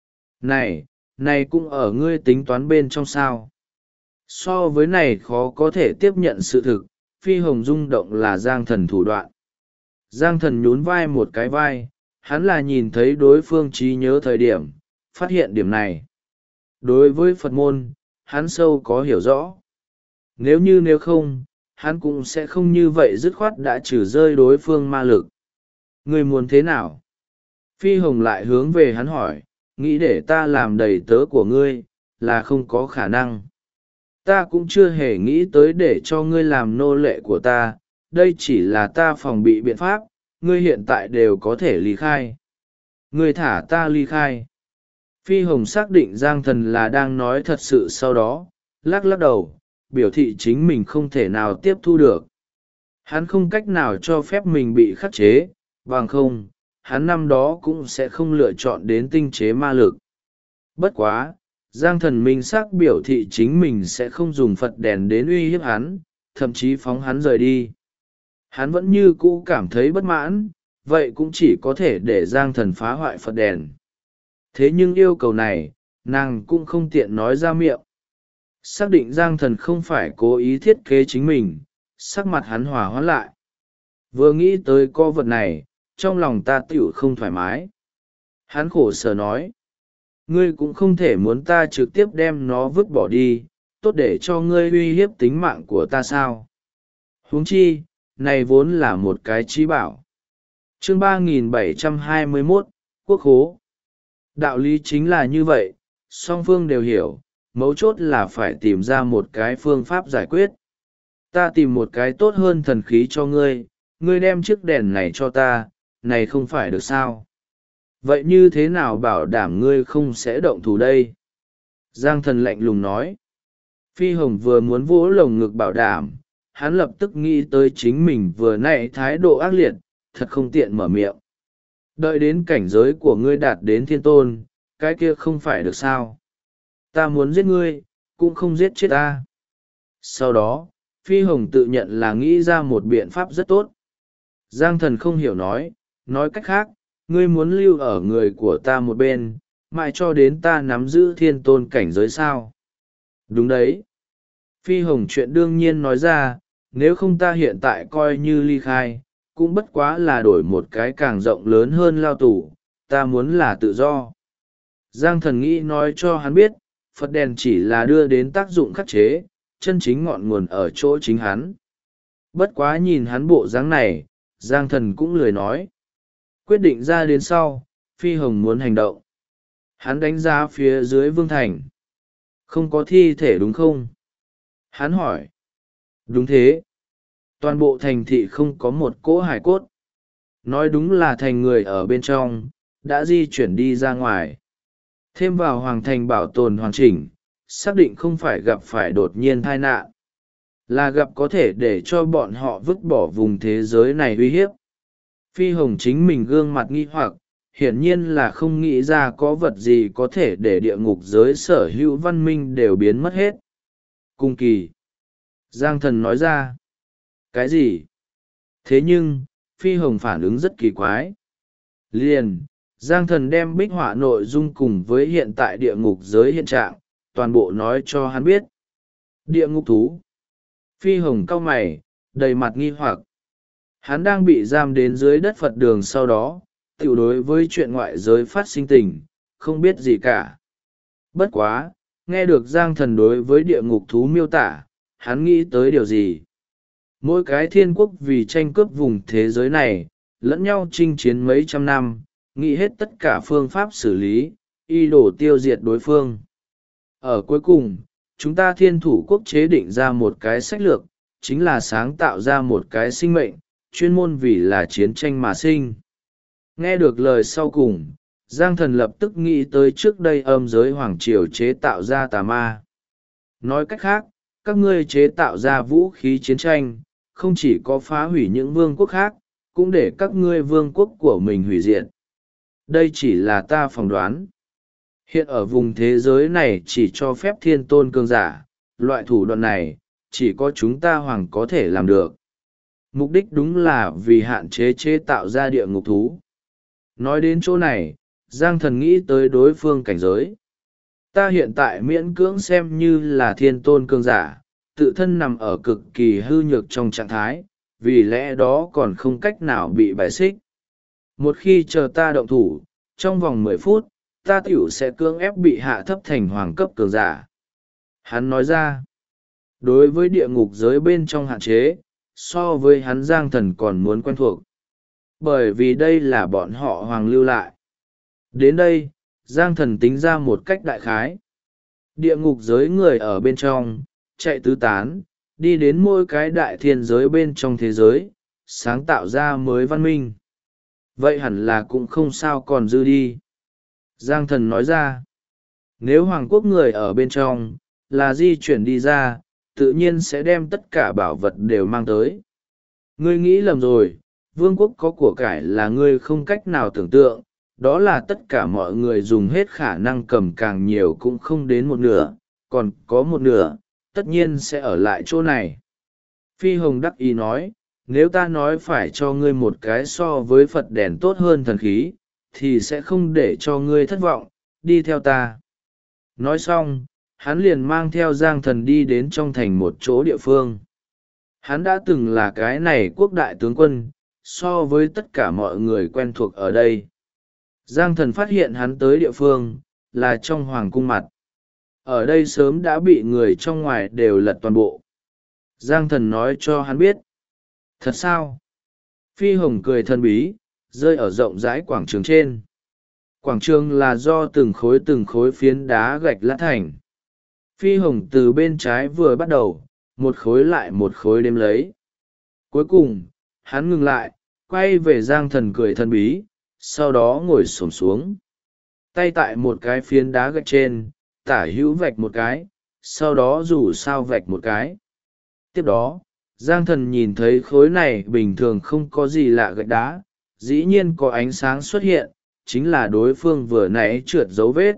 Này cũng ở ngươi tính toán bên trong sao? So với này khó có thể tiếp nhận sự thực. Phi hồng rung động là Giang Thần thủ đoạn. Giang Thần nhún vai một cái vai, hắn là nhìn thấy đối phương trí nhớ thời điểm phát hiện điểm này. Đối với Phật môn hắn sâu có hiểu rõ. Nếu không hắn cũng sẽ không như vậy dứt khoát đã trừ rơi đối phương ma lực. Ngươi muốn thế nào? Phi hồng lại hướng về hắn hỏi, nghĩ để ta làm đầy tớ của ngươi là không có khả năng. Ta cũng chưa hề nghĩ tới để cho ngươi làm nô lệ của ta, đây chỉ là ta phòng bị biện pháp, ngươi hiện tại đều có thể ly khai. Ngươi thả ta ly khai. Phi hồng xác định Giang Thần là đang nói thật sự, sau đó lắc lắc đầu, biểu thị chính mình không thể nào tiếp thu được. Hắn không cách nào cho phép mình bị khắc chế, bằng không hắn năm đó cũng sẽ không lựa chọn đến tinh chế ma lực. Bất quá, Giang Thần minh xác biểu thị chính mình sẽ không dùng Phật đèn đến uy hiếp hắn, thậm chí phóng hắn rời đi. Hắn vẫn như cũ cảm thấy bất mãn, vậy cũng chỉ có thể để Giang Thần phá hoại Phật đèn. Thế nhưng yêu cầu này, nàng cũng không tiện nói ra miệng. Xác định Giang Thần không phải cố ý thiết kế chính mình, sắc mặt hắn hòa hoãn lại. Vừa nghĩ tới co vật này, trong lòng ta tựu không thoải mái. Hắn khổ sở nói, ngươi cũng không thể muốn ta trực tiếp đem nó vứt bỏ đi, tốt để cho ngươi uy hiếp tính mạng của ta sao? Huống chi, này vốn là một cái trí bảo. Chương 3721, Quốc khố. Đạo lý chính là như vậy, song phương đều hiểu, mấu chốt là phải tìm ra một cái phương pháp giải quyết. Ta tìm một cái tốt hơn thần khí cho ngươi, ngươi đem chiếc đèn này cho ta, này không phải được sao? Vậy như thế nào bảo đảm ngươi không sẽ động thủ đây? Giang Thần lạnh lùng nói. Phi hồng vừa muốn vỗ lồng ngực bảo đảm, hắn lập tức nghĩ tới chính mình vừa nãy thái độ ác liệt, thật không tiện mở miệng. Đợi đến cảnh giới của ngươi đạt đến thiên tôn, cái kia không phải được sao? Ta muốn giết ngươi, cũng không giết chết ta. Sau đó, Phi hồng tự nhận là nghĩ ra một biện pháp rất tốt. Giang Thần không hiểu nói cách khác, ngươi muốn lưu ở người của ta một bên, mãi cho đến ta nắm giữ thiên tôn cảnh giới sao? Đúng đấy. Phi hồng chuyện đương nhiên nói ra, nếu không ta hiện tại coi như ly khai, cũng bất quá là đổi một cái càng rộng lớn hơn lao tù, ta muốn là tự do. Giang Thần nghĩ nói cho hắn biết, Phật đèn chỉ là đưa đến tác dụng khắc chế, chân chính ngọn nguồn ở chỗ chính hắn. Bất quá nhìn hắn bộ dáng này, Giang Thần cũng lười nói. Quyết định ra đến sau, Phi hồng muốn hành động. Hắn đánh giá phía dưới vương thành. Không có thi thể đúng không? Hắn hỏi. Đúng thế. Toàn bộ thành thị không có một cỗ hải cốt. Nói đúng là thành người ở bên trong, đã di chuyển đi ra ngoài. Thêm vào hoàng thành bảo tồn hoàn chỉnh, xác định không phải gặp phải đột nhiên tai nạn. Là gặp có thể để cho bọn họ vứt bỏ vùng thế giới này uy hiếp. Phi hồng chính mình gương mặt nghi hoặc, hiển nhiên là không nghĩ ra có vật gì có thể để địa ngục giới sở hữu văn minh đều biến mất hết. Cung kỳ. Giang Thần nói ra. Cái gì? Thế nhưng, Phi hồng phản ứng rất kỳ quái. Liền, Giang Thần đem bích họa nội dung cùng với hiện tại địa ngục giới hiện trạng, toàn bộ nói cho hắn biết. Địa ngục thú. Phi hồng cau mày, đầy mặt nghi hoặc. Hắn đang bị giam đến dưới đất Phật đường, sau đó tiểu đối với chuyện ngoại giới phát sinh tình không biết gì cả. Bất quá, nghe được Giang Thần đối với địa ngục thú miêu tả, hắn nghĩ tới điều gì? Mỗi cái thiên quốc vì tranh cướp vùng thế giới này, lẫn nhau chinh chiến mấy trăm năm, nghĩ hết tất cả phương pháp xử lý, y đổ tiêu diệt đối phương. Ở cuối cùng, chúng ta thiên thủ quốc chế định ra một cái sách lược, chính là sáng tạo ra một cái sinh mệnh, chuyên môn vì là chiến tranh mà sinh. Nghe được lời sau cùng, Giang Thần lập tức nghĩ tới trước đây âm giới hoàng triều chế tạo ra tà ma. Nói cách khác, các ngươi chế tạo ra vũ khí chiến tranh, không chỉ có phá hủy những vương quốc khác, cũng để các ngươi vương quốc của mình hủy diệt. Đây chỉ là ta phỏng đoán. Hiện ở vùng thế giới này chỉ cho phép thiên tôn cường giả, loại thủ đoạn này, chỉ có chúng ta hoàng có thể làm được. Mục đích đúng là vì hạn chế chế tạo ra địa ngục thú. Nói đến chỗ này, Giang Thần nghĩ tới đối phương cảnh giới. Ta hiện tại miễn cưỡng xem như là thiên tôn cường giả, tự thân nằm ở cực kỳ hư nhược trong trạng thái, vì lẽ đó còn không cách nào bị bài xích. Một khi chờ ta động thủ, trong vòng 10 phút, ta tiểu sẽ cưỡng ép bị hạ thấp thành hoàng cấp cường giả. Hắn nói ra, đối với địa ngục giới bên trong hạn chế, so với hắn Giang Thần còn muốn quen thuộc. Bởi vì đây là bọn họ hoàng lưu lại. Đến đây, Giang Thần tính ra một cách đại khái. Địa ngục giới người ở bên trong, chạy tứ tán, đi đến mỗi cái đại thiên giới bên trong thế giới, sáng tạo ra mới văn minh. Vậy hẳn là cũng không sao còn dư đi. Giang Thần nói ra, nếu hoàng quốc người ở bên trong, là di chuyển đi ra, tự nhiên sẽ đem tất cả bảo vật đều mang tới. Ngươi nghĩ lầm rồi, vương quốc có của cải là ngươi không cách nào tưởng tượng, đó là tất cả mọi người dùng hết khả năng cầm càng nhiều cũng không đến một nửa, còn có một nửa, tất nhiên sẽ ở lại chỗ này. Phi Hồng đắc ý nói, nếu ta nói phải cho ngươi một cái so với Phật đèn tốt hơn thần khí, thì sẽ không để cho ngươi thất vọng, đi theo ta. Nói xong, hắn liền mang theo Giang Thần đi đến trong thành một chỗ địa phương. Hắn đã từng là cái này quốc đại tướng quân, so với tất cả mọi người quen thuộc ở đây. Giang Thần phát hiện hắn tới địa phương, là trong hoàng cung mặt. Ở đây sớm đã bị người trong ngoài đều lật toàn bộ. Giang Thần nói cho hắn biết. Thật sao? Phi Hồng cười thần bí, rơi ở rộng rãi quảng trường trên. Quảng trường là do từng khối phiến đá gạch lát thành. Phi Hồng từ bên trái vừa bắt đầu, một khối lại một khối đếm lấy. Cuối cùng, hắn ngừng lại, quay về Giang Thần cười thần bí, sau đó ngồi xổm xuống. Tay tại một cái phiến đá gạch trên, tả hữu vạch một cái, sau đó rủ sao vạch một cái. Tiếp đó, Giang Thần nhìn thấy khối này bình thường không có gì lạ gạch đá, dĩ nhiên có ánh sáng xuất hiện, chính là đối phương vừa nãy trượt dấu vết.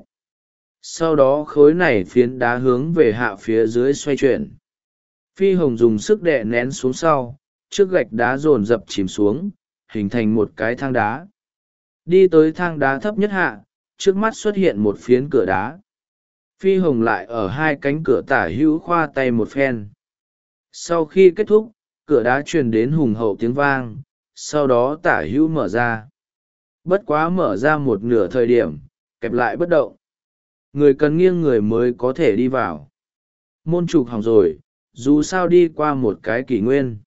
Sau đó khối này phiến đá hướng về hạ phía dưới xoay chuyển. Phi Hồng dùng sức đè nén xuống sau, trước gạch đá dồn dập chìm xuống, hình thành một cái thang đá. Đi tới thang đá thấp nhất hạ, trước mắt xuất hiện một phiến cửa đá. Phi Hồng lại ở hai cánh cửa tả hữu khoa tay một phen. Sau khi kết thúc, cửa đá truyền đến hùng hậu tiếng vang, sau đó tả hữu mở ra. Bất quá mở ra một nửa thời điểm, kẹp lại bất động. Người cần nghiêng người mới có thể đi vào. Môn trục hỏng rồi, dù sao đi qua một cái kỷ nguyên.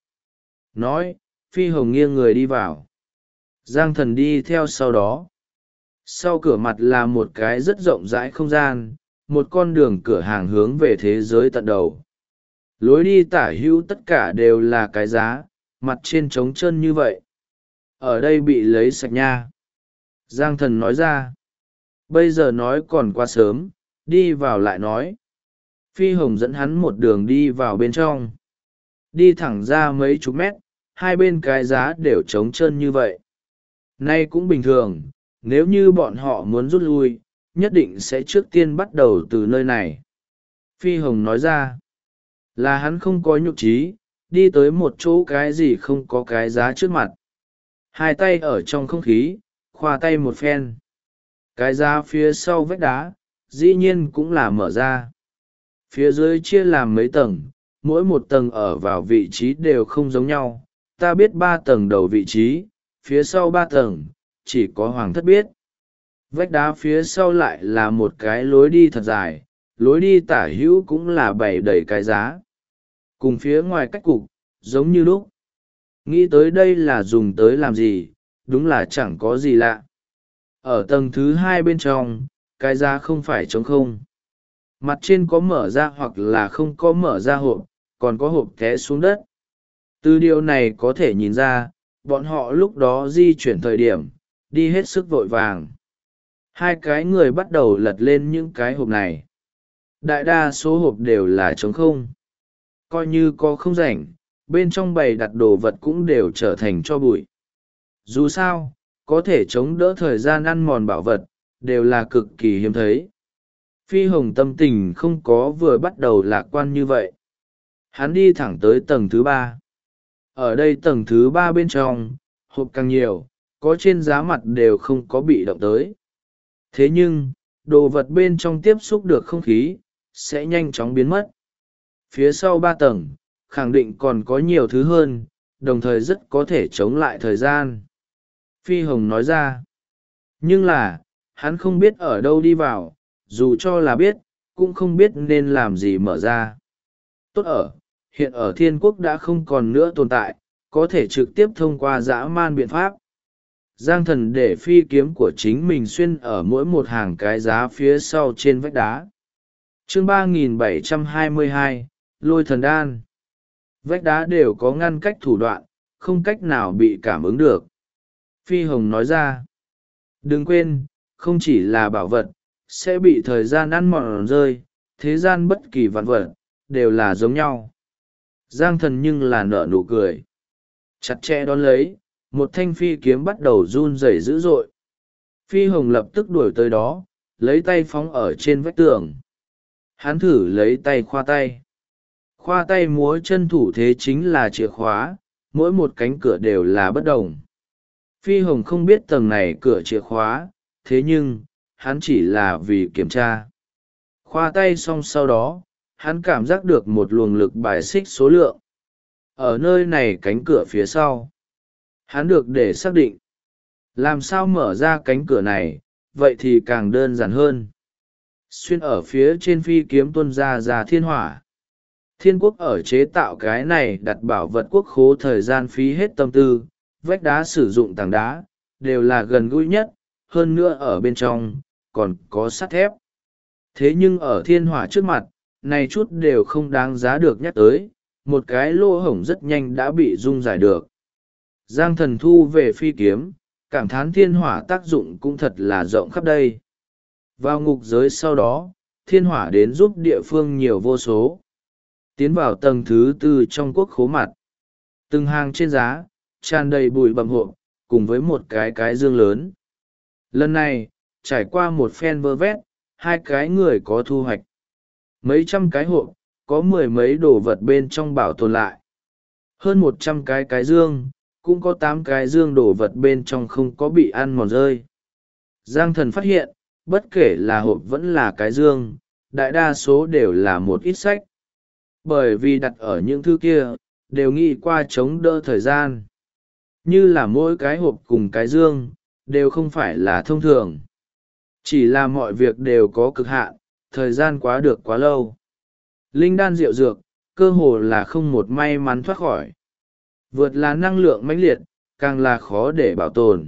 Nói, Phi Hồng nghiêng người đi vào. Giang Thần đi theo sau đó. Sau cửa mặt là một cái rất rộng rãi không gian, một con đường cửa hàng hướng về thế giới tận đầu. Lối đi tả hữu tất cả đều là cái giá, mặt trên trống trơn như vậy. Ở đây bị lấy sạch nha. Giang Thần nói ra. Bây giờ nói còn quá sớm, đi vào lại nói. Phi Hồng dẫn hắn một đường đi vào bên trong. Đi thẳng ra mấy chục mét, hai bên cái giá đều trống trơn như vậy. Nay cũng bình thường, nếu như bọn họ muốn rút lui, nhất định sẽ trước tiên bắt đầu từ nơi này. Phi Hồng nói ra, là hắn không có nhục trí, đi tới một chỗ cái gì không có cái giá trước mặt. Hai tay ở trong không khí, khoa tay một phen. Cái giá phía sau vách đá, dĩ nhiên cũng là mở ra. Phía dưới chia làm mấy tầng, mỗi một tầng ở vào vị trí đều không giống nhau. Ta biết 3 tầng đầu vị trí, phía sau 3 tầng, chỉ có Hoàng thất biết. Vách đá phía sau lại là một cái lối đi thật dài, lối đi tả hữu cũng là bày đầy cái giá. Cùng phía ngoài cách cục, giống như lúc. Nghĩ tới đây là dùng tới làm gì, đúng là chẳng có gì lạ. Ở tầng thứ 2 bên trong, cái giá không phải trống không. Mặt trên có mở ra hoặc là không có mở ra hộp, còn có hộp té xuống đất. Từ điều này có thể nhìn ra, bọn họ lúc đó di chuyển thời điểm, đi hết sức vội vàng. Hai cái người bắt đầu lật lên những cái hộp này. Đại đa số hộp đều là trống không. Coi như có không rảnh, bên trong bày đặt đồ vật cũng đều trở thành tro bụi. Dù sao, có thể chống đỡ thời gian ăn mòn bảo vật, đều là cực kỳ hiếm thấy. Phi Hồng tâm tình không có vừa bắt đầu lạc quan như vậy. Hắn đi thẳng tới tầng thứ 3. Ở đây tầng thứ 3 bên trong, hộp càng nhiều, có trên giá mặt đều không có bị động tới. Thế nhưng, đồ vật bên trong tiếp xúc được không khí, sẽ nhanh chóng biến mất. Phía sau 3 tầng, khẳng định còn có nhiều thứ hơn, đồng thời rất có thể chống lại thời gian. Phi Hồng nói ra. Nhưng là, hắn không biết ở đâu đi vào, dù cho là biết, cũng không biết nên làm gì mở ra. Tốt ở, hiện ở thiên quốc đã không còn nữa tồn tại, có thể trực tiếp thông qua dã man biện pháp. Giang Thần để phi kiếm của chính mình xuyên ở mỗi một hàng cái giá phía sau trên vách đá. Chương 3722, Lôi Thần Đan. Vách đá đều có ngăn cách thủ đoạn, không cách nào bị cảm ứng được. Phi Hồng nói ra. Đừng quên, không chỉ là bảo vật, sẽ bị thời gian ăn mòn rơi, thế gian bất kỳ vạn vật, đều là giống nhau. Giang Thần nhưng là nở nụ cười. Chặt chẽ đón lấy, một thanh phi kiếm bắt đầu run rẩy dữ dội. Phi Hồng lập tức đuổi tới đó, lấy tay phóng ở trên vách tường. Hắn thử lấy tay khoa tay. Khoa tay múa chân thủ thế chính là chìa khóa, mỗi một cánh cửa đều là bất đồng. Phi Hồng không biết tầng này cửa chìa khóa, thế nhưng, hắn chỉ là vì kiểm tra. Khoa tay xong sau đó, hắn cảm giác được một luồng lực bài xích số lượng. Ở nơi này cánh cửa phía sau, hắn được để xác định. Làm sao mở ra cánh cửa này, vậy thì càng đơn giản hơn. Xuyên ở phía trên phi kiếm tuôn ra thiên hỏa. Thiên quốc ở chế tạo cái này đặt bảo vật quốc khố thời gian phí hết tâm tư, vách đá sử dụng tảng đá, đều là gần gũi nhất, hơn nữa ở bên trong, còn có sắt thép. Thế nhưng ở thiên hỏa trước mặt, này chút đều không đáng giá được nhắc tới, một cái lỗ hổng rất nhanh đã bị rung giải được. Giang Thần thu về phi kiếm, cảm thán thiên hỏa tác dụng cũng thật là rộng khắp đây. Vào ngục giới sau đó, thiên hỏa đến giúp địa phương nhiều vô số. Tiến vào tầng thứ 4 trong quốc khố mặt. Từng hàng trên giá, tràn đầy bụi bặm hộp, cùng với một cái dương lớn. Lần này, trải qua một phen vơ vét, hai cái người có thu hoạch. Mấy trăm cái hộp, có mười mấy đồ vật bên trong bảo tồn lại. Hơn 100 cái dương, cũng có 8 cái dương đồ vật bên trong không có bị ăn mòn rơi. Giang Thần phát hiện, bất kể là hộp vẫn là cái dương, đại đa số đều là một ít sách. Bởi vì đặt ở những thứ kia, đều nghĩ qua chống đỡ thời gian. Như là mỗi cái hộp cùng cái dương, đều không phải là thông thường. Chỉ là mọi việc đều có cực hạn, thời gian quá được quá lâu. Linh đan rượu dược, cơ hồ là không một may mắn thoát khỏi. Vượt là năng lượng mãnh liệt, càng là khó để bảo tồn.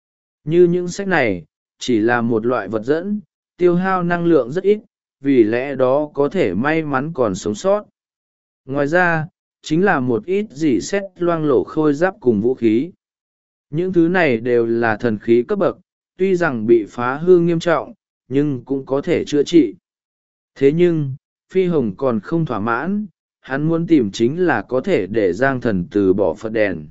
Như những sách này, chỉ là một loại vật dẫn, tiêu hao năng lượng rất ít, vì lẽ đó có thể may mắn còn sống sót. Ngoài ra, chính là một ít dỉ xét loang lổ khôi giáp cùng vũ khí. Những thứ này đều là thần khí cấp bậc, tuy rằng bị phá hư nghiêm trọng, nhưng cũng có thể chữa trị. Thế nhưng, Phi Hồng còn không thỏa mãn, hắn muốn tìm chính là có thể để Giang Thần từ bỏ Phật đèn.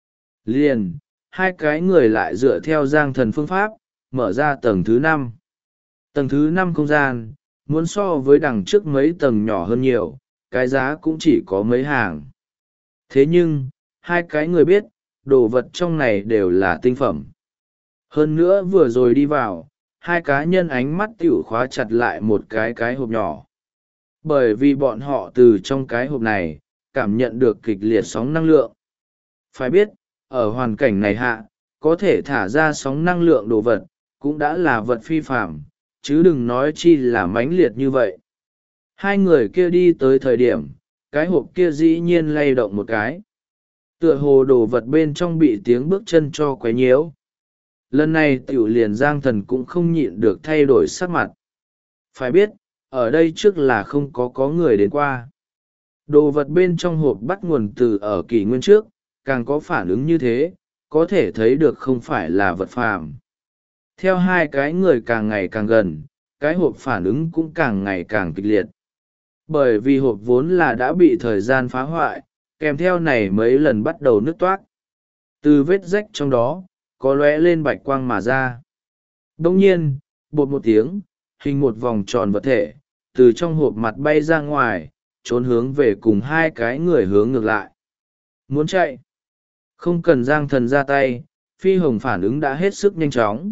Liền, hai cái người lại dựa theo Giang Thần phương pháp, mở ra tầng thứ 5. Tầng thứ 5 không gian, muốn so với đằng trước mấy tầng nhỏ hơn nhiều, cái giá cũng chỉ có mấy hàng. Thế nhưng, hai cái người biết, đồ vật trong này đều là tinh phẩm. Hơn nữa vừa rồi đi vào, hai cá nhân ánh mắt tiểu khóa chặt lại một cái hộp nhỏ. Bởi vì bọn họ từ trong cái hộp này, cảm nhận được kịch liệt sóng năng lượng. Phải biết, ở hoàn cảnh này hạ, có thể thả ra sóng năng lượng đồ vật, cũng đã là vật phi phạm, chứ đừng nói chi là mãnh liệt như vậy. Hai người kia đi tới thời điểm, cái hộp kia dĩ nhiên lay động một cái. Tựa hồ đồ vật bên trong bị tiếng bước chân cho quấy nhiễu. Lần này tiểu liền Giang Thần cũng không nhịn được thay đổi sắc mặt. Phải biết, ở đây trước là không có người đến qua. Đồ vật bên trong hộp bắt nguồn từ ở kỷ nguyên trước, càng có phản ứng như thế, có thể thấy được không phải là vật phàm. Theo hai cái người càng ngày càng gần, cái hộp phản ứng cũng càng ngày càng kịch liệt. Bởi vì hộp vốn là đã bị thời gian phá hoại, kèm theo này mấy lần bắt đầu nứt toác. Từ vết rách trong đó, có lóe lên bạch quang mà ra. Đông nhiên, bột một tiếng, hình một vòng tròn vật thể, từ trong hộp mặt bay ra ngoài, trốn hướng về cùng hai cái người hướng ngược lại. Muốn chạy? Không cần Giang Thần ra tay, Phi Hồng phản ứng đã hết sức nhanh chóng.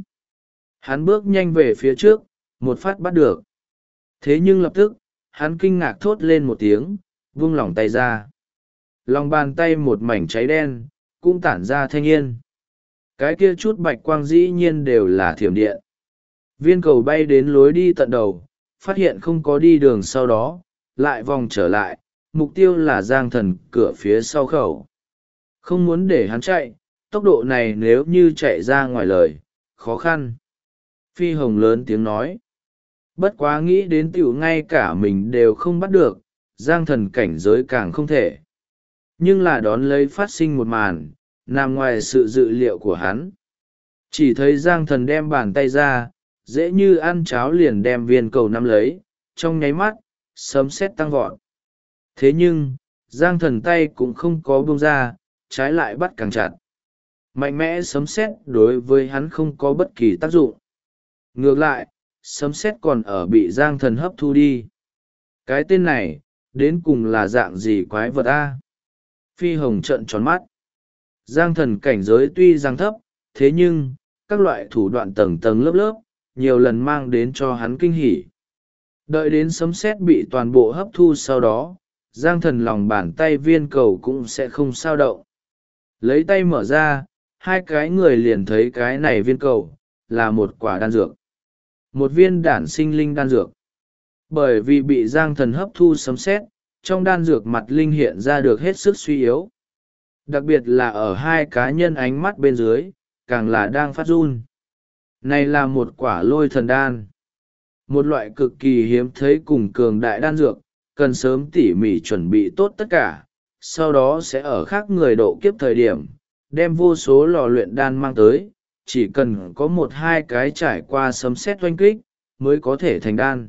Hắn bước nhanh về phía trước, một phát bắt được. Thế nhưng lập tức, hắn kinh ngạc thốt lên một tiếng, vung lỏng tay ra. Lòng bàn tay một mảnh cháy đen, cũng tản ra thanh yên. Cái kia chút bạch quang dĩ nhiên đều là thiểm điện. Viên cầu bay đến lối đi tận đầu, phát hiện không có đi đường sau đó, lại vòng trở lại, mục tiêu là Giang Thần cửa phía sau khẩu. Không muốn để hắn chạy, tốc độ này nếu như chạy ra ngoài lời, khó khăn. Phi Hồng lớn tiếng nói. Bất quá nghĩ đến tiểu ngay cả mình đều không bắt được, Giang Thần cảnh giới càng không thể. Nhưng là đón lấy phát sinh một màn, nằm ngoài sự dự liệu của hắn. Chỉ thấy Giang Thần đem bàn tay ra, dễ như ăn cháo liền đem viên cầu nắm lấy, trong nháy mắt, sấm sét tăng vọt. Thế nhưng, Giang Thần tay cũng không có buông ra, trái lại bắt càng chặt. Mạnh mẽ sấm sét đối với hắn không có bất kỳ tác dụng. Ngược lại, sấm sét còn ở bị Giang Thần hấp thu đi. Cái tên này, đến cùng là dạng gì quái vật a? Phi Hồng trợn tròn mắt. Giang Thần cảnh giới tuy rằng thấp, thế nhưng, các loại thủ đoạn tầng tầng lớp lớp, nhiều lần mang đến cho hắn kinh hỉ. Đợi đến sấm sét bị toàn bộ hấp thu sau đó, Giang Thần lòng bàn tay viên cầu cũng sẽ không sao động. Lấy tay mở ra, hai cái người liền thấy cái này viên cầu, là một quả đan dược. Một viên đản sinh linh đan dược. Bởi vì bị Giang Thần hấp thu sấm sét, trong đan dược mặt linh hiện ra được hết sức suy yếu. Đặc biệt là ở hai cá nhân ánh mắt bên dưới, càng là đang phát run. Này là một quả lôi thần đan. Một loại cực kỳ hiếm thấy cùng cường đại đan dược, cần sớm tỉ mỉ chuẩn bị tốt tất cả, sau đó sẽ ở khác người độ kiếp thời điểm, đem vô số lò luyện đan mang tới, chỉ cần có một hai cái trải qua sấm sét oanh kích, mới có thể thành đan.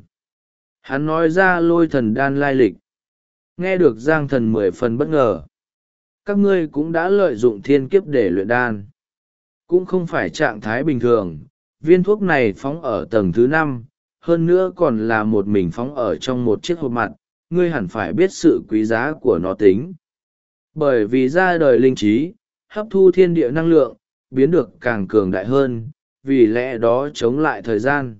Hắn nói ra lôi thần đan lai lịch. Nghe được Giang Thần 10 phần bất ngờ. Các ngươi cũng đã lợi dụng thiên kiếp để luyện đan. Cũng không phải trạng thái bình thường, viên thuốc này phóng ở tầng thứ 5, hơn nữa còn là một mình phóng ở trong một chiếc hộp mặt, ngươi hẳn phải biết sự quý giá của nó tính. Bởi vì ra đời linh trí, hấp thu thiên địa năng lượng, biến được càng cường đại hơn, vì lẽ đó chống lại thời gian.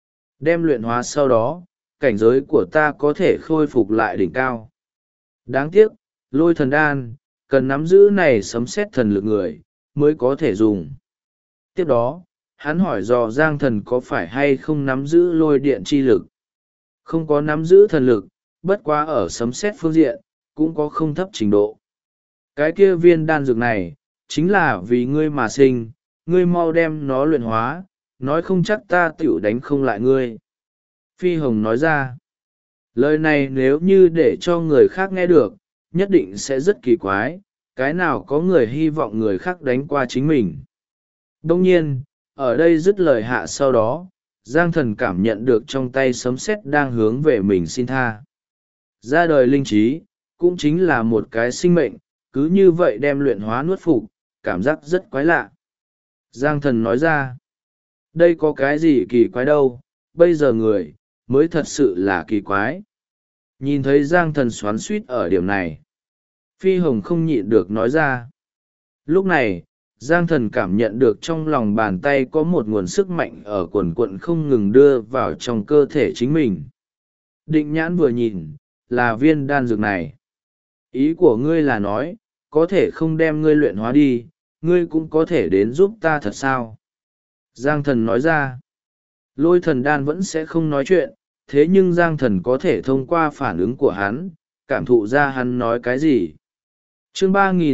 Đem luyện hóa sau đó, cảnh giới của ta có thể khôi phục lại đỉnh cao. Đáng tiếc, lôi thần đan, cần nắm giữ này sấm sét thần lực người, mới có thể dùng. Tiếp đó, hắn hỏi dò Giang Thần có phải hay không nắm giữ lôi điện chi lực. Không có nắm giữ thần lực, bất quá ở sấm sét phương diện, cũng có không thấp trình độ. Cái kia viên đan dược này, chính là vì ngươi mà sinh, ngươi mau đem nó luyện hóa, nói không chắc ta tiểu đánh không lại ngươi. Phi Hồng nói ra, lời này nếu như để cho người khác nghe được, nhất định sẽ rất kỳ quái, cái nào có người hy vọng người khác đánh qua chính mình. Đông nhiên, ở đây dứt lời hạ sau đó, Giang Thần cảm nhận được trong tay sấm sét đang hướng về mình xin tha. Ra đời linh trí, cũng chính là một cái sinh mệnh, cứ như vậy đem luyện hóa nuốt phục, cảm giác rất quái lạ. Giang Thần nói ra, đây có cái gì kỳ quái đâu, bây giờ người, mới thật sự là kỳ quái. Nhìn thấy Giang Thần xoắn xuýt ở điểm này, Phi Hồng không nhịn được nói ra. Lúc này, Giang Thần cảm nhận được trong lòng bàn tay có một nguồn sức mạnh ở quần quận không ngừng đưa vào trong cơ thể chính mình. Định nhãn vừa nhìn, là viên đan dược này. Ý của ngươi là nói, có thể không đem ngươi luyện hóa đi, ngươi cũng có thể đến giúp ta thật sao? Giang Thần nói ra, lôi thần đan vẫn sẽ không nói chuyện, thế nhưng Giang Thần có thể thông qua phản ứng của hắn, cảm thụ ra hắn nói cái gì. Chương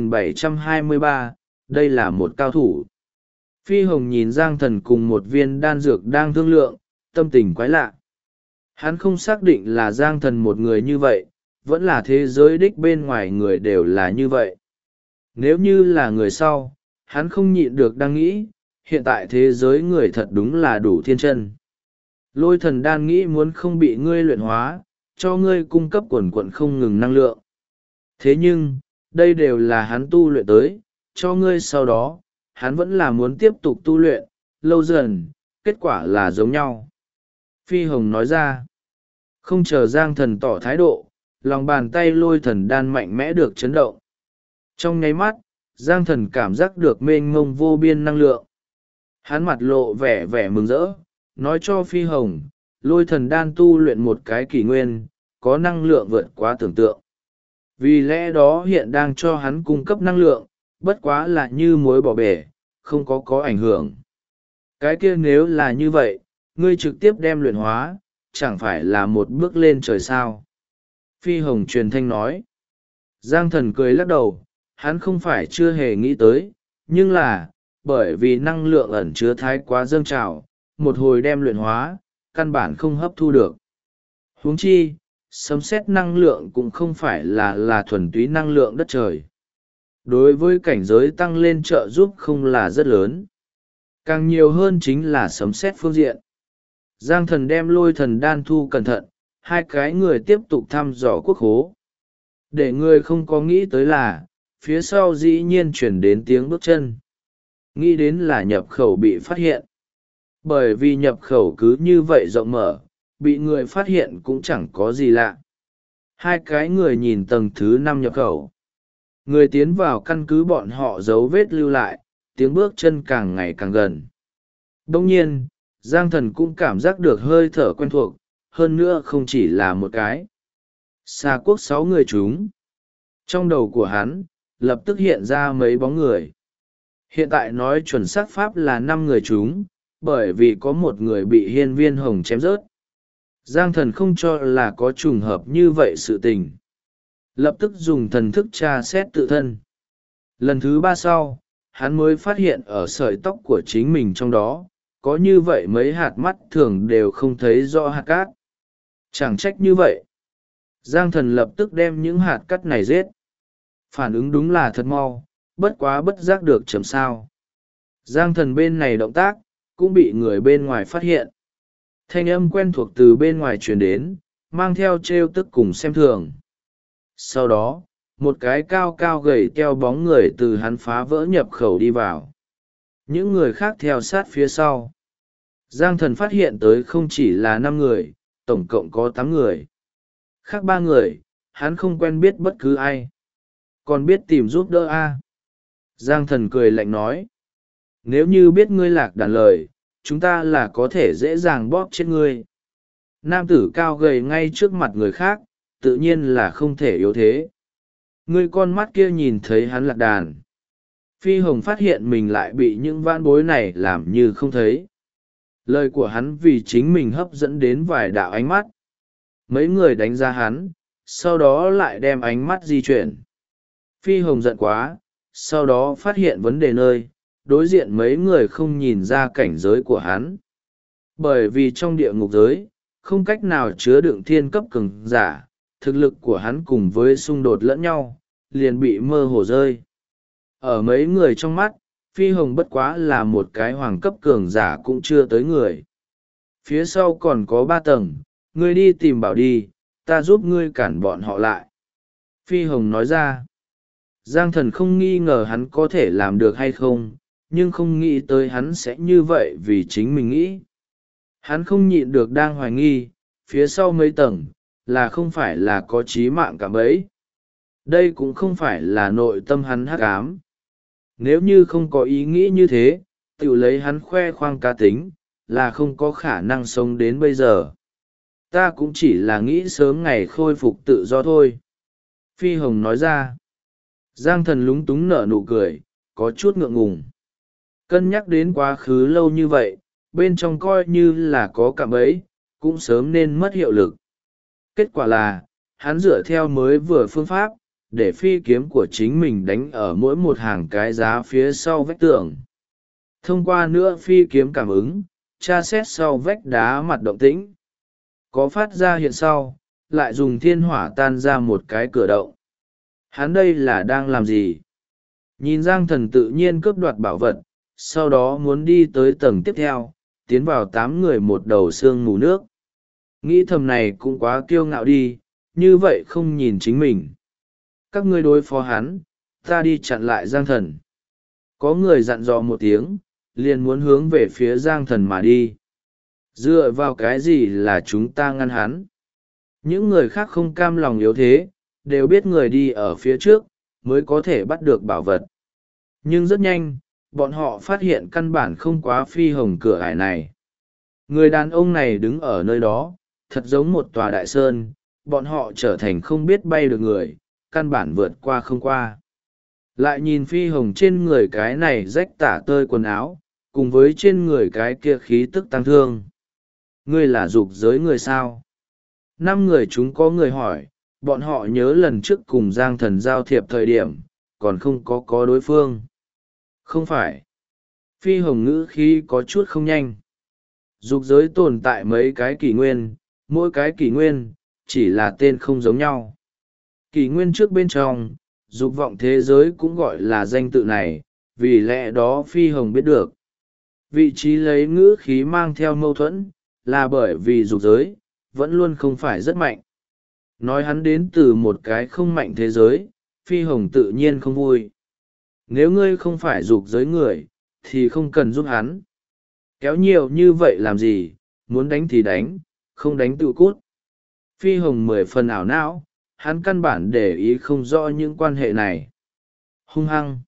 3723, đây là một cao thủ. Phi Hồng nhìn Giang Thần cùng một viên đan dược đang thương lượng, tâm tình quái lạ. Hắn không xác định là Giang Thần một người như vậy, vẫn là thế giới đích bên ngoài người đều là như vậy. Nếu như là người sau, hắn không nhịn được đang nghĩ, hiện tại thế giới người thật đúng là đủ thiên chân. Lôi thần đan nghĩ muốn không bị ngươi luyện hóa, cho ngươi cung cấp quần quận không ngừng năng lượng. Thế nhưng, đây đều là hắn tu luyện tới, cho ngươi sau đó, hắn vẫn là muốn tiếp tục tu luyện, lâu dần, kết quả là giống nhau. Phi Hồng nói ra, không chờ Giang Thần tỏ thái độ, lòng bàn tay lôi thần đan mạnh mẽ được chấn động. Trong nháy mắt, Giang Thần cảm giác được mênh mông vô biên năng lượng. Hắn mặt lộ vẻ vẻ mừng rỡ, nói cho Phi Hồng, lôi thần đan tu luyện một cái kỷ nguyên, có năng lượng vượt quá tưởng tượng. Vì lẽ đó hiện đang cho hắn cung cấp năng lượng, bất quá là như muối bỏ bể, không có ảnh hưởng. Cái kia nếu là như vậy, ngươi trực tiếp đem luyện hóa, chẳng phải là một bước lên trời sao. Phi Hồng truyền thanh nói. Giang Thần cười lắc đầu, hắn không phải chưa hề nghĩ tới, nhưng là, bởi vì năng lượng ẩn chứa thái quá dâng trào, một hồi đem luyện hóa, căn bản không hấp thu được. Huống chi, sấm sét năng lượng cũng không phải là thuần túy năng lượng đất trời. Đối với cảnh giới tăng lên trợ giúp không là rất lớn. Càng nhiều hơn chính là sấm sét phương diện. Giang Thần đem lôi thần đan thu cẩn thận, hai cái người tiếp tục thăm dò quốc hố. Để người không có nghĩ tới là, phía sau dĩ nhiên chuyển đến tiếng bước chân. Nghĩ đến là nhập khẩu bị phát hiện. Bởi vì nhập khẩu cứ như vậy rộng mở, bị người phát hiện cũng chẳng có gì lạ. Hai cái người nhìn tầng thứ 5 nhập khẩu. Người tiến vào căn cứ bọn họ dấu vết lưu lại, tiếng bước chân càng ngày càng gần. Đồng nhiên, Giang Thần cũng cảm giác được hơi thở quen thuộc, hơn nữa không chỉ là một cái. Xa quốc 6 người chúng. Trong đầu của hắn, lập tức hiện ra mấy bóng người. Hiện tại nói chuẩn xác pháp là 5 người chúng, bởi vì có một người bị hiên viên hồng chém rớt. Giang Thần không cho là có trùng hợp như vậy sự tình. Lập tức dùng thần thức tra xét tự thân. Lần thứ 3 sau, hắn mới phát hiện ở sợi tóc của chính mình trong đó, có như vậy mấy hạt mắt thường đều không thấy rõ hạt cát. Chẳng trách như vậy. Giang Thần lập tức đem những hạt cát này giết. Phản ứng đúng là thật mau, bất quá bất giác được chấm sao. Giang Thần bên này động tác, cũng bị người bên ngoài phát hiện. Thanh âm quen thuộc từ bên ngoài truyền đến, mang theo trêu tức cùng xem thường. Sau đó, một cái cao cao gầy teo bóng người từ hắn phá vỡ nhập khẩu đi vào. Những người khác theo sát phía sau. Giang Thần phát hiện tới không chỉ là 5 người, tổng cộng có 8 người. Khác 3 người, hắn không quen biết bất cứ ai. Còn biết tìm giúp đỡ a. Giang Thần cười lạnh nói. Nếu như biết ngươi lạc đàn lời, chúng ta là có thể dễ dàng bóp chết ngươi. Nam tử cao gầy ngay trước mặt người khác, tự nhiên là không thể yếu thế. Ngươi con mắt kia nhìn thấy hắn lạc đàn. Phi Hồng phát hiện mình lại bị những vãn bối này làm như không thấy. Lời của hắn vì chính mình hấp dẫn đến vài đạo ánh mắt. Mấy người đánh giá hắn, sau đó lại đem ánh mắt di chuyển. Phi Hồng giận quá, sau đó phát hiện vấn đề nơi, đối diện mấy người không nhìn ra cảnh giới của hắn. Bởi vì trong địa ngục giới, không cách nào chứa đựng thiên cấp cường giả, thực lực của hắn cùng với xung đột lẫn nhau, liền bị mơ hồ rơi. Ở mấy người trong mắt, Phi Hồng bất quá là một cái hoàng cấp cường giả cũng chưa tới người. Phía sau còn có 3 tầng, ngươi đi tìm bảo đi, ta giúp ngươi cản bọn họ lại. Phi Hồng nói ra. Giang Thần không nghi ngờ hắn có thể làm được hay không, nhưng không nghĩ tới hắn sẽ như vậy vì chính mình nghĩ. Hắn không nhịn được đang hoài nghi, phía sau mấy tầng, là không phải là có chí mạng cả bấy. Đây cũng không phải là nội tâm hắn hắc ám. Nếu như không có ý nghĩ như thế, tự lấy hắn khoe khoang cá tính, là không có khả năng sống đến bây giờ. Ta cũng chỉ là nghĩ sớm ngày khôi phục tự do thôi. Phi Hồng nói ra. Giang Thần lúng túng nở nụ cười, có chút ngượng ngùng. Cân nhắc đến quá khứ lâu như vậy, bên trong coi như là có cạm bẫy, cũng sớm nên mất hiệu lực. Kết quả là, hắn dựa theo mới vừa phương pháp, để phi kiếm của chính mình đánh ở mỗi một hàng cái giá phía sau vách tường. Thông qua nữa phi kiếm cảm ứng, tra xét sau vách đá mặt động tĩnh. có phát ra hiện sau, lại dùng thiên hỏa tan ra một cái cửa động. Hắn đây là đang làm gì? Nhìn Giang Thần tự nhiên cướp đoạt bảo vật, sau đó muốn đi tới tầng tiếp theo, tiến vào 8 người một đầu xương mù nước. Nghĩ thầm này cũng quá kiêu ngạo đi, như vậy không nhìn chính mình. Các ngươi đối phó hắn, ta đi chặn lại Giang Thần. Có người dặn dò một tiếng, liền muốn hướng về phía Giang Thần mà đi. Dựa vào cái gì là chúng ta ngăn hắn? Những người khác không cam lòng yếu thế, đều biết người đi ở phía trước, mới có thể bắt được bảo vật. Nhưng rất nhanh, bọn họ phát hiện căn bản không quá phi hồng cửa ải này. Người đàn ông này đứng ở nơi đó, thật giống một tòa đại sơn, bọn họ trở thành không biết bay được người, căn bản vượt qua không qua. Lại nhìn phi hồng trên người cái này rách tả tơi quần áo, cùng với trên người cái kia khí tức tăng thương. Ngươi là dục giới người sao? 5 người chúng có người hỏi, bọn họ nhớ lần trước cùng Giang Thần giao thiệp thời điểm, còn không có đối phương. Không phải. Phi hồng ngữ khí có chút không nhanh. Dục giới tồn tại mấy cái kỷ nguyên, mỗi cái kỷ nguyên, chỉ là tên không giống nhau. Kỷ nguyên trước bên trong, dục vọng thế giới cũng gọi là danh tự này, vì lẽ đó Phi hồng biết được. Vị trí lấy ngữ khí mang theo mâu thuẫn, là bởi vì dục giới, vẫn luôn không phải rất mạnh. Nói hắn đến từ một cái không mạnh thế giới, Phi hồng tự nhiên không vui. Nếu ngươi không phải dục giới người, thì không cần giúp hắn. Kéo nhiều như vậy làm gì, muốn đánh thì đánh, không đánh tự cút. Phi hồng 10 phần ảo não, hắn căn bản để ý không rõ những quan hệ này. Hung hăng.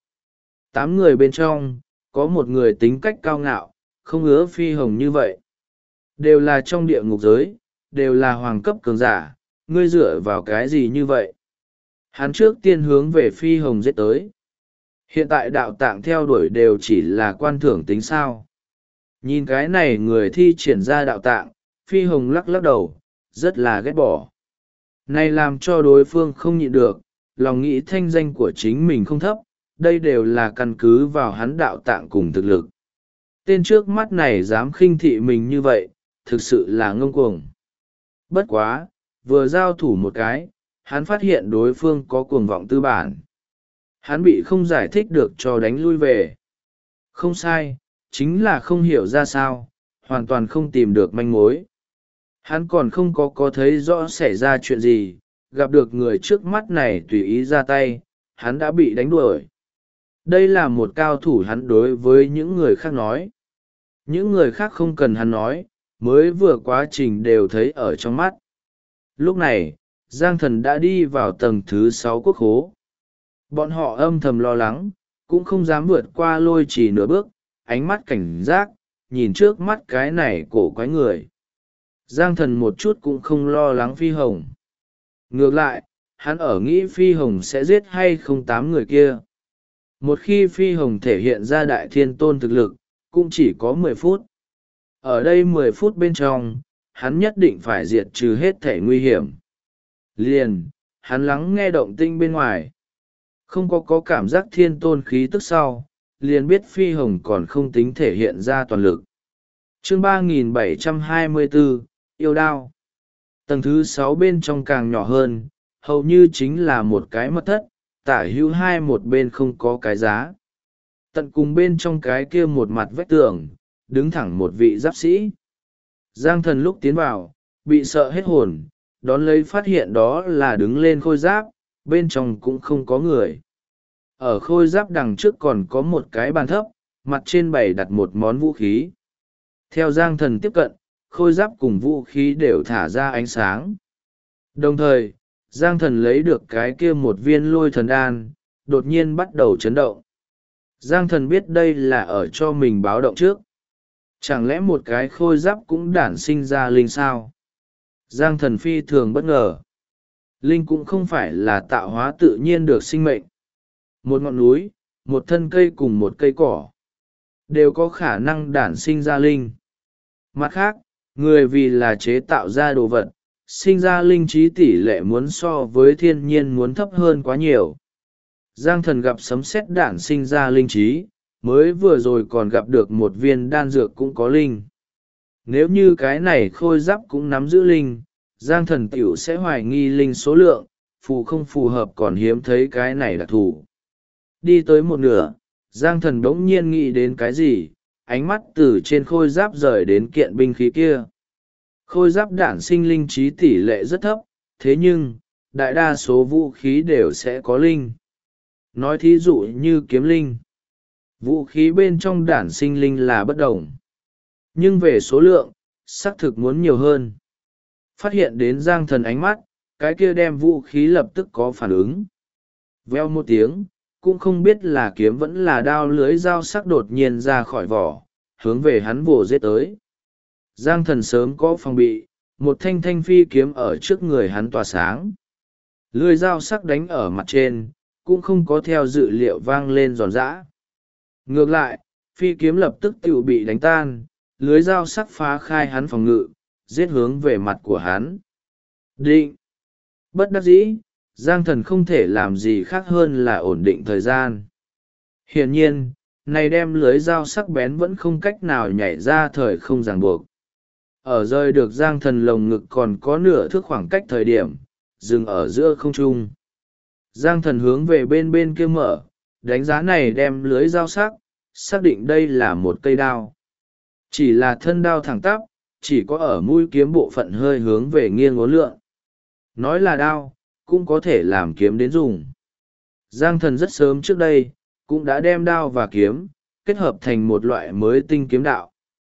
8 người bên trong, có một người tính cách cao ngạo, không ứa Phi hồng như vậy. Đều là trong địa ngục giới, đều là hoàng cấp cường giả, ngươi dựa vào cái gì như vậy? Hắn trước tiên hướng về Phi hồng giết tới. Hiện tại đạo tạng theo đuổi đều chỉ là quan thưởng tính sao. Nhìn cái này người thi triển ra đạo tạng, Phi hồng lắc lắc đầu, rất là ghét bỏ. Này làm cho đối phương không nhịn được, lòng nghĩ thanh danh của chính mình không thấp, đây đều là căn cứ vào hắn đạo tạng cùng thực lực. Tên trước mắt này dám khinh thị mình như vậy, thực sự là ngông cuồng. Bất quá, vừa giao thủ một cái, hắn phát hiện đối phương có cuồng vọng tư bản. Hắn bị không giải thích được cho đánh lui về. Không sai, chính là không hiểu ra sao, hoàn toàn không tìm được manh mối. Hắn còn không có thấy rõ xảy ra chuyện gì, gặp được người trước mắt này tùy ý ra tay, hắn đã bị đánh đuổi. Đây là một cao thủ hắn đối với những người khác nói. Những người khác không cần hắn nói, mới vừa quá trình đều thấy ở trong mắt. Lúc này, Giang Thần đã đi vào tầng thứ 6 quốc khố. Bọn họ âm thầm lo lắng, cũng không dám vượt qua lôi chỉ nửa bước, ánh mắt cảnh giác, nhìn trước mắt cái này cổ quái người. Giang Thần một chút cũng không lo lắng Phi hồng. Ngược lại, hắn ở nghĩ Phi hồng sẽ giết hay không 8 người kia. Một khi Phi hồng thể hiện ra đại thiên tôn thực lực, cũng chỉ có 10 phút. Ở đây 10 phút bên trong, hắn nhất định phải diệt trừ hết thể nguy hiểm. Liền, hắn lắng nghe động tĩnh bên ngoài. Không có cảm giác thiên tôn khí tức sau, liền biết Phi hồng còn không tính thể hiện ra toàn lực. Chương 3724, yêu đao. Tầng thứ 6 bên trong càng nhỏ hơn, hầu như chính là một cái mật thất, tả hữu hai một bên không có cái giá. Tận cùng bên trong cái kia một mặt vách tường, đứng thẳng một vị giáp sĩ. Giang Thần lúc tiến vào, bị sợ hết hồn, đón lấy phát hiện đó là đứng lên khôi giáp, bên trong cũng không có người. Ở khôi giáp đằng trước còn có một cái bàn thấp, mặt trên bày đặt một món vũ khí. Theo Giang Thần tiếp cận, khôi giáp cùng vũ khí đều thả ra ánh sáng. Đồng thời, Giang Thần lấy được cái kia một viên lôi thần đan, đột nhiên bắt đầu chấn động. Giang Thần biết đây là ở cho mình báo động trước. Chẳng lẽ một cái khôi giáp cũng đản sinh ra linh sao? Giang Thần phi thường bất ngờ. Linh cũng không phải là tạo hóa tự nhiên được sinh mệnh. Một ngọn núi, một thân cây cùng một cây cỏ, đều có khả năng đản sinh ra linh. Mặt khác, người vì là chế tạo ra đồ vật, sinh ra linh trí tỷ lệ muốn so với thiên nhiên muốn thấp hơn quá nhiều. Giang Thần gặp sấm sét đản sinh ra linh trí, mới vừa rồi còn gặp được một viên đan dược cũng có linh. Nếu như cái này khôi giáp cũng nắm giữ linh, Giang Thần tiểu sẽ hoài nghi linh số lượng, phù không phù hợp còn hiếm thấy cái này đặc thù. Đi tới một nửa, Giang Thần bỗng nhiên nghĩ đến cái gì, ánh mắt từ trên khôi giáp rời đến kiện binh khí kia. Khôi giáp đản sinh linh trí tỷ lệ rất thấp, thế nhưng, đại đa số vũ khí đều sẽ có linh. Nói thí dụ như kiếm linh. Vũ khí bên trong đản sinh linh là bất đồng. Nhưng về số lượng, xác thực muốn nhiều hơn. Phát hiện đến Giang Thần ánh mắt, cái kia đem vũ khí lập tức có phản ứng. Veo một tiếng, cũng không biết là kiếm vẫn là đao lưới dao sắc đột nhiên ra khỏi vỏ, hướng về hắn vồ giết tới. Giang Thần sớm có phòng bị, một thanh thanh phi kiếm ở trước người hắn tỏa sáng. Lưới dao sắc đánh ở mặt trên, cũng không có theo dự liệu vang lên giòn giã. Ngược lại, phi kiếm lập tức tự bị đánh tan, lưới dao sắc phá khai hắn phòng ngự, giết hướng về mặt của hắn. Định! Bất đắc dĩ, Giang Thần không thể làm gì khác hơn là ổn định thời gian. Hiển nhiên, này đem lưới dao sắc bén vẫn không cách nào nhảy ra thời không ràng buộc. Ở rơi được Giang Thần lồng ngực còn có nửa thước khoảng cách thời điểm, dừng ở giữa không trung. Giang Thần hướng về bên bên kia mở, đánh giá này đem lưới dao sắc, xác định đây là một cây đao. Chỉ là thân đao thẳng tắp, chỉ có ở mũi kiếm bộ phận hơi hướng về nghiêng uốn lượn. Nói là đao, cũng có thể làm kiếm đến dùng. Giang Thần rất sớm trước đây, cũng đã đem đao và kiếm, kết hợp thành một loại mới tinh kiếm đạo.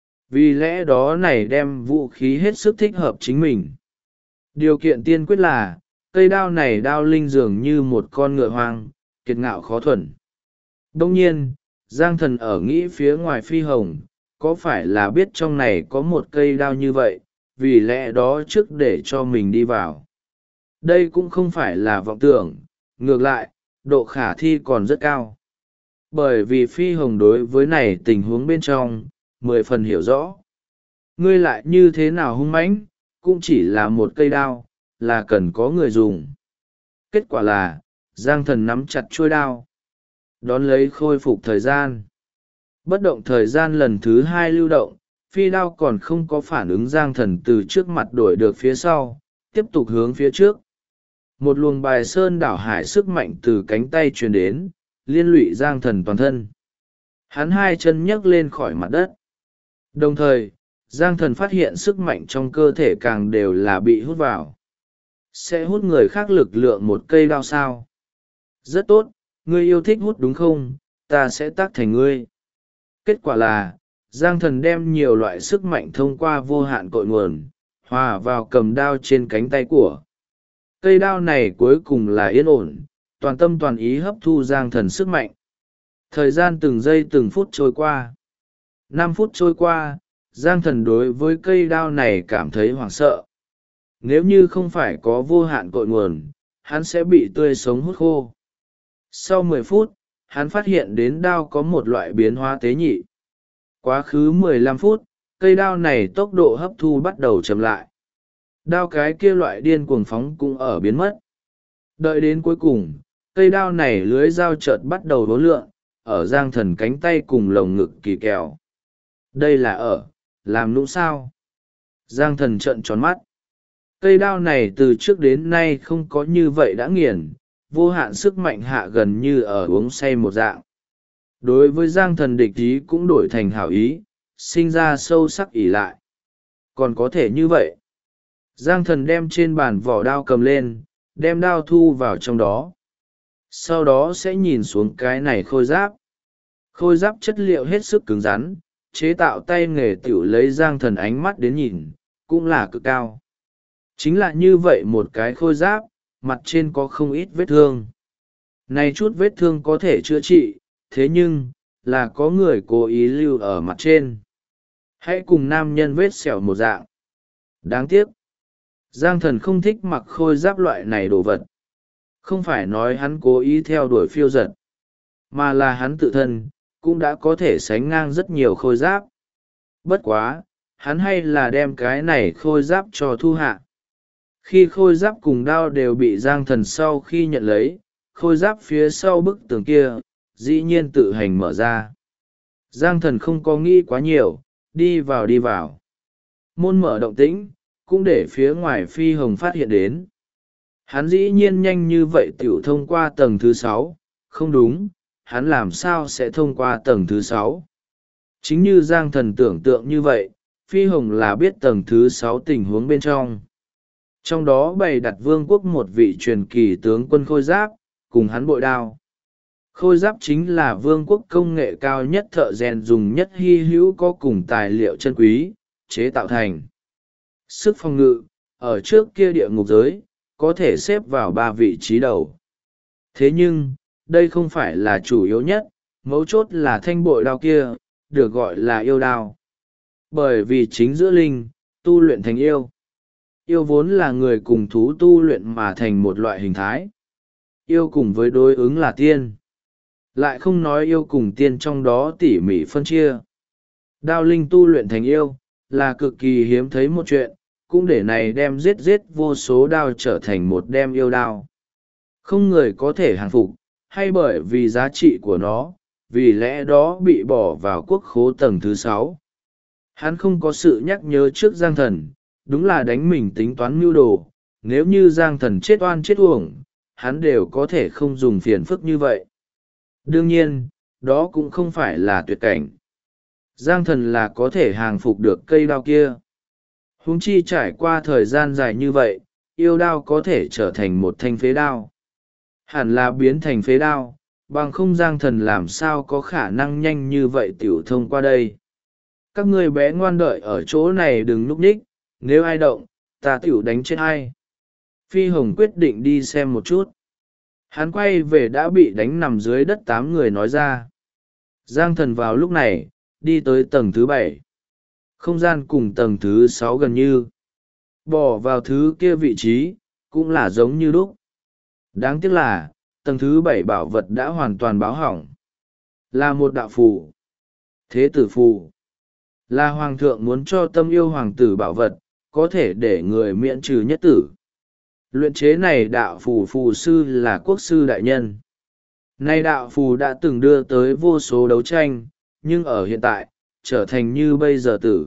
Vì lẽ đó này đem vũ khí hết sức thích hợp chính mình. Điều kiện tiên quyết là, cây đao này đao linh dường như một con ngựa hoang, kiệt ngạo khó thuần. Đông nhiên, Giang Thần ở nghĩ phía ngoài phi hồng, có phải là biết trong này có một cây đao như vậy, vì lẽ đó trước để cho mình đi vào. Đây cũng không phải là vọng tưởng, ngược lại, độ khả thi còn rất cao. Bởi vì phi hồng đối với này tình huống bên trong, 10 phần hiểu rõ. Ngươi lại như thế nào hung mãnh, cũng chỉ là một cây đao, là cần có người dùng. Kết quả là, Giang Thần nắm chặt chuôi đao, đón lấy khôi phục thời gian. Bất động thời gian lần thứ 2 lưu động, phi đao còn không có phản ứng. Giang Thần từ trước mặt đổi được phía sau, tiếp tục hướng phía trước. Một luồng bài sơn đảo hải sức mạnh từ cánh tay truyền đến, liên lụy Giang Thần toàn thân. Hắn hai chân nhấc lên khỏi mặt đất. Đồng thời, Giang Thần phát hiện sức mạnh trong cơ thể càng đều là bị hút vào. Sẽ hút người khác lực lượng một cây đao sao? Rất tốt, ngươi yêu thích hút đúng không? Ta sẽ tác thành ngươi. Kết quả là, Giang Thần đem nhiều loại sức mạnh thông qua vô hạn cội nguồn, hòa vào cầm đao trên cánh tay của. Cây đao này cuối cùng là yên ổn, toàn tâm toàn ý hấp thu Giang Thần sức mạnh. Thời gian từng giây từng phút trôi qua. 5 phút trôi qua, Giang Thần đối với cây đao này cảm thấy hoảng sợ. Nếu như không phải có vô hạn cội nguồn, hắn sẽ bị tươi sống hút khô. Sau 10 phút, hắn phát hiện đến đao có một loại biến hóa tế nhị. Quá khứ 15 phút, cây đao này tốc độ hấp thu bắt đầu chậm lại. Đao cái kia loại điên cuồng phóng cũng ở biến mất. Đợi đến cuối cùng, cây đao này lưới dao chợt bắt đầu đố lượn, ở Giang Thần cánh tay cùng lồng ngực kỳ kèo. Đây là làm nũng sao? Giang Thần trợn tròn mắt. Cây đao này từ trước đến nay không có như vậy đã nghiền, vô hạn sức mạnh hạ gần như ở uống say một dạng. Đối với Giang Thần địch ý cũng đổi thành hảo ý, sinh ra sâu sắc ỷ lại. Còn có thể như vậy. Giang Thần đem trên bàn vỏ đao cầm lên, đem đao thu vào trong đó. Sau đó sẽ nhìn xuống cái này khôi giáp. Khôi giáp chất liệu hết sức cứng rắn, chế tạo tay nghề tiểu lấy Giang Thần ánh mắt đến nhìn, cũng là cực cao. Chính là như vậy một cái khôi giáp, mặt trên có không ít vết thương. Này chút vết thương có thể chữa trị, thế nhưng, là có người cố ý lưu ở mặt trên. Hãy cùng nam nhân vết sẹo một dạng. Đáng tiếc. Giang Thần không thích mặc khôi giáp loại này đồ vật. Không phải nói hắn cố ý theo đuổi phiêu giật, mà là hắn tự thân, cũng đã có thể sánh ngang rất nhiều khôi giáp. Bất quá, hắn hay là đem cái này khôi giáp cho thu hạ. Khi khôi giáp cùng đao đều bị Giang Thần sau khi nhận lấy, khôi giáp phía sau bức tường kia, dĩ nhiên tự hành mở ra. Giang Thần không có nghĩ quá nhiều, đi vào. Môn mở động tĩnh, cũng để phía ngoài Phi Hồng phát hiện đến. Hắn dĩ nhiên nhanh như vậy tiểu thông qua tầng thứ 6, không đúng, hắn làm sao sẽ thông qua tầng thứ 6? Chính như Giang Thần tưởng tượng như vậy, Phi Hồng là biết tầng thứ 6 tình huống bên trong. Trong đó bày đặt vương quốc một vị truyền kỳ tướng quân khôi giáp, cùng hắn bội đao. Khôi giáp chính là vương quốc công nghệ cao nhất, thợ rèn dùng nhất hy hữu, có cùng tài liệu chân quý, chế tạo thành. Sức phòng ngự, ở trước kia địa ngục giới, có thể xếp vào 3 vị trí đầu. Thế nhưng, đây không phải là chủ yếu nhất, mấu chốt là thanh bội đao kia, được gọi là yêu đao. Bởi vì chính giữa linh, tu luyện thành yêu. Yêu vốn là người cùng thú tu luyện mà thành một loại hình thái. Yêu cùng với đối ứng là tiên. Lại không nói yêu cùng tiên trong đó tỉ mỉ phân chia. Đao linh tu luyện thành yêu, là cực kỳ hiếm thấy một chuyện, cũng để này đem giết vô số đao trở thành một đem yêu đao. Không người có thể hàng phục, hay bởi vì giá trị của nó, vì lẽ đó bị bỏ vào quốc khố tầng thứ 6. Hắn không có sự nhắc nhớ trước Giang Thần, đúng là đánh mình tính toán mưu đồ, nếu như Giang Thần chết oan chết uổng, hắn đều có thể không dùng phiền phức như vậy. Đương nhiên, đó cũng không phải là tuyệt cảnh. Giang Thần là có thể hàng phục được cây đao kia. Huống chi trải qua thời gian dài như vậy, yêu đao có thể trở thành một thanh phế đao. Hẳn là biến thành phế đao, bằng không Giang Thần làm sao có khả năng nhanh như vậy tiểu thông qua đây. Các ngươi bé ngoan đợi ở chỗ này đừng núp ních, nếu ai động, ta tiểu đánh chết ai. Phi Hồng quyết định đi xem một chút. Hắn quay về đã bị đánh nằm dưới đất 8 người nói ra. Giang Thần vào lúc này, đi tới tầng thứ 7. Không gian cùng tầng thứ 6 gần như. Bỏ vào thứ kia vị trí, cũng là giống như lúc. Đáng tiếc là, tầng thứ 7 bảo vật đã hoàn toàn báo hỏng. Là một đạo phù. Thế tử phù. Là hoàng thượng muốn cho tâm yêu hoàng tử bảo vật, có thể để người miễn trừ nhất tử. Luyện chế này đạo phù phù sư là quốc sư đại nhân. Nay đạo phù đã từng đưa tới vô số đấu tranh, nhưng ở hiện tại, trở thành như bây giờ tử.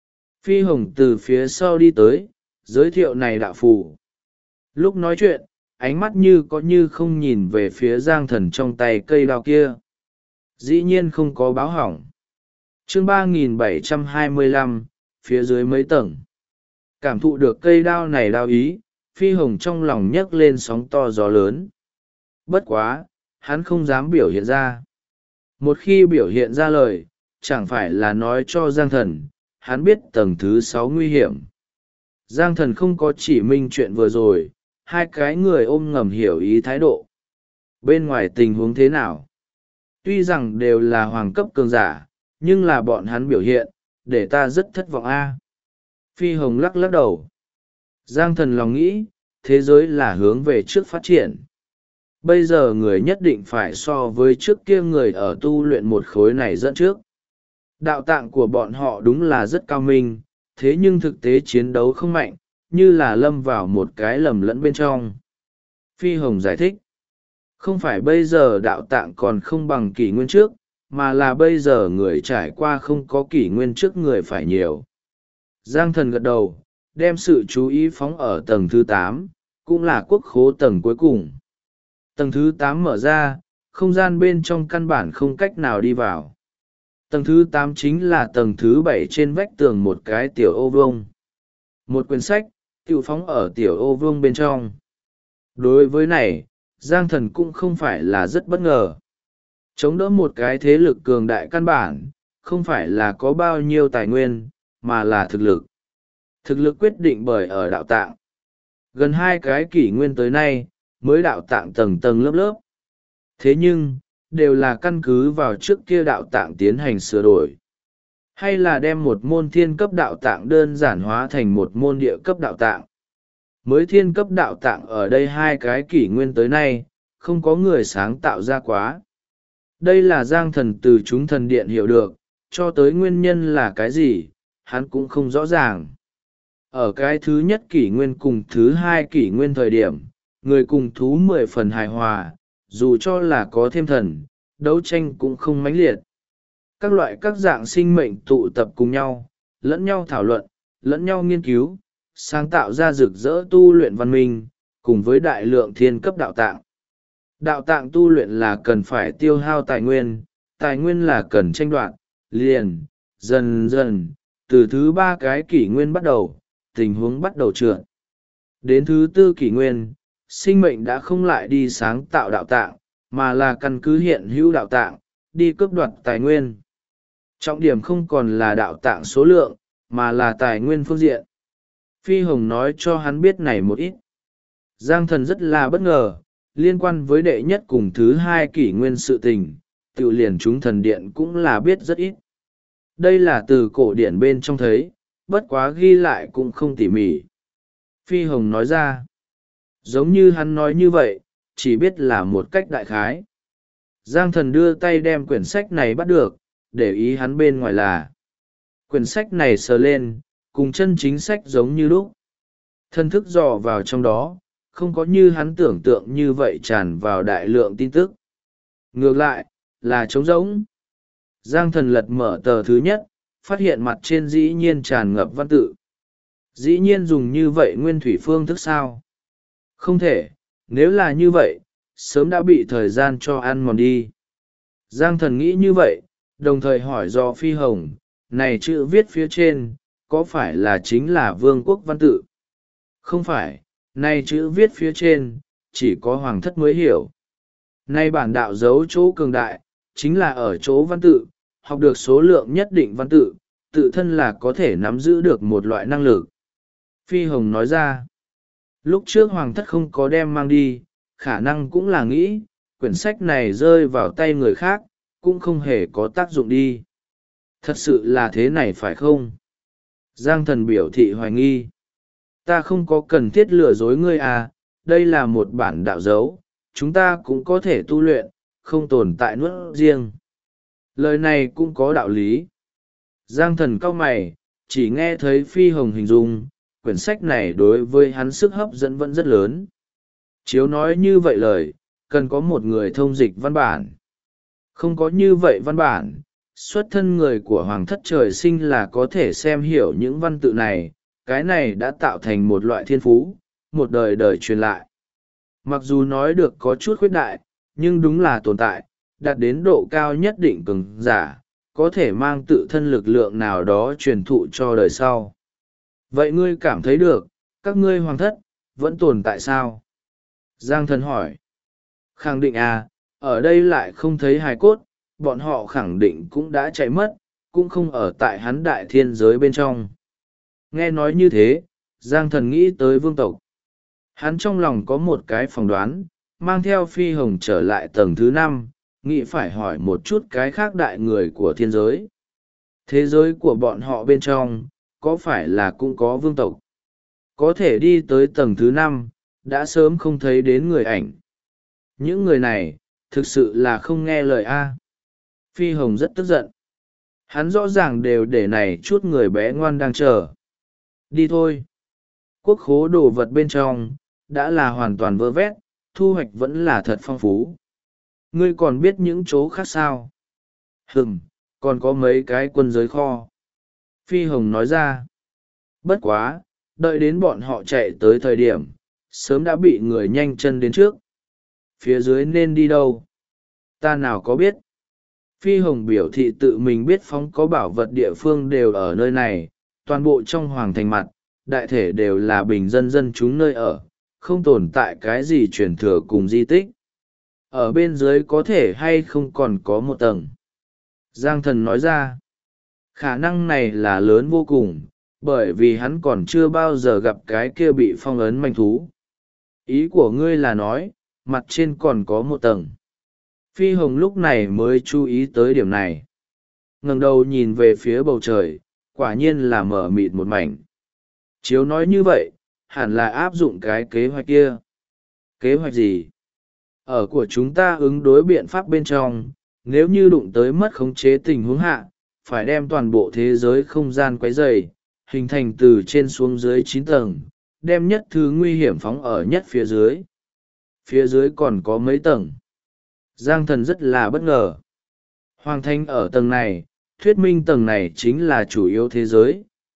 Phi Hồng từ phía sau đi tới, giới thiệu này đạo phù. Lúc nói chuyện, ánh mắt như có như không nhìn về phía Giang Thần trong tay cây đao kia. Dĩ nhiên không có báo hỏng. Chương 3725, phía dưới mấy tầng. Cảm thụ được cây đao này đao ý, Phi Hồng trong lòng nhấc lên sóng to gió lớn. Bất quá, hắn không dám biểu hiện ra. Một khi biểu hiện ra lời, chẳng phải là nói cho Giang Thần, hắn biết tầng thứ 6 nguy hiểm. Giang Thần không có chỉ minh chuyện vừa rồi, hai cái người ôm ngầm hiểu ý thái độ. Bên ngoài tình huống thế nào? Tuy rằng đều là hoàng cấp cường giả, nhưng là bọn hắn biểu hiện, để ta rất thất vọng a. Phi Hồng lắc lắc đầu. Giang Thần lòng nghĩ, thế giới là hướng về trước phát triển. Bây giờ người nhất định phải so với trước kia người ở tu luyện một khối này dẫn trước. Đạo tạng của bọn họ đúng là rất cao minh, thế nhưng thực tế chiến đấu không mạnh, như là lâm vào một cái lầm lẫn bên trong. Phi Hồng giải thích, không phải bây giờ đạo tạng còn không bằng kỷ nguyên trước, mà là bây giờ người trải qua không có kỷ nguyên trước người phải nhiều. Giang Thần gật đầu, đem sự chú ý phóng ở tầng thứ 8, cũng là quốc khố tầng cuối cùng. Tầng thứ 8 mở ra, không gian bên trong căn bản không cách nào đi vào. Tầng thứ 8 chính là tầng thứ 7 trên vách tường một cái tiểu ô vuông. Một quyển sách, tiểu phóng ở tiểu ô vuông bên trong. Đối với này, Giang Thần cũng không phải là rất bất ngờ. Chống đỡ một cái thế lực cường đại căn bản, không phải là có bao nhiêu tài nguyên, mà là thực lực. Thực lực quyết định bởi ở đạo tạng. Gần 2 cái kỷ nguyên tới nay, mới đạo tạng tầng tầng lớp lớp. Thế nhưng, đều là căn cứ vào trước kia đạo tạng tiến hành sửa đổi. Hay là đem một môn thiên cấp đạo tạng đơn giản hóa thành một môn địa cấp đạo tạng. Mới thiên cấp đạo tạng ở đây 2 cái kỷ nguyên tới nay, không có người sáng tạo ra quá. Đây là Giang Thần từ chúng thần điện hiểu được, cho tới nguyên nhân là cái gì, hắn cũng không rõ ràng. Ở cái thứ nhất kỷ nguyên cùng thứ 2 kỷ nguyên thời điểm, người cùng thú 10 phần hài hòa, dù cho là có thêm thần, đấu tranh cũng không mãnh liệt. Các loại các dạng sinh mệnh tụ tập cùng nhau, lẫn nhau thảo luận, lẫn nhau nghiên cứu, sáng tạo ra rực rỡ tu luyện văn minh, cùng với đại lượng thiên cấp đạo tạng. Đạo tạng tu luyện là cần phải tiêu hao tài nguyên là cần tranh đoạt, liền, dần dần, từ thứ ba cái kỷ nguyên bắt đầu, tình huống bắt đầu trượt. Đến thứ tư kỷ nguyên, sinh mệnh đã không lại đi sáng tạo đạo tạng, mà là căn cứ hiện hữu đạo tạng, đi cướp đoạt tài nguyên. Trọng điểm không còn là đạo tạng số lượng, mà là tài nguyên phương diện. Phi Hồng nói cho hắn biết này một ít. Giang Thần rất là bất ngờ, liên quan với đệ nhất cùng thứ hai kỷ nguyên sự tình, tự liền chúng thần điện cũng là biết rất ít. Đây là từ cổ điển bên trong thấy, bất quá ghi lại cũng không tỉ mỉ. Phi Hồng nói ra, giống như hắn nói như vậy, chỉ biết là một cách đại khái. Giang Thần đưa tay đem quyển sách này bắt được, để ý hắn bên ngoài là. Quyển sách này sờ lên, cùng chân chính sách giống như lúc. Thân thức dò vào trong đó, không có như hắn tưởng tượng như vậy tràn vào đại lượng tin tức. Ngược lại, là trống rỗng. Giang Thần lật mở tờ thứ nhất, phát hiện mặt trên dĩ nhiên tràn ngập văn tự. Dĩ nhiên dùng như vậy nguyên thủy phương thức sao? Không thể, nếu là như vậy, sớm đã bị thời gian cho ăn mòn đi. Giang Thần nghĩ như vậy, đồng thời hỏi do Phi Hồng, này chữ viết phía trên, có phải là chính là vương quốc văn tự? Không phải, này chữ viết phía trên, chỉ có hoàng thất mới hiểu. Nay bản đạo giấu chỗ cường đại, chính là ở chỗ văn tự, học được số lượng nhất định văn tự, tự thân là có thể nắm giữ được một loại năng lực. Phi Hồng nói ra, lúc trước hoàng thất không có đem mang đi, khả năng cũng là nghĩ, quyển sách này rơi vào tay người khác, cũng không hề có tác dụng đi. Thật sự là thế này phải không? Giang Thần biểu thị hoài nghi. Ta không có cần thiết lừa dối ngươi à, đây là một bản đạo dấu, chúng ta cũng có thể tu luyện, không tồn tại nuốt riêng. Lời này cũng có đạo lý. Giang Thần cau mày, chỉ nghe thấy Phi Hồng hình dung, quyển sách này đối với hắn sức hấp dẫn vẫn rất lớn. Chiếu nói như vậy lời, cần có một người thông dịch văn bản. Không có như vậy văn bản, xuất thân người của Hoàng thất trời sinh là có thể xem hiểu những văn tự này, cái này đã tạo thành một loại thiên phú, một đời đời truyền lại. Mặc dù nói được có chút khuyết đại, nhưng đúng là tồn tại, đạt đến độ cao nhất định cường giả, có thể mang tự thân lực lượng nào đó truyền thụ cho đời sau. Vậy ngươi cảm thấy được, các ngươi hoàng thất, vẫn tồn tại sao? Giang Thần hỏi. Khẳng định à, ở đây lại không thấy hài cốt, bọn họ khẳng định cũng đã chạy mất, cũng không ở tại hắn đại thiên giới bên trong. Nghe nói như thế, Giang Thần nghĩ tới vương tộc. Hắn trong lòng có một cái phỏng đoán, mang theo Phi Hồng trở lại tầng thứ 5, nghĩ phải hỏi một chút cái khác đại người của thiên giới. Thế giới của bọn họ bên trong, có phải là cũng có vương tộc? Có thể đi tới tầng thứ 5, đã sớm không thấy đến người ảnh. Những người này, thực sự là không nghe lời A. Phi Hồng rất tức giận. Hắn rõ ràng đều để này chút người bé ngoan đang chờ. Đi thôi. Quốc khố đồ vật bên trong, đã là hoàn toàn vơ vét, thu hoạch vẫn là thật phong phú. Ngươi còn biết những chỗ khác sao? Còn có mấy cái quân giới kho. Phi Hồng nói ra. Bất quá, đợi đến bọn họ chạy tới thời điểm, sớm đã bị người nhanh chân đến trước. Phía dưới nên đi đâu? Ta nào có biết. Phi Hồng biểu thị tự mình biết phóng có bảo vật địa phương đều ở nơi này, toàn bộ trong hoàng thành mặt, đại thể đều là bình dân dân chúng nơi ở, không tồn tại cái gì truyền thừa cùng di tích. Ở bên dưới có thể hay không còn có một tầng. Giang Thần nói ra, khả năng này là lớn vô cùng, bởi vì hắn còn chưa bao giờ gặp cái kia bị phong ấn manh thú. Ý của ngươi là nói, mặt trên còn có một tầng. Phi Hồng lúc này mới chú ý tới điểm này. Ngẩng đầu nhìn về phía bầu trời, quả nhiên là mở mịt một mảnh. Chiếu nói như vậy, hẳn là áp dụng cái kế hoạch kia. Kế hoạch gì? Ở của chúng ta ứng đối biện pháp bên trong, nếu như đụng tới mất khống chế tình huống hạ, phải đem toàn bộ thế giới không gian quấy dày, hình thành từ trên xuống dưới 9 tầng, đem nhất thứ nguy hiểm phóng ở nhất phía dưới. Phía dưới còn có mấy tầng. Giang Thần rất là bất ngờ. Hoàng Thanh ở tầng này, thuyết minh tầng này chính là chủ yếu thế giới,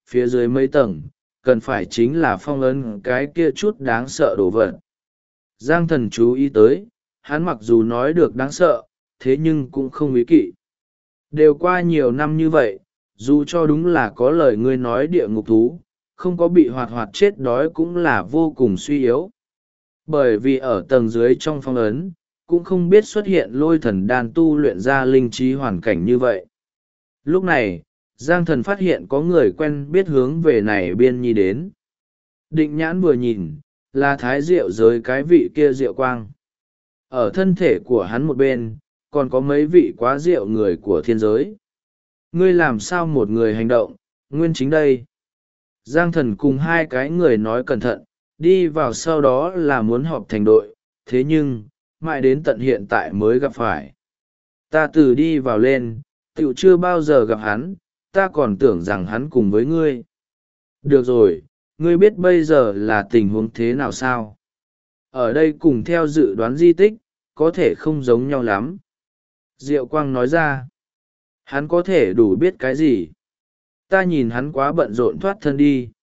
phía dưới mấy tầng, cần phải chính là phong ấn cái kia chút đáng sợ đồ vật. Giang Thần chú ý tới, hắn mặc dù nói được đáng sợ, thế nhưng cũng không ý kỵ. Đều qua nhiều năm như vậy, dù cho đúng là có lời ngươi nói địa ngục thú, không có bị hoạt hoạt chết đói cũng là vô cùng suy yếu. Bởi vì ở tầng dưới trong phong ấn, cũng không biết xuất hiện lôi thần đan tu luyện ra linh trí hoàn cảnh như vậy. Lúc này, Giang Thần phát hiện có người quen biết hướng về này biên nhi đến. Định nhãn vừa nhìn, là thái diệu giới cái vị kia diệu quang. Ở thân thể của hắn một bên, còn có mấy vị quá diệu người của thiên giới. Ngươi làm sao một người hành động, nguyên chính đây. Giang Thần cùng hai cái người nói cẩn thận, đi vào sau đó là muốn họp thành đội, thế nhưng, mãi đến tận hiện tại mới gặp phải. Ta từ đi vào lên, tựu chưa bao giờ gặp hắn, ta còn tưởng rằng hắn cùng với ngươi. Được rồi, ngươi biết bây giờ là tình huống thế nào sao? Ở đây cùng theo dự đoán di tích, có thể không giống nhau lắm. Diệu Quang nói ra, hắn có thể đủ biết cái gì? Ta nhìn hắn quá bận rộn thoát thân đi.